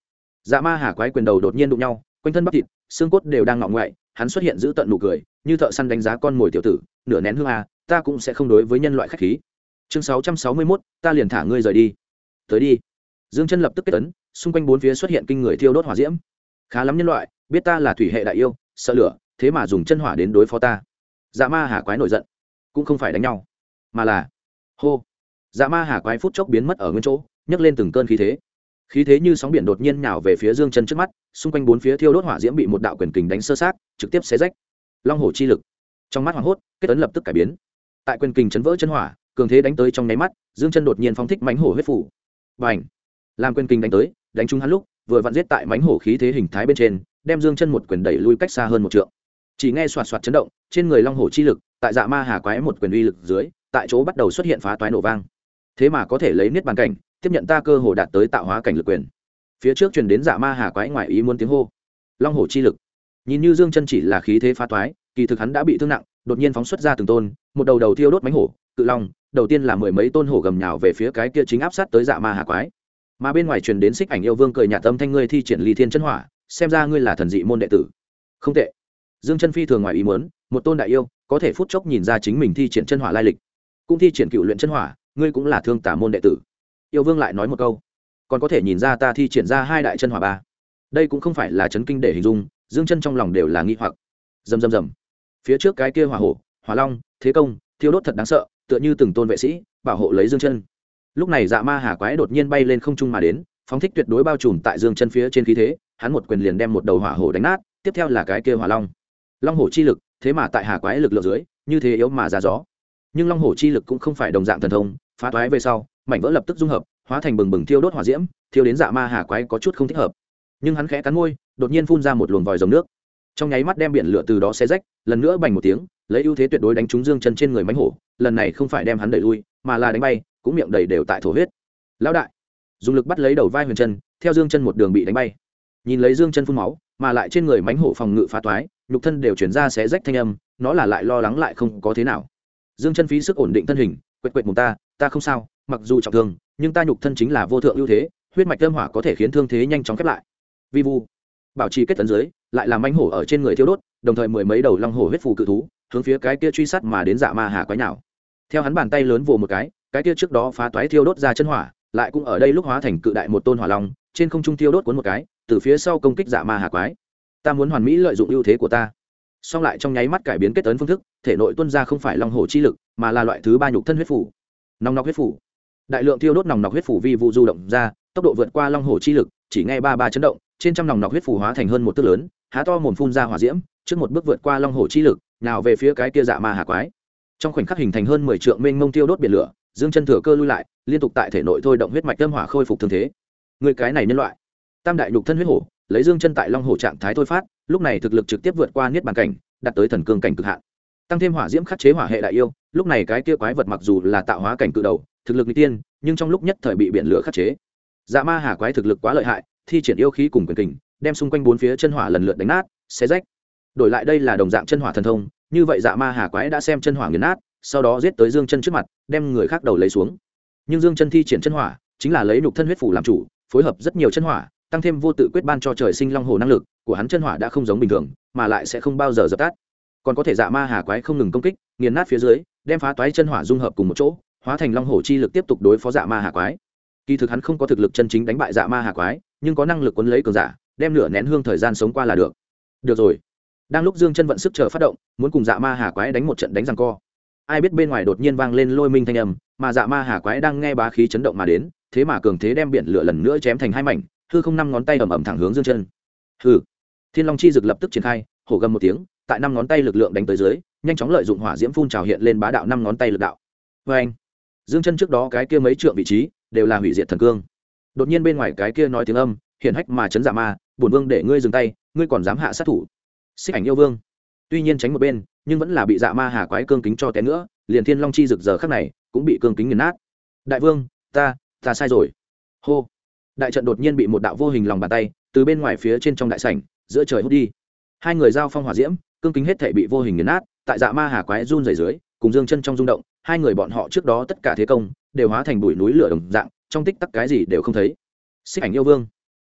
Dạ ma hà quái quyền đầu đột nhiên đụng nhau, quanh thân bắp thịt xương cốt đều đang ngọ ngoại, hắn xuất hiện giữ tận nụ cười, như thợ săn đánh giá con mồi tiểu tử, nửa nén hương à, ta cũng sẽ không đối với nhân loại khách khí. Chương 661, ta liền thả ngươi rời đi. Tới đi. Dương Chân lập tức kết ấn, xung quanh bốn phía xuất hiện kinh người thiêu đốt hỏa diễm. Khá lắm nhân loại, biết ta là thủy hệ đại yêu, sợ lửa, thế mà dùng chân hỏa đến đối phó ta. Dạ ma hà quái nổi giận, cũng không phải đánh nhau, mà là hô. Dạ ma hà quái phút chốc biến mất ở nguyên chỗ, nhấc lên từng cơn khí thế như sóng biển đột nhiên nhào về phía Dương Chân trước mắt, xung quanh bốn phía thiêu đốt hỏa diễm bị một đạo quyền kình đánh sơ sát, trực tiếp xé rách. Long hổ chi lực. Trong mắt hoảng hốt, kết ấn lập tức cải biến. Tại quyền kình chấn vỡ chân hỏa, cường thế đánh tới trong nháy mắt, Dương Chân đột nhiên phóng thích mãnh hổ huyết phủ. Bành! Làm quyền kình đánh tới, đánh trúng hắn lúc, vừa vặn giết tại mãnh hổ khí thế hình thái bên trên, đem Dương Chân một quyền đẩy lui cách xa hơn một trượng. Chỉ nghe xoạt xoạt chấn động, trên người long hổ chi lực, tại dạ ma hà quái một quyền uy lực dưới, tại chỗ bắt đầu xuất hiện phá toái nổ vang. Thế mà có thể lấy niết bàn cảnh, tiếp nhận ta cơ hồ đạt tới tạo hóa cảnh lực quyền. Phía trước truyền đến dạ ma hà quái ngoài ý muốn tiếng hô. Long hổ chi lực. Nhìn như Dương Chân chỉ là khí thế phá toái, kỳ thực hắn đã bị thương nặng, đột nhiên phóng xuất ra từng tôn, một đầu đầu thiêu đốt mãnh hổ, cự long, đầu tiên là mười mấy tôn hổ gầm nhào về phía cái kia chính áp sát tới dạ ma hà quái. Mà bên ngoài truyền đến Xích Ảnh yêu vương cười nhạt âm thanh, ngươi thi triển ly thiên chân hỏa, xem ra ngươi là thần dị môn đệ tử. Không tệ. Dương Chân phi thường ngoài ý muốn, một tôn đại yêu có thể phút chốc nhìn ra chính mình thi triển chân hỏa lai lịch, cũng thi triển cựu luyện chân hỏa, ngươi cũng là thương tả môn đệ tử. Yêu vương lại nói một câu, còn có thể nhìn ra ta thi triển ra hai đại chân hỏa ba. Đây cũng không phải là chấn kinh để hình dung, Dương Chân trong lòng đều là nghi hoặc. Rầm rầm rầm. Phía trước cái kia hỏa hổ, hỏa long, thế công, thiêu đốt thật đáng sợ, tựa như từng tôn vệ sĩ bảo hộ lấy Dương Chân. Lúc này dạ ma hà quái đột nhiên bay lên không trung mà đến, phóng thích tuyệt đối bao trùm tại Dương Chân phía trên khí thế, hắn một quyền liền đem một đầu hỏa hổ đánh nát, tiếp theo là cái kia hỏa long. Long hổ chi lực, thế mà tại hà quái lực lượng dưới, như thế yếu mà ra gió. Nhưng long hổ chi lực cũng không phải đồng dạng thần thông, phá toái về sau, mảnh vỡ lập tức dung hợp, hóa thành bừng bừng thiêu đốt hỏa diễm, thiêu đến dạ ma hà quái có chút không thích hợp. Nhưng hắn khẽ cắn môi, đột nhiên phun ra một luồng vòi rồng nước, trong nháy mắt đem biển lửa từ đó xé rách, lần nữa bành một tiếng, lấy ưu thế tuyệt đối đánh trúng Dương Chân trên người mãnh hổ, lần này không phải đem hắn đẩy lui, mà là đánh bay, cũng miệng đầy đều tại thổ huyết. Lão đại, dùng lực bắt lấy đầu vai Huyền Chân, theo Dương Chân một đường bị đánh bay. Nhìn lấy Dương Chân phun máu, mà lại trên người mãnh hổ phòng ngự phá toái, nhục thân đều chuyển ra xé rách thanh âm, nó là lại lo lắng lại không có thế nào. Dương Chân phí sức ổn định thân hình, quệt quệt mồm ta không sao, mặc dù trọng thương, nhưng ta nhục thân chính là vô thượng ưu thế, huyết mạch âm hỏa có thể khiến thương thế nhanh chóng khép lại. Vi vu, bảo trì kết tấn dưới, lại làm mãnh hổ ở trên người thiêu đốt, đồng thời mười mấy đầu long hổ huyết phù cự thú, hướng phía cái kia truy sát mà đến dạ ma hà quái nào. Theo hắn bàn tay lớn vồ một cái kia trước đó phá toái thiêu đốt ra chân hỏa, lại cũng ở đây lúc hóa thành cự đại một tôn hỏa long, trên không trung thiêu đốt cuốn một cái, từ phía sau công kích dạ ma hà quái. Ta muốn hoàn mỹ lợi dụng ưu thế của ta. Song lại trong nháy mắt cải biến kết tấn phương thức, thể nội tuôn ra không phải long hổ chi lực, mà là loại thứ ba nhục thân huyết phủ. Nòng nọc huyết phủ. Đại lượng thiêu đốt nòng nọc huyết phủ vi vụ du động ra, tốc độ vượt qua long hổ chi lực, chỉ nghe ba ba chấn động, trên trăm nòng nọc huyết phủ hóa thành hơn một tấc lớn, há to mồm phun ra hỏa diễm, trước một bước vượt qua long hổ chi lực, nào về phía cái kia dạ ma hà quái. Trong khoảnh khắc hình thành hơn 10 trượng mênh mông tiêu đốt biển lửa, Dương Chân thừa cơ lui lại, liên tục tại thể nội thôi động huyết mạch âm hỏa khôi phục thương thế. Người cái này nhân loại, tam đại nhục thân huyết hổ, lấy Dương Chân tại long hổ trạng thái thôi phát, lúc này thực lực trực tiếp vượt qua niết bàn cảnh, đạt tới thần cương cảnh cực hạn. Tăng thêm hỏa diễm khắc chế hỏa hệ đại yêu, lúc này cái kia quái vật mặc dù là tạo hóa cảnh cự đầu, thực lực nguy tiên, nhưng trong lúc nhất thời bị biển lửa khắc chế. Dạ ma hà quái thực lực quá lợi hại, thi triển yêu khí cùng quyền kình, đem xung quanh bốn phía chân hỏa lần lượt đánh nát, xé rách. Đổi lại đây là đồng dạng chân hỏa thần thông, như vậy dạ ma hà quái đã xem chân hỏa nghiền nát, sau đó giết tới Dương Chân trước mặt, đem người khác đầu lấy xuống. Nhưng Dương Chân thi triển chân hỏa, chính là lấy nhục thân huyết phủ làm chủ, phối hợp rất nhiều chân hỏa, tăng thêm vô tự quyết ban cho trời sinh long hồ năng lực của hắn, chân hỏa đã không giống bình thường, mà lại sẽ không bao giờ dập tắt. Còn có thể dạ ma hà quái không ngừng công kích, nghiền nát phía dưới, đem phá toái chân hỏa dung hợp cùng một chỗ, hóa thành long hổ chi lực tiếp tục đối phó dạ ma hà quái. Kỳ thực hắn không có thực lực chân chính đánh bại dạ ma hà quái, nhưng có năng lực cuốn lấy cường giả, đem nửa nén hương thời gian sống qua là được. Được rồi. Đang lúc Dương Chân vận sức chờ phát động, muốn cùng dạ ma hà quái đánh một trận đánh giằng co. Ai biết bên ngoài đột nhiên vang lên lôi minh thanh âm, mà dạ ma hà quái đang nghe bá khí chấn động mà đến, thế mà cường thế đem biển lửa lần nữa chém thành hai mảnh, hư không năm ngón tay ầm ầm thẳng hướng Dương Chân. Hừ. Thiên Long chi dực lập tức triển khai, hổ gầm một tiếng, tại năm ngón tay lực lượng đánh tới dưới, nhanh chóng lợi dụng hỏa diễm phun trào hiện lên bá đạo năm ngón tay lực đạo. Oeng. Dương Chân trước đó cái kia mấy trượng vị trí, đều là hủy diệt thần cương. Đột nhiên bên ngoài cái kia nói tiếng âm, hiển hách mà chấn dạ ma, bổn vương để ngươi dừng tay, ngươi còn dám hạ sát thủ. Xích Ảnh yêu vương tuy nhiên tránh một bên, nhưng vẫn là bị dạ ma hà quái cương kính cho té nữa, liền Thiên Long chi rực giờ khắc này cũng bị cương kính nghiền nát. Đại vương, ta sai rồi. Hô. Đại trận đột nhiên bị một đạo vô hình lòng bàn tay từ bên ngoài phía trên trong đại sảnh giữa trời hút đi. Hai người giao phong hỏa diễm, cương kính hết thảy bị vô hình nghiền nát, tại dạ ma hà quái run rẩy dưới, cùng Dương Chân trong rung động, hai người bọn họ trước đó tất cả thế công đều hóa thành bụi núi lửa đồng dạng, trong tích tắc cái gì đều không thấy. Xích Ảnh yêu vương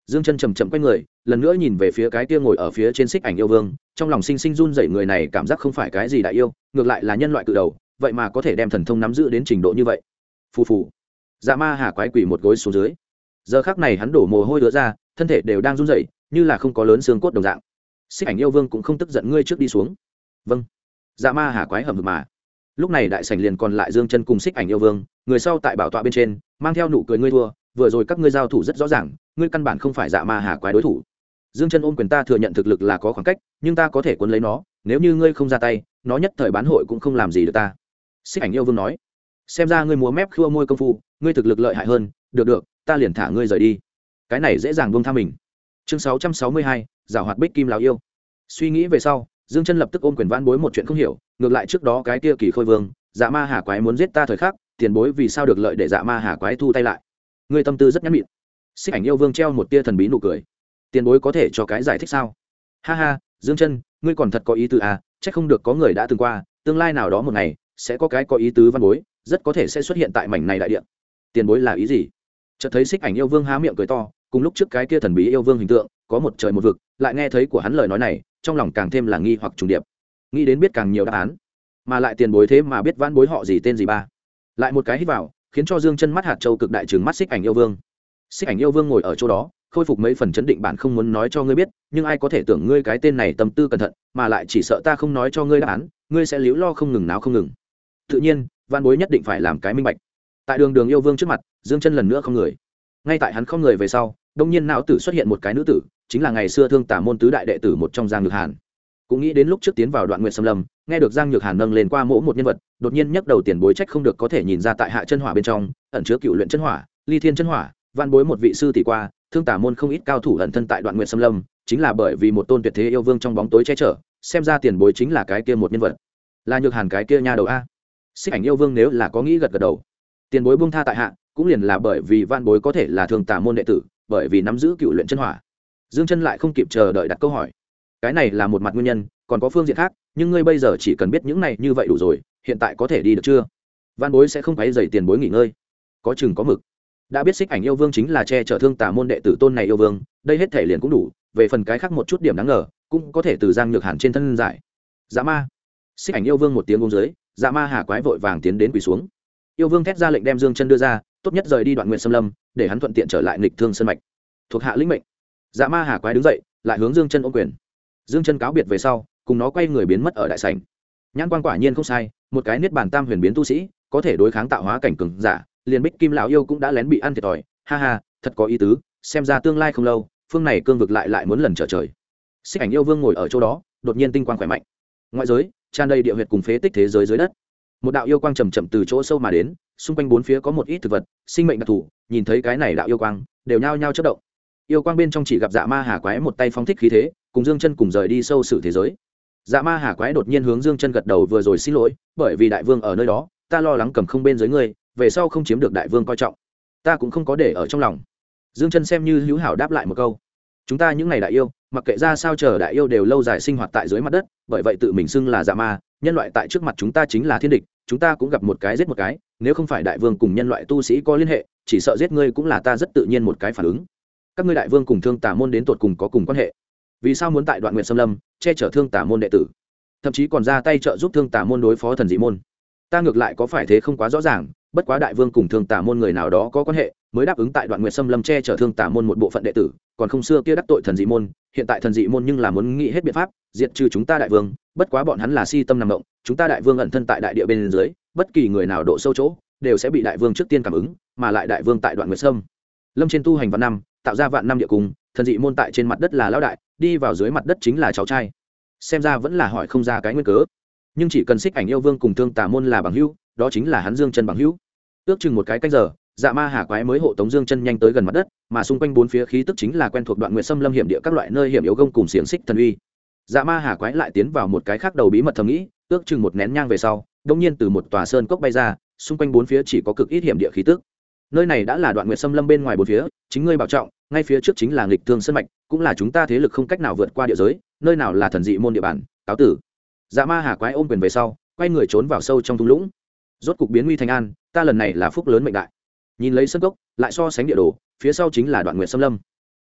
Dương Chân chậm chậm quay người, lần nữa nhìn về phía cái kia ngồi ở phía trên xích ảnh yêu vương, trong lòng sinh sinh run rẩy, người này cảm giác không phải cái gì đại yêu, ngược lại là nhân loại cự đầu, vậy mà có thể đem thần thông nắm giữ đến trình độ như vậy. Phù phù. Dạ Ma Hà quái quỳ một gối xuống dưới. Giờ khắc này hắn đổ mồ hôi đứa ra, thân thể đều đang run rẩy, như là không có lớn xương cốt đồng dạng. Xích ảnh yêu vương cũng không tức giận, ngươi trước đi xuống. Vâng. Dạ Ma Hà quái hầm hực mà. Lúc này đại sảnh liền còn lại Dương Chân cùng xích ảnh yêu vương, người sau tại bảo tọa bên trên, mang theo nụ cười, ngươi thua, vừa rồi các ngươi giao thủ rất rõ ràng, ngươi căn bản không phải Dạ Ma Hà quái đối thủ. Dương Chân ôm quyền, ta thừa nhận thực lực là có khoảng cách, nhưng ta có thể cuốn lấy nó, nếu như ngươi không ra tay, nó nhất thời bán hội cũng không làm gì được ta. Xích ảnh yêu vương nói, xem ra ngươi múa mép khua môi công phu, ngươi thực lực lợi hại hơn, được, ta liền thả ngươi rời đi. Cái này dễ dàng buông tha mình. Chương 662, giảo hoạt bích kim lão yêu. Suy nghĩ về sau, Dương Chân lập tức ôm quyền vãn bối một chuyện không hiểu, ngược lại trước đó cái kia Kỳ Khôi Vương, Dạ Ma Hà quái muốn giết ta thời khắc, tiền bối vì sao được lợi để Dạ Ma Hà quái thu tay lại? Ngươi tâm tư rất nhẫn mịn. Xích ảnh yêu vương treo một tia thần bí nụ cười. Tiền bối có thể cho cái giải thích sao? Ha ha, Dương Chân, ngươi còn thật có ý tứ à, chắc không được có người đã từng qua, tương lai nào đó một ngày sẽ có cái có ý tứ văn bối, rất có thể sẽ xuất hiện tại mảnh này đại địa. Tiền bối là ý gì? Chợt thấy xích ảnh yêu vương há miệng cười to, cùng lúc trước cái kia thần bí yêu vương hình tượng có một trời một vực, lại nghe thấy của hắn lời nói này, trong lòng càng thêm là nghi hoặc trùng điệp, nghĩ đến biết càng nhiều đáp án, mà lại tiền bối thế mà biết vãn bối họ gì tên gì ba. Lại một cái hít vào, khiến cho Dương Chân mắt hạt châu cực đại trừng mắt xích ảnh yêu vương. Xích ảnh yêu vương ngồi ở chỗ đó, khôi phục mấy phần chấn định, bản không muốn nói cho ngươi biết, nhưng ai có thể tưởng ngươi cái tên này tâm tư cẩn thận, mà lại chỉ sợ ta không nói cho ngươi đáp án, ngươi sẽ liễu lo không ngừng náo không ngừng. Tự nhiên, vãn bối nhất định phải làm cái minh bạch. Tại đường yêu vương trước mặt, Dương Chân lần nữa không người. Ngay tại hắn không người về sau, đông nhiên não tử xuất hiện một cái nữ tử, chính là ngày xưa Thương Tả môn tứ đại đệ tử một trong Giang Nhược Hàn. Cũng nghĩ đến lúc trước tiến vào Đoạn Nguyệt Sâm Lâm, nghe được Giang Nhược Hàn nâng lên qua mỗ một nhân vật, đột nhiên nhấc đầu, tiền bối trách không được có thể nhìn ra tại hạ chân hỏa bên trong ẩn chứa cựu luyện chân hỏa, ly thiên chân hỏa, văn bối một vị sư tỷ qua, Thương Tả môn không ít cao thủ ẩn thân tại Đoạn Nguyệt Sâm Lâm, chính là bởi vì một tôn tuyệt thế yêu vương trong bóng tối che chở, xem ra tiền bối chính là cái kia một nhân vật. Là Nhược Hàn cái kia nha đầu a. Xích ảnh yêu vương nếu là có nghĩ gật gật đầu. Tiền bối buông tha tại hạ, cũng liền là bởi vì văn bối có thể là Thương Tả môn đệ tử, bởi vì nắm giữ cựu luyện chân hỏa. Dương Chân lại không kịp chờ đợi đặt câu hỏi. Cái này là một mặt nguyên nhân, còn có phương diện khác, nhưng ngươi bây giờ chỉ cần biết những này như vậy đủ rồi, hiện tại có thể đi được chưa? Văn bối sẽ không quấy rầy tiền bối nghỉ ngơi. Có chừng có mực. Đã biết xích ảnh yêu vương chính là che chở Thương Tả môn đệ tử tôn này yêu vương, đây hết thể liền cũng đủ, về phần cái khác một chút điểm đáng ngờ, cũng có thể từ Giang Nhược Hàn trên thân giải. Dạ ma. Xích ảnh yêu vương một tiếng ôm dưới, Dạ Ma Hà quái vội vàng tiến đến quỳ xuống. Yêu vương thét ra lệnh đem Dương Chân đưa ra, tốt nhất rời đi Đoạn Nguyệt Sâm Lâm, để hắn thuận tiện trở lại Nghịch Thương Sơn mạch. Thuộc hạ lĩnh mệnh. Dạ Ma Hà quái đứng dậy, lại hướng Dương Chân ôm quyền. Dương Chân cáo biệt về sau, cùng nó quay người biến mất ở đại sảnh. Nhãn quan quả nhiên không sai, một cái niết bàn tam huyền biến tu sĩ, có thể đối kháng tạo hóa cảnh cường giả, liền Bích Kim lão yêu cũng đã lén bị ăn thiệt thòi, ha ha, thật có ý tứ, xem ra tương lai không lâu, phương này cương vực lại muốn lần trở trời. Xích ảnh yêu vương ngồi ở chỗ đó, đột nhiên tinh quang khỏe mạnh. Ngoại giới tràn đầy địa huyệt cùng phế tích thế giới dưới đất. Một đạo yêu quang chậm chậm từ chỗ sâu mà đến, xung quanh bốn phía có một ít thực vật, sinh mệnh đặc thù, nhìn thấy cái này đạo yêu quang, đều nhao nhao chớp động. Yêu quang bên trong chỉ gặp Dạ Ma Hà quái một tay phóng thích khí thế, cùng Dương Chân cùng rời đi sâu sự thế giới. Dạ Ma Hà quái đột nhiên hướng Dương Chân gật đầu, vừa rồi xin lỗi, bởi vì đại vương ở nơi đó, ta lo lắng cầm không bên dưới ngươi, về sau không chiếm được đại vương coi trọng, ta cũng không có để ở trong lòng. Dương Chân xem như hữu hảo đáp lại một câu. Chúng ta những ngày đại yêu, mặc kệ ra sao chờ đại yêu đều lâu dài sinh hoạt tại dưới mặt đất, bởi vậy tự mình xưng là Dạ Ma, nhân loại tại trước mặt chúng ta chính là thiên địch, chúng ta cũng gặp một cái giết một cái, nếu không phải đại vương cùng nhân loại tu sĩ có liên hệ, chỉ sợ giết ngươi cũng là ta rất tự nhiên một cái phản ứng. Các ngươi đại vương cùng Thương Tả môn đến tột cùng có cùng quan hệ, vì sao muốn tại Đoạn Nguyệt Sâm Lâm che chở Thương Tả môn đệ tử, thậm chí còn ra tay trợ giúp Thương Tả môn đối phó thần dị môn? Ta ngược lại có phải thế không quá rõ ràng, bất quá đại vương cùng Thương Tả môn người nào đó có quan hệ, mới đáp ứng tại Đoạn Nguyệt Sâm Lâm che chở Thương Tả môn một bộ phận đệ tử, còn không xưa kia đắc tội thần dị môn, hiện tại thần dị môn nhưng là muốn nghĩ hết biện pháp diệt trừ chúng ta đại vương, bất quá bọn hắn là si tâm nằm động, chúng ta đại vương ẩn thân tại đại địa bên dưới, bất kỳ người nào độ sâu chỗ đều sẽ bị đại vương trước tiên cảm ứng, mà lại đại vương tại Đoạn Nguyệt Sâm Lâm trên tu hành vạn năm, tạo ra vạn năm địa cung, thần dị môn tại trên mặt đất là lão đại, đi vào dưới mặt đất chính là cháu trai. Xem ra vẫn là hỏi không ra cái nguyên cớ, nhưng chỉ cần Xích ảnh yêu vương cùng Thương Tả môn là bằng hữu, đó chính là hắn Dương Chân bằng hữu. Ước chừng một cái canh giờ, Dạ Ma Hà quái mới hộ tống Dương Chân nhanh tới gần mặt đất, mà xung quanh bốn phía khí tức chính là quen thuộc Đoạn Nguyệt Sâm Lâm hiểm địa các loại nơi hiểm yếu gông cùng xiềng xích thần uy. Dạ Ma Hà quái lại tiến vào một cái khác đầu bí mật thầm nghĩ, ước chừng một nén nhang về sau, đột nhiên từ một tòa sơn cốc bay ra, xung quanh bốn phía chỉ có cực ít hiểm địa khí tức. Nơi này đã là Đoạn Nguyệt Sâm Lâm bên ngoài bốn phía, chính ngươi bảo trọng, ngay phía trước chính là Nghịch Thương Sơn mạch, cũng là chúng ta thế lực không cách nào vượt qua địa giới, nơi nào là thần dị môn địa bàn, cáo tử. Dạ Ma Hà quái ôm quyền về sau, quay người trốn vào sâu trong thung lũng. Rốt cục biến nguy thành an, ta lần này là phúc lớn mệnh đại. Nhìn lấy sân cốc, lại so sánh địa đồ, phía sau chính là Đoạn Nguyệt Sâm Lâm.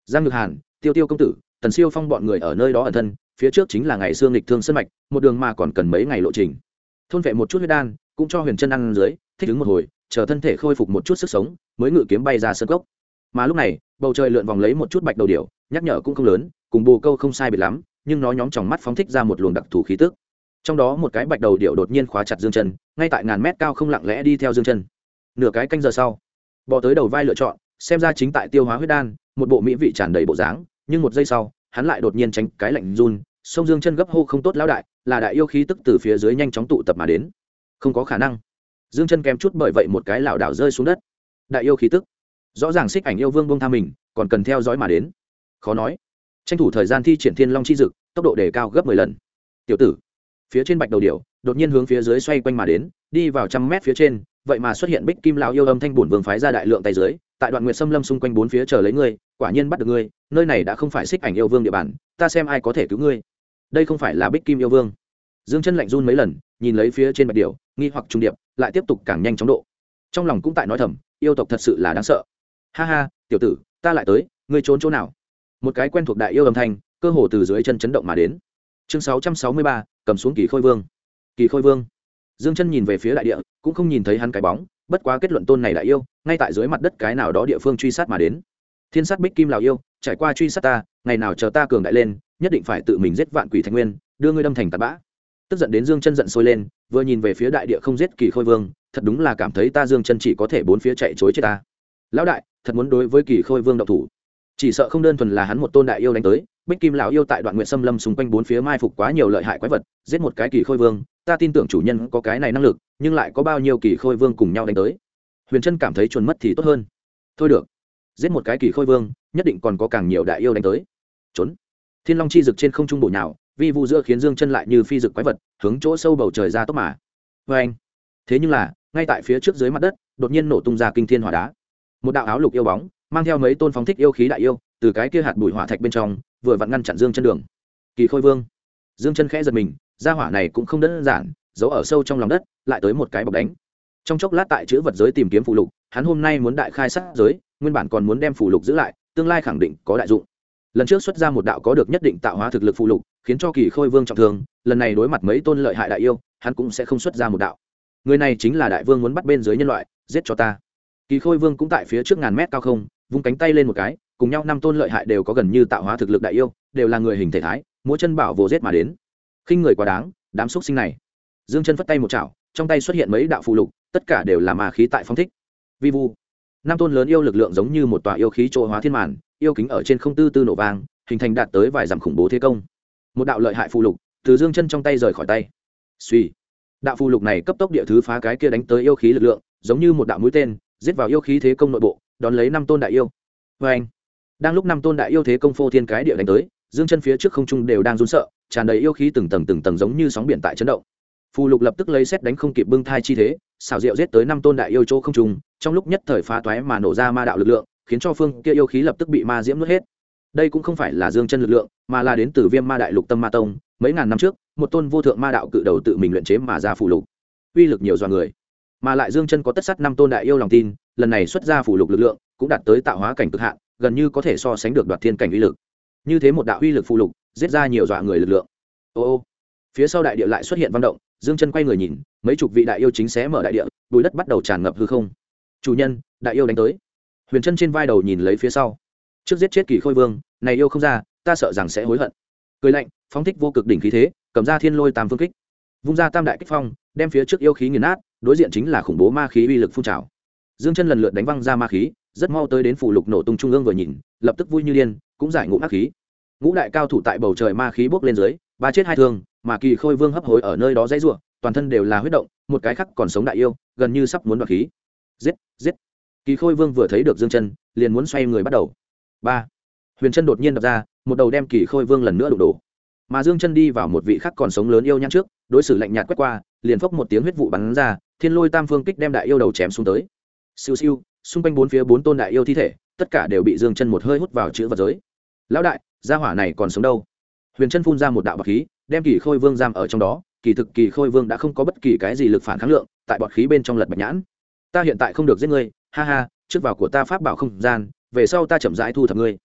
Giang Nhược Hàn, Tiêu Tiêu công tử, Tần Siêu Phong bọn người ở nơi đó ẩn thân, phía trước chính là ngày xương lịch thương sân mạch, một đường mà còn cần mấy ngày lộ trình. Thôn vệ một chút huyết đan, cũng cho Huyền Chân ăn dưới, thích ứng một hồi, chờ thân thể khôi phục một chút sức sống, mới ngự kiếm bay ra sơn cốc. Mà lúc này, bầu trời lượn vòng lấy một chút bạch đầu điểu, nhắc nhở cũng không lớn, cùng bồ câu không sai biệt lắm, nhưng nó nhóm tròng mắt phóng thích ra một luồng đặc thù khí tức. Trong đó một cái bạch đầu điểu đột nhiên khóa chặt Dương Chân, ngay tại ngàn mét cao không lặng lẽ đi theo Dương Chân. Nửa cái canh giờ sau, bò tới đầu vai lựa chọn, xem ra chính tại tiêu hóa huyết đan, một bộ mỹ vị tràn đầy bộ dáng, nhưng một giây sau, hắn lại đột nhiên tránh cái lạnh run, sông Dương Chân gấp hô không tốt lão đại, là đại yêu khí tức từ phía dưới nhanh chóng tụ tập mà đến. Không có khả năng. Dương Chân kém chút bởi vậy một cái lảo đảo rơi xuống đất. Đại yêu khí tức, rõ ràng Xích Ảnh yêu vương buông tha mình, còn cần theo dõi mà đến. Khó nói. Tranh thủ thời gian thi triển Thiên Long chi dực, tốc độ đề cao gấp 10 lần. Tiểu tử, phía trên bạch đầu điểu, đột nhiên hướng phía dưới xoay quanh mà đến, đi vào trăm mét phía trên, vậy mà xuất hiện Bích Kim lão yêu âm thanh bổn vương phái ra đại lượng tay dưới, tại Đoạn Nguyệt Sâm Lâm xung quanh bốn phía chờ lấy ngươi, quả nhiên bắt được ngươi, nơi này đã không phải Xích Ảnh yêu vương địa bàn, ta xem ai có thể cứu ngươi. Đây không phải là Bích Kim yêu vương. Dương Chân lạnh run mấy lần, nhìn lấy phía trên bạch điểu, nghi hoặc trung điệp, lại tiếp tục càng nhanh chóng độ. Trong lòng cũng tại nói thầm, yêu tộc thật sự là đáng sợ. Ha ha, tiểu tử, ta lại tới, ngươi trốn chỗ nào? Một cái quen thuộc đại yêu âm thanh, cơ hồ từ dưới chân chấn động mà đến. Chương 663, cầm xuống Kỳ Khôi Vương. Kỳ Khôi Vương. Dương Chân nhìn về phía đại địa, cũng không nhìn thấy hắn cái bóng, bất quá kết luận tôn này đại yêu, ngay tại dưới mặt đất cái nào đó địa phương truy sát mà đến. Thiên sát Bích Kim lão yêu, trải qua truy sát ta, ngày nào chờ ta cường đại lên, nhất định phải tự mình giết vạn quỷ thành nguyên, đưa ngươi đâm thành tạt bã. Tức giận đến Dương Chân giận sôi lên, vừa nhìn về phía đại địa không giết Kỳ Khôi Vương, thật đúng là cảm thấy ta Dương Chân chỉ có thể bốn phía chạy trối chết ta. Lão đại, thật muốn đối với Kỳ Khôi Vương động thủ, chỉ sợ không đơn thuần là hắn một tôn đại yêu đánh tới, Bích Kim lão yêu tại Đoạn Nguyệt Sâm Lâm xung quanh bốn phía mai phục quá nhiều lợi hại quái vật, giết một cái Kỳ Khôi Vương, ta tin tưởng chủ nhân có cái này năng lực, nhưng lại có bao nhiêu Kỳ Khôi Vương cùng nhau đánh tới. Huyền Chân cảm thấy chuồn mất thì tốt hơn. Thôi được, giết một cái Kỳ Khôi Vương, nhất định còn có càng nhiều đại yêu đánh tới. Trốn. Thiên Long chi dực trên không trung bổ nhào, vi vu giữa khiến Dương Chân lại như phi dực quái vật, hướng chỗ sâu bầu trời ra tốc mà. Oeng. Thế nhưng là, ngay tại phía trước dưới mặt đất, đột nhiên nổ tung ra kinh thiên hỏa đá. Một đạo áo lục yêu bóng, mang theo mấy tôn phóng thích yêu khí đại yêu, từ cái kia hạt bụi hỏa thạch bên trong, vừa vặn ngăn chặn Dương Chân đường. Kỳ Khôi Vương. Dương Chân khẽ giật mình, gia hỏa này cũng không đơn giản, giấu ở sâu trong lòng đất, lại tới một cái bọc đánh. Trong chốc lát tại chữ vật giới tìm kiếm phù lục, hắn hôm nay muốn đại khai sát giới, nguyên bản còn muốn đem phù lục giữ lại, tương lai khẳng định có đại dụng. Lần trước xuất ra một đạo có được nhất định tạo hóa thực lực phù lục, khiến cho Kỳ Khôi Vương trọng thương, lần này đối mặt mấy tôn lợi hại đại yêu, hắn cũng sẽ không xuất ra một đạo. Người này chính là đại vương muốn bắt bên dưới nhân loại, giết cho ta. Kỳ Khôi Vương cũng tại phía trước ngàn mét cao không, vung cánh tay lên một cái, cùng nhau năm tôn lợi hại đều có gần như tạo hóa thực lực đại yêu, đều là người hình thể thái, múa chân bảo vồ giết mà đến. Khinh người quá đáng, đám xúc sinh này. Dương Chân phất tay một chảo, trong tay xuất hiện mấy đạo phù lục, tất cả đều là ma khí tại phong thích. Vi vu. Năm tôn lớn yêu lực lượng giống như một tòa yêu khí trổ hóa thiên màn, yêu kính ở trên không tư tư nổ vang, hình thành đạt tới vài dặm khủng bố thế công. Một đạo lợi hại phù lục từ Dương Chân trong tay rời khỏi tay. Suy. Đạo phù lục này cấp tốc địa thứ phá cái kia đánh tới yêu khí lực lượng, giống như một đạo mũi tên, giết vào yêu khí thế công nội bộ, đón lấy năm tôn đại yêu. Oeng. Đang lúc năm tôn đại yêu thế công phô thiên cái địa đánh tới, Dương Chân phía trước không trung đều đang run sợ, tràn đầy yêu khí từng tầng giống như sóng biển tại chấn động. Phù lục lập tức lấy xét đánh không kịp bưng thai chi thế, xảo diệu giết tới năm tôn đại yêu chỗ không trung, trong lúc nhất thời phá toái mà nổ ra ma đạo lực lượng, khiến cho phương kia yêu khí lập tức bị ma diễm nuốt hết. Đây cũng không phải là Dương Chân lực lượng, mà là đến từ Viêm Ma Đại Lục Tâm Ma Tông, mấy ngàn năm trước, một tôn vô thượng ma đạo cự đầu tự mình luyện chế mà ra phù lục. Uy lực nhiều dọa người. Mà lại Dương Chân có tất sát năm tôn đại yêu lòng tin, lần này xuất ra phù lục lực lượng, cũng đạt tới tạo hóa cảnh cực hạn, gần như có thể so sánh được Đoạt Thiên cảnh uy lực. Như thế một đạo uy lực phù lục, giết ra nhiều dọa người lực lượng. Ô ô. Phía sau đại địa lại xuất hiện văn động, Dương Chân quay người nhìn, mấy chục vị đại yêu chính xé mở đại địa, bụi đất bắt đầu tràn ngập hư không. Chủ nhân, đại yêu đánh tới. Huyền Chân trên vai đầu nhìn lấy phía sau. Trước giết chết Kỳ Khôi Vương, này yêu không ra, ta sợ rằng sẽ hối hận. Cười lạnh, phóng thích vô cực đỉnh khí thế, cầm ra Thiên Lôi Tam Phương Kích, vung ra Tam Đại Kích Phong, đem phía trước yêu khí nghiền nát, đối diện chính là khủng bố ma khí uy lực phun trào. Dương Chân lần lượt đánh văng ra ma khí, rất mau tới đến phù lục nổ tung trung ương vừa nhìn, lập tức vui như điên, cũng giải ngũ ác khí. Ngũ đại cao thủ tại bầu trời ma khí bốc lên dưới, ba chết hai thương, mà Kỳ Khôi Vương hấp hối ở nơi đó dãy rủa, toàn thân đều là huyết động, một cái khác còn sống đại yêu, gần như sắp muốn đoạt khí. Giết, giết. Kỳ Khôi Vương vừa thấy được Dương Chân, liền muốn xoay người bắt đầu. Ba. Huyền Chân đột nhiên đập ra, một đầu đem Kỳ Khôi Vương lần nữa đụng đổ. Mà Dương Chân đi vào một vị khác còn sống lớn yêu nhãn trước, đối xử lạnh nhạt quét qua, liền phốc một tiếng huyết vụ bắn ra, Thiên Lôi Tam Phương Kích đem đại yêu đầu chém xuống tới. Siêu siêu, xung quanh bốn phía bốn tôn đại yêu thi thể, tất cả đều bị Dương Chân một hơi hút vào chữ vật giới. Lão đại, gia hỏa này còn sống đâu? Huyền Chân phun ra một đạo bọt khí, đem Kỳ Khôi Vương giam ở trong đó, kỳ thực Kỳ Khôi Vương đã không có bất kỳ cái gì lực phản kháng lượng, tại bọt khí bên trong lật bạch nhãn. Ta hiện tại không được giết ngươi, ha ha, trước vào của ta pháp bảo không gian, về sau ta chậm rãi thu thập ngươi.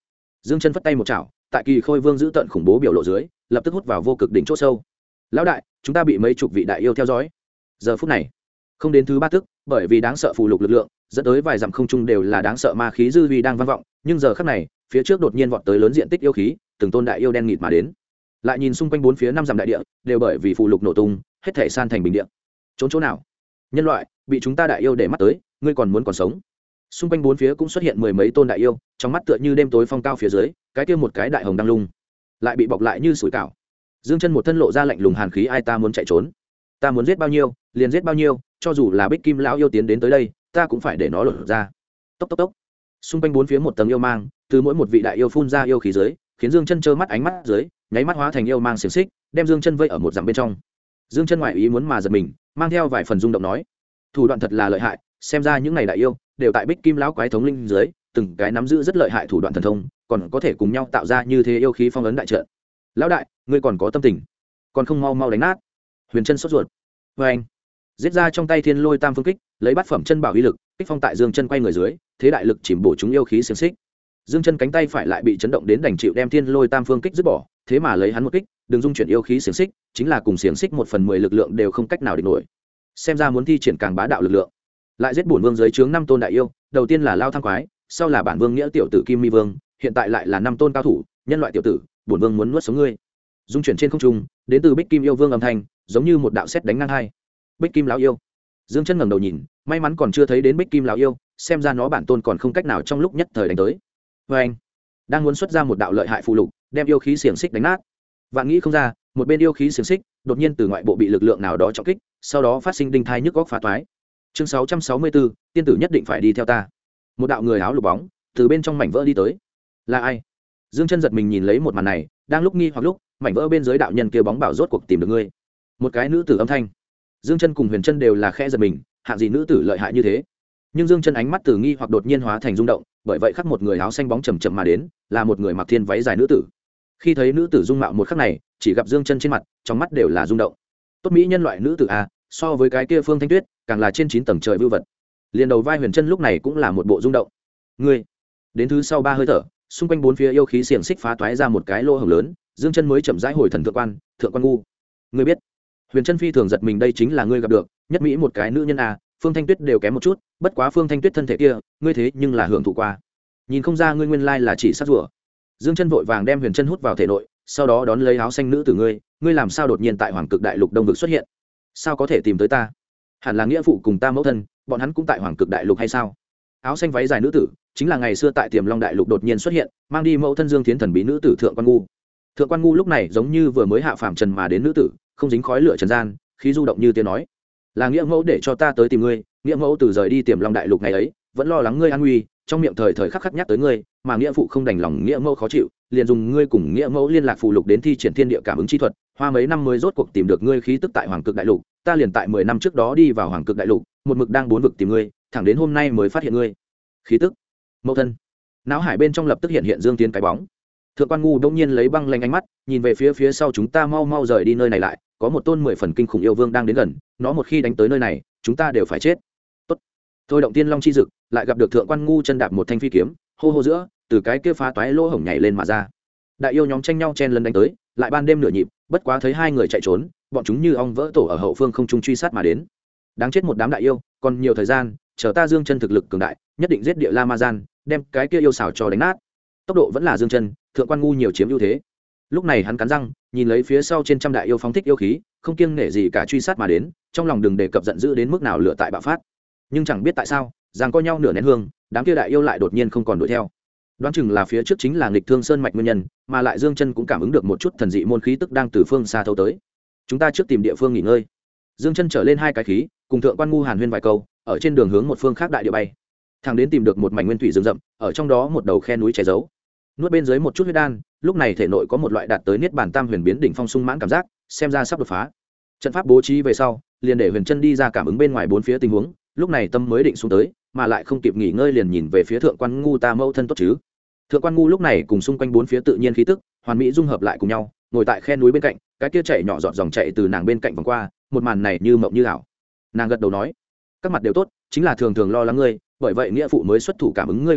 Dương Chân phất tay một chảo, tại Kỳ Khôi Vương giữ tận khủng bố biểu lộ dưới, lập tức hút vào vô cực đỉnh chỗ sâu. Lão đại, chúng ta bị mấy chục vị đại yêu theo dõi. Giờ phút này, không đến thứ ba tức, bởi vì đáng sợ phù lục lực lượng, dẫn tới vài dặm không trung đều là đáng sợ ma khí dư vi đang vang vọng, nhưng giờ khắc này, phía trước đột nhiên vọt tới lớn diện tích yêu khí, từng tôn đại yêu đen nghịt mà đến. Lại nhìn xung quanh bốn phía năm dặm đại địa, đều bởi vì phù lục nổ tung, hết thảy san thành bình địa. Trốn chỗ nào? Nhân loại, bị chúng ta đại yêu để mắt tới, ngươi còn muốn còn sống? Xung quanh bốn phía cũng xuất hiện mười mấy tôn đại yêu, trong mắt tựa như đêm tối phong cao phía dưới, cái kia một cái đại hồng đang lung, lại bị bọc lại như sủi cảo. Dương Chân một thân lộ ra lạnh lùng hàn khí, ai ta muốn chạy trốn, ta muốn giết bao nhiêu, liền giết bao nhiêu, cho dù là Bích Kim lão yêu tiến đến tới đây, ta cũng phải để nó lột ra. Tốc tốc tốc. Xung quanh bốn phía một tầng yêu mang, từ mỗi một vị đại yêu phun ra yêu khí dưới, khiến Dương Chân trơ mắt ánh mắt dưới, nháy mắt hóa thành yêu mang xiềng xích, đem Dương Chân vây ở một dặm bên trong. Dương Chân ngoại ý muốn mà giật mình, mang theo vài phần rung động nói: thủ đoạn thật là lợi hại, xem ra những này đại yêu đều tại Bích Kim lão quái thống linh dưới, từng cái nắm giữ rất lợi hại thủ đoạn thần thông, còn có thể cùng nhau tạo ra như thế yêu khí phong ấn đại trận. Lão đại, ngươi còn có tâm tình, còn không mau mau đánh nát. Huyền Chân sốt ruột. Và anh giết ra trong tay Thiên Lôi Tam Phương Kích, lấy bát phẩm chân bảo uy lực, kích phong tại Dương Chân quay người dưới, thế đại lực chìm bổ chúng yêu khí xiềng xích. Dương Chân cánh tay phải lại bị chấn động đến đành chịu đem Thiên Lôi Tam Phương Kích dứt bỏ, thế mà lấy hắn một kích, đừng dung chuyển yêu khí xiềng xích, chính là cùng xiềng xích 1/10 lực lượng đều không cách nào địch nổi. Xem ra muốn thi triển càng bá đạo lực lượng. Lại giết bổn vương dưới trướng 5 tôn đại yêu, đầu tiên là Lao Thăng Quái, sau là bản vương nghĩa tiểu tử Kim Mi Vương, hiện tại lại là 5 tôn cao thủ, nhân loại tiểu tử, bổn vương muốn nuốt sống ngươi. Dung chuyển trên không trung, đến từ Bích Kim yêu vương âm thanh, giống như một đạo sét đánh ngang hai. Bích Kim lão yêu. Dương Chân ngẩng đầu nhìn, may mắn còn chưa thấy đến Bích Kim lão yêu, xem ra nó bản tôn còn không cách nào trong lúc nhất thời đánh tới. Và anh đang muốn xuất ra một đạo lợi hại phù lục, đem yêu khí xiềng xích đánh nát. Vạn nghĩ không ra, một bên yêu khí xiềng xích, đột nhiên từ ngoại bộ bị lực lượng nào đó trọng kích, sau đó phát sinh đinh thai nhức góc phá toái. Chương 664, tiên tử nhất định phải đi theo ta. Một đạo người áo lục bóng từ bên trong mảnh vỡ đi tới. Là ai? Dương Chân giật mình nhìn lấy một màn này, đang lúc nghi hoặc lúc, mảnh vỡ bên dưới đạo nhân kia bóng bảo rốt cuộc tìm được ngươi. Một cái nữ tử âm thanh. Dương Chân cùng Huyền Chân đều là khẽ giật mình, hạng gì nữ tử lợi hại như thế? Nhưng Dương Chân ánh mắt từ nghi hoặc đột nhiên hóa thành rung động, bởi vậy khắc một người áo xanh bóng chậm chậm mà đến, là một người mặc thiên váy dài nữ tử. Khi thấy nữ tử dung mạo một khắc này, chỉ gặp Dương Chân trên mặt, trong mắt đều là rung động. Tốt mỹ nhân loại nữ tử a, so với cái kia Phương Thanh Tuyết, càng là trên 9 tầng trời vưu vật. Liên đầu vai Huyền Chân lúc này cũng là một bộ rung động. Ngươi, đến thứ sau 3 hơi thở, xung quanh bốn phía yêu khí xiềng xích phá toái ra một cái lỗ hổng lớn, Dương Chân mới chậm rãi hồi thần thượng quan ngu. Ngươi biết? Huyền Chân phi thường giật mình, đây chính là ngươi gặp được nhất mỹ một cái nữ nhân a, Phương Thanh Tuyết đều kém một chút, bất quá Phương Thanh Tuyết thân thể kia, ngươi thế nhưng là hưởng thụ qua. Nhìn không ra ngươi nguyên lai là chỉ sát rùa. Dương Chân vội vàng đem Huyền Chân hút vào thể nội, sau đó đón lấy áo xanh nữ tử ngươi làm sao đột nhiên tại Hoàng Cực Đại Lục Đông vực xuất hiện? Sao có thể tìm tới ta? Hẳn là nghĩa phụ cùng ta mẫu thân, bọn hắn cũng tại Hoàng Cực Đại Lục hay sao? Áo xanh váy dài nữ tử, chính là ngày xưa tại Tiềm Long Đại Lục đột nhiên xuất hiện, mang đi mẫu thân Dương Thiến thần bí nữ tử Thượng Quan Ngu. Thượng Quan Ngu lúc này giống như vừa mới hạ phàm trần mà đến nữ tử, không dính khói lửa trần gian, khí du động như tiếng nói: "Là nghĩa mẫu để cho ta tới tìm ngươi, nghĩa mẫu từ rời đi Tiềm Long Đại Lục ngày ấy, vẫn lo lắng ngươi an nguy, trong miệng thời thời khắc khắc nhắc tới ngươi, mà nghĩa phụ không đành lòng nghĩa mẫu khó chịu, liền dùng ngươi cùng nghĩa mẫu liên lạc phụ lục đến thi triển thiên địa cảm ứng chi thuật, hoa mấy năm mới rốt cuộc tìm được ngươi khí tức tại Hoàng Cực Đại Lục, ta liền tại 10 năm trước đó đi vào Hoàng Cực Đại Lục, một mực đang bốn vực tìm ngươi, thẳng đến hôm nay mới phát hiện ngươi." Khí tức, mẫu thân. Não hải bên trong lập tức hiện Dương Tiến cái bóng. Thượng Quan Ngu đông nhiên lấy băng lanh ánh mắt, nhìn về phía sau chúng ta, mau mau rời đi nơi này lại, có một tôn 10 phần kinh khủng yêu vương đang đến gần, nó một khi đánh tới nơi này, chúng ta đều phải chết. Tốt. Thôi động tiên long chi dực, lại gặp được Thượng Quan Ngu chân đạp một thanh phi kiếm, hô hô giữa, từ cái kia phá toái lỗ hổng nhảy lên mà ra. Đại yêu nhóm tranh nhau chen lấn đánh tới, lại ban đêm nửa nhịp, bất quá thấy hai người chạy trốn, bọn chúng như ong vỡ tổ ở hậu phương không trung truy sát mà đến. Đáng chết một đám đại yêu, còn nhiều thời gian, chờ ta Dương Chân thực lực cường đại, nhất định giết địa La Ma Gian, đem cái kia yêu xảo cho đánh nát. Tốc độ vẫn là Dương Chân, Thượng Quan Ngu nhiều chiếm ưu thế. Lúc này hắn cắn răng, nhìn lấy phía sau trên trăm đại yêu phóng thích yêu khí, không kiêng nể gì cả truy sát mà đến, trong lòng đừng đề cập giận dữ đến mức nào lửa tại bạo phát. Nhưng chẳng biết tại sao, giằng co nhau nửa nén hương, đám kia đại yêu lại đột nhiên không còn đuổi theo. Đoán chừng là phía trước chính là nghịch thương sơn mạch nguyên nhân, mà lại Dương Chân cũng cảm ứng được một chút thần dị môn khí tức đang từ phương xa thấu tới. Chúng ta trước tìm địa phương nghỉ ngơi. Dương Chân trở lên hai cái khí, cùng Thượng Quan Ngu hàn huyên vài câu, ở trên đường hướng một phương khác đại địa bay. Thằng đến tìm được một mảnh nguyên thủy rừng rậm, ở trong đó một đầu khe núi che giấu. Nuốt bên dưới một chút huyết đan, lúc này thể nội có một loại đạt tới niết bàn tam huyền biến đỉnh phong sung mãn cảm giác, xem ra sắp đột phá. Trận pháp bố trí về sau, liền để Huyền Chân đi ra cảm ứng bên ngoài bốn phía tình huống, lúc này tâm mới định xuống tới, mà lại không kịp nghỉ ngơi liền nhìn về phía Thượng Quan Ngu, ta mẫu thân tốt chứ? Thượng Quan Ngu lúc này cùng xung quanh bốn phía tự nhiên khí tức, hoàn mỹ dung hợp lại cùng nhau, ngồi tại khe núi bên cạnh, cái kia chảy nhỏ giọt dòng chảy từ nàng bên cạnh vòng qua, một màn này như mộng như ảo. Nàng gật đầu nói, các mặt đều tốt, chính là thường thường lo lắng ngươi, bởi vậy nghĩa phụ mới xuất thủ cảm ứng ngươi khí tức,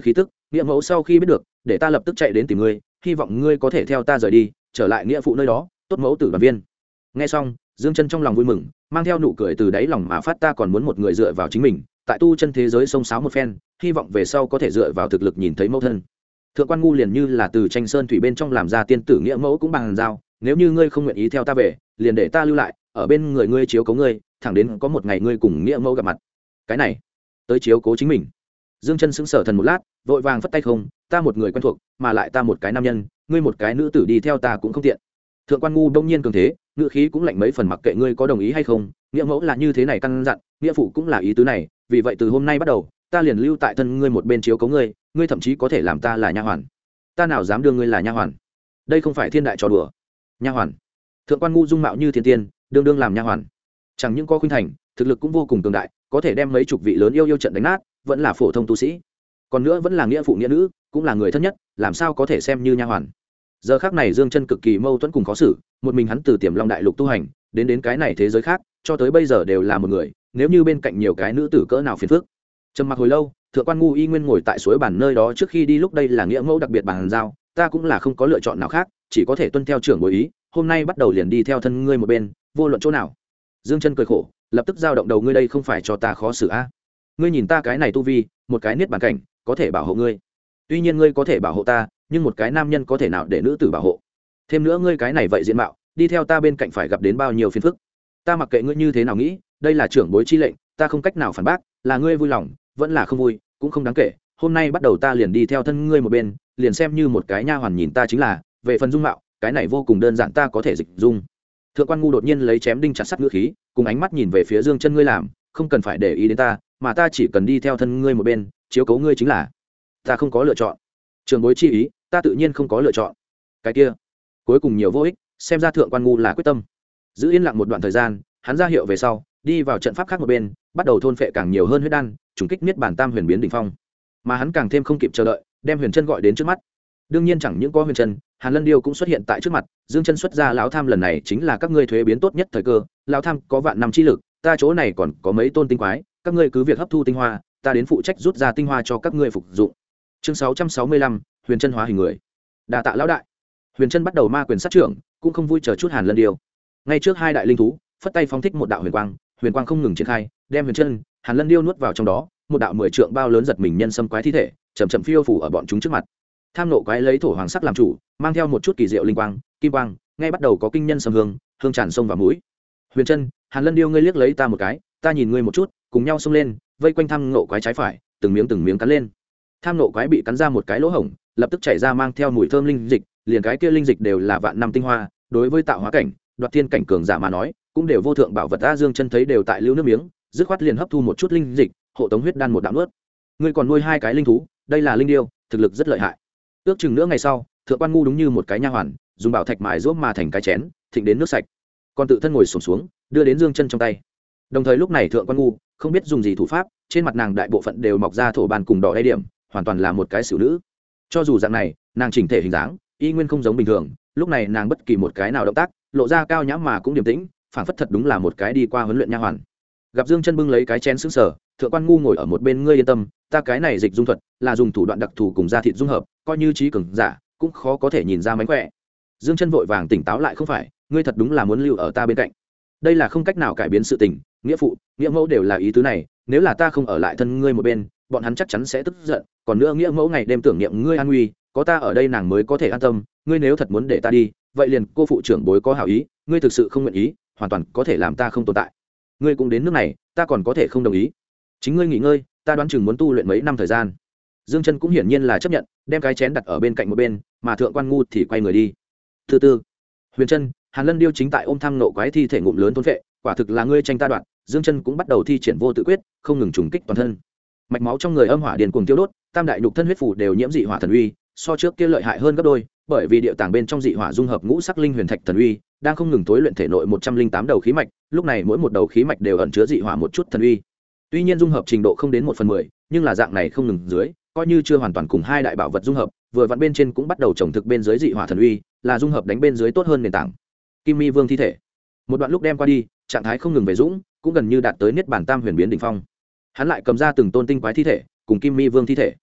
nghĩa mẫu sau khi biết được để ta lập tức chạy đến tìm ngươi, hy vọng ngươi có thể theo ta rời đi trở lại nghĩa phụ nơi đó, tốt mẫu tử đoàn viên. Nghe xong Dương Chân trong lòng vui mừng, mang theo nụ cười từ đáy lòng mà phát, ta còn muốn một người dựa vào chính mình, tại tu chân thế giới sông sáo một phen, hy vọng về sau có thể dựa vào thực lực nhìn thấy mẫu thân. Thượng quan Ngu liền như là từ tranh sơn thủy bên trong làm ra tiên tử nghĩa mẫu cũng bằng giao, nếu như ngươi không nguyện ý theo ta về, liền để ta lưu lại ở bên người ngươi chiếu cố ngươi, thẳng đến có một ngày ngươi cùng nghĩa mẫu gặp mặt. Cái này tới chiếu cố chính mình. Dương Chân sững sờ thần một lát, vội vàng phất tay, không, ta một người quen thuộc, mà lại ta một cái nam nhân, ngươi một cái nữ tử đi theo ta cũng không tiện. Thượng quan Ngu đông nhiên cường thế, ngữ khí cũng lạnh mấy phần, mặc kệ ngươi có đồng ý hay không, nghĩa mẫu là như thế này căn dặn, nghĩa phụ cũng là ý tứ này, vì vậy từ hôm nay bắt đầu ta liền lưu tại thân ngươi một bên chiếu cố ngươi, ngươi thậm chí có thể làm ta là nha hoàn. Ta nào dám đưa ngươi là nha hoàn, đây không phải thiên đại trò đùa. Nha hoàn? Thượng quan Ngu dung mạo như thiên tiên, đương làm nha hoàn, chẳng những có khuynh thành, thực lực cũng vô cùng cường đại, có thể đem mấy chục vị lớn yêu trận đánh nát, vẫn là phổ thông tu sĩ, còn nữa vẫn là nghĩa phụ nghĩa nữ, cũng là người thân nhất, làm sao có thể xem như nha hoàn. Giờ khắc này Dương Chân cực kỳ mâu thuẫn cùng khó xử, một mình hắn từ Tiềm Long đại lục tu hành đến cái này thế giới khác, cho tới bây giờ đều là một người, nếu như bên cạnh nhiều cái nữ tử cỡ nào phiền phức. Trầm mặc hồi lâu, Thượng quan Ngu y nguyên ngồi tại suối bàn nơi đó, trước khi đi lúc đây là nghĩa mẫu đặc biệt bàn giao, ta cũng là không có lựa chọn nào khác, chỉ có thể tuân theo trưởng bối ý, hôm nay bắt đầu liền đi theo thân ngươi một bên, vô luận chỗ nào. Dương Chân cười khổ, lập tức giao động đầu, ngươi đây không phải cho ta khó xử a? Ngươi nhìn ta cái này tu vi, một cái niết bàn cảnh có thể bảo hộ ngươi, tuy nhiên ngươi có thể bảo hộ ta, nhưng một cái nam nhân có thể nào để nữ tử bảo hộ? Thêm nữa ngươi cái này vậy diện mạo, đi theo ta bên cạnh phải gặp đến bao nhiêu phiền phức. Ta mặc kệ ngươi như thế nào nghĩ, đây là trưởng bối chi lệnh, ta không cách nào phản bác, là ngươi vui lòng vẫn là không vui cũng không đáng kể, hôm nay bắt đầu ta liền đi theo thân ngươi một bên, liền xem như một cái nha hoàn nhìn ta chính là, về phần dung mạo, cái này vô cùng đơn giản, ta có thể dịch dung. Thượng quan Ngu đột nhiên lấy chém đinh chặt sắt ngữ khí, cùng ánh mắt nhìn về phía Dương Chân, ngươi làm không cần phải để ý đến ta, mà ta chỉ cần đi theo thân ngươi một bên, chiếu cố ngươi chính là. Ta không có lựa chọn. Trường bối chi ý, ta tự nhiên không có lựa chọn. Cái kia, cuối cùng nhiều vô ích, xem ra Thượng quan Ngu là quyết tâm. Giữ yên lặng một đoạn thời gian, hắn ra hiệu về sau, đi vào trận pháp khác một bên, bắt đầu thôn phệ càng nhiều hơn huyết đan, trùng kích niết bàn tam huyền biến đỉnh phong. Mà hắn càng thêm không kịp chờ đợi, đem Huyền Chân gọi đến trước mắt. Đương nhiên chẳng những có Huyền Chân, Hàn Lân Điêu cũng xuất hiện tại trước mặt. Dương Chân xuất ra lão tham, lần này chính là các ngươi thuế biến tốt nhất thời cơ, lão tham có vạn năm chi lực, ta chỗ này còn có mấy tôn tinh quái, các ngươi cứ việc hấp thu tinh hoa, ta đến phụ trách rút ra tinh hoa cho các ngươi phục dụng. Chương 665, Huyền Chân hóa hình người. Đa tạ lão đại. Huyền Chân bắt đầu ma quyền sát trưởng, cũng không vui chờ chút Hàn Lân Điêu. Ngay trước hai đại linh thú, phất tay phóng thích một đạo huyền quang không ngừng triển khai, đem Huyền Chân, Hàn Lân Điêu nuốt vào trong đó, một đạo 10 trượng bao lớn giật mình nhân sâm quái thi thể, chậm chậm phiêu phù ở bọn chúng trước mặt. Tham nộ quái lấy thổ hoàng sắc làm chủ, mang theo một chút kỳ diệu linh quang, kim quang, ngay bắt đầu có kinh nhân sâm hương tràn sông vào mũi. Huyền Chân, Hàn Lân Điêu, ngươi liếc lấy ta một cái, ta nhìn ngươi một chút, cùng nhau xông lên, vây quanh tham nộ quái trái phải, từng miếng cắn lên. Tham nộ quái bị cắn ra một cái lỗ hổng, lập tức chảy ra mang theo mùi thơm linh dịch, liền cái kia linh dịch đều là vạn năm tinh hoa, đối với tạo hóa cảnh, đoạt thiên cảnh cường giả mà nói, cũng đều vô thượng bảo vật. A Dương Chân thấy đều tại lưu nước miếng, dứt khoát liền hấp thu một chút linh dịch, hộ tống huyết đan một đạo nuốt. Ngươi còn nuôi hai cái linh thú, đây là linh điêu, thực lực rất lợi hại. Ước chừng nữa ngày sau, Thượng quan Ngu đúng như một cái nha hoàn, dùng bảo thạch mài giũa mà thành cái chén, thịnh đến nước sạch, còn tự thân ngồi xổm xuống, đưa đến Dương Chân trong tay. Đồng thời lúc này Thượng quan Ngu không biết dùng gì thủ pháp, trên mặt nàng đại bộ phận đều mọc ra thổ bàn cùng đỏ đay điểm, hoàn toàn là một cái xử nữ. Cho dù dạng này, nàng chỉnh thể hình dáng y nguyên không giống bình thường, lúc này nàng bất kỳ một cái nào động tác, lộ ra cao nhã mà cũng điềm tĩnh, phảng phất thật đúng là một cái đi qua huấn luyện nha hoàn. Gặp Dương Chân bưng lấy cái chén sững sờ, Thượng quan Ngu ngồi ở một bên, ngươi yên tâm, ta cái này dịch dung thuật là dùng thủ đoạn đặc thù cùng da thịt dung hợp, coi như trí cường giả cũng khó có thể nhìn ra mánh khỏe. Dương Chân vội vàng tỉnh táo lại, không phải, ngươi thật đúng là muốn lưu ở ta bên cạnh, đây là không cách nào cải biến sự tình, nghĩa phụ nghĩa mẫu đều là ý tứ này, nếu là ta không ở lại thân ngươi một bên, bọn hắn chắc chắn sẽ tức giận, còn nữa nghĩa mẫu ngày đêm tưởng niệm ngươi an nguy, có ta ở đây nàng mới có thể an tâm, ngươi nếu thật muốn để ta đi, vậy liền cô phụ trưởng bối có hảo ý, ngươi thực sự không nguyện ý, hoàn toàn có thể làm ta không tồn tại. Ngươi cũng đến nước này, ta còn có thể không đồng ý. Chính ngươi nghỉ ngơi, ta đoán chừng muốn tu luyện mấy năm thời gian. Dương Chân cũng hiển nhiên là chấp nhận, đem cái chén đặt ở bên cạnh một bên, mà Thượng quan Ngu thì quay người đi. Thứ tư, Huyền Chân, Hàn Lân Điêu chính tại ôm tham nộ quái thi thể ngụm lớn thôn phệ, quả thực là ngươi tranh ta đoạt. Dương Chân cũng bắt đầu thi triển vô tự quyết, không ngừng trùng kích toàn thân. Mạch máu trong người âm hỏa điền cuồng tiêu đốt, tam đại nhục thân huyết phủ đều nhiễm dị hỏa thần uy, so trước kia lợi hại hơn gấp đôi, bởi vì địa tàng bên trong dị hỏa dung hợp ngũ sắc linh huyền thạch thần uy, đang không ngừng tối luyện thể nội 108 đầu khí mạch, lúc này mỗi một đầu khí mạch đều ẩn chứa dị hỏa một chút thần uy. Tuy nhiên dung hợp trình độ không đến 1/10, nhưng là dạng này không ngừng dưới, coi như chưa hoàn toàn cùng hai đại bảo vật dung hợp, vừa vặn bên trên cũng bắt đầu trồng thực bên dưới dị hỏa thần uy, là dung hợp đánh bên dưới tốt hơn nền tảng. Kim Mi Vương thi thể, một đoạn lúc đem qua đi, trạng thái không ngừng về dũng, cũng gần như đạt tới niết bàn tam huyền biến đỉnh phong. Hắn lại cầm ra từng tôn tinh quái thi thể, cùng Kim Mi Vương thi thể.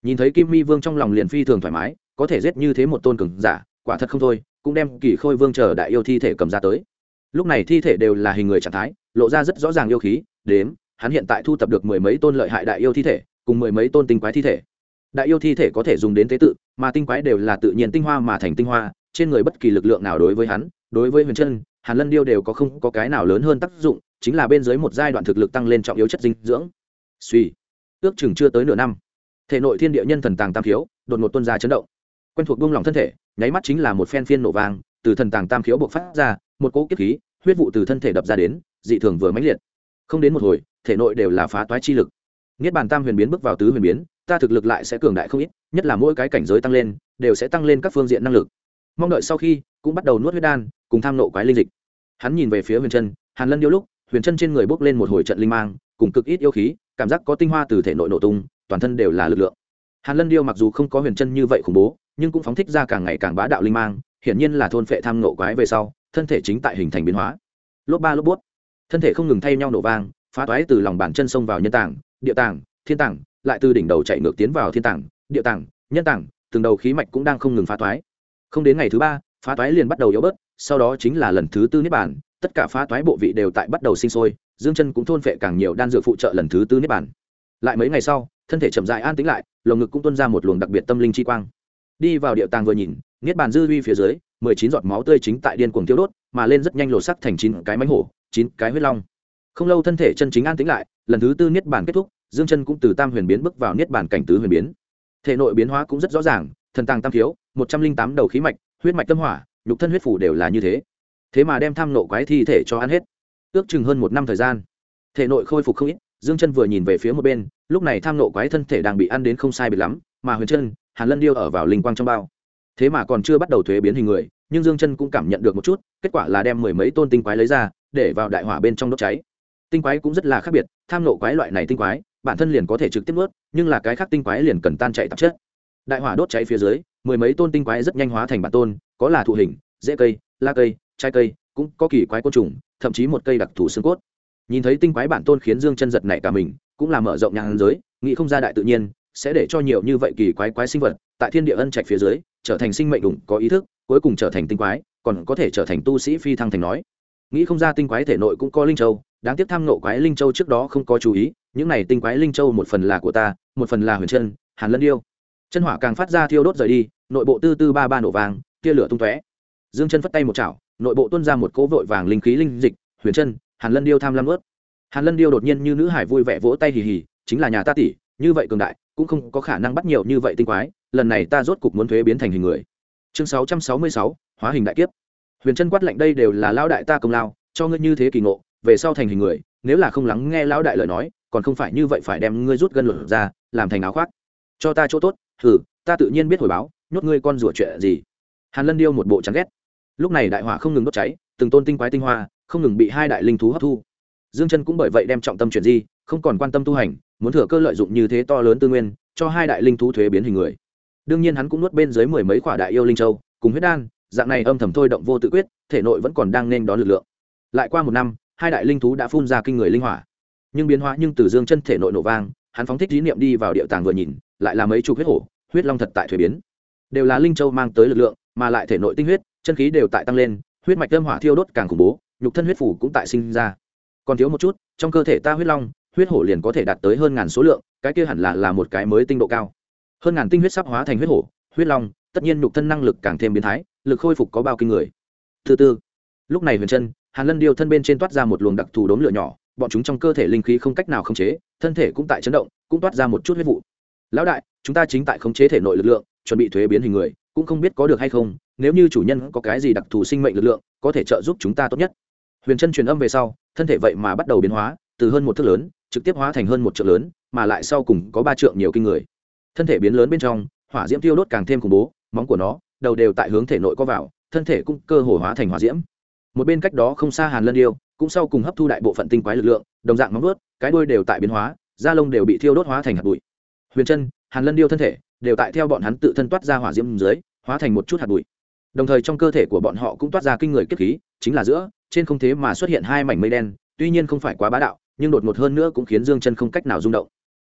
Nhìn thấy Kim Mi Vương trong lòng liền phi thường thoải mái, có thể giết như thế một tôn cường giả, quả thật không thôi, cũng đem Kỳ Khôi Vương chờ đại yêu thi thể cầm ra tới. Lúc này thi thể đều là hình người trạng thái, lộ ra rất rõ ràng yêu khí, đến, hắn hiện tại thu tập được mười mấy tôn lợi hại đại yêu thi thể, cùng mười mấy tôn tinh quái thi thể. Đại yêu thi thể có thể dùng đến tế tự, mà tinh quái đều là tự nhiên tinh hoa mà thành tinh hoa, trên người bất kỳ lực lượng nào đối với hắn, đối với Huyền Trân, Hàn Lân Điêu đều không có cái nào lớn hơn tác dụng, chính là bên dưới một giai đoạn thực lực tăng lên trọng yếu chất dinh dưỡng. Suy, ước chừng chưa tới nửa năm, thể nội thiên địa nhân thần tàng tam khiếu đột ngột tuôn ra chấn động, quen thuộc buông lỏng thân thể, nháy mắt chính là một phen phiên nổ vang, từ thần tàng tam khiếu bộc phát ra, một cỗ kiếp khí, huyết vụ từ thân thể đập ra đến, dị thường vừa mãnh liệt. Không đến một hồi, thể nội đều là phá toái chi lực. Niết bàn tam huyền biến bước vào tứ huyền biến, ta thực lực lại sẽ cường đại không ít, nhất là mỗi cái cảnh giới tăng lên, đều sẽ tăng lên các phương diện năng lực. Mong đợi sau khi, cũng bắt đầu nuốt huyết đan, cùng tham nộ quái linh dịch. Hắn nhìn về phía Huyền Trân, Hàn Lân Điêu lúc, Huyền Trân trên người bốc lên một hồi trận linh mang, cùng cực ít yêu khí, cảm giác có tinh hoa từ thể nội nổ tung, toàn thân đều là lực lượng. Hàn Lân Điêu mặc dù không có Huyền Trân như vậy khủng bố, nhưng cũng phóng thích ra càng ngày càng bá đạo linh mang, hiển nhiên là thôn phệ tham nộ quái về sau, thân thể chính tại hình thành biến hóa. Lốp ba lốp bút, thân thể không ngừng thay nhau nổ vang, phá toái từ lòng bàn chân xông vào nhân tạng, địa tạng, thiên tạng, lại từ đỉnh đầu chạy ngược tiến vào thiên tạng, địa tạng, nhân tạng, từng đầu khí mạch cũng đang không ngừng phá toái. Không đến ngày thứ ba, phá toái liền bắt đầu yếu bớt, sau đó chính là lần thứ tư niết bàn, tất cả phá toái bộ vị đều tại bắt đầu sinh sôi, Dương Chân cũng thôn phệ càng nhiều đan dược phụ trợ lần thứ tư niết bàn. Lại mấy ngày sau, thân thể chậm rãi an tĩnh lại, lồng ngực cũng tuôn ra một luồng đặc biệt tâm linh chi quang. Đi vào địa tàng vừa nhìn, niết bàn dư uy phía dưới, 19 giọt máu tươi chính tại điên cuồng tiêu đốt, mà lên rất nhanh lột sắc thành 9 cái mãnh hổ, 9 cái huyết long. Không lâu thân thể chân chính an tĩnh lại, lần thứ tư niết bàn kết thúc, Dương Chân cũng từ tam huyền biến bước vào niết bàn cảnh tứ huyền biến. Thể nội biến hóa cũng rất rõ ràng, thần tàng tam thiếu, 108 đầu khí mạch, huyết mạch tâm hỏa, nhục thân huyết phủ đều là như thế. Thế mà đem tham nộ quái thi thể cho ăn hết. Ước chừng hơn 1 năm thời gian, thể nội khôi phục không ít, Dương Chân vừa nhìn về phía một bên, lúc này tham nộ quái thân thể đang bị ăn đến không sai biệt lắm, mà Huyền Trân, Hàn Lân Điêu ở vào linh quang trong bao. Thế mà còn chưa bắt đầu thuế biến hình người, nhưng Dương Chân cũng cảm nhận được một chút, kết quả là đem mười mấy tôn tinh quái lấy ra, để vào đại hỏa bên trong đốt cháy. Tinh quái cũng rất là khác biệt, tham nộ quái loại này tinh quái, bản thân liền có thể trực tiếp nuốt, nhưng là cái khác tinh quái liền cần tan chảy tạp chất. Đại hỏa đốt cháy phía dưới, mười mấy tôn tinh quái rất nhanh hóa thành bản tôn, có là thụ hình, rễ cây, lá cây, trái cây, cũng có kỳ quái côn trùng, thậm chí một cây đặc thù xương cốt. Nhìn thấy tinh quái bản tôn khiến Dương Chân giật nảy cả mình, cũng là mở rộng nhãn giới, nghĩ không ra đại tự nhiên sẽ để cho nhiều như vậy kỳ quái sinh vật tại thiên địa ân trạch phía dưới trở thành sinh mệnh đủng có ý thức, cuối cùng trở thành tinh quái, còn có thể trở thành tu sĩ phi thăng thành nói. Nghĩ không ra tinh quái thể nội cũng có linh châu, đáng tiếc tham nộ quái linh châu trước đó không có chú ý, những này tinh quái linh châu một phần là của ta, một phần là Huyền Trân, Hàn Lân Điêu. Chân hỏa càng phát ra thiêu đốt rời đi, nội bộ tư tư ba ba nổ vàng, tia lửa tung tóe. Dương Chân phất tay một chảo, nội bộ tuôn ra một cỗ vội vàng linh khí linh dịch. Huyền Trân, Hàn Lân Điêu tham lam ướt. Hàn Lân Điêu đột nhiên như nữ hải vui vẻ vỗ tay hì hì, chính là nhà ta tỷ, như vậy cường đại, cũng không có khả năng bắt nhiều như vậy tinh quái, lần này ta rốt cục muốn thuế biến thành hình người. Chương 666, hóa hình đại kiếp. Huyền Trân quát lạnh, đây đều là lão đại ta công lao, cho ngươi như thế kỳ ngộ, về sau thành hình người, nếu là không lắng nghe lão đại lời nói, còn không phải như vậy phải đem ngươi rút gân lột ra, làm thành áo khoác. Cho ta chỗ tốt, thử, ta tự nhiên biết hồi báo, nhốt ngươi con rùa chuyện gì. Hàn Lân Điêu một bộ chán ghét. Lúc này đại hỏa không ngừng đốt cháy, từng tôn tinh quái tinh hoa không ngừng bị hai đại linh thú hấp thu. Dương Chân cũng bởi vậy đem trọng tâm chuyển di, không còn quan tâm tu hành, muốn thừa cơ lợi dụng như thế to lớn tư nguyên, cho hai đại linh thú thuế biến hình người. Đương nhiên hắn cũng nuốt bên dưới mười mấy quả đại yêu linh châu, cùng huyết đan, dạng này âm thầm thôi động vô tự quyết, thể nội vẫn còn đang nên đón lực lượng. Lại qua 1 năm, hai đại linh thú đã phun ra kinh người linh hỏa. Nhưng biến hóa từ Dương Chân thể nội nổ vang, hắn phóng thích ý niệm đi vào địa tàng vừa nhìn, lại là mấy chục huyết hổ, huyết long thật tại thuế biến. Đều là linh châu mang tới lực lượng, mà lại thể nội tinh huyết, chân khí đều tại tăng lên, huyết mạch âm hỏa thiêu đốt càng khủng bố, nhục thân huyết phủ cũng tại sinh ra. Còn thiếu một chút, trong cơ thể ta huyết long, huyết hổ liền có thể đạt tới hơn ngàn số lượng, cái kia hẳn là một cái mới tinh độ cao. Hơn ngàn tinh huyết sắp hóa thành huyết hổ, huyết long, tất nhiên nhục thân năng lực càng thêm biến thái, lực khôi phục có bao kinh người. Thứ tư, lúc này Huyền Trân, Hàn Lân Điêu thân bên trên toát ra một luồng đặc thù đốm lửa nhỏ, bọn chúng trong cơ thể linh khí không cách nào khống chế, thân thể cũng tại chấn động, cũng toát ra một chút huyết vụ. Lão đại, chúng ta chính tại khống chế thể nội lực lượng, chuẩn bị thuế biến hình người, cũng không biết có được hay không, nếu như chủ nhân có cái gì đặc thù sinh mệnh lực lượng, có thể trợ giúp chúng ta tốt nhất. Huyền Trân truyền âm về sau, thân thể vậy mà bắt đầu biến hóa, từ hơn 1 thước lớn, trực tiếp hóa thành hơn 1 trượng lớn, mà lại sau cùng có 3 trượng nhiều kinh người. Thân thể biến lớn bên trong, hỏa diễm tiêu đốt càng thêm khủng bố, móng của nó, đầu đều tại hướng thể nội có vào, thân thể cũng cơ hồ hóa thành hỏa diễm. Một bên cách đó không xa Hàn Lân Điêu, cũng sau cùng hấp thu đại bộ phận tinh quái lực lượng, đồng dạng móng vuốt, cái đuôi đều tại biến hóa, da lông đều bị thiêu đốt hóa thành hạt bụi. Huyền Trân, Hàn Lân Điêu thân thể đều tại theo bọn hắn tự thân toát ra hỏa diễm dưới, hóa thành một chút hạt bụi. Đồng thời trong cơ thể của bọn họ cũng toát ra kinh người kiếp khí, chính là giữa trên không thế mà xuất hiện 2 mảnh mây đen, tuy nhiên không phải quá bá đạo, nhưng đột ngột hơn nữa cũng khiến Dương Chân không cách nào rung động.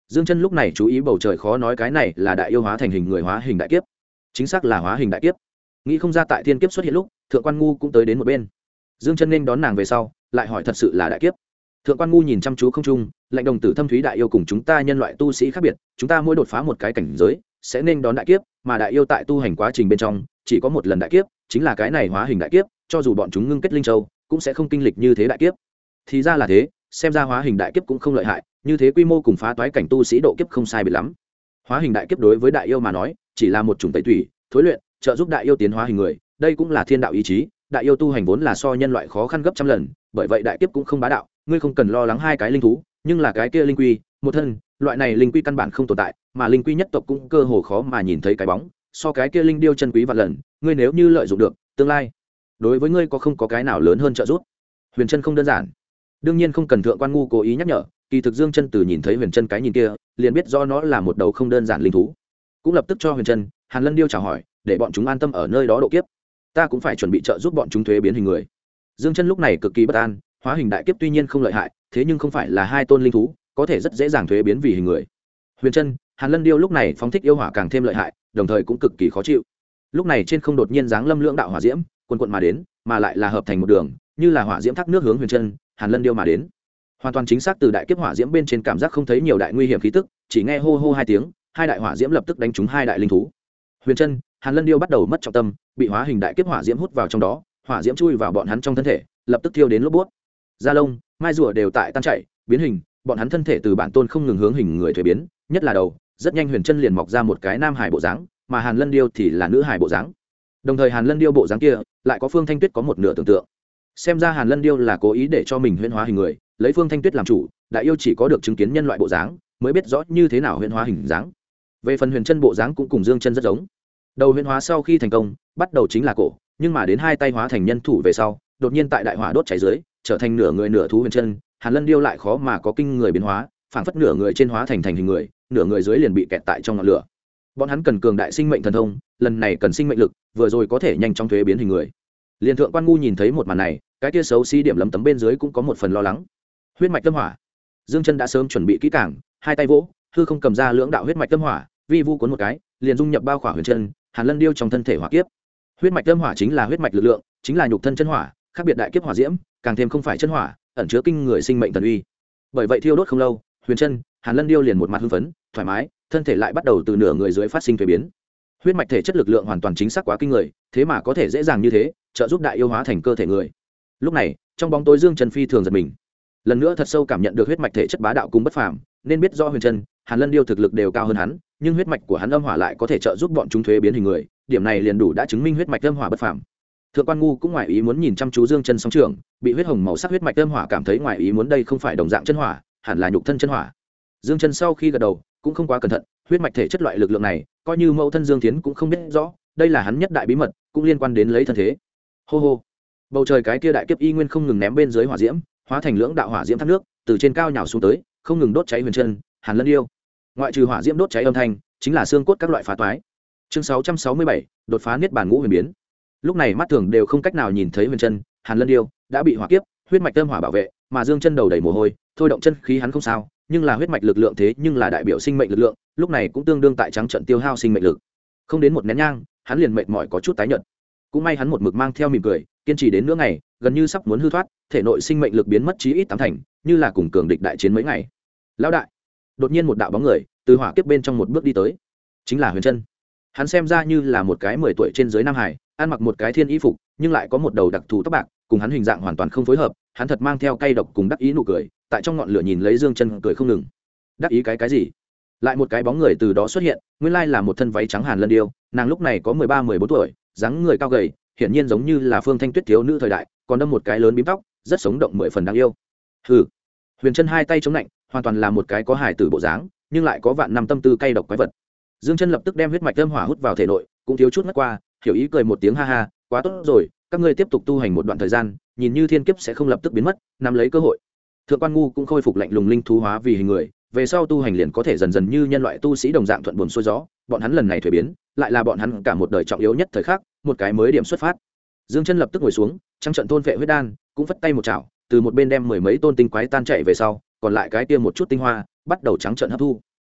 Dương Chân lúc này chú ý bầu trời khó nói cái này là đại yêu hóa thành hình người hóa hình đại kiếp, chính xác là hóa hình đại kiếp. Nghĩ không ra tại thiên kiếp xuất hiện lúc, Thượng Quan Ngu cũng tới đến một bên. Dương Chân nên đón nàng về sau, lại hỏi thật sự là đại kiếp. Thượng Quan Ngu nhìn chăm chú không trung, lạnh đồng tử thâm thúy đại yêu cùng chúng ta nhân loại tu sĩ khác biệt, chúng ta mỗi đột phá một cái cảnh giới, sẽ nên đón đại kiếp, mà đại yêu tại tu hành quá trình bên trong, chỉ có một lần đại kiếp, chính là cái này hóa hình đại kiếp, cho dù bọn chúng ngưng kết linh châu, cũng sẽ không kinh lịch như thế đại kiếp. Thì ra là thế, xem ra hóa hình đại kiếp cũng không lợi hại, như thế quy mô cùng phá toái cảnh tu sĩ độ kiếp không sai biệt lắm. Hóa hình đại kiếp đối với đại yêu mà nói, chỉ là một chủng tẩy tủy, thối luyện, trợ giúp đại yêu tiến hóa hình người, đây cũng là thiên đạo ý chí, đại yêu tu hành vốn là so nhân loại khó khăn gấp trăm lần, bởi vậy đại kiếp cũng không bá đạo, ngươi không cần lo lắng hai cái linh thú, nhưng là cái kia linh quy, một thân, loại này linh quy căn bản không tồn tại, mà linh quy nhất tộc cũng cơ hồ khó mà nhìn thấy cái bóng, so cái kia linh điêu chân quý vạn lần, ngươi nếu như lợi dụng được, tương lai đối với ngươi không có cái nào lớn hơn trợ giúp. Huyền Chân không đơn giản, đương nhiên không cần Thượng Quan Ngu cố ý nhắc nhở, kỳ thực Dương Chân từ nhìn thấy Huyền Chân cái nhìn kia, liền biết do nó là một đầu không đơn giản linh thú, cũng lập tức cho Huyền Chân, Hàn Lân Điêu chào hỏi, để bọn chúng an tâm ở nơi đó độ kiếp, ta cũng phải chuẩn bị trợ giúp bọn chúng thuế biến hình người. Dương Chân lúc này cực kỳ bất an, hóa hình đại kiếp tuy nhiên không lợi hại, thế nhưng không phải là hai tôn linh thú, có thể rất dễ dàng thuế biến vì hình người. Huyền Chân, Hàn Lân Điêu lúc này phóng thích yêu hỏa càng thêm lợi hại, đồng thời cũng cực kỳ khó chịu. Lúc này trên không đột nhiên giáng lâm lưỡng đạo hỏa diễm, quần quần mà đến, mà lại là hợp thành một đường, như là hỏa diễm thác nước hướng Huyền Chân, Hàn Lân Điêu mà đến. Hoàn toàn chính xác từ đại kiếp hỏa diễm bên trên cảm giác không thấy nhiều đại nguy hiểm khí tức, chỉ nghe hô hô hai tiếng, hai đại hỏa diễm lập tức đánh trúng hai đại linh thú. Huyền Chân, Hàn Lân Điêu bắt đầu mất trọng tâm, bị hóa hình đại kiếp hỏa diễm hút vào trong đó, hỏa diễm chui vào bọn hắn trong thân thể, lập tức thiêu đến lốp bút. Da lông, mai rùa đều tại tan chảy, biến hình, bọn hắn thân thể từ bản tôn không ngừng hướng hình người thuế biến, nhất là đầu, rất nhanh Huyền Chân liền mọc ra một cái nam hải bộ dáng, mà Hàn Lân Điêu thì là nữ hải bộ dáng. Đồng thời Hàn Lân Điêu bộ dáng kia, lại có Phương Thanh Tuyết có một nửa tưởng tượng. Xem ra Hàn Lân Điêu là cố ý để cho mình huyễn hóa hình người, lấy Phương Thanh Tuyết làm chủ, đại yêu chỉ có được chứng kiến nhân loại bộ dáng, mới biết rõ như thế nào huyễn hóa hình dáng. Về phần Huyền Chân bộ dáng cũng cùng Dương Chân rất giống. Đầu huyễn hóa sau khi thành công, bắt đầu chính là cổ, nhưng mà đến hai tay hóa thành nhân thủ về sau, đột nhiên tại đại hỏa đốt cháy dưới, trở thành nửa người nửa thú Huyền Chân, Hàn Lân Điêu lại khó mà có kinh người biến hóa, phảng phất nửa người trên hóa thành hình người, nửa người dưới liền bị kẹt tại trong ngọn lửa. Bọn hắn cần cường đại sinh mệnh thần thông, lần này cần sinh mệnh lực, vừa rồi có thể nhanh chóng thuế biến hình người. Liên Thượng Quan Ngu nhìn thấy một màn này, cái kia xấu xí điểm lấm tấm bên dưới cũng có một phần lo lắng. Huyết mạch tâm hỏa, Dương Chân đã sớm chuẩn bị kỹ càng, hai tay vỗ, hư không cầm ra lưỡng đạo huyết mạch tâm hỏa, vi vu cuốn một cái, liền dung nhập bao khỏa Huyền Chân, Hàn Lân Điêu trong thân thể hỏa kiếp. Huyết mạch tâm hỏa chính là huyết mạch lực lượng, chính là nhục thân chân hỏa, khác biệt đại kiếp hỏa diễm, càng thêm không phải chân hỏa, ẩn chứa kinh người sinh mệnh thần uy. Bởi vậy thiêu đốt không lâu, Huyền Chân, Hàn Lân Điêu liền một mặt hưng phấn, thoải mái, thân thể lại bắt đầu từ nửa người dưới phát sinh thuế biến. Huyết mạch thể chất lực lượng hoàn toàn chính xác quá kinh người, thế mà có thể dễ dàng như thế, trợ giúp đại yêu hóa thành cơ thể người. Lúc này, trong bóng tối Dương Chân phi thường giật mình. Lần nữa thật sâu cảm nhận được huyết mạch thể chất bá đạo cùng bất phàm, nên biết rõ Huyền Chân, Hàn Lân Điêu thực lực đều cao hơn hắn, nhưng huyết mạch của hắn âm hỏa lại có thể trợ giúp bọn chúng thuế biến hình người, điểm này liền đủ đã chứng minh huyết mạch âm hỏa bất phàm. Thượng Quan Ngu cũng ngoài ý muốn nhìn chăm chú Dương Chân sóng trường, bị huyết hồng màu sắc huyết mạch âm hỏa cảm thấy ngoài ý muốn, đây không phải đồng dạng chân hỏa, hẳn là nhục thân chân hỏa. Dương Chân sau khi gật đầu, cũng không quá cẩn thận, huyết mạch thể chất loại lực lượng này, coi như mẫu thân Dương Thiến cũng không biết rõ, đây là hắn nhất đại bí mật, cũng liên quan đến lấy thân thế. Hô hô. Bầu trời cái kia đại kiếp y nguyên không ngừng ném bên dưới hỏa diễm, hóa thành lưỡng đạo hỏa diễm thác nước, từ trên cao nhào xuống tới, không ngừng đốt cháy Huyền Chân, Hàn Lân Điêu. Ngoại trừ hỏa diễm đốt cháy âm thanh, chính là xương cốt các loại phá toái. Chương 667, đột phá niết bàn ngũ huyền biến. Lúc này mắt thường đều không cách nào nhìn thấy Huyền Chân, Hàn Lân Điêu đã bị hỏa kiếp, huyết mạch âm hỏa bảo vệ, mà Dương Chân đầu đầy mồ hôi, thôi động chân khí hắn không sao, nhưng là huyết mạch lực lượng thế nhưng là đại biểu sinh mệnh lực lượng, lúc này cũng tương đương tại trắng trận tiêu hao sinh mệnh lực. Không đến một nén nhang, hắn liền mệt mỏi có chút tái nhợt. Cũng may hắn một mực mang theo mỉm cười, kiên trì đến nửa ngày, gần như sắp muốn hư thoát, thể nội sinh mệnh lực biến mất chí ít tám thành, như là cùng cường địch đại chiến mấy ngày. Lão đại! Đột nhiên một đạo bóng người từ hỏa kiếp bên trong một bước đi tới, chính là Huyền Chân. Hắn xem ra như là một cái 10 tuổi trên dưới nam hải, ăn mặc một cái thiên y phục, nhưng lại có một đầu đặc thù tóc bạc, cùng hắn hình dạng hoàn toàn không phối hợp. Hắn thật mang theo cay độc cùng đắc ý nụ cười, tại trong ngọn lửa nhìn lấy Dương Chân cười không ngừng. Đắc ý cái gì? Lại một cái bóng người từ đó xuất hiện, nguyên lai là một thân váy trắng Hàn Lân Điêu, nàng lúc này có 13-14 tuổi, dáng người cao gầy, hiển nhiên giống như là Phương Thanh Tuyết thiếu nữ thời đại, còn đâm một cái lớn bím tóc, rất sống động 10 phần đáng yêu. Hừ. Huyền Chân hai tay chống lạnh, hoàn toàn là một cái có hài tử bộ dáng, nhưng lại có vạn năm tâm tư cay độc quái vật. Dương Chân lập tức đem huyết mạch âm hỏa hút vào thể nội, cũng thiếu chút ngất qua, hiểu ý cười một tiếng ha ha, quá tốt rồi, các ngươi tiếp tục tu hành một đoạn thời gian, nhìn như thiên kiếp sẽ không lập tức biến mất, nắm lấy cơ hội. Thượng Quan Ngu cũng khôi phục lạnh lùng linh thú hóa vì hình người, về sau tu hành liền có thể dần dần như nhân loại tu sĩ đồng dạng thuận buồm xuôi gió, bọn hắn lần này thuế biến, lại là bọn hắn cả một đời trọng yếu nhất thời khắc, một cái mới điểm xuất phát. Dương Chân lập tức ngồi xuống, trắng trận thôn vệ huyết đan, cũng vất tay một chảo, từ một bên đem mười mấy tôn tinh quái tan chạy về sau, còn lại cái kia một chút tinh hoa, bắt đầu trắng trận hấp thu.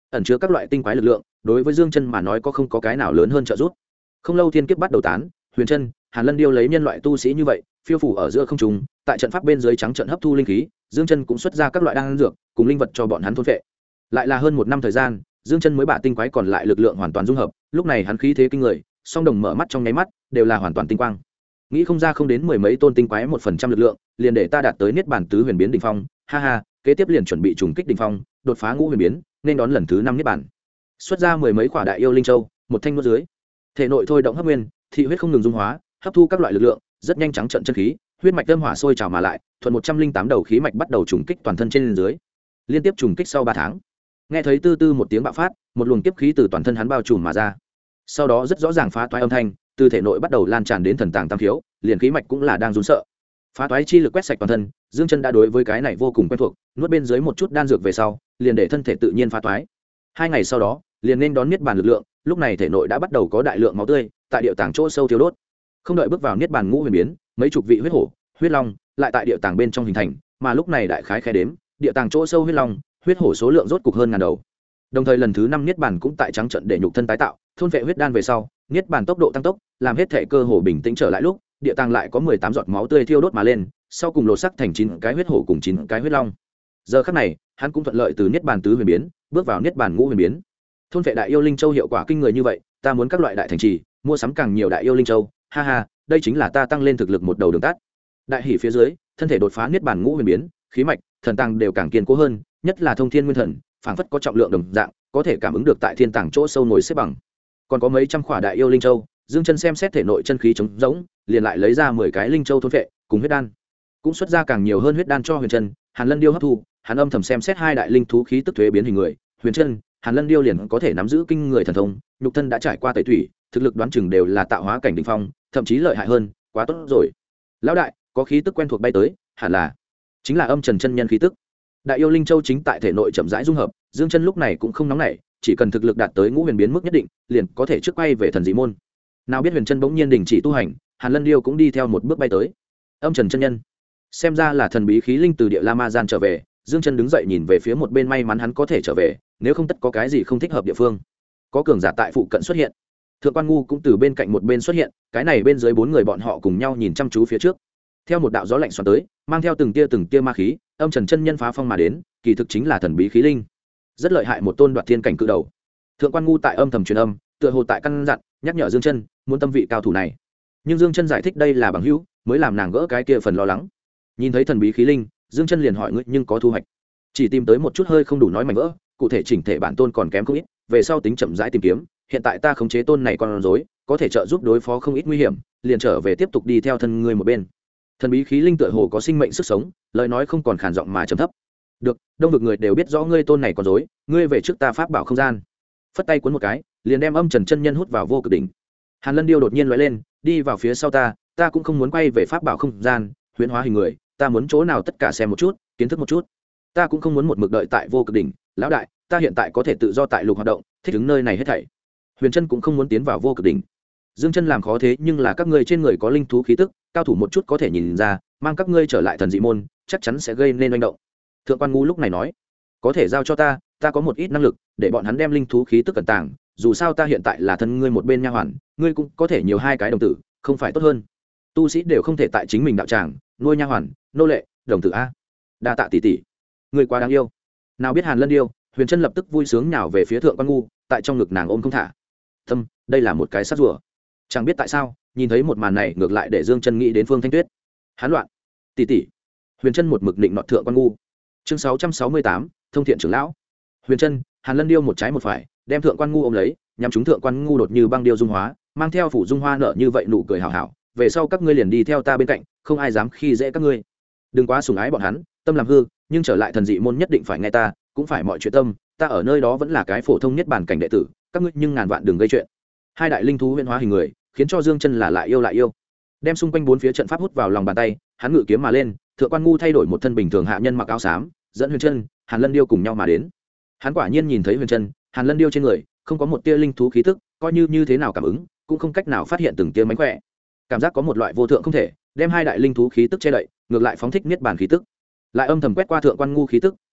ẩn chứa các loại tinh quái lực lượng, đối với Dương Chân mà nói không có cái nào lớn hơn trợ giúp. Không lâu thiên kiếp bắt đầu tán, Huyền Chân, Hàn Lân Điêu lấy nhân loại tu sĩ như vậy, phiêu phủ ở giữa không trung, tại trận pháp bên dưới trắng trận hấp thu linh khí, Dương Chân cũng xuất ra các loại đan dược, cùng linh vật cho bọn hắn thôn phệ. Lại là hơn một năm thời gian, Dương Chân mới bả tinh quái còn lại lực lượng hoàn toàn dung hợp, lúc này hắn khí thế kinh người, song đồng mở mắt trong nháy mắt, đều là hoàn toàn tinh quang. Nghĩ không ra không đến mười mấy tôn tinh quái 1% lực lượng, liền để ta đạt tới niết bàn tứ huyền biến đỉnh phong, ha ha, kế tiếp liền chuẩn bị trùng kích đỉnh phong, đột phá ngũ huyền biến, nên đón lần thứ 5 niết bàn. Xuất ra mười mấy quả đại yêu linh châu, một thanh nuốt dưới. Thể nội thôi động hấp nguyên, thị huyết không ngừng dung hóa, hấp thu các loại lực lượng, rất nhanh trắng trận chân khí, huyết mạch âm hỏa sôi trào mà lại, thuận 108 đầu khí mạch bắt đầu trùng kích toàn thân trên dưới. Liên tiếp trùng kích sau 3 tháng. Nghe thấy tư tư một tiếng bạo phát, một luồng kiếp khí từ toàn thân hắn bao trùm mà ra. Sau đó rất rõ ràng phá toái âm thanh, từ thể nội bắt đầu lan tràn đến thần tàng tam khiếu, liền khí mạch cũng là đang run sợ. Phá toái chi lực quét sạch toàn thân, Dương Chân đã đối với cái này vô cùng quen thuộc, nuốt bên dưới một chút đan dược về sau, liền để thân thể tự nhiên phá toái. 2 ngày sau đó, liền nên đón niết bàn lực lượng, lúc này thể nội đã bắt đầu có đại lượng máu tươi, tại địa tàng chỗ sâu thiêu đốt. Không đợi bước vào niết bàn ngũ huyền biến, mấy chục vị huyết hổ, huyết long lại tại địa tàng bên trong hình thành, mà lúc này đại khái khẽ đếm, địa tàng chỗ sâu huyết long, huyết hổ số lượng rốt cục hơn ngàn đầu. Đồng thời lần thứ 5 niết bàn cũng tại trắng trận để nhục thân tái tạo, thôn vệ huyết đan về sau, niết bàn tốc độ tăng tốc, làm hết thể cơ hồ bình tĩnh trở lại lúc, địa tàng lại có 18 giọt máu tươi thiêu đốt mà lên, sau cùng lột sắc thành 9 cái huyết hổ cùng 9 cái huyết long. Giờ khắc này, hắn cũng thuận lợi từ niết bàn tứ huyền biến, bước vào niết bàn ngũ huyền biến. Thôn vệ đại yêu linh châu hiệu quả kinh người như vậy, ta muốn các loại đại thành trì, mua sắm càng nhiều đại yêu linh châu, ha ha, đây chính là ta tăng lên thực lực một đầu đường tắt. Đại hỉ phía dưới, thân thể đột phá niết bàn ngũ huyền biến, khí mạch, thần tàng đều càng kiên cố hơn, nhất là thông thiên nguyên thần, phảng phất có trọng lượng đồng dạng, có thể cảm ứng được tại thiên tàng chỗ sâu ngồi xếp bằng. Còn có mấy trăm khỏa đại yêu linh châu, Dương Chân xem xét thể nội chân khí trống rỗng, liền lại lấy ra 10 cái linh châu thôn vệ, cùng huyết đan. Cũng xuất ra càng nhiều hơn huyết đan cho Huyền Chân, Hàn Lân Điêu hấp thu, hắn âm thầm xem xét 2 đại linh thú khí tức thuế biến hình người, Huyền Chân, Hàn Lân Điêu liền có thể nắm giữ kinh người thần thông, nhục thân đã trải qua tẩy thủy, thực lực đoán chừng đều là tạo hóa cảnh đỉnh phong, thậm chí lợi hại hơn, quá tốt rồi. Lão đại, có khí tức quen thuộc bay tới, hẳn là chính là Âm Trần chân nhân khí tức. Đại yêu linh châu chính tại thể nội chậm rãi dung hợp, Dương Chân lúc này cũng không nóng nảy, chỉ cần thực lực đạt tới ngũ huyền biến mức nhất định, liền có thể trước quay về thần dị môn. Nào biết Huyền Chân bỗng nhiên đình chỉ tu hành, Hàn Lân Điêu cũng đi theo một bước bay tới. Âm Trần chân nhân, xem ra là thần bí khí linh từ địa La Ma Gian trở về. Dương Chân đứng dậy nhìn về phía một bên, may mắn hắn có thể trở về, nếu không tất có cái gì không thích hợp địa phương. Có cường giả tại phụ cận xuất hiện, Thượng Quan Ngu cũng từ bên cạnh một bên xuất hiện, cái này bên dưới 4 người bọn họ cùng nhau nhìn chăm chú phía trước. Theo một đạo gió lạnh xoắn tới, mang theo từng tia ma khí, Âm Trần chân nhân phá phong mà đến, kỳ thực chính là thần bí khí linh, rất lợi hại một tôn đoạt thiên cảnh cự đầu. Thượng Quan Ngu tại âm thầm truyền âm, tựa hồ tại căn dặn, nhắc nhở Dương Chân muốn tâm vị cao thủ này. Nhưng Dương Chân giải thích đây là bằng hữu, mới làm nàng gỡ cái kia phần lo lắng. Nhìn thấy thần bí khí linh, Dương Chân liền hỏi ngươi nhưng có thu hoạch? Chỉ tìm tới một chút hơi không đủ nói mảnh vỡ, cụ thể chỉnh thể bản tôn còn kém không ít, về sau tính chậm rãi tìm kiếm, hiện tại ta khống chế tôn này con rối, có thể trợ giúp đối phó không ít nguy hiểm, liền trở về tiếp tục đi theo thân ngươi một bên. Thần bí khí linh tựa hồ có sinh mệnh sức sống, lời nói không còn khàn giọng mà trầm thấp. Được, đông vực người đều biết rõ ngươi tôn này con rối, ngươi về trước ta pháp bảo không gian. Phất tay cuốn một cái, liền đem Âm Trần chân nhân hút vào vô cực đỉnh. Hàn Lân Điêu đột nhiên lóe lên, đi vào phía sau ta cũng không muốn quay về pháp bảo không gian, huyễn hóa hình người, ta muốn chỗ nào tất cả xem một chút, kiến thức một chút. Ta cũng không muốn một mực đợi tại vô cực đỉnh, lão đại, ta hiện tại có thể tự do tại lục hoạt động, thích ứng nơi này hết thảy. Huyền Chân cũng không muốn tiến vào vô cực đỉnh. Dương Chân làm khó thế nhưng là các ngươi trên người có linh thú khí tức, cao thủ một chút có thể nhìn ra, mang các ngươi trở lại thần dị môn, chắc chắn sẽ gây nên oanh động. Thượng Quan Ngu lúc này nói, có thể giao cho ta có một ít năng lực, để bọn hắn đem linh thú khí tức cẩn tàng, dù sao ta hiện tại là thân ngươi một bên nha hoàn, ngươi cũng có thể nhiều 2 cái đồng tử, không phải tốt hơn? Tu sĩ đều không thể tại chính mình đạo tràng nuôi nha hoàn, nô lệ, đồng tử a. Đa tạ tỷ tỷ, ngươi quá đáng yêu. Nào biết Hàn Lân Điêu, Huyền Chân lập tức vui sướng nhào về phía Thượng Quan Ngu, tại trong ngực nàng ôm không thả. Tâm, đây là một cái sát rùa. Chẳng biết tại sao, nhìn thấy một màn này ngược lại để Dương Chân nghĩ đến Phương Thanh Tuyết. Hán loạn, tỷ tỷ. Huyền Chân một mực định nọt Thượng Quan Ngu. Chương 668, thông thiện trưởng lão. Huyền Chân, Hàn Lân Điêu một trái một phải, đem Thượng Quan Ngu ôm lấy, nhắm chúng Thượng Quan Ngu đột như băng điêu dung hóa, mang theo phủ dung hoa nở như vậy nụ cười hảo hảo, về sau các ngươi liền đi theo ta bên cạnh, không ai dám khi dễ các ngươi. Đừng quá sủng ái bọn hắn, tâm làm hư, nhưng trở lại thần dị môn nhất định phải nghe ta, cũng phải mọi chuyện tâm, ta ở nơi đó vẫn là cái phổ thông nhất bản cảnh đệ tử, các ngươi nhưng ngàn vạn đừng gây chuyện. 2 đại linh thú huyễn hóa hình người, khiến cho Dương Chân là lại yêu, đem xung quanh 4 phía trận pháp hút vào lòng bàn tay, hắn ngự kiếm mà lên. Thượng Quan Ngu thay đổi một thân bình thường hạ nhân mặc áo xám, dẫn Huyền Chân, Hàn Lân Điêu cùng nhau mà đến. Hắn quả nhiên nhìn thấy Huyền Chân, Hàn Lân Điêu trên người không có một tia linh thú khí tức, coi như thế nào cảm ứng cũng không cách nào phát hiện từng tia mánh khỏe. Cảm giác có một loại vô thượng không thể đem 2 đại linh thú khí tức che đậy, ngược lại phóng thích niết bàn khí tức. Lại âm thầm quét qua Thượng Quan Ngu khí tức,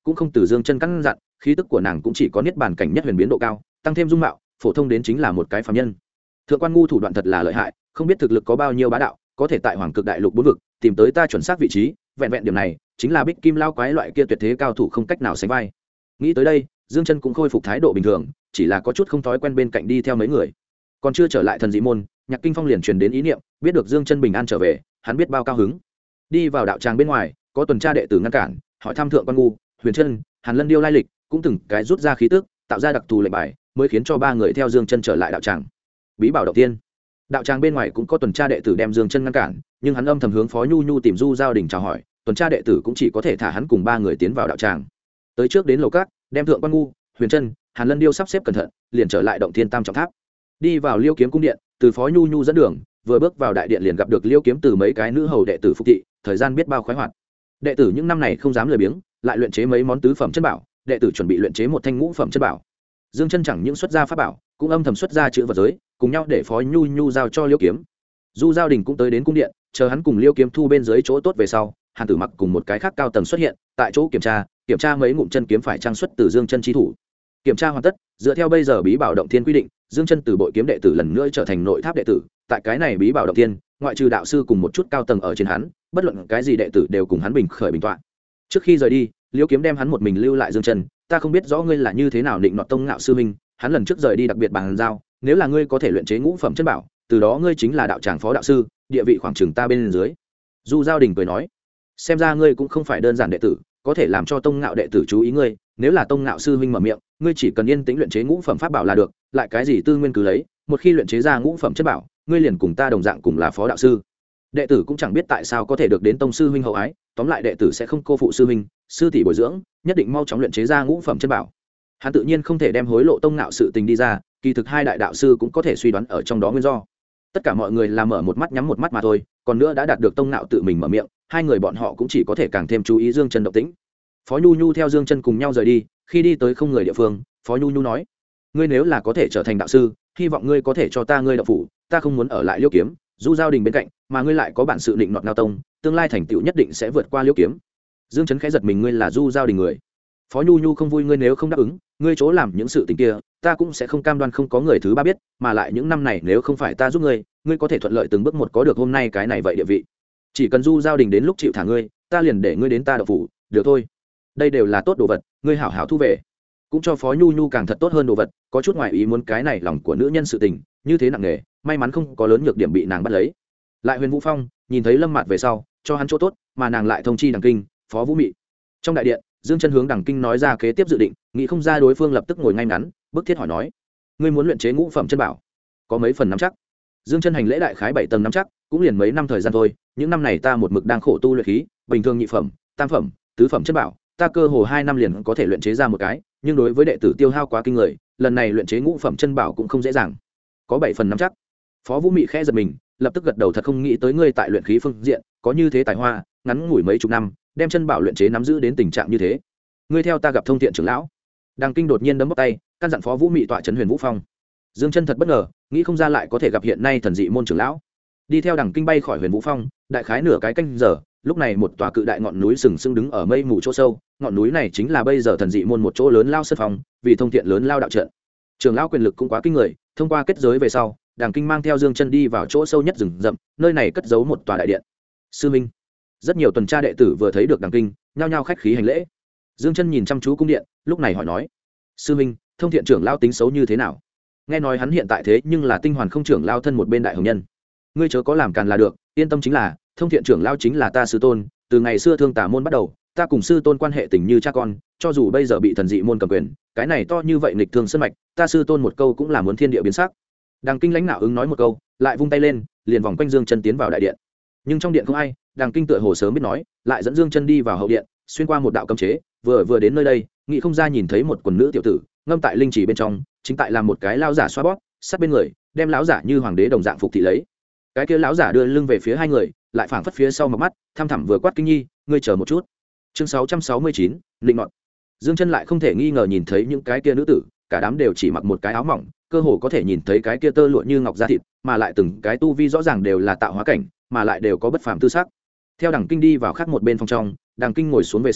cũng không từ dương chân căn dặn, khí tức của nàng cũng chỉ có niết bàn cảnh nhất huyền biến độ cao, tăng thêm dung mạo phổ thông đến chính là một cái phàm nhân. Thượng quan ngu thủ đoạn thật là lợi hại, không biết thực lực có bao nhiêu bá đạo, có thể tại hoàng cực đại lục bốn vực tìm tới ta chuẩn xác vị trí, vẹn vẹn điểm này chính là bích kim lao quái loại kia tuyệt thế cao thủ không cách nào sánh vai. Nghĩ tới đây, dương chân cũng khôi phục thái độ bình thường, chỉ là có chút không thói quen bên cạnh đi theo mấy người. Còn chưa trở lại thần dị môn, Nhạc Kinh Phong liền truyền đến ý niệm, biết được dương chân bình an trở về, hắn biết bao cao hứng. Đi vào đạo tràng bên ngoài, có tuần tra đệ tử ngăn cản, hỏi thăm thượng quan ngu, Huyền Trân, Hàn Lân Điêu lai lịch, cũng từng cái rút ra khí tức, tạo ra đặc thù lệnh bài, mới khiến cho ba người theo dương chân trở lại đạo tràng. Bí bảo đầu tiên, đạo tràng bên ngoài cũng có tuần tra đệ tử đem dương chân ngăn cản, nhưng hắn âm thầm hướng Phó Nhu Nhu tìm Du Giao Đình chào hỏi, tuần tra đệ tử cũng chỉ có thể thả hắn cùng ba người tiến vào đạo tràng. Tới trước đến lầu cát, đem thượng quan ngu, Huyền Trân, Hàn Lân Điêu sắp xếp cẩn thận, liền trở lại động thiên tam trọng tháp. Đi vào Liêu Kiếm cung điện, từ Phó Nhu Nhu dẫn đường, vừa bước vào đại điện liền gặp được Liêu Kiếm từ mấy cái nữ hầu đệ tử phục thị, thời gian biết bao khoái hoạt. Đệ tử những năm này không dám lười biếng, lại luyện chế mấy món tứ phẩm chân bảo, đệ tử chuẩn bị luyện chế một thanh ngũ phẩm chân bảo. Dương chân chẳng những xuất ra pháp bảo, cũng âm thầm xuất ra chữ vật giới, cùng nhau để Phó Nhu Nhu giao cho Liêu Kiếm. Du Giao Đình cũng tới đến cung điện, chờ hắn cùng Liêu Kiếm thu bên dưới chỗ tốt về sau, Hàn Tử Mặc cùng một cái khác cao tầng xuất hiện, tại chỗ kiểm tra mấy ngụm chân kiếm phải trang xuất từ Dương chân chi thủ. Kiểm tra hoàn tất, dựa theo bây giờ bí bảo động thiên quy định, Dương chân từ bội kiếm đệ tử lần nữa trở thành nội tháp đệ tử, tại cái này bí bảo động thiên, ngoại trừ đạo sư cùng một chút cao tầng ở trên hắn, bất luận cái gì đệ tử đều cùng hắn bình khởi bình tọa. Trước khi rời đi, Liêu Kiếm đem hắn một mình lưu lại Dương chân, ta không biết rõ ngươi là như thế nào định nọt tông ngạo sư huynh, hắn lần trước rời đi đặc biệt bàn giao, nếu là ngươi có thể luyện chế ngũ phẩm chân bảo, từ đó ngươi chính là đạo tràng phó đạo sư, địa vị khoảng chừng ta bên dưới. Du Giao Đình cười nói, xem ra ngươi cũng không phải đơn giản đệ tử, có thể làm cho tông ngạo đệ tử chú ý ngươi, nếu là tông ngạo sư huynh mở miệng, ngươi chỉ cần yên tĩnh luyện chế ngũ phẩm pháp bảo là được, lại cái gì tư nguyên cứ lấy, một khi luyện chế ra ngũ phẩm chân bảo, ngươi liền cùng ta đồng dạng cùng là phó đạo sư. Đệ tử cũng chẳng biết tại sao có thể được đến tông sư huynh hậu ái, tóm lại đệ tử sẽ không cô phụ sư huynh, sư tỷ bồi dưỡng, nhất định mau chóng luyện chế ra ngũ phẩm chân bảo. Hắn tự nhiên không thể đem hối lộ tông ngạo sự tình đi ra, kỳ thực hai đại đạo sư cũng có thể suy đoán ở trong đó nguyên do. Tất cả mọi người làm mở một mắt nhắm một mắt mà thôi, còn nữa đã đạt được tông ngạo tự mình mở miệng, hai người bọn họ cũng chỉ có thể càng thêm chú ý Dương chân động tĩnh. Phó Nhu Nhu theo Dương chân cùng nhau rời đi, khi đi tới không người địa phương, Phó Nhu Nhu nói, ngươi nếu là có thể trở thành đạo sư, hy vọng ngươi có thể cho ta ngươi đạo phủ, ta không muốn ở lại Liêu Kiếm, Du Giao Đình bên cạnh, mà ngươi lại có bản sự định nọt ngao tông, tương lai thành tựu nhất định sẽ vượt qua Liêu Kiếm. Dương chân khẽ giật mình, ngươi là Du Giao Đình người. Phó Nhu Nhu không vui, ngươi nếu không đáp ứng, ngươi chỗ làm những sự tình kia, ta cũng sẽ không cam đoan không có người thứ ba biết, mà lại những năm này nếu không phải ta giúp ngươi, ngươi có thể thuận lợi từng bước một có được hôm nay cái này vậy địa vị. Chỉ cần Du Giao Đình đến lúc chịu thả ngươi, ta liền để ngươi đến ta đạo phủ, được thôi. Đây đều là tốt đồ vật, ngươi hảo hảo thu về, cũng cho Phó Nhu Nhu càng thật tốt hơn đồ vật. Có chút ngoài ý muốn cái này lòng của nữ nhân sự tình như thế nặng nề, may mắn không có lớn nhược điểm bị nàng bắt lấy. Lại Huyền Vũ Phong nhìn thấy Lâm Mạt về sau, cho hắn chỗ tốt, mà nàng lại thông chi Đằng Kinh, Phó Vũ Mị. Trong đại điện, Dương chân hướng Đằng Kinh nói ra kế tiếp dự định, nghĩ không ra đối phương lập tức ngồi ngay ngắn, bức thiết hỏi nói, ngươi muốn luyện chế ngũ phẩm chân bảo, có mấy phần nắm chắc? Dương chân hành lễ đại khái 7 tầng nắm chắc, cũng liền mấy năm thời gian thôi, những năm này ta một mực đang khổ tu luyện khí, bình thường nhị phẩm, tam phẩm, tứ phẩm chân bảo, ta cơ hồ 2 năm liền có thể luyện chế ra một cái, nhưng đối với đệ tử tiêu hao quá kinh người, lần này luyện chế ngũ phẩm chân bảo cũng không dễ dàng. Có 7 phần nắm chắc. Phó Vũ Mị khẽ giật mình, lập tức gật đầu, thật không nghĩ tới ngươi tại luyện khí phương diện có như thế tài hoa, ngắn ngủi mấy chục năm, đem chân bảo luyện chế nắm giữ đến tình trạng như thế. Ngươi theo ta gặp Thông Thiện trưởng lão. Đằng Kinh đột nhiên đấm bóp tay, căn dặn Phó Vũ Mị tọa trấn Huyền Vũ Phong. Dương chân thật bất ngờ, nghĩ không ra lại có thể gặp hiện nay thần dị môn trưởng lão. Đi theo Đằng Kinh bay khỏi Huyền Vũ Phong, đại khái nửa cái canh giờ, lúc này một tòa cự đại ngọn núi sừng sững đứng ở mây mù chỗ sâu, ngọn núi này chính là bây giờ thần dị môn một chỗ lớn lao sân phòng, vì Thông Thiện lớn lao đạo trận. Trưởng lão quyền lực cũng quá kinh người, thông qua kết giới về sau, Đằng Kinh mang theo Dương chân đi vào chỗ sâu nhất rừng rậm, nơi này cất giấu một tòa đại điện. Sư minh. Rất nhiều tuần tra đệ tử vừa thấy được Đằng Kinh, nhao nhao khách khí hành lễ. Dương chân nhìn chăm chú cung điện, lúc này hỏi nói, sư minh, Thông Thiện trưởng lão tính xấu như thế nào? Nghe nói hắn hiện tại thế nhưng là tinh hoàn không trưởng lao thân một bên đại hồng nhân. Ngươi chớ có làm càn là được, yên tâm, chính là Thông Thiện trưởng lao chính là ta sư tôn, từ ngày xưa thương tả môn bắt đầu, ta cùng sư tôn quan hệ tình như cha con, cho dù bây giờ bị thần dị môn cầm quyền, cái này to như vậy nghịch thương sân mạch, ta sư tôn một câu cũng là muốn thiên địa biến sắc. Đằng Kinh lãnh nạo ứng nói một câu, lại vung tay lên, liền vòng quanh Dương chân tiến vào đại điện. Nhưng trong điện không ai, Đằng Kinh tựa hồ sớm biết nói, lại dẫn Dương chân đi vào hậu điện, xuyên qua một đạo cấm chế, vừa đến nơi đây, nghĩ không ra nhìn thấy một quần nữ tiểu tử ngâm tại linh trì bên trong, chính tại làm một cái lão giả xoa bóp, sát bên người, đem lão giả như hoàng đế đồng dạng phục thị lấy. Cái kia lão giả đưa lưng về phía hai người, lại phảng phất phía sau một mắt, thăm thẳm vừa quát, Kinh nhi, ngươi chờ một chút. Chương 669, linh ngọn. Dương chân lại không thể nghi ngờ nhìn thấy những cái kia nữ tử, cả đám đều chỉ mặc một cái áo mỏng, cơ hồ có thể nhìn thấy cái kia tơ lụa như ngọc da thịt, mà lại từng cái tu vi rõ ràng đều là tạo hóa cảnh, mà lại đều có bất phàm tư sắc. Theo Đằng Kinh đi vào khác một bên phòng trong, Đằng Kinh ngồi xuống về sau,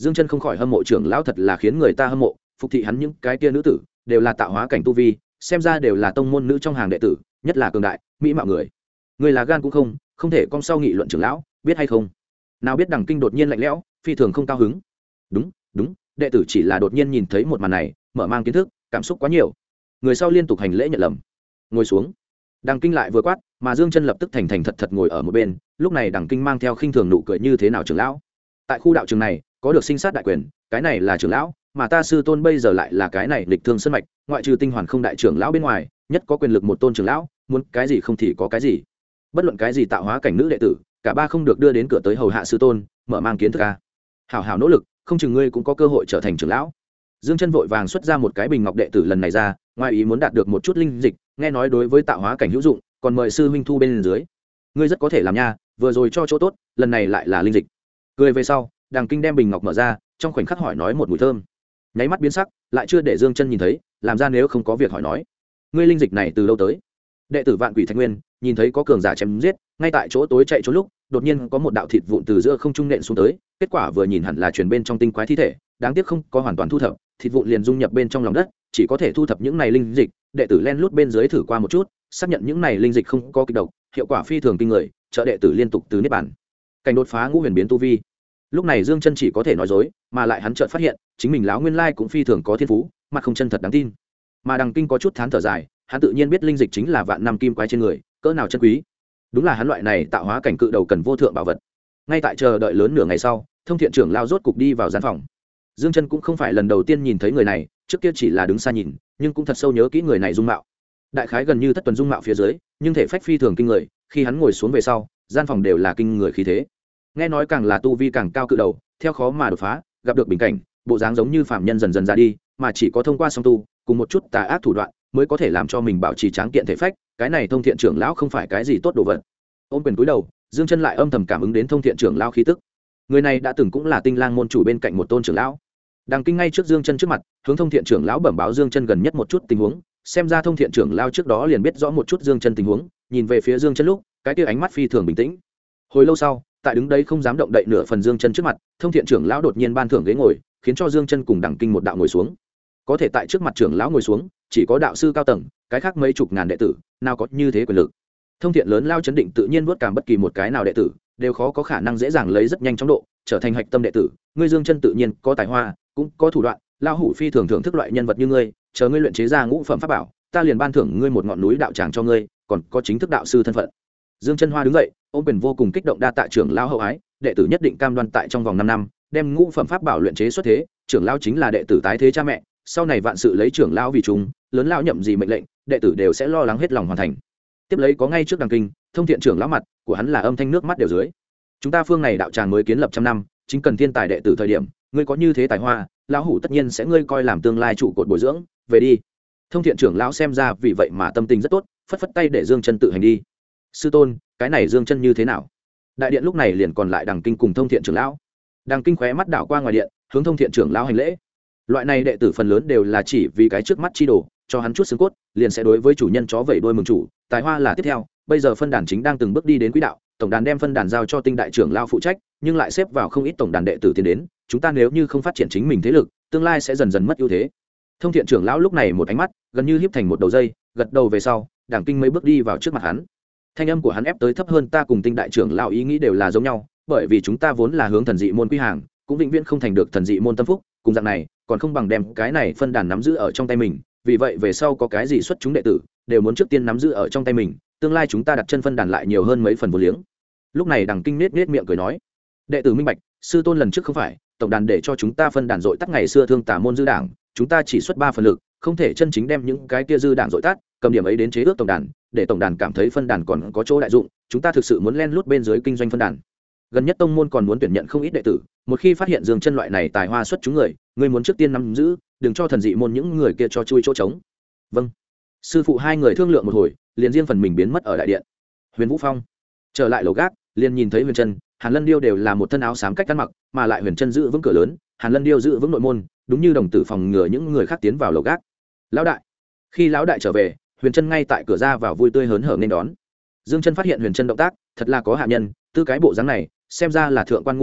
Dương Chân không khỏi hâm mộ trưởng lão, thật là khiến người ta hâm mộ, phục thị hắn những cái kia nữ tử đều là tạo hóa cảnh tu vi, xem ra đều là tông môn nữ trong hàng đệ tử, nhất là cường đại mỹ mạo người. Người là gan cũng không thể cong sau nghị luận trưởng lão, biết hay không? Nào biết Đằng Kinh đột nhiên lạnh lẽo, phi thường không cao hứng. Đúng, đệ tử chỉ là đột nhiên nhìn thấy một màn này, mở mang kiến thức, cảm xúc quá nhiều. Người sau liên tục hành lễ nhận lầm. Ngồi xuống. Đằng Kinh lại vừa quát, mà Dương Chân lập tức thành thành thật thật ngồi ở một bên. Lúc này Đằng Kinh mang theo khinh thường nụ cười, như thế nào trưởng lão? Tại khu đạo trường này, có được sinh sát đại quyền, cái này là trưởng lão, mà ta sư tôn bây giờ lại là cái này lịch thương sơn mạch, ngoại trừ tinh hoàn không đại trưởng lão bên ngoài, nhất có quyền lực một tôn trưởng lão, muốn cái gì không thì có cái gì. Bất luận cái gì tạo hóa cảnh nữ đệ tử, cả ba không được đưa đến cửa tới hầu hạ sư tôn, mở mang kiến thức a. Hảo hảo nỗ lực, không chừng ngươi cũng có cơ hội trở thành trưởng lão. Dương Chân vội vàng xuất ra một cái bình ngọc đệ tử lần này ra, ngoài ý muốn đạt được một chút linh dịch, nghe nói đối với tạo hóa cảnh hữu dụng, còn mời sư huynh thu bên dưới. Ngươi rất có thể làm nha, vừa rồi cho chỗ tốt, lần này lại là linh dịch. Cười về sau, Đằng Kinh đem bình ngọc mở ra, trong khoảnh khắc hỏi nói một mùi thơm. Nháy mắt biến sắc, lại chưa để Dương Chân nhìn thấy, làm ra nếu không có việc hỏi nói. Ngươi linh dịch này từ đâu tới? Đệ tử Vạn Quỷ Thạch Nguyên nhìn thấy có cường giả chém giết, ngay tại chỗ tối chạy trốn lúc, đột nhiên có một đạo thịt vụn từ giữa không trung nện xuống tới, kết quả vừa nhìn hẳn là truyền bên trong tinh quái thi thể, đáng tiếc không có hoàn toàn thu thập, thịt vụn liền dung nhập bên trong lòng đất, chỉ có thể thu thập những này linh dịch. Đệ tử len lút bên dưới thử qua một chút, xác nhận những này linh dịch không có kịch độc, hiệu quả phi thường kinh người, trợ đệ tử liên tục từ niết bàn cảnh đột phá ngũ huyền biến tu vi. Lúc này Dương Chân chỉ có thể nói dối, mà lại hắn chợt phát hiện chính mình lão nguyên lai cũng phi thường có thiên phú, mặt không chân thật đáng tin. Mà Đằng Kinh có chút thán thở dài, hắn tự nhiên biết linh dịch chính là vạn năm kim quái trên người, cỡ nào chân quý. Đúng là hắn loại này tạo hóa cảnh cự đầu cần vô thượng bảo vật. Ngay tại chờ đợi lớn nửa ngày sau, Thông Thiện trưởng lao rốt cục đi vào gian phòng. Dương Chân cũng không phải lần đầu tiên nhìn thấy người này, trước kia chỉ là đứng xa nhìn, nhưng cũng thật sâu nhớ kỹ người này dung mạo. Đại khái gần như thất tuần dung mạo phía dưới, nhưng thể phách phi thường kinh người, khi hắn ngồi xuống về sau, gian phòng đều là kinh người khí thế. Nghe nói càng là tu vi càng cao cự đầu, theo khó mà đột phá, gặp được bình cảnh, bộ dáng giống như phàm nhân dần dần ra đi, mà chỉ có thông qua song tu, cùng một chút tà ác thủ đoạn, mới có thể làm cho mình bảo trì tráng kiện thể phách. Cái này Thông Thiện trưởng lão không phải cái gì tốt đồ vật. Ôm quyền cúi đầu, Dương Chân lại âm thầm cảm ứng đến Thông Thiện trưởng lão khí tức. Người này đã từng cũng là Tinh Lang môn chủ bên cạnh một tôn trưởng lão. Đằng Kinh ngay trước Dương Chân trước mặt, hướng Thông Thiện trưởng lão bẩm báo Dương Chân gần nhất một chút tình huống, xem ra Thông Thiện trưởng lão trước đó liền biết rõ một chút Dương Chân tình huống, nhìn về phía Dương Chân lúc, cái kia ánh mắt phi thường bình tĩnh. Hồi lâu sau, tại đứng đấy không dám động đậy nửa phần Dương Chân trước mặt, Thông Thiện trưởng lão đột nhiên ban thưởng ghế ngồi, khiến cho Dương Chân cùng Đằng Kinh một đạo ngồi xuống. Có thể tại trước mặt trưởng lão ngồi xuống, chỉ có đạo sư cao tầng, cái khác mấy chục ngàn đệ tử, nào có như thế quyền lực. Thông Thiện lớn lao chấn định tự nhiên vuốt cảm bất kỳ một cái nào đệ tử, đều khó có khả năng dễ dàng lấy rất nhanh chóng độ trở thành hạch tâm đệ tử. Ngươi Dương Chân tự nhiên có tài hoa, cũng có thủ đoạn, lão hủ phi thường thưởng thức loại nhân vật như ngươi, chờ ngươi luyện chế ra ngũ phẩm pháp bảo, ta liền ban thưởng ngươi một ngọn núi đạo tràng cho ngươi, còn có chính thức đạo sư thân phận. Dương Chân Hoa đứng dậy, ôm quyền vô cùng kích động, đa tạ trưởng lão hậu ái, đệ tử nhất định cam đoan tại trong vòng 5 năm đem ngũ phẩm pháp bảo luyện chế xuất thế, trưởng lão chính là đệ tử tái thế cha mẹ, sau này vạn sự lấy trưởng lão vì chúng, lớn lão nhậm gì mệnh lệnh, đệ tử đều sẽ lo lắng hết lòng hoàn thành. Tiếp lấy có ngay trước Đằng Kinh, Thông Thiện trưởng lão mặt của hắn là âm thanh nước mắt đều dưới. Chúng ta phương này đạo tràng mới kiến lập 100 năm, chính cần thiên tài đệ tử thời điểm, ngươi có như thế tài hoa, lão hủ tất nhiên sẽ ngươi coi làm tương lai trụ cột bồi dưỡng, về đi. Thông Thiện trưởng lão xem ra vì vậy mà tâm tình rất tốt, phất phất tay để Dương Chân tự hành đi. Sư tôn, cái này Dương Chân như thế nào? Đại điện lúc này liền còn lại Đằng Kinh cùng Thông Thiện trưởng lão. Đằng Kinh khóe mắt đảo qua ngoài điện, hướng Thông Thiện trưởng lão hành lễ. Loại này đệ tử phần lớn đều là chỉ vì cái trước mắt chi đồ, cho hắn chút xương cốt, liền sẽ đối với chủ nhân chó vẩy đuôi mừng chủ, tài hoa là tiếp theo. Bây giờ phân đàn chính đang từng bước đi đến quỹ đạo, tổng đàn đem phân đàn giao cho Tinh đại trưởng lão phụ trách, nhưng lại xếp vào không ít tổng đàn đệ tử tiến đến, chúng ta nếu như không phát triển chính mình thế lực, tương lai sẽ dần dần mất ưu thế. Thông Thiện trưởng lão lúc này một ánh mắt gần như híp thành một đầu dây, gật đầu về sau, Đằng Kinh mấy bước đi vào trước mặt hắn. Thanh âm của hắn ép tới thấp hơn, ta cùng Tinh đại trưởng lão ý nghĩ đều là giống nhau, bởi vì chúng ta vốn là hướng thần dị môn quy hàng, cũng vĩnh viễn không thành được thần dị môn tâm phúc, cùng dạng này, còn không bằng đem cái này phân đàn nắm giữ ở trong tay mình, vì vậy về sau có cái gì xuất chúng đệ tử, đều muốn trước tiên nắm giữ ở trong tay mình, tương lai chúng ta đặt chân phân đàn lại nhiều hơn mấy phần vô liếng. Lúc này Đằng Kinh nết miệng cười nói, đệ tử minh bạch, sư tôn lần trước không phải tổng đàn để cho chúng ta phân đàn dội tắt ngày xưa thương tà môn dư đảng, chúng ta chỉ xuất 3 phần lực, không thể chân chính đem những cái kia dư đảng dội tắt, cầm điểm ấy đến chế ước tổng đàn, để tổng đàn cảm thấy phân đàn còn có chỗ đại dụng, chúng ta thực sự muốn len lút bên dưới kinh doanh phân đàn. Gần nhất tông môn còn muốn tuyển nhận không ít đệ tử, một khi phát hiện Dương Chân loại này tài hoa xuất chúng người, ngươi muốn trước tiên nắm giữ, đừng cho thần dị môn những người kia cho chui chỗ trống. Vâng. Sư phụ hai người thương lượng một hồi, liền riêng phần mình biến mất ở đại điện. Huyền Vũ Phong trở lại lầu gác, liền nhìn thấy Huyền Trân, Hàn Lân Điêu đều là một thân áo xám cách ăn mặc, mà lại Huyền Trân giữ vững cửa lớn, Hàn Lân Điêu giữ vững nội môn, đúng như đồng tử phòng ngừa những người khác tiến vào lầu gác. Lão đại. Khi lão đại trở về, Huyền Trân ngay tại cửa ra vào vui tươi hớn hở nên đón. Dương Chân phát hiện Huyền Trân động tác, thật là có hạ nhân, tư cái bộ dáng này, xem ra là thượng quan ngu dạy,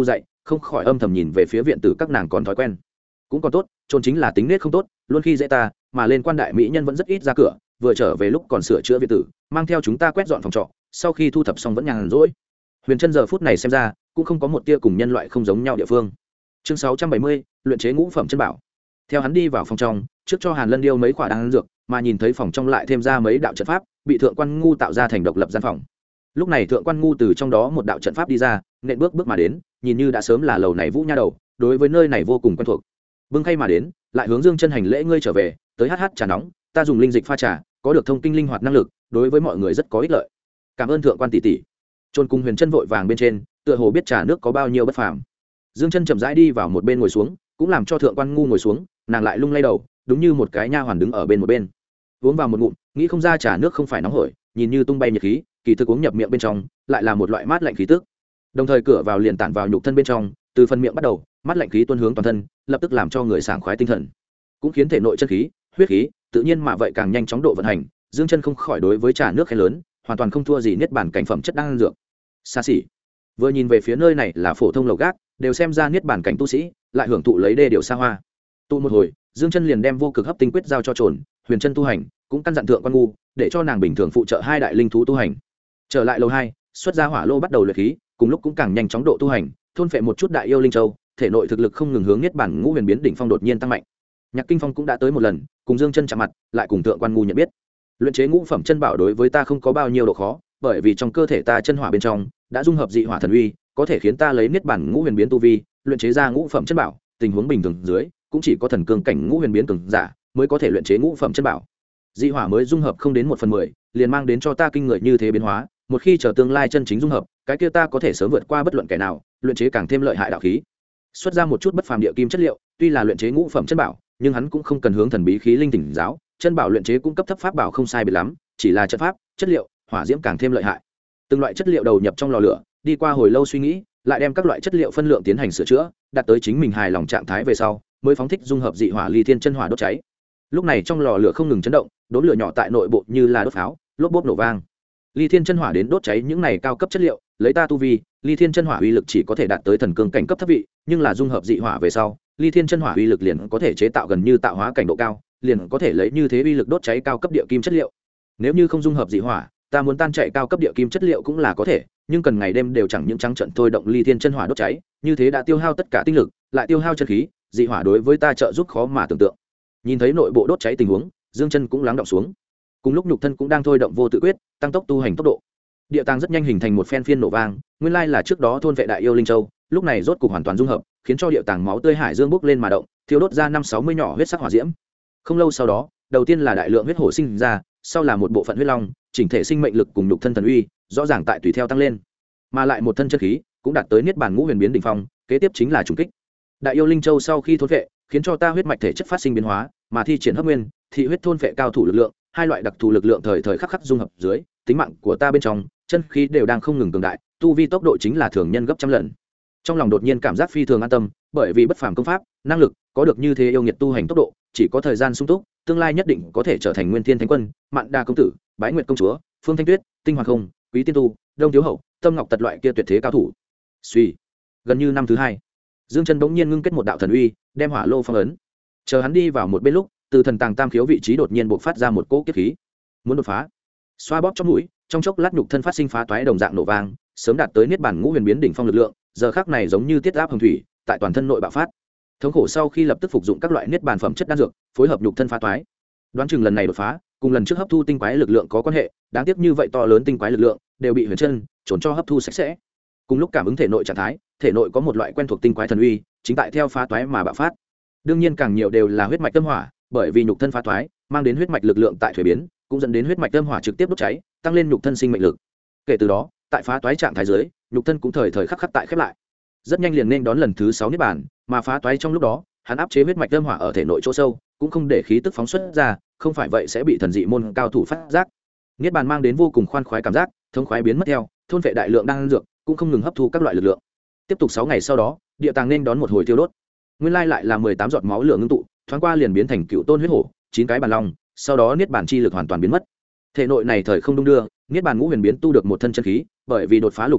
không khỏi âm thầm nhìn về phía viện tử các nàng còn thói quen. Cũng còn tốt, trôn chính là tính nết không tốt, luôn khi dễ ta, mà lên quan đại mỹ nhân vẫn rất ít ra cửa, vừa trở về lúc còn sửa chữa viện tử, mang theo chúng ta quét dọn phòng trọ, sau khi thu thập xong vẫn nhàn rỗi. Huyền Trân giờ phút này xem ra cũng không có một tia cùng nhân loại không giống nhau địa phương. Chương 670, luyện chế ngũ phẩm chân bảo. Theo hắn đi vào phòng trong, trước cho Hàn Lân điêu mấy quả đan dược, mà nhìn thấy phòng trong lại thêm ra mấy đạo trận pháp, bị thượng quan ngu tạo ra thành độc lập gian phòng. Lúc này thượng quan ngu từ trong đó một đạo trận pháp đi ra, nện bước mà đến, nhìn như đã sớm là lầu này vũ nha đầu, đối với nơi này vô cùng quen thuộc. Bưng khay mà đến, lại hướng Dương Chân hành lễ, ngươi trở về, tới hát trà nóng, ta dùng linh dịch pha trà, có được thông kinh linh hoạt năng lực, đối với mọi người rất có ích lợi. Cảm ơn thượng quan tỷ tỷ. Trôn cung Huyền Trân vội vàng bên trên, tựa hồ biết trà nước có bao nhiêu bất phàm. Dương Chân chậm rãi đi vào một bên ngồi xuống, cũng làm cho thượng quan ngu ngồi xuống, nàng lại lung lay đầu, đúng như một cái nha hoàn đứng ở bên một bên. Uống vào một ngụm, nghĩ không ra trà nước không phải nóng hổi, nhìn như tung bay nhiệt khí, kỳ thực uống nhập miệng bên trong, lại là một loại mát lạnh khí tức. Đồng thời cửa vào liền tản vào nhục thân bên trong, từ phần miệng bắt đầu, mát lạnh khí tuôn hướng toàn thân, lập tức làm cho người sảng khoái tinh thần, cũng khiến thể nội chân khí, huyết khí, tự nhiên mà vậy càng nhanh chóng độ vận hành. Dương Chân không khỏi đối với trà nước khen lớn, hoàn toàn không thua gì niết bàn cảnh phẩm chất đang dược. Xa xỉ. Vừa nhìn về phía nơi này là phổ thông lầu gác, đều xem ra niết bàn cảnh tu sĩ, lại hưởng thụ lấy đê điều xa hoa. Tụ một hồi, Dương Chân liền đem vô cực hấp tinh quyết giao cho Trồn Huyền Trân tu hành, cũng căn dặn thượng quan ngu để cho nàng bình thường phụ trợ hai đại linh thú tu hành. Trở lại lầu 2, xuất ra hỏa lô bắt đầu luyện khí, cùng lúc cũng càng nhanh chóng độ tu hành, thôn phệ một chút đại yêu linh châu, thể nội thực lực không ngừng hướng niết bàn ngũ huyền biến đỉnh phong đột nhiên tăng mạnh. Nhạc Kinh Phong cũng đã tới một lần, cùng Dương Chân chạm mặt, lại cùng thượng quan ngu nhận biết. Luyện chế ngũ phẩm chân bảo đối với ta không có bao nhiêu độ khó, bởi vì trong cơ thể ta chân hỏa bên trong đã dung hợp dị hỏa thần uy, có thể khiến ta lấy niết bàn ngũ huyền biến tu vi, luyện chế ra ngũ phẩm chân bảo. Tình huống bình thường dưới, cũng chỉ có thần cương cảnh ngũ huyền biến cường giả mới có thể luyện chế ngũ phẩm chân bảo. Dị hỏa mới dung hợp không đến 1/10, liền mang đến cho ta kinh người như thế biến hóa. Một khi chờ tương lai chân chính dung hợp, cái kia ta có thể sớm vượt qua bất luận kẻ nào, luyện chế càng thêm lợi hại đạo khí. Xuất ra một chút bất phàm địa kim chất liệu, tuy là luyện chế ngũ phẩm chân bảo, nhưng hắn cũng không cần hướng thần bí khí linh tỉnh giáo, chân bảo luyện chế cung cấp thấp pháp bảo không sai biệt lắm, chỉ là chất pháp, chất liệu, hỏa diễm càng thêm lợi hại. Từng loại chất liệu đầu nhập trong lò lửa, đi qua hồi lâu suy nghĩ, lại đem các loại chất liệu phân lượng tiến hành sửa chữa, đạt tới chính mình hài lòng trạng thái về sau, mới phóng thích dung hợp dị hỏa ly thiên chân hỏa đốt cháy. Lúc này trong lò lửa không ngừng chấn động, đốm lửa nhỏ tại nội bộ như là đốt pháo, lốp bốp nổ vang. Ly thiên chân hỏa đến đốt cháy những này cao cấp chất liệu, lấy ta tu vi, ly thiên chân hỏa uy lực chỉ có thể đạt tới thần cương cảnh cấp thấp vị, nhưng là dung hợp dị hỏa về sau, ly thiên chân hỏa uy lực liền có thể chế tạo gần như tạo hóa cảnh độ cao, liền có thể lấy như thế uy lực đốt cháy cao cấp địa kim chất liệu. Nếu như không dung hợp dị hỏa, ta muốn tan chạy cao cấp địa kim chất liệu cũng là có thể, nhưng cần ngày đêm đều chẳng những trắng trận thôi động ly thiên chân hỏa đốt cháy, như thế đã tiêu hao tất cả tinh lực, lại tiêu hao chân khí, dị hỏa đối với ta trợ giúp khó mà tưởng tượng. Nhìn thấy nội bộ đốt cháy tình huống, Dương Chân cũng lắng động xuống. Cùng lúc nhục thân cũng đang thôi động vô tự quyết, tăng tốc tu hành tốc độ. Địa tàng rất nhanh hình thành một phen phiên nổ vang, nguyên lai là trước đó thôn vệ đại yêu linh châu, lúc này rốt cục hoàn toàn dung hợp, khiến cho địa tàng máu tươi hải dương bốc lên mà động, thiêu đốt ra 5-60 nhỏ huyết sắc hỏa diễm. Không lâu sau đó, đầu tiên là đại lượng huyết hổ sinh ra, sau là một bộ phận huyết long, chỉnh thể sinh mệnh lực cùng nhục thân thần uy, rõ ràng tại tùy theo tăng lên. Mà lại một thân chân khí, cũng đạt tới niết bàn ngũ huyền biến đỉnh phong, kế tiếp chính là trùng kích. Đại yêu linh châu sau khi thôn vệ, khiến cho ta huyết mạch thể chất phát sinh biến hóa, mà thi triển hấp nguyên, thị huyết thôn vệ cao thủ lực lượng, hai loại đặc thù lực lượng thời thời khắc khắc dung hợp dưới, tính mạng của ta bên trong, chân khí đều đang không ngừng cường đại, tu vi tốc độ chính là thường nhân gấp trăm lần. Trong lòng đột nhiên cảm giác phi thường an tâm, bởi vì bất phàm công pháp, năng lực, có được như thế yêu nghiệt tu hành tốc độ, chỉ có thời gian sung túc, tương lai nhất định có thể trở thành Nguyên Thiên Thánh Quân, Mạn Đa công tử, Bái Nguyệt công chúa, Phương Thanh Tuyết, Tinh Hoàng Không, Quý Tiên Tu, Đông Thiếu Hậu, Tâm Ngọc Tật loại kia tuyệt thế cao thủ. Suy, gần như năm thứ 2, Dương Chân bỗng nhiên ngưng kết một đạo thần uy, đem hỏa lô phong ấn. Chờ hắn đi vào một bên lúc, từ thần tàng tam khiếu vị trí đột nhiên bộc phát ra một cỗ kiếp khí, muốn đột phá. Xoa bóp trong mũi, trong chốc lát nhục thân phát sinh phá toái đồng dạng nổ vang, sớm đạt tới niết bàn ngũ huyền biến đỉnh phong lực lượng, giờ khắc này giống như tiết áp hồng thủy, tại toàn thân nội bạo phát. Thống khổ sau khi lập tức phục dụng các loại niết bàn phẩm chất đan dược, phối hợp nhục thân phá toái. Đoán chừng lần này đột phá, cùng lần trước hấp thu tinh quái lực lượng có quan hệ, đáng tiếc như vậy to lớn tinh quái lực lượng đều bị Huyền Trân trốn cho hấp thu sạch sẽ. Cùng lúc cảm ứng thể nội trạng thái, thể nội có một loại quen thuộc tinh quái thần uy, chính tại theo phá toái mà bạo phát. Đương nhiên càng nhiều đều là huyết mạch tâm hỏa, bởi vì nhục thân phá toái, mang đến huyết mạch lực lượng tại thuế biến, cũng dẫn đến huyết mạch tâm hỏa trực tiếp đốt cháy, tăng lên nhục thân sinh mệnh lực. Kể từ đó, tại phá toái trạng thái dưới, nhục thân cũng thời thời khắc khắc tại khép lại. Rất nhanh liền nên đón lần thứ 6 niết bàn, mà phá toái trong lúc đó, hắn áp chế huyết mạch tâm hỏa ở thể nội chỗ sâu, cũng không để khí tức phóng xuất ra, không phải vậy sẽ bị thần dị môn cao thủ phát giác. Niết bàn mang đến vô cùng khoan khoái cảm giác, thống khoái biến mất theo, thôn vệ đại lượng đan dược, cũng không ngừng hấp thu các loại lực lượng. Tiếp tục 6 ngày sau đó, địa tàng nên đón một hồi tiêu đốt. Nguyên lai lại là 18 giọt máu lửa ngưng tụ, thoáng qua liền biến thành cựu tôn huyết hổ, 9 cái bàn long, sau đó niết bàn chi lực hoàn toàn biến mất. Thể nội này thời không đung đưa, niết bàn ngũ huyền biến tu được một thân chân khí, bởi vì đột phá lục huyền biến,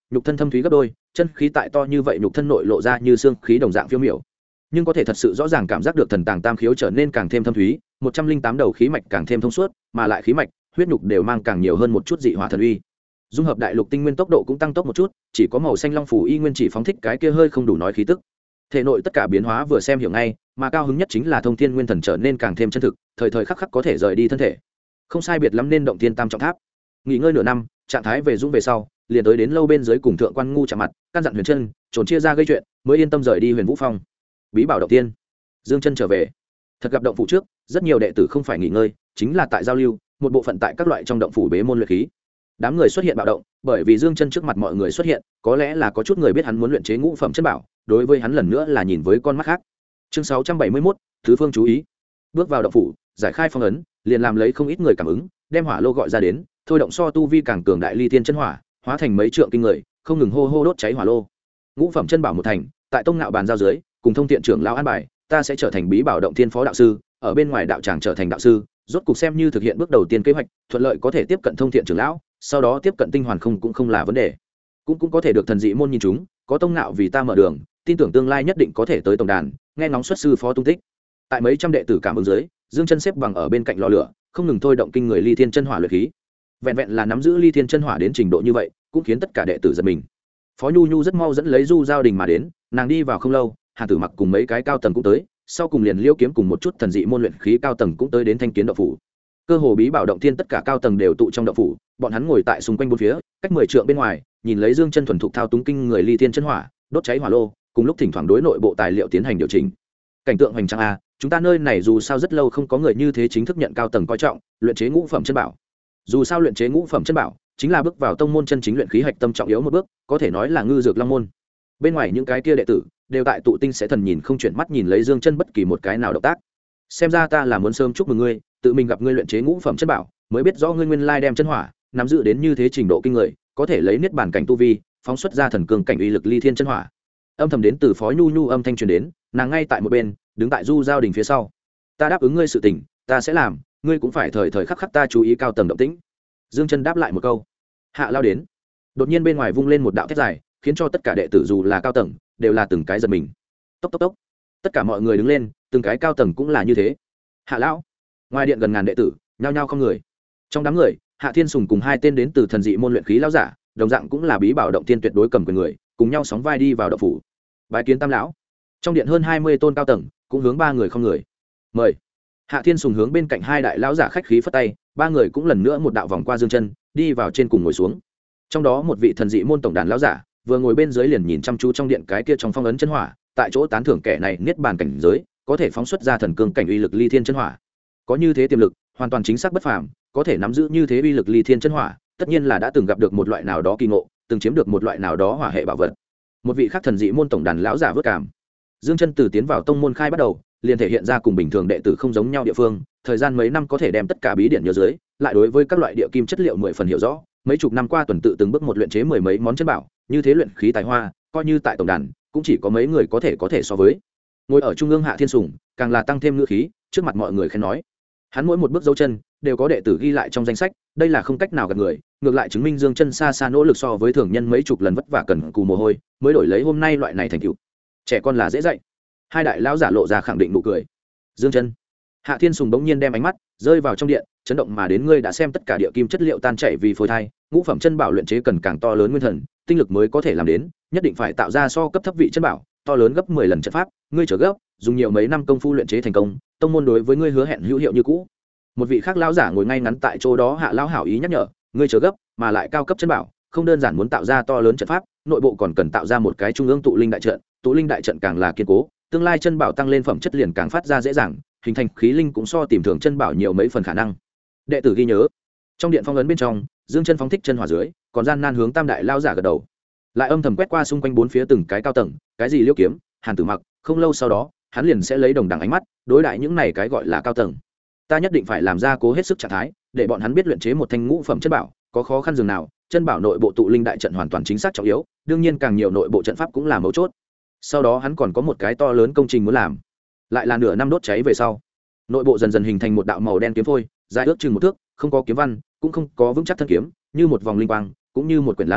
nhục thân thâm thúy gấp đôi, chân khí tại to như vậy nhục thân nội lộ ra như xương khí đồng dạng phiêu miểu, nhưng có thể thật sự rõ ràng cảm giác được thần tàng tam khiếu trở nên càng thêm thâm thúy, 108 đầu khí mạch càng thêm thông suốt, mà lại khí mạch, huyết nhục đều mang càng nhiều hơn một chút dị hỏa thần uy. Dung hợp đại lục tinh nguyên tốc độ cũng tăng tốc một chút, chỉ có màu xanh long phủ y nguyên chỉ phóng thích cái kia hơi không đủ nói khí tức. Thể nội tất cả biến hóa vừa xem hiểu ngay, mà cao hứng nhất chính là thông thiên nguyên thần trở nên càng thêm chân thực, thời thời khắc khắc có thể rời đi thân thể. Không sai biệt lắm nên động thiên tam trọng tháp. Nghỉ ngơi nửa năm, trạng thái về dũng về sau, liền tới đến lâu bên dưới cùng thượng quan ngu chạm mặt, căn dặn Huyền Chân, trốn chia ra gây chuyện, mới yên tâm rời đi Huyền Vũ Phong. Bí bảo động tiên. Dương Chân trở về. Thật gặp động phủ trước, rất nhiều đệ tử không phải nghỉ ngơi, chính là tại giao lưu, một bộ phận tại các loại trong động phủ bế môn luyện khí. Đám người xuất hiện bạo động, bởi vì Dương Chân trước mặt mọi người xuất hiện, có lẽ là có chút người biết hắn muốn luyện chế ngũ phẩm chân bảo, đối với hắn lần nữa là nhìn với con mắt khác. Chương 671, thứ phương chú ý. Bước vào động phủ, giải khai phong ấn, liền làm lấy không ít người cảm ứng, đem hỏa lô gọi ra đến, thôi động so tu vi càng cường đại ly thiên chân hỏa, hóa thành mấy trượng kinh người, không ngừng hô hô đốt cháy hỏa lô. Ngũ phẩm chân bảo một thành, tại tông nạo bàn giao dưới, cùng thông tiện trưởng lão an bài, ta sẽ trở thành bí bảo động thiên phó đạo sư, ở bên ngoài đạo tràng trở thành đạo sư, rốt cục xem như thực hiện bước đầu tiên kế hoạch, thuận lợi có thể tiếp cận thông thiện trưởng lão, sau đó tiếp cận tinh hoàn không cũng không là vấn đề. Cũng có thể được thần dị môn nhìn chúng, có tông nạo vì ta mở đường, tin tưởng tương lai nhất định có thể tới tổng đàn, nghe ngóng xuất sư phó tung tích. Tại mấy trăm đệ tử cảm ứng dưới, Dương Chân xếp bằng ở bên cạnh lò lửa, không ngừng thôi động kinh người ly thiên chân hỏa luyện khí. Vẹn vẹn là nắm giữ ly thiên chân hỏa đến trình độ như vậy, cũng khiến tất cả đệ tử giật mình. Phó Nhu Nhu rất mau dẫn lấy Du Giao Đình mà đến, nàng đi vào không lâu, Hàn Tử Mặc cùng mấy cái cao tầng cũng tới, sau cùng liền Liêu Kiếm cùng một chút thần dị môn luyện khí cao tầng cũng tới đến Thanh Kiến động phủ. Cơ hồ bí bảo động thiên tất cả cao tầng đều tụ trong động phủ, bọn hắn ngồi tại xung quanh bốn phía, cách 10 trượng bên ngoài, nhìn lấy Dương Chân thuần thục thao túng kinh người ly thiên chân hỏa, đốt cháy hỏa lô, cùng lúc thỉnh thoảng đối nội bộ tài liệu tiến hành điều chỉnh. Cảnh tượng hoành tráng a, chúng ta nơi này dù sao rất lâu không có người như thế chính thức nhận cao tầng coi trọng, luyện chế ngũ phẩm chân bảo. Dù sao luyện chế ngũ phẩm chân bảo chính là bước vào tông môn chân chính luyện khí hạch tâm trọng yếu một bước, có thể nói là ngư dược long môn. Bên ngoài những cái kia đệ tử đều tại tụ tinh sẽ thần nhìn không chuyển mắt nhìn lấy Dương Chân bất kỳ một cái nào động tác. Xem ra ta là muốn sớm chúc mừng ngươi, tự mình gặp ngươi luyện chế ngũ phẩm chân bảo, mới biết rõ ngươi nguyên lai đem chân hỏa nắm giữ đến như thế trình độ kinh người, có thể lấy niết bàn cảnh tu vi phóng xuất ra thần cương cảnh uy lực ly thiên chân hỏa. Âm thầm đến từ Phó Nhu Nhu âm thanh truyền đến, nàng ngay tại một bên, đứng tại Du Giao Đình phía sau. Ta đáp ứng ngươi sự tình, ta sẽ làm, ngươi cũng phải thời thời khắc khắc ta chú ý cao tầng động tĩnh. Dương Chân đáp lại một câu. Hạ lao đến. Đột nhiên bên ngoài vung lên một đạo thét dài, khiến cho tất cả đệ tử dù là cao tầng đều là từng cái giật mình. Tốc tốc tốc. Tất cả mọi người đứng lên, từng cái cao tầng cũng là như thế. Hạ lão. Ngoài điện gần ngàn đệ tử nhao nhao không người. Trong đám người, Hạ Thiên Sùng cùng hai tên đến từ thần dị môn luyện khí lão giả, đồng dạng cũng là bí bảo động tiên tuyệt đối cầm quyền người, cùng nhau sóng vai đi vào động phủ. Bái kiến Tam lão. Trong điện hơn 20 tôn cao tầng cũng hướng ba người không người. Mời. Hạ Thiên Sùng hướng bên cạnh hai đại lão giả khách khí phất tay, ba người cũng lần nữa một đạo vòng qua Dương Chân, đi vào trên cùng ngồi xuống. Trong đó một vị thần dị môn tổng đàn lão giả, vừa ngồi bên dưới liền nhìn chăm chú trong điện cái kia trong phong ấn chân hỏa, tại chỗ tán thưởng kẻ này niết bàn cảnh giới, có thể phóng xuất ra thần cương cảnh uy lực ly thiên chân hỏa. Có như thế tiềm lực, hoàn toàn chính xác bất phàm, có thể nắm giữ như thế uy lực ly thiên chân hỏa, tất nhiên là đã từng gặp được một loại nào đó kỳ ngộ, từng chiếm được một loại nào đó hỏa hệ bảo vật. Một vị khác thần dị môn tổng đàn lão giả vất cảm. Dương Chân từ tiến vào tông môn khai bắt đầu, liền thể hiện ra cùng bình thường đệ tử không giống nhau địa phương, thời gian mấy năm có thể đem tất cả bí điển nhớ dưới, lại đối với các loại địa kim chất liệu 10 phần hiểu rõ, mấy chục năm qua tuần tự từng bước một luyện chế mười mấy món chân bảo, như thế luyện khí tài hoa, coi như tại tổng đàn, cũng chỉ có mấy người có thể so với. Ngồi ở trung ương Hạ Thiên Sùng, càng là tăng thêm ngữ khí, trước mặt mọi người khen nói. Hắn mỗi một bước dấu chân đều có đệ tử ghi lại trong danh sách, đây là không cách nào gạt người, ngược lại chứng minh Dương Chân xa xa nỗ lực so với thường nhân mấy chục lần vất vả cần cù mồ hôi, mới đổi lấy hôm nay loại này thành tựu. Trẻ con là dễ dạy. Hai đại lão giả lộ ra khẳng định nụ cười. Dương Chân. Hạ Thiên Sùng bỗng nhiên đem ánh mắt rơi vào trong điện, chấn động mà đến, ngươi đã xem tất cả địa kim chất liệu tan chảy vì phôi thai, ngũ phẩm chân bảo luyện chế cần càng to lớn nguyên thần, tinh lực mới có thể làm đến, nhất định phải tạo ra so cấp thấp vị chân bảo, to lớn gấp 10 lần trận pháp, ngươi trở gấp, dùng nhiều mấy năm công phu luyện chế thành công, tông môn đối với ngươi hứa hẹn hữu hiệu như cũ. Một vị khác lão giả ngồi ngay ngắn tại chỗ đó, Hạ lão hảo ý nhắc nhở, ngươi trở gấp, mà lại cao cấp chân bảo, không đơn giản muốn tạo ra to lớn trận pháp, nội bộ còn cần tạo ra một cái trung ương tụ linh đại trận, tụ linh đại trận càng là kiên cố, tương lai chân bảo tăng lên phẩm chất liền càng phát ra dễ dàng, hình thành khí linh cũng so tìm thường chân bảo nhiều mấy phần khả năng. Đệ tử ghi nhớ. Trong điện phong ấn bên trong, Dương Chân phóng thích chân hỏa dưới, còn gian nan hướng tam đại lão giả gật đầu, lại âm thầm quét qua xung quanh bốn phía từng cái cao tầng, cái gì Liêu Kiếm, Hàn Tử Mặc, không lâu sau đó, hắn liền sẽ lấy đồng đẳng ánh mắt đối đãi những này cái gọi là cao tầng. Ta nhất định phải làm ra cố hết sức trạng thái, để bọn hắn biết luyện chế một thanh ngũ phẩm chân bảo có khó khăn dường nào, chân bảo nội bộ tụ linh đại trận hoàn toàn chính xác trọng yếu, đương nhiên càng nhiều nội bộ trận pháp cũng là mấu chốt. Sau đó hắn còn có một cái to lớn công trình muốn làm, lại là nửa năm đốt cháy về sau, nội bộ dần dần hình thành một đạo màu đen kiếm phôi, dài ước chừng 1 thước, không có kiếm văn, cũng không có vững chắc thân kiếm, như một vòng linh quang, cũng như một quyển lá liễu,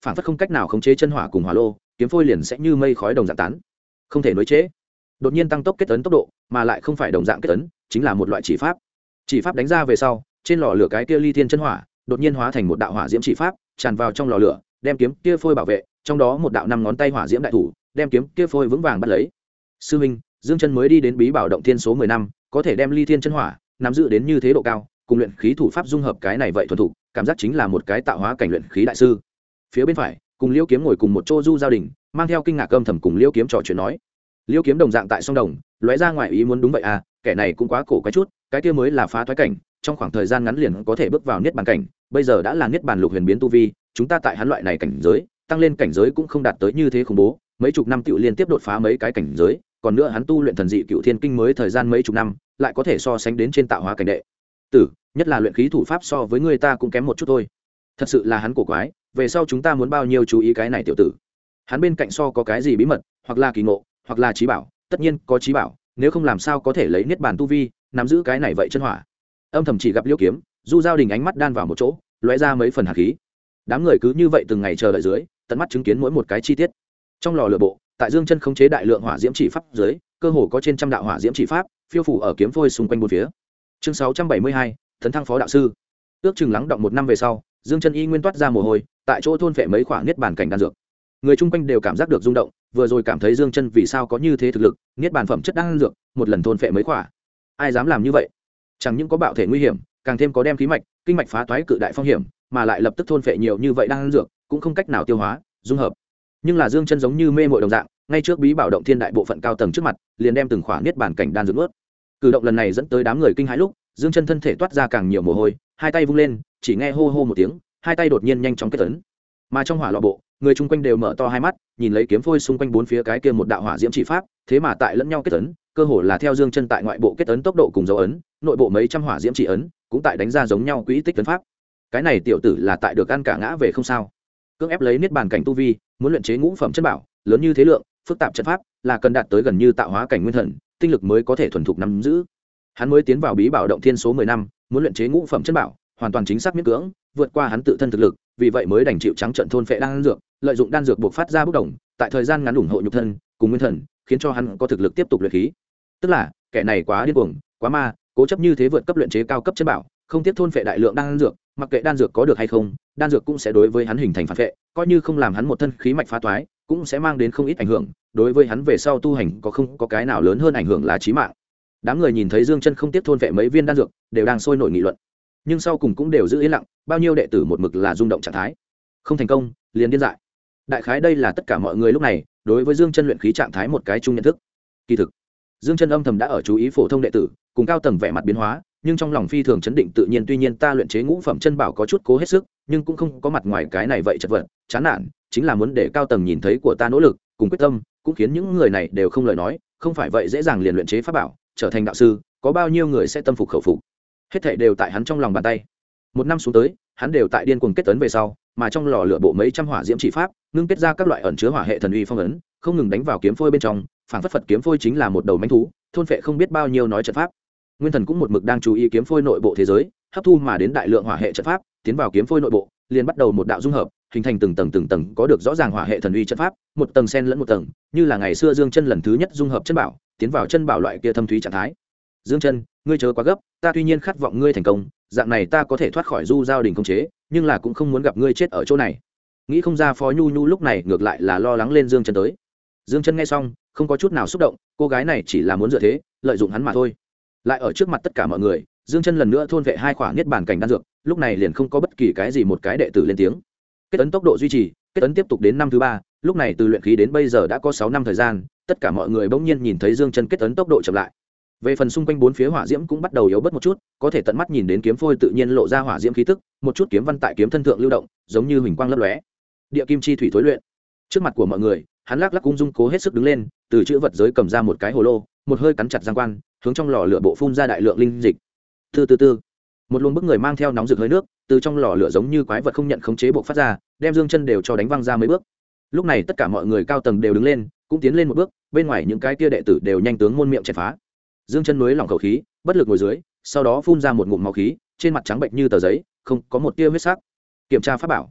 phản phất không cách nào khống chế chân hỏa cùng hỏa lô, kiếm phôi liền sẽ như mây khói đồng dạng tán, không thể nối chế. Đột nhiên tăng tốc kết tấn tốc độ, mà lại không phải đồng dạng kết tấn, chính là một loại chỉ pháp. Chỉ pháp đánh ra về sau, trên lò lửa cái kia ly thiên chân hỏa đột nhiên hóa thành một đạo hỏa diễm chỉ pháp, tràn vào trong lò lửa, đem kiếm kia phôi bảo vệ, trong đó một đạo 5 ngón tay hỏa diễm đại thủ, đem kiếm kia phôi vững vàng bắt lấy. Sư huynh, Dương Chân mới đi đến bí bảo động thiên số 10 năm, có thể đem ly thiên chân hỏa nắm giữ đến như thế độ cao, cùng luyện khí thủ pháp dung hợp cái này vậy thuần thục, cảm giác chính là một cái tạo hóa cảnh luyện khí đại sư. Phía bên phải, cùng Liêu Kiếm ngồi cùng một chỗ Du Giao Đình, mang theo kinh ngạc âm thầm cùng Liêu Kiếm trò chuyện nói. Liêu Kiếm đồng dạng tại song đồng, lóe ra ngoài ý muốn đúng vậy à, kẻ này cũng quá cổ quái chút, cái kia mới là phá thoái cảnh, trong khoảng thời gian ngắn liền có thể bước vào niết bàn cảnh, bây giờ đã là niết bàn lục huyền biến tu vi, chúng ta tại hắn loại này cảnh giới, tăng lên cảnh giới cũng không đạt tới như thế khủng bố, mấy chục năm tiểu liên tiếp đột phá mấy cái cảnh giới, còn nữa hắn tu luyện thần dị cựu thiên kinh mới thời gian mấy chục năm, lại có thể so sánh đến trên tạo hóa cảnh đệ tử, nhất là luyện khí thủ pháp so với người ta cũng kém một chút thôi. Thật sự là hắn cổ quái, về sau chúng ta muốn bao nhiêu chú ý cái này tiểu tử. Hắn bên cạnh so có cái gì bí mật, hoặc là kỳ ngộ, hoặc là trí bảo, tất nhiên có trí bảo, nếu không làm sao có thể lấy niết bàn tu vi, nắm giữ cái này vậy chân hỏa. Âm thầm chỉ gặp Liêu Kiếm, Du Giao Đình ánh mắt đan vào một chỗ, lóe ra mấy phần hàn khí. Đám người cứ như vậy từng ngày chờ đợi dưới, tận mắt chứng kiến mỗi một cái chi tiết. Trong lò lửa bộ, tại Dương Chân khống chế đại lượng hỏa diễm chỉ pháp dưới, cơ hồ có trên trăm đạo hỏa diễm chỉ pháp phiêu phủ ở kiếm phôi xung quanh bốn phía. Chương 672, tấn thăng phó đạo sư. Ước chừng lắng động 1 năm về sau, Dương Chân y nguyên toát ra mồ hôi, tại chỗ thôn phệ mấy khoảng niết bàn cảnh đan dược. Người chung quanh đều cảm giác được rung động, vừa rồi cảm thấy Dương Chân vì sao có như thế thực lực, niết bàn phẩm chất đan dược, một lần thôn phệ mấy quả. Ai dám làm như vậy? Chẳng những có bạo thể nguy hiểm, càng thêm có đem khí mạch, kinh mạch phá toái cự đại phong hiểm, mà lại lập tức thôn phệ nhiều như vậy đan dược, cũng không cách nào tiêu hóa, dung hợp. Nhưng là Dương Chân giống như mê muội đồng dạng, ngay trước bí bảo động thiên đại bộ phận cao tầng trước mặt, liền đem từng khỏa niết bàn cảnh đan dược nuốt. Cử động lần này dẫn tới đám người kinh hãi lúc, Dương Chân thân thể toát ra càng nhiều mồ hôi, hai tay vung lên, chỉ nghe hô hô một tiếng, hai tay đột nhiên nhanh chóng kết tấn. Mà trong hỏa lò bộ, người chung quanh đều mở to hai mắt, nhìn lấy kiếm phôi xung quanh bốn phía cái kia một đạo hỏa diễm chỉ pháp, thế mà tại lẫn nhau kết tấn, cơ hồ là theo Dương Chân tại ngoại bộ kết tấn tốc độ cùng dấu ấn, nội bộ mấy trăm hỏa diễm chỉ ấn, cũng tại đánh ra giống nhau quỹ tích tấn pháp. Cái này tiểu tử là tại được ăn cả ngã về không sao? Cưỡng ép lấy niết bàn cảnh tu vi, muốn luyện chế ngũ phẩm chân bảo, lớn như thế lượng, phức tạp trận pháp, là cần đạt tới gần như tạo hóa cảnh nguyên thần, tinh lực mới có thể thuần thục nắm giữ. Hắn mới tiến vào bí bảo động thiên số 10 năm, muốn luyện chế ngũ phẩm chân bảo, hoàn toàn chính xác miễn cưỡng, vượt qua hắn tự thân thực lực, vì vậy mới đành chịu trắng trợn thôn phệ đan dược, lợi dụng đan dược buộc phát ra bốc đồng, tại thời gian ngắn ủng hộ nhục thân cùng nguyên thần, khiến cho hắn có thực lực tiếp tục luyện khí. Tức là, kẻ này quá điên cuồng, quá ma, cố chấp như thế vượt cấp luyện chế cao cấp chân bảo, không tiếp thôn phệ đại lượng đan dược, mặc kệ đan dược có được hay không, đan dược cũng sẽ đối với hắn hình thành phản phệ, coi như không làm hắn một thân khí mạch phá toái, cũng sẽ mang đến không ít ảnh hưởng, đối với hắn về sau tu hành không có cái nào lớn hơn ảnh hưởng là chí mạng. Đám người nhìn thấy Dương Chân không tiếp thôn phệ mấy viên đan dược, đều đang sôi nổi nghị luận, nhưng sau cùng cũng đều giữ yên lặng, bao nhiêu đệ tử một mực là rung động trạng thái, không thành công liền điên dại. Đại khái đây là tất cả mọi người lúc này đối với Dương Chân luyện khí trạng thái một cái chung nhận thức. Kỳ thực, Dương Chân âm thầm đã ở chú ý phổ thông đệ tử cùng cao tầng vẻ mặt biến hóa, nhưng trong lòng phi thường chấn định tự nhiên. Tuy nhiên ta luyện chế ngũ phẩm chân bảo có chút cố hết sức, nhưng cũng không có mặt ngoài cái này vậy chật vật chán nản, chính là muốn để cao tầng nhìn thấy của ta nỗ lực cùng quyết tâm, cũng khiến những người này đều không lời nói, không phải vậy dễ dàng liền luyện chế pháp bảo trở thành đạo sư, có bao nhiêu người sẽ tâm phục khẩu phục. Hết thảy đều tại hắn trong lòng bàn tay. 1 năm xuống tới, hắn đều tại điên cuồng kết tấn về sau, mà trong lò lửa bộ mấy trăm hỏa diễm chỉ pháp ngưng kết ra các loại ẩn chứa hỏa hệ thần uy phong ấn, không ngừng đánh vào kiếm phôi bên trong, phảng phất Phật kiếm phôi chính là một đầu mãnh thú, thôn phệ không biết bao nhiêu nói trận pháp. Nguyên thần cũng một mực đang chú ý kiếm phôi nội bộ thế giới, hấp thu mà đến đại lượng hỏa hệ trận pháp, tiến vào kiếm phôi nội bộ, liền bắt đầu một đạo dung hợp, hình thành từng tầng có được rõ ràng hỏa hệ thần uy trận pháp, một tầng xen lẫn một tầng, như là ngày xưa Dương Chân lần thứ nhất dung hợp chân bảo, tiến vào chân bảo loại kia thâm thúy trạng thái. Dương Chân, ngươi chớ quá gấp, ta tuy nhiên khát vọng ngươi thành công, dạng này ta có thể thoát khỏi Du Giao Đình khống chế, nhưng là cũng không muốn gặp ngươi chết ở chỗ này. Nghĩ không ra Phó Nhu Nhu lúc này ngược lại là lo lắng lên Dương Chân tới. Dương Chân nghe xong, không có chút nào xúc động, cô gái này chỉ là muốn dựa thế, lợi dụng hắn mà thôi. Lại ở trước mặt tất cả mọi người, Dương Chân lần nữa thôn vệ 2 khỏa niết bàn cảnh đan dược, lúc này liền không có bất kỳ cái gì một cái đệ tử lên tiếng. Kết ấn tốc độ duy trì, kết ấn tiếp tục đến năm thứ 3, lúc này từ luyện khí đến bây giờ đã có 6 năm thời gian, tất cả mọi người bỗng nhiên nhìn thấy Dương Chân kết ấn tốc độ chậm lại. Về phần xung quanh bốn phía hỏa diễm cũng bắt đầu yếu bớt một chút, có thể tận mắt nhìn đến kiếm phôi tự nhiên lộ ra hỏa diễm khí tức, một chút kiếm văn tại kiếm thân thượng lưu động, giống như huỳnh quang lấp lóe. Địa kim chi thủy thối luyện. Trước mặt của mọi người, hắn lắc lắc ung dung cố hết sức đứng lên, từ chữ vật giới cầm ra một cái hồ lô, một hơi cắn chặt giang quan, hướng trong lò lửa bộ phun ra đại lượng linh dịch. Từ một luồng bức người mang theo nóng rực hơi nước, từ trong lò lửa giống như quái vật không nhận khống chế bộc phát ra, đem Dương Chân đều cho đánh văng ra mấy bước. Lúc này tất cả mọi người cao tầng đều đứng lên, cũng tiến lên một bước, bên ngoài những cái kia đệ tử đều nhanh tướng môn miệng chèn phá. Dương Chân nuối lòng khẩu khí, bất lực ngồi dưới, sau đó phun ra một ngụm máu khí, trên mặt trắng bệch như tờ giấy, không có một tia huyết sắc. Kiểm tra pháp bảo,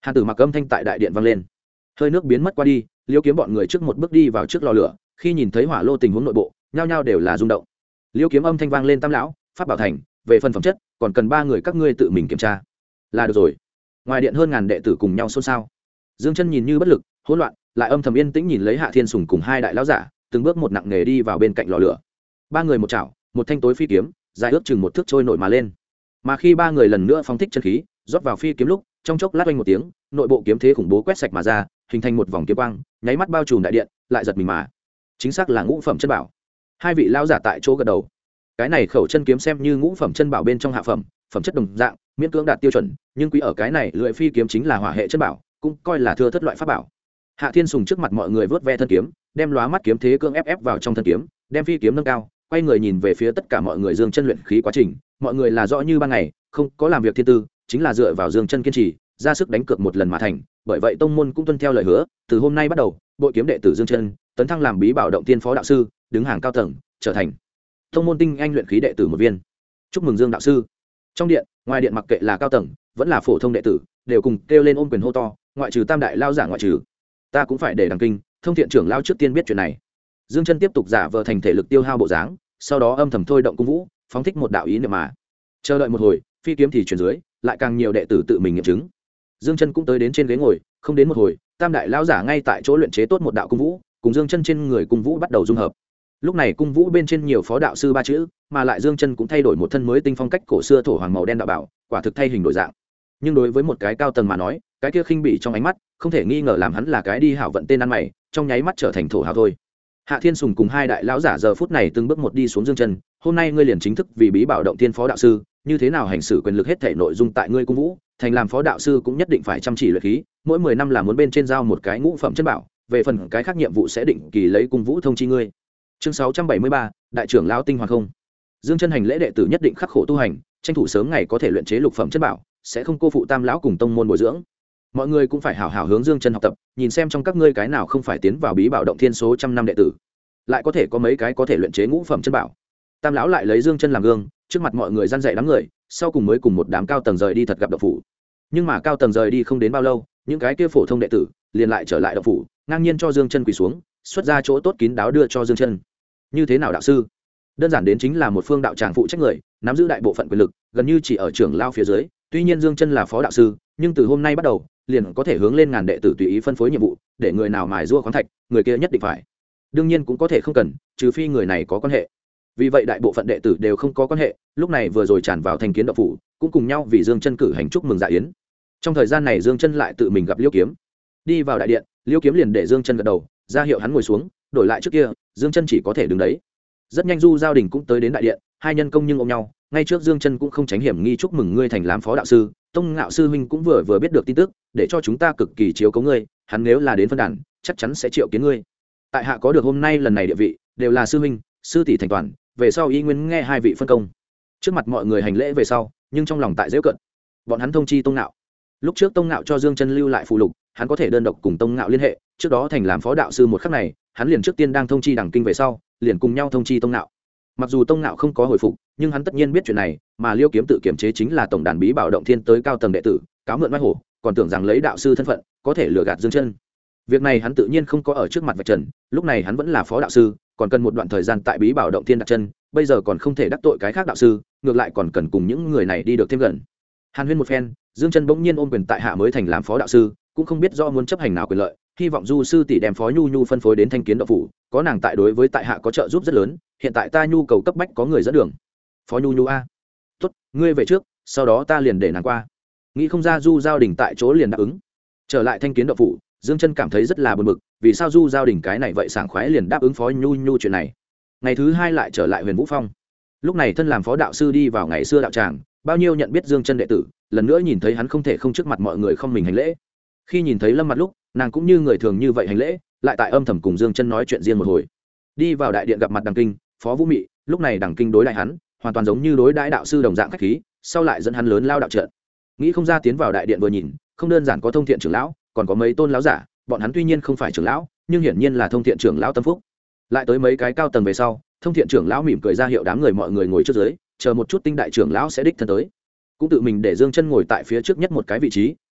hàn tử mặc âm thanh tại đại điện vang lên. Hơi nước biến mất qua đi, liêu kiếm bọn người trước một bước đi vào trước lò lửa, khi nhìn thấy hỏa lô tình huống nội bộ, nhao nhao đều là rung động. Liêu kiếm âm thanh vang lên: tam lão, pháp bảo thành, về phần phẩm chất còn cần 3 người các ngươi tự mình kiểm tra là được rồi. Ngoài điện hơn ngàn đệ tử cùng nhau xôn xao. Dương Chân nhìn như bất lực, hỗn loạn, lại âm thầm yên tĩnh nhìn lấy Hạ Thiên Sùng cùng 2 đại lão giả, từng bước một nặng nề đi vào bên cạnh lò lửa. 3 người một chảo, một thanh tối phi kiếm, dài ước chừng 1 thước trôi nổi mà lên. Mà khi 3 người lần nữa phóng thích chân khí, rót vào phi kiếm lúc, trong chốc lát oanh một tiếng, nội bộ kiếm thế khủng bố quét sạch mà ra, hình thành một vòng kiếm quang, nháy mắt bao trùm đại điện, lại giật mình mà. Chính xác là ngũ phẩm chân bảo. 2 vị lão giả tại chỗ gật đầu. Cái này khẩu chân kiếm xem như ngũ phẩm chân bảo bên trong hạ phẩm, phẩm chất đồng dạng, miễn cưỡng đạt tiêu chuẩn, nhưng quý ở cái này lưỡi phi kiếm chính là hỏa hệ chân bảo, cũng coi là thưa thất loại pháp bảo. Hạ Thiên Sùng trước mặt mọi người vớt ve thân kiếm, đem lóa mắt kiếm thế cương ép vào trong thân kiếm, đem phi kiếm nâng cao, quay người nhìn về phía tất cả mọi người Dương Chân luyện khí quá trình, mọi người là rõ như ban ngày, không có làm việc thiên tư, chính là dựa vào Dương Chân kiên trì, ra sức đánh cược một lần mà thành, bởi vậy tông môn cũng tuân theo lời hứa, từ hôm nay bắt đầu, bội kiếm đệ tử Dương Chân tấn thăng làm bí bảo động tiên phó đạo sư, đứng hàng cao tầng, trở thành tông môn tinh anh luyện khí đệ tử một viên. Chúc mừng Dương đạo sư. Trong điện, ngoài điện mặc kệ là cao tầng, vẫn là phổ thông đệ tử, đều cùng kêu lên ôm quyền hô to, ngoại trừ tam đại lao giả ngoại trừ. Ta cũng phải để đằng kinh, thông thiện trưởng lao trước tiên biết chuyện này. Dương Chân tiếp tục giả vờ thành thể lực tiêu hao bộ dáng, sau đó âm thầm thôi động cung vũ, phóng thích một đạo ý niệm mà. Chờ đợi một hồi, phi kiếm thì chuyển dưới, lại càng nhiều đệ tử tự mình nghiệm chứng. Dương Chân cũng tới đến trên ghế ngồi, không đến một hồi, tam đại lao giả ngay tại chỗ luyện chế tốt một đạo cung vũ, cùng Dương Chân trên người cung vũ bắt đầu dung hợp. Lúc này cung vũ bên trên nhiều phó đạo sư 3 chữ, mà lại Dương Chân cũng thay đổi một thân mới tinh phong cách cổ xưa thổ hoàng màu đen đạo bảo, quả thực thay hình đổi dạng. Nhưng đối với một cái cao tầng mà nói, cái kia khinh bỉ trong ánh mắt, không thể nghi ngờ làm hắn là cái đi hảo vận tên ăn mày, trong nháy mắt trở thành thổ hào thôi. Hạ Thiên Sùng cùng 2 đại lão giả giờ phút này từng bước một đi xuống Dương Chân, hôm nay ngươi liền chính thức vì bí bảo động tiên phó đạo sư, như thế nào hành xử quyền lực hết thảy nội dung tại ngươi cung vũ, thành làm phó đạo sư cũng nhất định phải chăm chỉ luyện khí, mỗi 10 năm là muốn bên trên giao một cái ngũ phẩm chân bảo, về phần cái khác nhiệm vụ sẽ định kỳ lấy cung vũ thông chi ngươi. Chương 673, đại trưởng lão tinh hoàng không. Dương Chân hành lễ đệ tử nhất định khắc khổ tu hành, tranh thủ sớm ngày có thể luyện chế lục phẩm chân bảo, sẽ không cô phụ tam lão cùng tông môn bồi dưỡng. Mọi người cũng phải hảo hảo hướng Dương Chân học tập, nhìn xem trong các ngươi cái nào không phải tiến vào bí bảo động thiên số trăm năm đệ tử, lại có thể có mấy cái có thể luyện chế ngũ phẩm chân bảo. Tam lão lại lấy Dương Chân làm gương, trước mặt mọi người răn dạy đám người, sau cùng mới cùng một đám cao tầng rời đi thật gặp động phủ. Nhưng mà cao tầng rời đi không đến bao lâu, những cái kia phổ thông đệ tử liền lại trở lại động phủ, ngang nhiên cho Dương Chân quỳ xuống, xuất ra chỗ tốt kín đáo đưa cho Dương Chân. Như thế nào đạo sư? Đơn giản đến chính là một phương đạo tràng phụ trách người, nắm giữ đại bộ phận quyền lực, gần như chỉ ở trưởng lao phía dưới. Tuy nhiên Dương Chân là phó đạo sư, nhưng từ hôm nay bắt đầu, liền có thể hướng lên ngàn đệ tử tùy ý phân phối nhiệm vụ, để người nào mài giũa khoáng thạch, người kia nhất định phải. Đương nhiên cũng có thể không cần, trừ phi người này có quan hệ. Vì vậy đại bộ phận đệ tử đều không có quan hệ, lúc này vừa rồi tràn vào thành kiến động phủ, cũng cùng nhau vì Dương Chân cử hành chúc mừng dạ yến. Trong thời gian này Dương Chân lại tự mình gặp Liêu Kiếm. Đi vào đại điện, Liêu Kiếm liền để Dương Chân gật đầu, ra hiệu hắn ngồi xuống, đổi lại trước kia, Dương Chân chỉ có thể đứng đấy. Rất nhanh Du Giao Đình cũng tới đến đại điện, hai nhân công nhưng ôm nhau, ngay trước Dương Chân cũng không tránh hiểm nghi chúc mừng ngươi thành làm phó đạo sư, Tông Ngạo sư huynh cũng vừa biết được tin tức, để cho chúng ta cực kỳ chiếu cố ngươi, hắn nếu là đến phân đàn, chắc chắn sẽ triệu kiến ngươi. Tại hạ có được hôm nay lần này địa vị, đều là sư huynh, sư tỷ thành toàn, về sau y nguyên nghe hai vị phân công. Trước mặt mọi người hành lễ về sau, nhưng trong lòng tại giễu cận. Bọn hắn thông chi Tông Ngạo. Lúc trước Tông Ngạo cho Dương Chân lưu lại phụ lục, hắn có thể đơn độc cùng Tông Ngạo liên hệ, trước đó thành làm phó đạo sư một khắc này, hắn liền trước tiên đang thông chi đẳng kinh về sau, liền cùng nhau thông chi Tông Ngạo. Mặc dù Tông Ngạo không có hồi phục, nhưng hắn tất nhiên biết chuyện này, mà Liêu Kiếm tự kiểm chế chính là tổng đàn bí bảo động thiên tới cao tầng đệ tử, cáo mượn oai hổ, còn tưởng rằng lấy đạo sư thân phận có thể lừa gạt Dương Chân. Việc này hắn tự nhiên không có ở trước mặt vạch trần, lúc này hắn vẫn là phó đạo sư, còn cần một đoạn thời gian tại bí bảo động thiên đặt chân, bây giờ còn không thể đắc tội cái khác đạo sư, ngược lại còn cần cùng những người này đi được thêm gần. Hàn Huyên một phen, Dương Chân bỗng nhiên ôm quyền tại hạ mới thành làm phó đạo sư, cũng không biết do muốn chấp hành nào quyền lợi, hy vọng Du sư tỷ đem phó Nhu Nhu phân phối đến Thanh Kiến động phủ, có nàng tại đối với tại hạ có trợ giúp rất lớn, hiện tại ta nhu cầu cấp bách có người dẫn đường. Phó Nhu Nhu a, tốt, ngươi về trước, sau đó ta liền để nàng qua. Nghĩ không ra Du Giao Đình tại chỗ liền đáp ứng. Trở lại Thanh Kiến động phủ, Dương Chân cảm thấy rất là buồn bực, vì sao Du Giao Đình cái này vậy sảng khoái liền đáp ứng phó Nhu Nhu chuyện này. Ngày thứ hai lại trở lại Huyền Vũ Phong. Lúc này thân làm phó đạo sư đi vào ngày xưa đạo tràng, bao nhiêu nhận biết Dương Chân đệ tử, lần nữa nhìn thấy hắn không thể không trước mặt mọi người không mình hành lễ. Khi nhìn thấy Lâm Mặt lúc, nàng cũng như người thường như vậy hành lễ, lại tại âm thầm cùng Dương Chân nói chuyện riêng một hồi. Đi vào đại điện gặp mặt Đằng Kinh, Phó Vũ Mị, lúc này Đằng Kinh đối đại hắn, hoàn toàn giống như đối đãi đạo sư đồng dạng khách khí, sau lại dẫn hắn lớn lao đạo trận. Nghĩ không ra tiến vào đại điện vừa nhìn, không đơn giản có Thông Thiện trưởng lão, còn có mấy tôn lão giả, bọn hắn tuy nhiên không phải trưởng lão, nhưng hiển nhiên là Thông Thiện trưởng lão tâm phúc. Lại tới mấy cái cao tầng về sau, Thông Thiện trưởng lão mỉm cười ra hiệu đám người mọi người ngồi trước dưới, chờ một chút Tinh đại trưởng lão sẽ đích thân tới. Cũng tự mình để Dương Chân ngồi tại phía trước nhất một cái vị trí,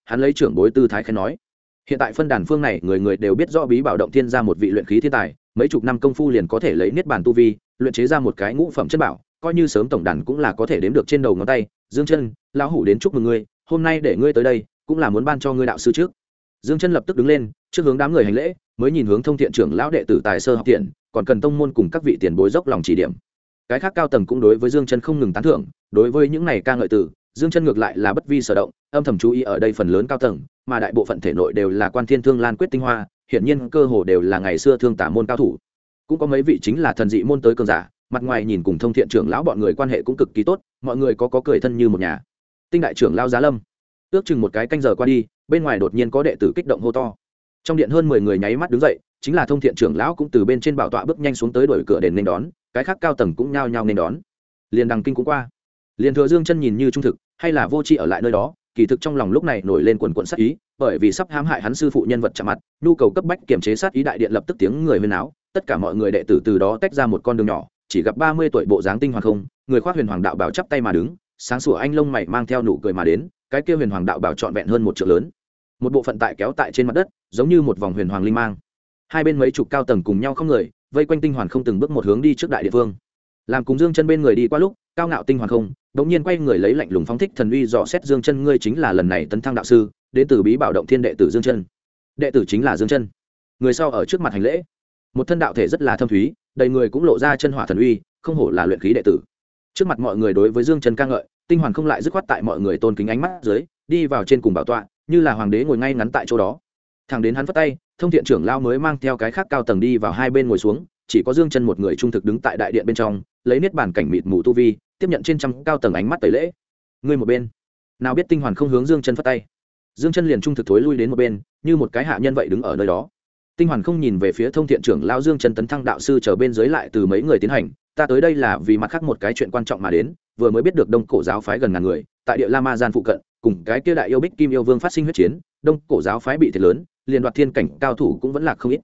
hắn lấy trưởng bối tư thái khen nói: hiện tại phân đàn phương này người người đều biết rõ bí bảo động thiên ra một vị luyện khí thiên tài, mấy chục năm công phu liền có thể lấy niết bàn tu vi luyện chế ra một cái ngũ phẩm chất bảo, coi như sớm tổng đàn cũng là có thể đếm được trên đầu ngón tay. Dương Chân, lão hủ đến chúc mừng ngươi, hôm nay để ngươi tới đây cũng là muốn ban cho ngươi đạo sư trước. Dương Chân lập tức đứng lên, trước hướng đám người hành lễ, mới nhìn hướng Thông Thiện trưởng lão đệ tử tài sơ học tiện, còn cần tông môn cùng các vị tiền bối dốc lòng chỉ điểm. Cái khác cao tầng cũng đối với Dương Chân không ngừng tán thưởng, đối với những này ca ngợi từ, Dương Chân ngược lại là bất vi sở động, âm thầm chú ý ở đây phần lớn cao tầng, mà đại bộ phận thể nội đều là Quan Thiên Thương Lan quyết tinh hoa, hiển nhiên cơ hồ đều là ngày xưa thương tả môn cao thủ. Cũng có mấy vị chính là thần dị môn tới cường giả, mặt ngoài nhìn cùng Thông Thiện trưởng lão bọn người quan hệ cũng cực kỳ tốt, mọi người có cười thân như một nhà. Tinh đại trưởng lão Giá Lâm, ước chừng một cái canh giờ qua đi, bên ngoài đột nhiên có đệ tử kích động hô to. Trong điện hơn 10 người nháy mắt đứng dậy, chính là Thông Thiện trưởng lão cũng từ bên trên bảo tọa bước nhanh xuống tới đuổi cửa đền nên đón, cái khác cao tầng cũng nhao nhao nên đón. Liên Đằng Kinh cũng qua. Liên Thừa Dương Chân nhìn như trung thực, hay là vô tri ở lại nơi đó, kỳ thực trong lòng lúc này nổi lên quần quần sát ý, bởi vì sắp hãm hại hắn sư phụ nhân vật chạm mặt, nhu cầu cấp bách kiểm chế sát ý đại điện lập tức tiếng người huyên náo, tất cả mọi người đệ tử từ đó tách ra một con đường nhỏ, chỉ gặp 30 tuổi bộ dáng tinh hoàng không, người khoác huyền hoàng đạo bảo chắp tay mà đứng, sáng sủa anh lông mày mang theo nụ cười mà đến, cái kia huyền hoàng đạo bảo trọn vẹn hơn một trượng lớn, một bộ phận tại kéo tại trên mặt đất, giống như một vòng huyền hoàng linh mang. Hai bên mấy chục cao tầng cùng nhau không người, vây quanh tinh hoàn không từng bước một hướng đi trước đại địa phương. Làm cùng Dương Chân bên người đi qua lúc, cao ngạo tinh hoàn không đột nhiên quay người lấy lạnh lùng phóng thích thần uy dò xét Dương Chân, ngươi chính là lần này tấn thăng đạo sư, đến từ bí bảo động thiên đệ tử Dương Chân. Đệ tử chính là Dương Chân. Người sau ở trước mặt hành lễ, một thân đạo thể rất là thâm thúy, đầy người cũng lộ ra chân hỏa thần uy, không hổ là luyện khí đệ tử. Trước mặt mọi người đối với Dương Chân ca ngợi, tinh hoàn không lại dứt khoát tại mọi người tôn kính ánh mắt dưới, đi vào trên cùng bảo tọa, như là hoàng đế ngồi ngay ngắn tại chỗ đó. Thẳng đến hắn vất tay, Thông Thiện trưởng lão mới mang theo cái khác cao tầng đi vào hai bên ngồi xuống, chỉ có Dương Chân một người trung thực đứng tại đại điện bên trong, lấy niết bàn cảnh mịt mù tu vi, tiếp nhận trên trăm cao tầng ánh mắt tẩy lễ. Ngươi một bên. Nào biết tinh hoàn không hướng Dương Chân phất tay, Dương Chân liền trung thực thối lui đến một bên, như một cái hạ nhân vậy đứng ở nơi đó. Tinh hoàn không nhìn về phía Thông Thiện trưởng lão Dương Chân tấn thăng đạo sư chờ bên dưới lại từ mấy người tiến hành, ta tới đây là vì mặt khác một cái chuyện quan trọng mà đến, vừa mới biết được Đông Cổ giáo phái gần ngàn người, tại địa La Ma Gian phụ cận, cùng cái kia đại yêu Bích Kim yêu vương phát sinh huyết chiến, Đông Cổ giáo phái bị thiệt lớn, liền đoạt thiên cảnh cao thủ cũng vẫn là không ít.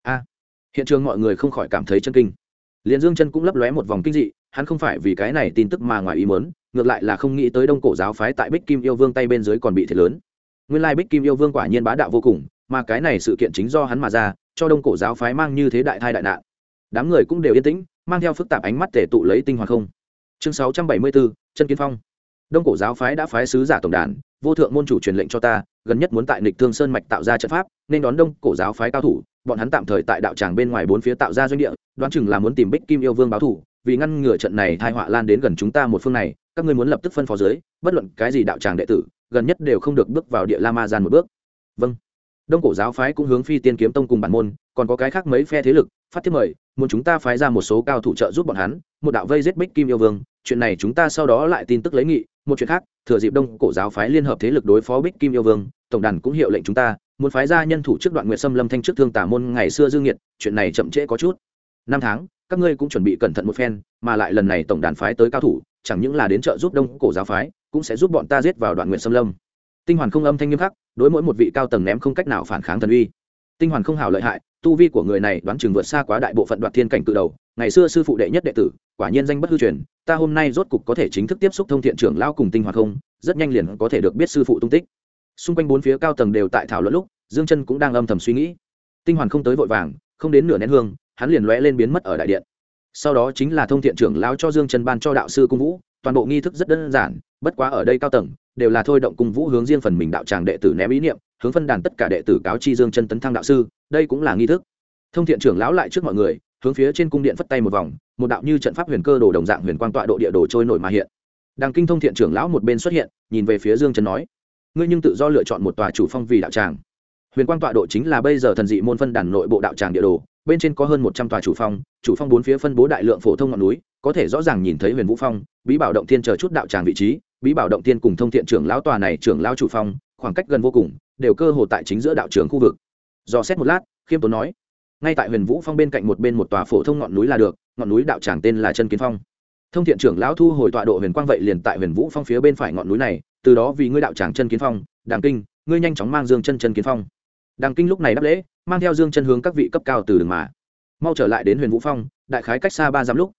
Hiện trường mọi người không khỏi cảm thấy chân kinh. Liên Dương Chân cũng lấp lóe một vòng kinh dị, hắn không phải vì cái này tin tức mà ngoài ý muốn, ngược lại là không nghĩ tới Đông Cổ giáo phái tại Bích Kim yêu vương tay bên dưới còn bị thiệt lớn. Nguyên lai Bích Kim yêu vương quả nhiên bá đạo vô cùng, mà cái này sự kiện chính do hắn mà ra, cho Đông Cổ giáo phái mang như thế đại thai đại nạn. Đám người cũng đều yên tĩnh, mang theo phức tạp ánh mắt tề tụ lấy tinh hoàn không. Chương 674, Chân Kiến Phong. Đông Cổ giáo phái đã phái sứ giả tổng đàn, vô thượng môn chủ truyền lệnh cho ta, gần nhất muốn tại Nghịch Thương Sơn mạch tạo ra trận pháp, nên đón Đông Cổ giáo phái cao thủ, bọn hắn tạm thời tại đạo tràng bên ngoài bốn phía tạo ra doanh địa, đoán chừng là muốn tìm Bích Kim yêu vương báo thù, vì ngăn ngừa trận này tai họa lan đến gần chúng ta một phương này, các ngươi muốn lập tức phân phó dưới, bất luận cái gì đạo tràng đệ tử, gần nhất đều không được bước vào địa La Ma Gian một bước. Vâng. Đông Cổ giáo phái cũng hướng Phi Tiên kiếm tông cùng bản môn, còn có cái khác mấy phe thế lực, phát thiết mời, muốn chúng ta phái ra một số cao thủ trợ giúp bọn hắn, một đạo vây giết Bích Kim yêu vương, chuyện này chúng ta sau đó lại tin tức lấy nghị. Một chuyện khác, thừa dịp Đông Cổ giáo phái liên hợp thế lực đối phó Bích Kim yêu vương, tổng đàn cũng hiệu lệnh chúng ta muốn phái ra nhân thủ trước Đoạn Nguyệt Sâm Lâm thanh trước thương tả môn ngày xưa dương nghiệt, chuyện này chậm trễ có chút. 5 tháng, các ngươi cũng chuẩn bị cẩn thận một phen, mà lại lần này tổng đàn phái tới cao thủ, chẳng những là đến trợ giúp Đông Cổ giáo phái, cũng sẽ giúp bọn ta giết vào Đoạn Nguyệt Sâm Lâm. Tinh hoàn không âm thanh nghiêm khắc, đối mỗi một vị cao tầng ném không cách nào phản kháng thần uy. Tinh hoàn không hảo lợi hại, tu vi của người này đoán chừng vượt xa quá đại bộ phận Đoạt thiên cảnh cự đầu, ngày xưa sư phụ đệ nhất đệ tử, quả nhiên danh bất hư truyền, ta hôm nay rốt cục có thể chính thức tiếp xúc Thông Thiện trưởng lão cùng Tinh hoàn không, rất nhanh liền có thể được biết sư phụ tung tích. Xung quanh bốn phía cao tầng đều tại thảo luận lúc, Dương Chân cũng đang âm thầm suy nghĩ. Tinh hoàn không tới vội vàng, không đến nửa nén hương, hắn liền lóe lên biến mất ở đại điện. Sau đó chính là Thông Thiện trưởng lão cho Dương Chân ban cho đạo sư cung vũ, toàn bộ nghi thức rất đơn giản, bất quá ở đây cao tầng đều là thôi động cung vũ hướng riêng phần mình đạo tràng đệ tử ném ý niệm, hướng phân đàn tất cả đệ tử cáo chi Dương Chân tấn thăng đạo sư, đây cũng là nghi thức. Thông Thiện trưởng lão lại trước mọi người, hướng phía trên cung điện phất tay một vòng, một đạo như trận pháp huyền cơ đồ đồng dạng huyền quang tọa độ địa đồ trôi nổi mà hiện. Đằng Kinh Thông Thiện trưởng lão một bên xuất hiện, nhìn về phía Dương Chân nói: ngươi nhưng tự do lựa chọn một tòa chủ phong vì đạo tràng. Huyền quang tọa độ chính là bây giờ thần dị môn phân đàn nội bộ đạo tràng địa đồ, bên trên có hơn 100 tòa chủ phong bốn phía phân bố đại lượng phổ thông ngọn núi, có thể rõ ràng nhìn thấy Huyền Vũ Phong, Bí Bảo Động Thiên chờ chút đạo tràng vị trí. Bí Bảo Động Thiên cùng Thông Thiện trưởng lão tòa này trưởng lão chủ phong, khoảng cách gần vô cùng, đều cơ hồ tại chính giữa đạo trường khu vực. Do xét một lát, khiêm tốn nói: ngay tại Huyền Vũ Phong bên cạnh một tòa phổ thông ngọn núi là được, ngọn núi đạo tràng tên là Chân Kiến Phong. Thông Thiện trưởng lão thu hồi tọa độ huyền quang vậy liền tại Huyền Vũ Phong phía bên phải ngọn núi này, từ đó vì ngươi đạo tràng Chân Kiến Phong. Đằng Kinh, ngươi nhanh chóng mang Dương Chân Chân Kiến Phong. Đằng Kinh lúc này đáp lễ, mang theo Dương Chân hướng các vị cấp cao từ đường mà mau trở lại đến Huyền Vũ Phong, đại khái cách xa 3 dặm lúc,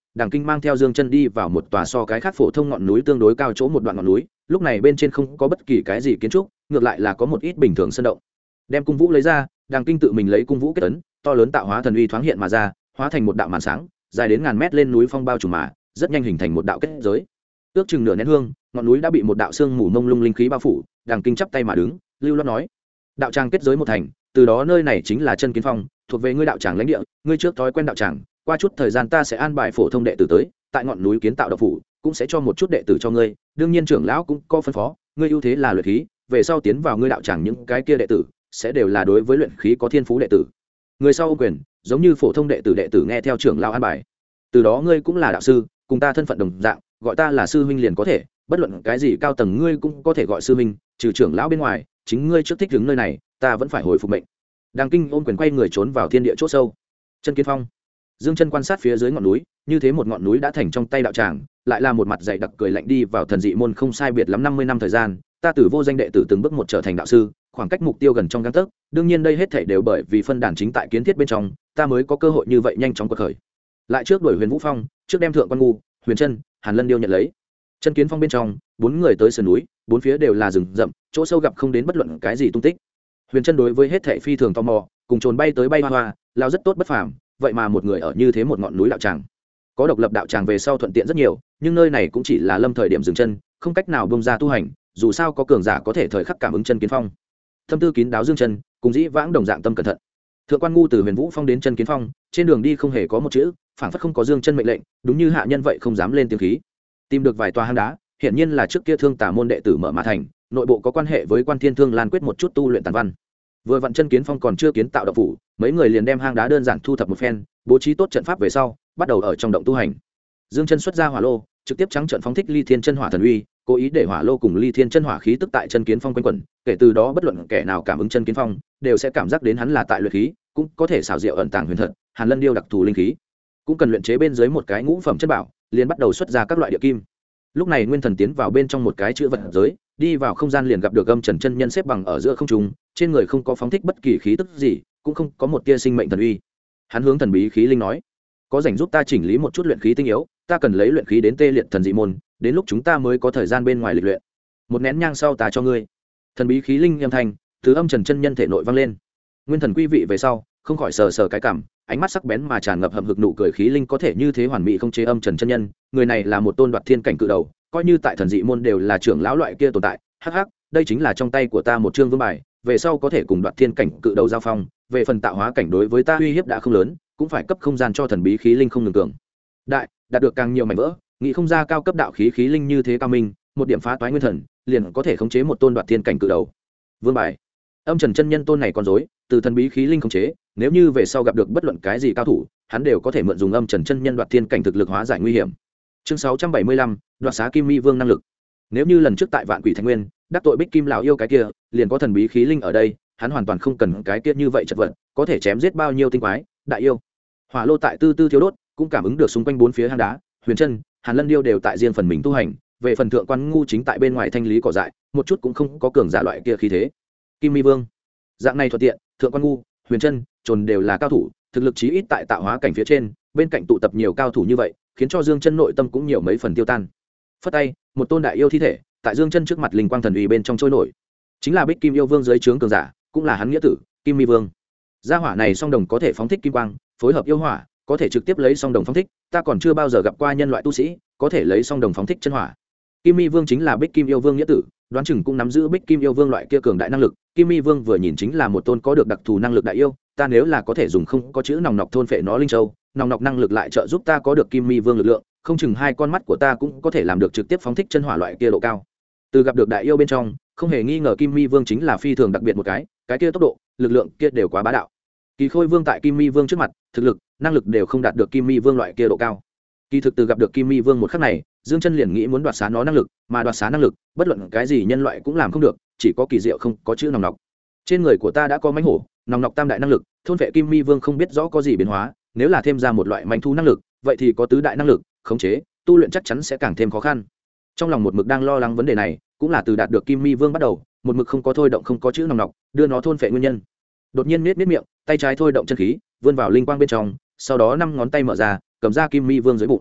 Đàng Kinh mang theo Dương Chân đi vào một tòa so cái khác phổ thông ngọn núi tương đối cao chỗ một đoạn ngọn núi, lúc này bên trên không có bất kỳ cái gì kiến trúc, ngược lại là có một ít bình thường sơn động. Đem cung vũ lấy ra, Đàng Kinh tự mình lấy cung vũ kết ấn, to lớn tạo hóa thần uy thoáng hiện mà ra, hóa thành một đạo màn sáng, dài đến ngàn mét lên núi phong bao trùm mà, rất nhanh hình thành một đạo kết giới. Ước chừng nửa nén hương, ngọn núi đã bị một đạo sương mù mông lung linh khí bao phủ. Đàng Kinh chắp tay mà đứng, lưu loát nói: đạo tràng kết giới một thành, từ đó nơi này chính là Chân Kiến Phong, thuộc về ngươi đạo tràng lãnh địa, ngươi trước thói quen đạo tràng, qua chút thời gian ta sẽ an bài phổ thông đệ tử tới, tại ngọn núi kiến tạo đạo phủ, cũng sẽ cho một chút đệ tử cho ngươi, đương nhiên trưởng lão cũng có phân phó, ngươi ưu thế là luyện khí, về sau tiến vào ngươi đạo tràng những cái kia đệ tử sẽ đều là đối với luyện khí có thiên phú đệ tử. Người sau ôm quyền, giống như phổ thông đệ tử nghe theo trưởng lão an bài. Từ đó ngươi cũng là đạo sư, cùng ta thân phận đồng dạng, gọi ta là sư huynh liền có thể, bất luận cái gì cao tầng ngươi cũng có thể gọi sư huynh, trừ trưởng lão bên ngoài, chính ngươi trước thích đứng nơi này, ta vẫn phải hồi phục mệnh. Đàng Kinh ôm quyền quay người trốn vào thiên địa chỗ sâu. Chân Kiến Phong. Dương Chân quan sát phía dưới ngọn núi, như thế một ngọn núi đã thành trong tay đạo tràng, lại là một mặt dày đặc cười lạnh đi vào thần dị môn không sai biệt lắm 50 năm thời gian, ta từ vô danh đệ tử từng bước một trở thành đạo sư, khoảng cách mục tiêu gần trong gang tấc, đương nhiên đây hết thảy đều bởi vì phân đàn chính tại kiến thiết bên trong, ta mới có cơ hội như vậy nhanh chóng quật khởi. Lại trước đuổi Huyền Vũ Phong, trước đem Thượng Quan Ngu, Huyền Trân, Hàn Lân Điêu nhận lấy. Chân Kiến Phong bên trong, bốn người tới sườn núi, bốn phía đều là rừng rậm, chỗ sâu gặp không đến bất luận cái gì tung tích. Huyền Trân đối với hết thảy phi thường tò mò, cùng trồn bay tới bay hoa hoa, lao rất tốt bất phàm, vậy mà một người ở như thế một ngọn núi đạo tràng. Có độc lập đạo tràng về sau thuận tiện rất nhiều, nhưng nơi này cũng chỉ là lâm thời điểm dừng chân, không cách nào bung ra tu hành, dù sao có cường giả có thể thời khắc cảm ứng Chân Kiến Phong. Thâm tư kín đáo Dương Chân, cùng dĩ vãng đồng dạng tâm cẩn thận. Thượng Quan Ngu từ Huyền Vũ Phong đến Chân Kiến Phong, trên đường đi không hề có một chữ, phảng phất không có Dương Chân mệnh lệnh, đúng như hạ nhân vậy không dám lên tiếng khí. Tìm được vài tòa hang đá, hiển nhiên là trước kia Thương Tà môn đệ tử mở mà thành, nội bộ có quan hệ với Quan Thiên Thương Lan quyết một chút tu luyện tàn văn. Vừa vặn Chân Kiến Phong còn chưa kiến tạo động phủ, mấy người liền đem hang đá đơn giản thu thập một phen, bố trí tốt trận pháp về sau, bắt đầu ở trong động tu hành. Dương Chân xuất ra hỏa lô, trực tiếp trắng trận phóng thích Ly Thiên Chân Hỏa thần uy, cố ý để hỏa lô cùng Ly Thiên Chân Hỏa khí tức tại Chân Kiến Phong quanh quẩn, kể từ đó bất luận kẻ nào cảm ứng Chân Kiến Phong, đều sẽ cảm giác đến hắn là tại luyện khí, cũng có thể xảo diệu ẩn tàng huyền thật, Hàn Lân Điêu đặc thù linh khí, cũng cần luyện chế bên dưới một cái ngũ phẩm chân bảo, liền bắt đầu xuất ra các loại địa kim. Lúc này Nguyên Thần tiến vào bên trong một cái chữ vật giới, đi vào không gian liền gặp được Âm Trần chân nhân xếp bằng ở giữa không trung, trên người không có phóng thích bất kỳ khí tức gì, cũng không có một tia sinh mệnh thần uy. Hắn hướng thần bí khí linh nói: "Có rảnh giúp ta chỉnh lý một chút luyện khí tinh yếu, ta cần lấy luyện khí đến tê liệt thần dị môn, đến lúc chúng ta mới có thời gian bên ngoài lịch luyện. Một nén nhang sau ta cho ngươi." Thần bí khí linh âm thanh từ Âm Trần chân nhân thể nội vang lên. Nguyên Thần quý vị về sau, không khỏi sờ sờ cái cằm, ánh mắt sắc bén mà tràn ngập hậm hực nụ cười. Khí linh có thể như thế hoàn mỹ không chế Âm Trần chân nhân, người này là một tôn đoạt thiên cảnh cự đầu, coi như tại thần dị môn đều là trưởng lão loại kia tồn tại. Hắc hắc, đây chính là trong tay của ta một chương vương bài, về sau có thể cùng đoạt thiên cảnh cự đầu giao phong, về phần tạo hóa cảnh đối với ta uy hiếp đã không lớn, cũng phải cấp không gian cho thần bí khí linh không ngừng cường đại, đạt được càng nhiều mảnh vỡ, nghĩ không ra cao cấp đạo khí khí linh như thế cao minh, một điểm phá toái nguyên thần liền có thể khống chế một tôn đoạt thiên cảnh cự đầu. Vương bài. Âm Trần chân nhân tôn này con rối, từ thần bí khí linh khống chế, nếu như về sau gặp được bất luận cái gì cao thủ, hắn đều có thể mượn dùng Âm Trần chân nhân đoạt thiên cảnh thực lực hóa giải nguy hiểm. Chương 675, đoạt xá Kim Mi Vương năng lực. Nếu như lần trước tại Vạn Quỷ Thánh Nguyên, đắc tội Bích Kim lão yêu cái kia, liền có thần bí khí linh ở đây, hắn hoàn toàn không cần cái kia như vậy chật vật, có thể chém giết bao nhiêu tinh quái, đại yêu. Hỏa lô tại tư tư thiếu đốt, cũng cảm ứng được xung quanh bốn phía hang đá, Huyền Trân, Hàn Lân Điêu đều tại riêng phần mình tu hành, về phần Thượng Quan Ngu chính tại bên ngoài thanh lý cỏ dại, một chút cũng không có cường giả loại kia khí thế. Kim Mi Vương, dạng này thuận tiện, Thượng Quan Ngu, Huyền Trân, Trồn đều là cao thủ, thực lực chí ít tại tạo hóa cảnh phía trên, bên cạnh tụ tập nhiều cao thủ như vậy, khiến cho Dương Chân nội tâm cũng nhiều mấy phần tiêu tan. Phất tay, một tôn đại yêu thi thể, tại Dương Chân trước mặt linh quang thần uy bên trong trôi nổi, chính là Bích Kim yêu vương dưới trướng cường giả, cũng là hắn nghĩa tử, Kim Mi Vương. Gia hỏa này song đồng có thể phóng thích kim quang, phối hợp yêu hỏa, có thể trực tiếp lấy song đồng phóng thích, ta còn chưa bao giờ gặp qua nhân loại tu sĩ có thể lấy song đồng phóng thích chân hỏa. Kim Mi Vương chính là Bích Kim yêu vương nghĩa tử, đoán chừng cũng nắm giữ Bích Kim yêu vương loại kia cường đại năng lực. Kim Mi Vương vừa nhìn chính là một tôn có được đặc thù năng lực đại yêu, ta nếu là có thể dùng không có chữ nòng nọc thôn phệ nó linh châu, nòng nọc năng lực lại trợ giúp ta có được Kim Mi Vương lực lượng, không chừng hai con mắt của ta cũng có thể làm được trực tiếp phóng thích chân hỏa loại kia độ cao. Từ gặp được đại yêu bên trong, không hề nghi ngờ Kim Mi Vương chính là phi thường đặc biệt một cái kia tốc độ, lực lượng kia đều quá bá đạo. Kỳ Khôi Vương tại Kim Mi Vương trước mặt, thực lực, năng lực đều không đạt được Kim Mi Vương loại kia độ cao. Kỳ thực từ gặp được Kim Mi Vương một khắc này, Dương Chân liền nghĩ muốn đoạt xá nó năng lực, mà đoạt xá năng lực, bất luận cái gì nhân loại cũng làm không được, chỉ có kỳ diệu không có chữ nòng nọc. Trên người của ta đã có mãnh hổ, nòng nọc tam đại năng lực, thôn vệ Kim Mi Vương không biết rõ có gì biến hóa, nếu là thêm ra một loại mãnh thú năng lực, vậy thì có tứ đại năng lực, khống chế, tu luyện chắc chắn sẽ càng thêm khó khăn. Trong lòng một mực đang lo lắng vấn đề này, cũng là từ đạt được Kim Mi Vương bắt đầu, một mực không có thôi động không có chữ nòng nọc, đưa nó thôn vệ nguyên nhân. Đột nhiên nhếch miệng, tay trái thôi động chân khí, vươn vào linh quang bên trong, sau đó năm ngón tay mở ra, cầm ra Kim Mi Vương dưới bụng.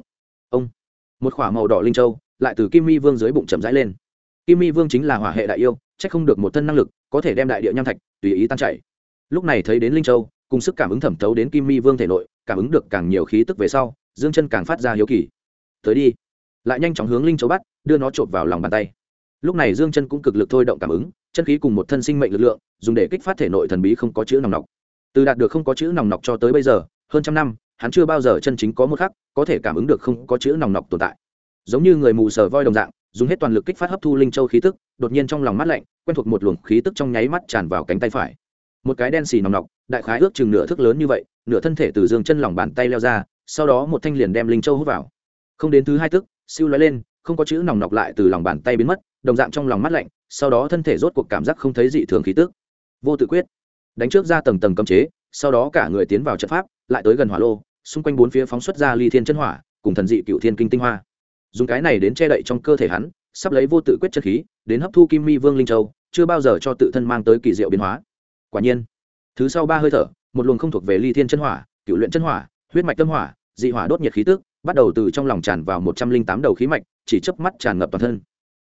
ông một khỏa màu đỏ linh châu lại từ kim mi vương dưới bụng chậm rãi lên. Kim mi vương chính là hỏa hệ đại yêu, chắc không được một thân năng lực có thể đem đại địa nham thạch tùy ý tan chảy. Lúc này thấy đến linh châu cùng sức cảm ứng thẩm thấu đến kim mi vương thể nội, cảm ứng được càng nhiều khí tức về sau, Dương Chân càng phát ra hiếu kỳ. Tới đi, lại nhanh chóng hướng linh châu bắt, đưa nó trộn vào lòng bàn tay. Lúc này Dương Chân cũng cực lực thôi động cảm ứng, chân khí cùng một thân sinh mệnh lực lượng, dùng để kích phát thể nội thần bí không có chữ nòng nọc. Từ đạt được không có chữ nòng nọc cho tới bây giờ, hơn trăm năm, hắn chưa bao giờ chân chính có một khắc có thể cảm ứng được không có chữ nòng nọc tồn tại. Giống như người mù sờ voi đồng dạng, dùng hết toàn lực kích phát hấp thu linh châu khí tức, đột nhiên trong lòng mát lạnh, quen thuộc một luồng khí tức trong nháy mắt tràn vào cánh tay phải. Một cái đen xì nòng nọc, đại khái ước chừng nửa thước lớn như vậy, nửa thân thể từ Dương Chân lòng bàn tay leo ra, sau đó một thanh liền đem linh châu hút vào. Không đến thứ hai tức, siêu lóe lên, không có chữ nòng nọc lại từ lòng bàn tay biến mất, đồng dạng trong lòng mát lạnh, sau đó thân thể rốt cuộc cảm giác không thấy dị thường khí tức. Vô tự quyết, đánh trước ra tầng tầng cấm chế, sau đó cả người tiến vào trận pháp, lại tới gần hỏa lô, xung quanh bốn phía phóng xuất ra ly thiên chân hỏa, cùng thần dị cựu thiên kinh tinh hoa. Dùng cái này đến che đậy trong cơ thể hắn, sắp lấy vô tự quyết chân khí, đến hấp thu kim mi vương linh châu, chưa bao giờ cho tự thân mang tới kỳ diệu biến hóa. Quả nhiên, thứ sau 3 hơi thở, một luồng không thuộc về ly thiên chân hỏa, cựu luyện chân hỏa, huyết mạch tâm hỏa, dị hỏa đốt nhiệt khí tức, bắt đầu từ trong lòng tràn vào 108 đầu khí mạch, chỉ chớp mắt tràn ngập toàn thân.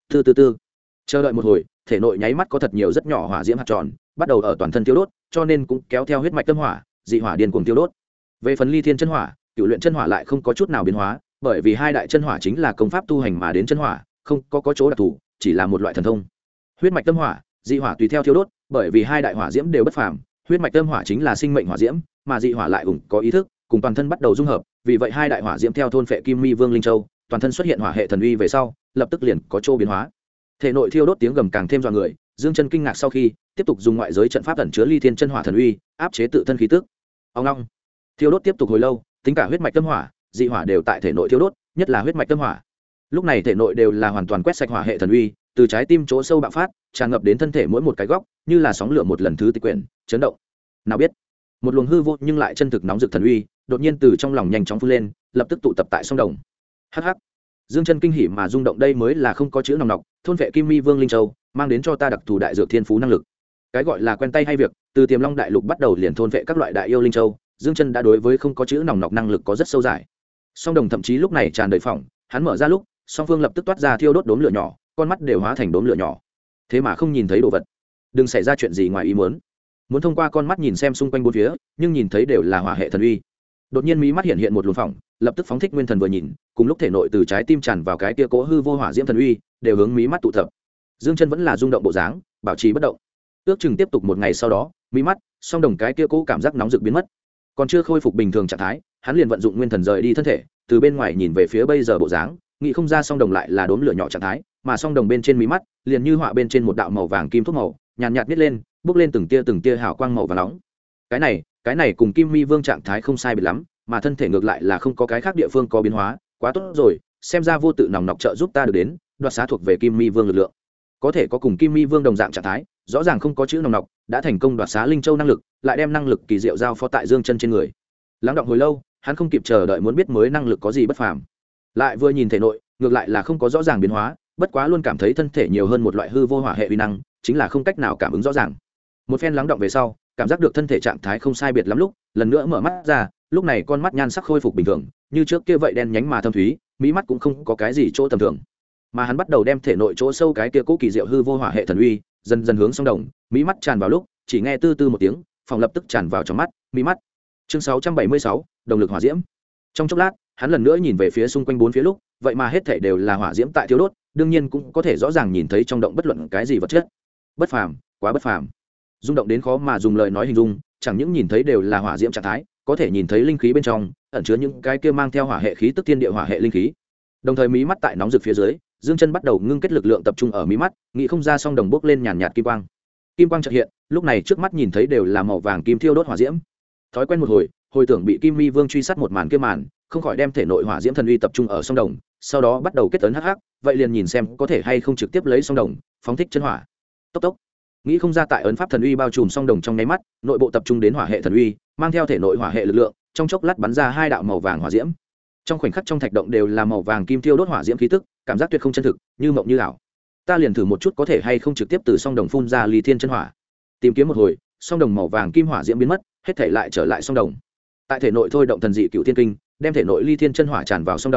Từ chờ đợi một hồi, thể nội nháy mắt có thật nhiều rất nhỏ hỏa diễm hạt tròn, bắt đầu ở toàn thân tiêu đốt, cho nên cũng kéo theo huyết mạch tâm hỏa, dị hỏa điên cuồng tiêu đốt. Về phần ly thiên chân hỏa, cựu luyện chân hỏa lại không có chút nào biến hóa, bởi vì hai đại chân hỏa chính là công pháp tu hành mà đến chân hỏa, không có chỗ đặc thù, chỉ là một loại thần thông. Huyết mạch tâm hỏa, dị hỏa tùy theo thiêu đốt, bởi vì hai đại hỏa diễm đều bất phàm, huyết mạch tâm hỏa chính là sinh mệnh hỏa diễm, mà dị hỏa lại ủng có ý thức, cùng toàn thân bắt đầu dung hợp, vì vậy hai đại hỏa diễm theo thôn phệ kim mi vương linh châu, toàn thân xuất hiện hỏa hệ thần uy về sau, lập tức liền có chỗ biến hóa. Thể nội thiêu đốt tiếng gầm càng thêm dọa người, Dương Chân kinh ngạc sau khi, tiếp tục dùng ngoại giới trận pháp ẩn chứa ly thiên chân hỏa thần uy, áp chế tự thân khí tức. Ông long, thiêu đốt tiếp tục hồi lâu, tính cả huyết mạch tâm hỏa, dị hỏa đều tại thể nội thiêu đốt, nhất là huyết mạch tâm hỏa. Lúc này thể nội đều là hoàn toàn quét sạch hỏa hệ thần uy, từ trái tim chỗ sâu bạo phát, tràn ngập đến thân thể mỗi một cái góc, như là sóng lửa một lần thứ tịch quyển, chấn động. Nào biết, một luồng hư vô nhưng lại chân thực nóng rực thần uy, đột nhiên từ trong lòng nhanh chóng phun lên, lập tức tụ tập tại sông đồng. Hắc hắc. Dương Chân kinh hỉ mà rung động, đây mới là không có chữ nòng nọc, thôn vệ kim mi vương linh châu, mang đến cho ta đặc thù đại dược thiên phú năng lực. Cái gọi là quen tay hay việc, từ Tiềm Long đại lục bắt đầu liền thôn vệ các loại đại yêu linh châu, Dương Chân đã đối với không có chữ nòng nọc năng lực có rất sâu giải. Song đồng thậm chí lúc này tràn đầy phỏng, hắn mở ra lúc, song phương lập tức toát ra thiêu đốt đốm lửa nhỏ, con mắt đều hóa thành đốm lửa nhỏ. Thế mà không nhìn thấy đồ vật. Đừng xảy ra chuyện gì ngoài ý muốn. Muốn thông qua con mắt nhìn xem xung quanh bốn phía, nhưng nhìn thấy đều là hỏa hệ thần uy. Đột nhiên mí mắt hiện hiện một luồng phỏng, lập tức phóng thích nguyên thần vừa nhìn, cùng lúc thể nội từ trái tim tràn vào cái kia cỗ hư vô hỏa diễm thần uy, đều hướng mí mắt tụ tập. Dương Chân vẫn là rung động bộ dáng, bảo trì bất động. Ước chừng tiếp tục một ngày sau đó, mí mắt, song đồng cái kia cỗ cảm giác nóng rực biến mất. Còn chưa khôi phục bình thường trạng thái, hắn liền vận dụng nguyên thần rời đi thân thể, từ bên ngoài nhìn về phía bây giờ bộ dáng, nghĩ không ra song đồng lại là đốm lửa nhỏ trạng thái, mà song đồng bên trên mí mắt, liền như họa bên trên một đạo màu vàng kim thuốc màu, nhàn nhạt nít lên, bốc lên từng tia hào quang màu vàng nóng. Cái này cùng Kim Mi Vương trạng thái không sai biệt lắm, mà thân thể ngược lại là không có cái khác địa phương có biến hóa, quá tốt rồi, xem ra vô tự nòng nọc trợ giúp ta được đến, đoạt xá thuộc về Kim Mi Vương lực lượng. Có thể có cùng Kim Mi Vương đồng dạng trạng thái, rõ ràng không có chữ nòng nọc, đã thành công đoạt xá linh châu năng lực, lại đem năng lực kỳ diệu giao phó tại Dương Chân trên người. Lắng động hồi lâu, hắn không kịp chờ đợi muốn biết mới năng lực có gì bất phàm. Lại vừa nhìn thể nội, ngược lại là không có rõ ràng biến hóa, bất quá luôn cảm thấy thân thể nhiều hơn một loại hư vô hỏa hệ uy năng, chính là không cách nào cảm ứng rõ ràng. Một phen lắng động về sau, cảm giác được thân thể trạng thái không sai biệt lắm lúc, lần nữa mở mắt ra, lúc này con mắt nhan sắc khôi phục bình thường, như trước kia vậy đen nhánh mà thâm thúy, mí mắt cũng không có cái gì chỗ tầm thường. Mà hắn bắt đầu đem thể nội chỗ sâu cái kia cố kỳ diệu hư vô hỏa hệ thần uy, dần dần hướng song đồng, mí mắt tràn vào lúc, chỉ nghe tư tư một tiếng, phòng lập tức tràn vào trong mắt, mí mắt. Chương 676, động lực hỏa diễm. Trong chốc lát, hắn lần nữa nhìn về phía xung quanh bốn phía lúc, vậy mà hết thảy đều là hỏa diễm tại thiêu đốt, đương nhiên cũng có thể rõ ràng nhìn thấy trong động bất luận cái gì vật chất. Bất phàm, quá bất phàm. Rung động đến khó mà dùng lời nói hình dung, chẳng những nhìn thấy đều là hỏa diễm trạng thái, có thể nhìn thấy linh khí bên trong, ẩn chứa những cái kia mang theo hỏa hệ khí tức thiên địa hỏa hệ linh khí. Đồng thời mí mắt tại nóng rực phía dưới, Dương Chân bắt đầu ngưng kết lực lượng tập trung ở mí mắt, nghĩ không ra song đồng bốc lên nhàn nhạt kim quang. Kim quang chợt hiện, lúc này trước mắt nhìn thấy đều là màu vàng kim thiêu đốt hỏa diễm. Thói quen một hồi tưởng bị Kim Mi Vương truy sát một màn kia màn, không khỏi đem thể nội hỏa diễm thần uy tập trung ở song đồng, sau đó bắt đầu kết ấn hắc hắc, vậy liền nhìn xem có thể hay không trực tiếp lấy song đồng, phóng thích chân hỏa. Tốc tốc. Nghĩ không ra tại ấn pháp thần uy bao trùm song đồng trong nháy mắt, nội bộ tập trung đến hỏa hệ thần uy, mang theo thể nội hỏa hệ lực lượng, trong chốc lát bắn ra hai đạo màu vàng hỏa diễm. Trong khoảnh khắc trong thạch động đều là màu vàng kim thiêu đốt hỏa diễm khí tức, cảm giác tuyệt không chân thực, như mộng như ảo. Ta liền thử một chút có thể hay không trực tiếp từ song đồng phun ra ly thiên chân hỏa. Tìm kiếm một hồi, song đồng màu vàng kim hỏa diễm biến mất, hết thể lại trở lại song đồng. Tại thể nội thôi động thần dị cựu thiên kinh, đem thể nội ly thiên chân hỏa tràn vào song đồng,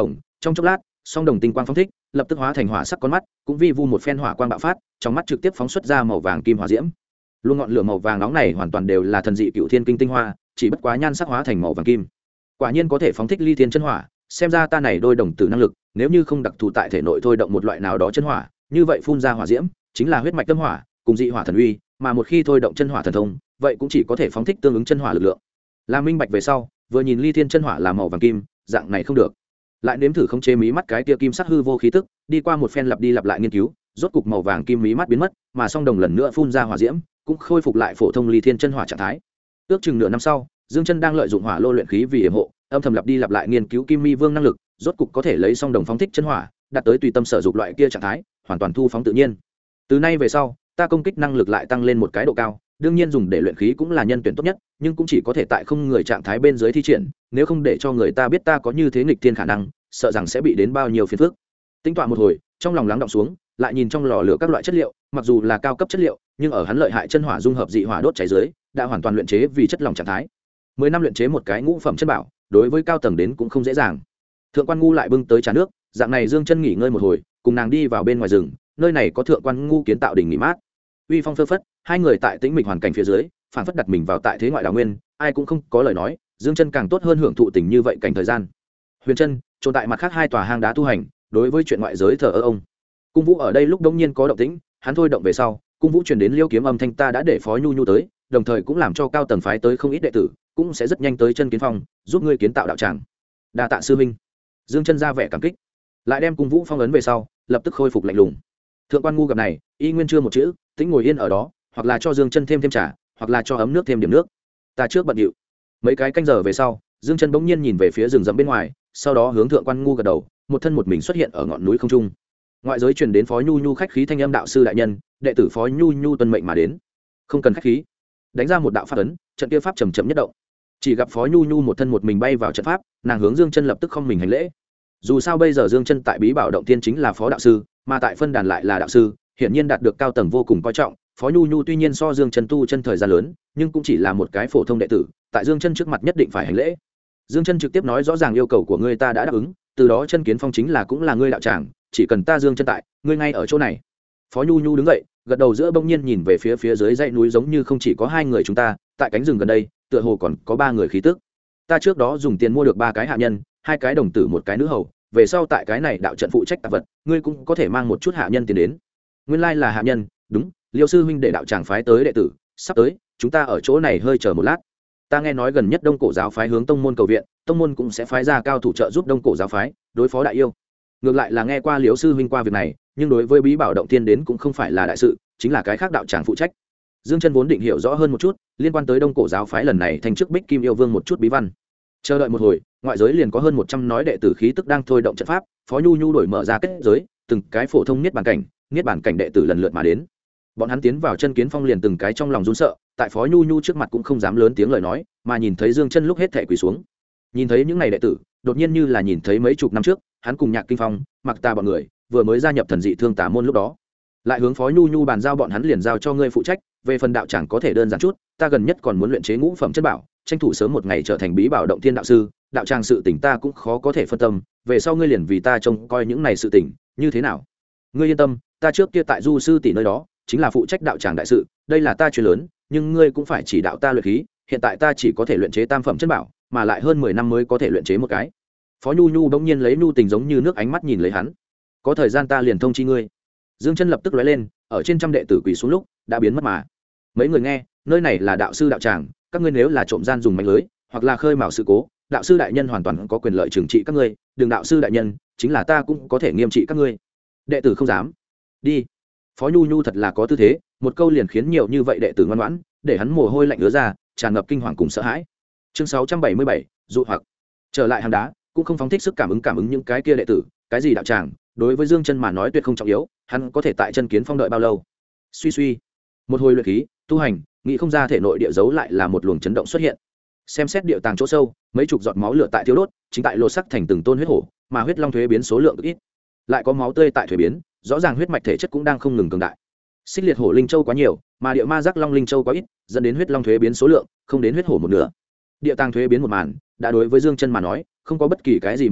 Trong chốc lát, song đồng tinh quang phóng thích, lập tức hóa thành hỏa sắc con mắt, cũng vi vu một phen hỏa quang bạo phát, trong mắt trực tiếp phóng xuất ra màu vàng kim hỏa diễm. Luôn ngọn lửa màu vàng nóng này hoàn toàn đều là thần dị cựu thiên kinh tinh hoa, chỉ bất quá nhan sắc hóa thành màu vàng kim. Quả nhiên có thể phóng thích ly thiên chân hỏa, xem ra ta này đôi đồng tử năng lực, nếu như không đặc thù tại thể nội thôi động một loại nào đó chân hỏa, như vậy phun ra hỏa diễm chính là huyết mạch tâm hỏa, cùng dị hỏa thần uy, mà một khi thôi động chân hỏa thần thông, vậy cũng chỉ có thể phóng thích tương ứng chân hỏa lực lượng. Là minh bạch về sau, vừa nhìn ly thiên chân hỏa là màu vàng kim, dạng này không được. Lại nếm thử không chế mí mắt cái tia kim sắc hư vô khí tức, đi qua một phen lặp đi lặp lại nghiên cứu, rốt cục màu vàng kim mí mắt biến mất, mà song đồng lần nữa phun ra hỏa diễm, cũng khôi phục lại phổ thông ly thiên chân hỏa trạng thái. Ước chừng nửa năm sau, Dương Chân đang lợi dụng hỏa lô luyện khí vì yểm hộ, âm thầm lặp đi lặp lại nghiên cứu kim mi vương năng lực, rốt cục có thể lấy song đồng phóng thích chân hỏa, đạt tới tùy tâm sở dục loại kia trạng thái, hoàn toàn thu phóng tự nhiên. Từ nay về sau, ta công kích năng lực lại tăng lên một cái độ cao, đương nhiên dùng để luyện khí cũng là nhân tuyển tốt nhất, nhưng cũng chỉ có thể tại không người trạng thái bên dưới thi triển, nếu không để cho người ta biết ta có như thế nghịch thiên khả năng, sợ rằng sẽ bị đến bao nhiêu phiền phức. Tính toán một hồi, trong lòng lắng động xuống, lại nhìn trong lò lửa các loại chất liệu, mặc dù là cao cấp chất liệu, nhưng ở hắn lợi hại chân hỏa dung hợp dị hỏa đốt cháy dưới, đã hoàn toàn luyện chế vì chất lỏng trạng thái. 10 năm luyện chế một cái ngũ phẩm chân bảo, đối với cao tầng đến cũng không dễ dàng. Thượng quan ngu lại bưng tới trà nước, dạng này Dương Chân nghỉ ngơi một hồi, cùng nàng đi vào bên ngoài rừng, nơi này có thượng quan ngu kiến tạo đỉnh nghỉ mát. Uy phong phơ phất, hai người tại tĩnh mịch hoàn cảnh phía dưới, phản phất đặt mình vào tại thế ngoại đào nguyên, ai cũng không có lời nói, Dương Chân càng tốt hơn hưởng thụ tình như vậy cảnh thời gian. Huyền Chân, trốn tại mặt khác hai tòa hang đá tu hành, đối với chuyện ngoại giới thờ ơ ông. Cung Vũ ở đây lúc đống nhiên có động tĩnh, hắn thôi động về sau, Cung Vũ truyền đến Liêu Kiếm âm thanh ta đã để Phó Nhu Nhu tới, đồng thời cũng làm cho cao tầng phái tới không ít đệ tử, cũng sẽ rất nhanh tới Chân Kiến Phong, giúp ngươi kiến tạo đạo tràng. Đa tạ sư huynh. Dương Chân ra vẻ cảm kích, lại đem Cung Vũ phong ấn về sau, lập tức khôi phục lạnh lùng. Thượng quan ngu gặp này, y nguyên chưa một chữ, tĩnh ngồi yên ở đó, hoặc là cho Dương Chân thêm trà, hoặc là cho ấm nước thêm điểm nước. Ta trước bận điệu. Mấy cái canh giờ về sau, Dương Chân bỗng nhiên nhìn về phía rừng rậm bên ngoài, sau đó hướng thượng quan ngu gật đầu, một thân một mình xuất hiện ở ngọn núi không trung. Ngoại giới truyền đến Phó Nhu Nhu khách khí thanh âm đạo sư đại nhân, đệ tử Phó Nhu Nhu tuân mệnh mà đến. Không cần khách khí. Đánh ra một đạo pháp ấn, trận kia pháp chậm chậm nhất động. Chỉ gặp Phó Nhu Nhu một thân một mình bay vào trận pháp, nàng hướng Dương Chân lập tức không mình hành lễ. Dù sao bây giờ Dương Chân tại Bí Bảo động tiên chính là phó đạo sư, mà tại phân đàn lại là đạo sư, hiển nhiên đạt được cao tầng vô cùng coi trọng. Phó Nhu Nhu tuy nhiên so Dương Chân tu chân thời gian lớn, nhưng cũng chỉ là một cái phổ thông đệ tử, tại Dương Chân trước mặt nhất định phải hành lễ. Dương Chân trực tiếp nói rõ ràng yêu cầu của ngươi ta đã đáp ứng, từ đó Chân Kiến Phong chính là cũng là ngươi đạo tràng, chỉ cần ta Dương Chân tại, ngươi ngay ở chỗ này. Phó Nhu Nhu đứng dậy, gật đầu giữa bỗng nhiên nhìn về phía dưới dãy núi giống như không chỉ có hai người chúng ta, tại cánh rừng gần đây, tựa hồ còn có ba người khí tức. Ta trước đó dùng tiền mua được ba cái hạ nhân, hai cái đồng tử một cái nữ hầu, về sau tại cái này đạo trận phụ trách tạp vật, ngươi cũng có thể mang một chút hạ nhân tiền đến. Nguyên lai là hạ nhân, đúng, Liêu sư huynh để đạo tràng phái tới đệ tử, sắp tới, chúng ta ở chỗ này hơi chờ một lát. Ta nghe nói gần nhất Đông Cổ giáo phái hướng tông môn cầu viện, tông môn cũng sẽ phái ra cao thủ trợ giúp Đông Cổ giáo phái đối phó đại yêu. Ngược lại là nghe qua Liêu sư huynh qua việc này, nhưng đối với Bí Bảo động tiên đến cũng không phải là đại sự, chính là cái khác đạo tràng phụ trách. Dương Chân vốn định hiểu rõ hơn một chút liên quan tới Đông Cổ giáo phái lần này thành trước Bích Kim yêu vương một chút bí văn. Chờ đợi một hồi, ngoại giới liền có hơn 100 nói đệ tử khí tức đang thôi động trận pháp, Phó Nhu Nhu đổi mở ra kết giới, từng cái phổ thông niết bàn cảnh đệ tử lần lượt mà đến. Bọn hắn tiến vào Chân Kiến Phong liền từng cái trong lòng run sợ, tại Phó Nhu Nhu trước mặt cũng không dám lớn tiếng lời nói, mà nhìn thấy Dương Chân lúc hết thảy quỳ xuống. Nhìn thấy những này đệ tử, đột nhiên như là nhìn thấy mấy chục năm trước, hắn cùng Nhạc Kinh Phong, Mặc Ta bọn người, vừa mới gia nhập thần dị thương tà môn lúc đó. Lại hướng Phó Nhu Nhu bàn giao bọn hắn liền giao cho ngươi phụ trách, về phần đạo tràng có thể đơn giản chút, ta gần nhất còn muốn luyện chế ngũ phẩm chân bảo, tranh thủ sớm một ngày trở thành Bí Bảo động thiên đạo sư, đạo tràng sự tình ta cũng khó có thể phân tâm, về sau ngươi liền vì ta trông coi những này sự tình, như thế nào? Ngươi yên tâm, ta trước kia tại Du sư tỷ nơi đó, chính là phụ trách đạo tràng đại sự, đây là ta chuyện lớn, nhưng ngươi cũng phải chỉ đạo ta luyện khí, hiện tại ta chỉ có thể luyện chế tam phẩm chân bảo, mà lại hơn 10 năm mới có thể luyện chế một cái. Phó Nhu Nhu bỗng nhiên lấy nhu tình giống như nước ánh mắt nhìn lấy hắn. Có thời gian ta liền thông chi ngươi. Dương Chân lập tức lóe lên, ở trên trăm đệ tử quỳ xuống lúc, đã biến mất mà. Mấy người nghe, nơi này là đạo sư đạo tràng, các ngươi nếu là trộm gian dùng mánh lưới, hoặc là khơi mào sự cố, đạo sư đại nhân hoàn toàn có quyền lợi trừng trị các ngươi, đừng đạo sư đại nhân, chính là ta cũng có thể nghiêm trị các ngươi. Đệ tử không dám. Đi. Phó Nhu Nhu thật là có tư thế, một câu liền khiến nhiều như vậy đệ tử ngoan ngoãn, để hắn mồ hôi lạnh ứa ra, tràn ngập kinh hoàng cùng sợ hãi. Chương 677, dụ hoặc. Trở lại hang đá, cũng không phóng thích sức cảm ứng những cái kia đệ tử, cái gì đạo tràng, đối với Dương Chân mà nói tuyệt không trọng yếu, hắn có thể tại Chân Kiến Phong đợi bao lâu? Suy, một hồi luyện khí, tu hành, nghĩ không ra thể nội địa dấu lại là một luồng chấn động xuất hiện. Xem xét địa tàng chỗ sâu, mấy chục giọt máu lửa tại thiêu đốt, chính tại lột sắc thành từng tôn huyết hổ, mà huyết long thuế biến số lượng ít, lại có máu tươi tại thuế biến, rõ ràng huyết mạch thể chất cũng đang không ngừng cường đại. Xích liệt hổ linh châu quá nhiều, mà địa ma giác long linh châu quá ít, dẫn đến huyết long thuế biến số lượng không đến huyết hổ một nửa. Địa tàng thuế biến một màn, đã đối với Dương Chân mà nói, không có bất kỳ cái gì mong đợi,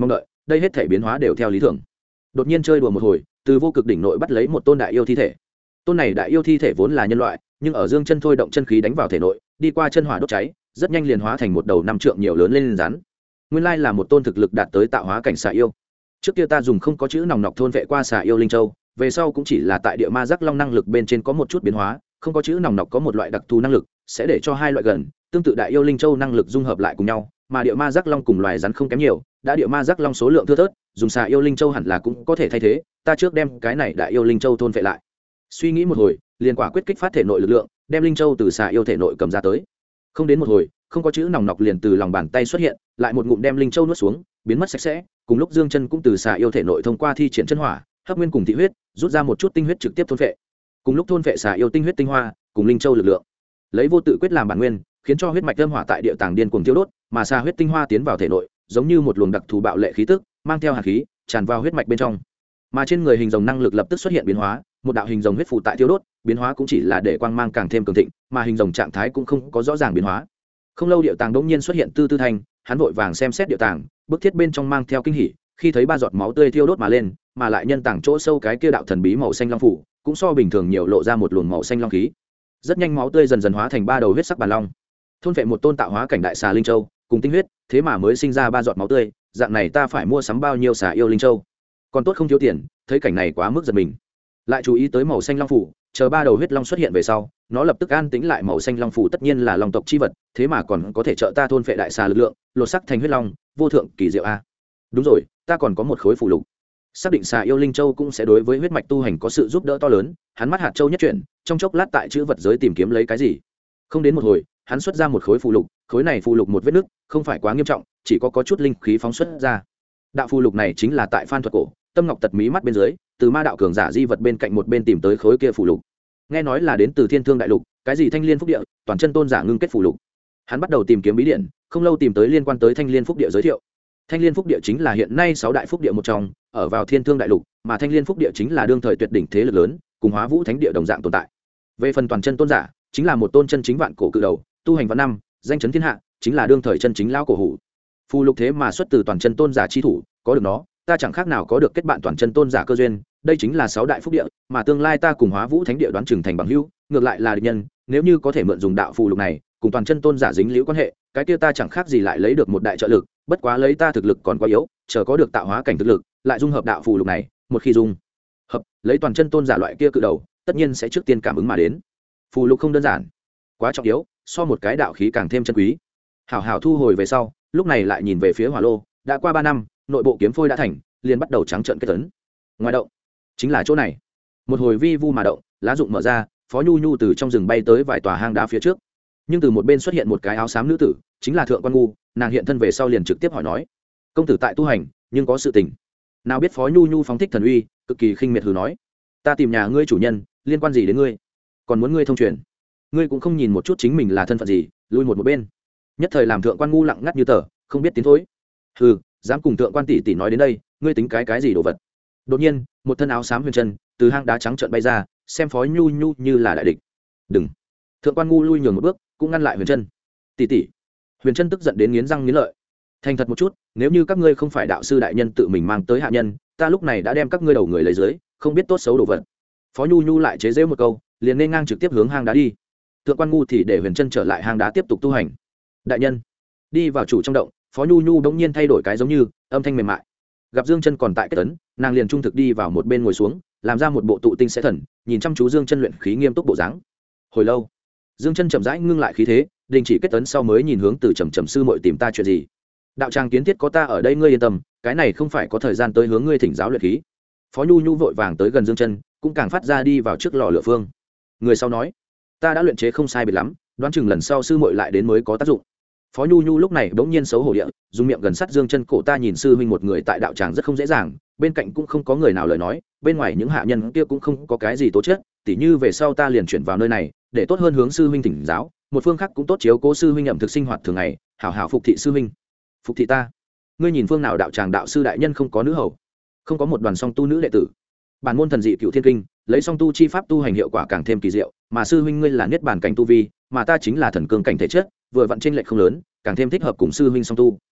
đây hết thể biến hóa đều theo lý tưởng. Đột nhiên chơi đùa một hồi, từ vô cực đỉnh nội bắt lấy một tôn đại yêu thi thể. Tôn này đại yêu thi thể vốn là nhân loại, nhưng ở dương chân thôi động chân khí đánh vào thể nội, đi qua chân hỏa đốt cháy, rất nhanh liền hóa thành một đầu 5 trượng nhiều lớn lên rắn. Nguyên lai là một tôn thực lực đạt tới tạo hóa cảnh xà yêu. Trước kia ta dùng không có chữ nòng nọc thôn vệ qua xà yêu linh châu, về sau cũng chỉ là tại địa ma giác long năng lực bên trên có một chút biến hóa, không có chữ nòng nọc có một loại đặc thù năng lực, sẽ để cho hai loại gần tương tự đại yêu linh châu năng lực dung hợp lại cùng nhau, mà địa ma giác long cùng loài rắn không kém nhiều, đã địa ma giác long số lượng thưa thớt, dùng xà yêu linh châu hẳn là cũng có thể thay thế, ta trước đem cái này đại yêu linh châu thôn vệ lại. Suy nghĩ một hồi, liền quả quyết kích phát thể nội lực lượng, đem linh châu từ xà yêu thể nội cầm ra tới. Không đến một hồi, không có chữ nòng nọc liền từ lòng bàn tay xuất hiện, lại một ngụm đem linh châu nuốt xuống, biến mất sạch sẽ. Cùng lúc dương chân cũng từ xà yêu thể nội thông qua thi triển chân hỏa, hấp nguyên cùng thị huyết, rút ra một chút tinh huyết trực tiếp thôn vệ. Cùng lúc thôn vệ xà yêu tinh huyết tinh hoa, cùng linh châu lực lượng, lấy vô tự quyết làm bản nguyên, khiến cho huyết mạch âm hỏa tại địa tàng điên cuồng tiêu đốt, mà xà huyết tinh hoa tiến vào thể nội, giống như một luồng đặc thù bạo lệ khí tức, mang theo hàn khí, tràn vào huyết mạch bên trong. Mà trên người hình rồng năng lực lập tức xuất hiện biến hóa, một đạo hình rồng huyết phụ tại tiêu đốt, biến hóa cũng chỉ là để quang mang càng thêm cường thịnh, mà hình rồng trạng thái cũng không có rõ ràng biến hóa. Không lâu địa tàng đột nhiên xuất hiện tư tư thanh, hắn vội vàng xem xét địa tàng, bức thiết bên trong mang theo kinh hỉ, khi thấy 3 giọt máu tươi thiêu đốt mà lên, mà lại nhân tàng chỗ sâu cái kia đạo thần bí màu xanh long phủ, cũng so bình thường nhiều lộ ra một luồng màu xanh long khí. Rất nhanh máu tươi dần dần hóa thành 3 đầu huyết sắc bàn long. Thôn vệ một tôn tạo hóa cảnh đại xà linh châu, cùng tinh huyết, thế mà mới sinh ra 3 giọt máu tươi, dạng này ta phải mua sắm bao nhiêu xà yêu linh châu? Còn tốt không thiếu tiền, thấy cảnh này quá mức giật mình. Lại chú ý tới màu xanh long phủ, chờ 3 đầu huyết long xuất hiện về sau, nó lập tức an tĩnh lại, màu xanh long phủ tất nhiên là long tộc chi vật, thế mà còn có thể trợ ta thôn phệ đại xà lực lượng, lột sắc thành huyết long, vô thượng kỳ diệu a. Đúng rồi, ta còn có một khối phụ lục. Xác định xà yêu linh châu cũng sẽ đối với huyết mạch tu hành có sự giúp đỡ to lớn, hắn mắt hạt châu nhất chuyển, trong chốc lát tại chữ vật giới tìm kiếm lấy cái gì. Không đến một hồi, hắn xuất ra một khối phụ lục, khối này phụ lục một vết nứt, không phải quá nghiêm trọng, chỉ có chút linh khí phóng xuất ra. Đạo phụ lục này chính là tại Phan Thuật Cổ, Tâm Ngọc Tật mí mắt bên dưới, từ ma đạo cường giả di vật bên cạnh một bên tìm tới khối kia phụ lục. Nghe nói là đến từ Thiên Thương đại lục, cái gì Thanh Liên Phúc Địa, toàn chân tôn giả ngưng kết phụ lục. Hắn bắt đầu tìm kiếm bí điển, không lâu tìm tới liên quan tới Thanh Liên Phúc Địa giới thiệu. Thanh Liên Phúc Địa chính là hiện nay 6 đại phúc địa một trong, ở vào Thiên Thương đại lục, mà Thanh Liên Phúc Địa chính là đương thời tuyệt đỉnh thế lực lớn, cùng Hóa Vũ Thánh Địa đồng dạng tồn tại. Về phần toàn chân tôn giả, chính là một tôn chân chính vạn cổ cự đầu, tu hành vạn năm, danh chấn thiên hạ, chính là đương thời chân chính lão cổ hủ. Phù lục thế mà xuất từ toàn chân tôn giả chi thủ, có được nó, ta chẳng khác nào có được kết bạn toàn chân tôn giả cơ duyên, đây chính là 6 đại phúc địa, mà tương lai ta cùng Hóa Vũ Thánh Địa đoán chừng thành bằng hữu, ngược lại là địch nhân, nếu như có thể mượn dùng đạo phù lục này, cùng toàn chân tôn giả dính liễu quan hệ, cái kia ta chẳng khác gì lại lấy được một đại trợ lực, bất quá lấy ta thực lực còn quá yếu, chờ có được tạo hóa cảnh thực lực, lại dung hợp đạo phù lục này, một khi dung hợp, lấy toàn chân tôn giả loại kia cự đầu, tất nhiên sẽ trước tiên cảm ứng mà đến. Phù lục không đơn giản, quá trọng yếu, so một cái đạo khí càng thêm chân quý. Hảo hảo thu hồi về sau, lúc này lại nhìn về phía hỏa lô, đã qua 3 năm, nội bộ kiếm phôi đã thành, liền bắt đầu trắng trợn kết tấn. Ngoài động, chính là chỗ này. Một hồi vi vu mà động, lá rụng mở ra, Phó Nhu Nhu từ trong rừng bay tới vài tòa hang đá phía trước. Nhưng từ một bên xuất hiện một cái áo xám nữ tử, chính là Thượng Quan Ngu, nàng hiện thân về sau liền trực tiếp hỏi nói: "Công tử tại tu hành, nhưng có sự tình?" Nào biết Phó Nhu Nhu phóng thích thần uy, cực kỳ khinh miệt hừ nói: "Ta tìm nhà ngươi chủ nhân, liên quan gì đến ngươi? Còn muốn ngươi thông truyền? Ngươi cũng không nhìn một chút chính mình là thân phận gì, lui một bên." Nhất thời làm Thượng Quan Ngu lặng ngắt như tờ, không biết tiến thối. "Hừ, dám cùng Thượng Quan tỷ tỷ nói đến đây, ngươi tính cái gì đồ vật?" Đột nhiên, một thân áo xám huyền chân từ hang đá trắng trợn bay ra, xem Phó Nhu Nhu như là đại địch. "Đừng!" Thượng Quan Ngu lui nhường một bước, cũng ngăn lại huyền chân. "Tỷ tỷ!" Huyền chân tức giận đến nghiến răng nghiến lợi. "Thành thật một chút, nếu như các ngươi không phải đạo sư đại nhân tự mình mang tới hạ nhân, ta lúc này đã đem các ngươi đầu người lấy dưới, không biết tốt xấu đồ vật." Phó Nhu Nhu lại chế giễu một câu, liền nên ngang trực tiếp hướng hang đá đi. Thượng Quan Ngu thì để huyền chân trở lại hang đá tiếp tục tu hành. "Đại nhân!" Đi vào chủ trong động, Phó Nhu Nhu bỗng nhiên thay đổi cái giống như âm thanh mềm mại. Gặp Dương Chân còn tại kết tấn, nàng liền trung thực đi vào một bên ngồi xuống, làm ra một bộ tụ tinh sẽ thần, nhìn chăm chú Dương Chân luyện khí nghiêm túc bộ dáng. Hồi lâu, Dương Chân chậm rãi ngưng lại khí thế, đình chỉ kết tấn sau mới nhìn hướng Từ Trầm Trầm sư muội tìm ta chuyện gì. "Đạo tràng kiến thiết có ta ở đây, ngươi yên tâm, cái này không phải có thời gian tới hướng ngươi thỉnh giáo luyện khí." Phó Nhu Nhu vội vàng tới gần Dương Chân, cũng càng phát ra đi vào trước lò lửa phương. Người sau nói: "Ta đã luyện chế không sai biệt lắm, đoán chừng lần sau sư muội lại đến mới có tác dụng." Phó Nhu Nhu lúc này bỗng nhiên xấu hổ địa, dùng miệng gần sát Dương Chân cổ, "Ta nhìn sư huynh một người tại đạo tràng rất không dễ dàng, bên cạnh cũng không có người nào lời nói, bên ngoài những hạ nhân kia cũng không có cái gì tố chất, tỉ như về sau ta liền chuyển vào nơi này, để tốt hơn hướng sư huynh thỉnh giáo, một phương khác cũng tốt chiếu cố sư huynh ẩm thực sinh hoạt thường ngày, hảo hảo phục thị sư huynh." "Phục thị ta? Ngươi nhìn phương nào đạo tràng đạo sư đại nhân không có nữ hầu, không có một đoàn song tu nữ đệ tử? Bản môn thần dị Cựu Thiên Kinh, lấy song tu chi pháp tu hành hiệu quả càng thêm kỳ diệu, mà sư huynh ngươi là niết bàn cảnh tu vi, mà ta chính là thần cương cảnh thể chất, vừa vặn chênh lệch không lớn, càng thêm thích hợp cùng sư huynh song tu."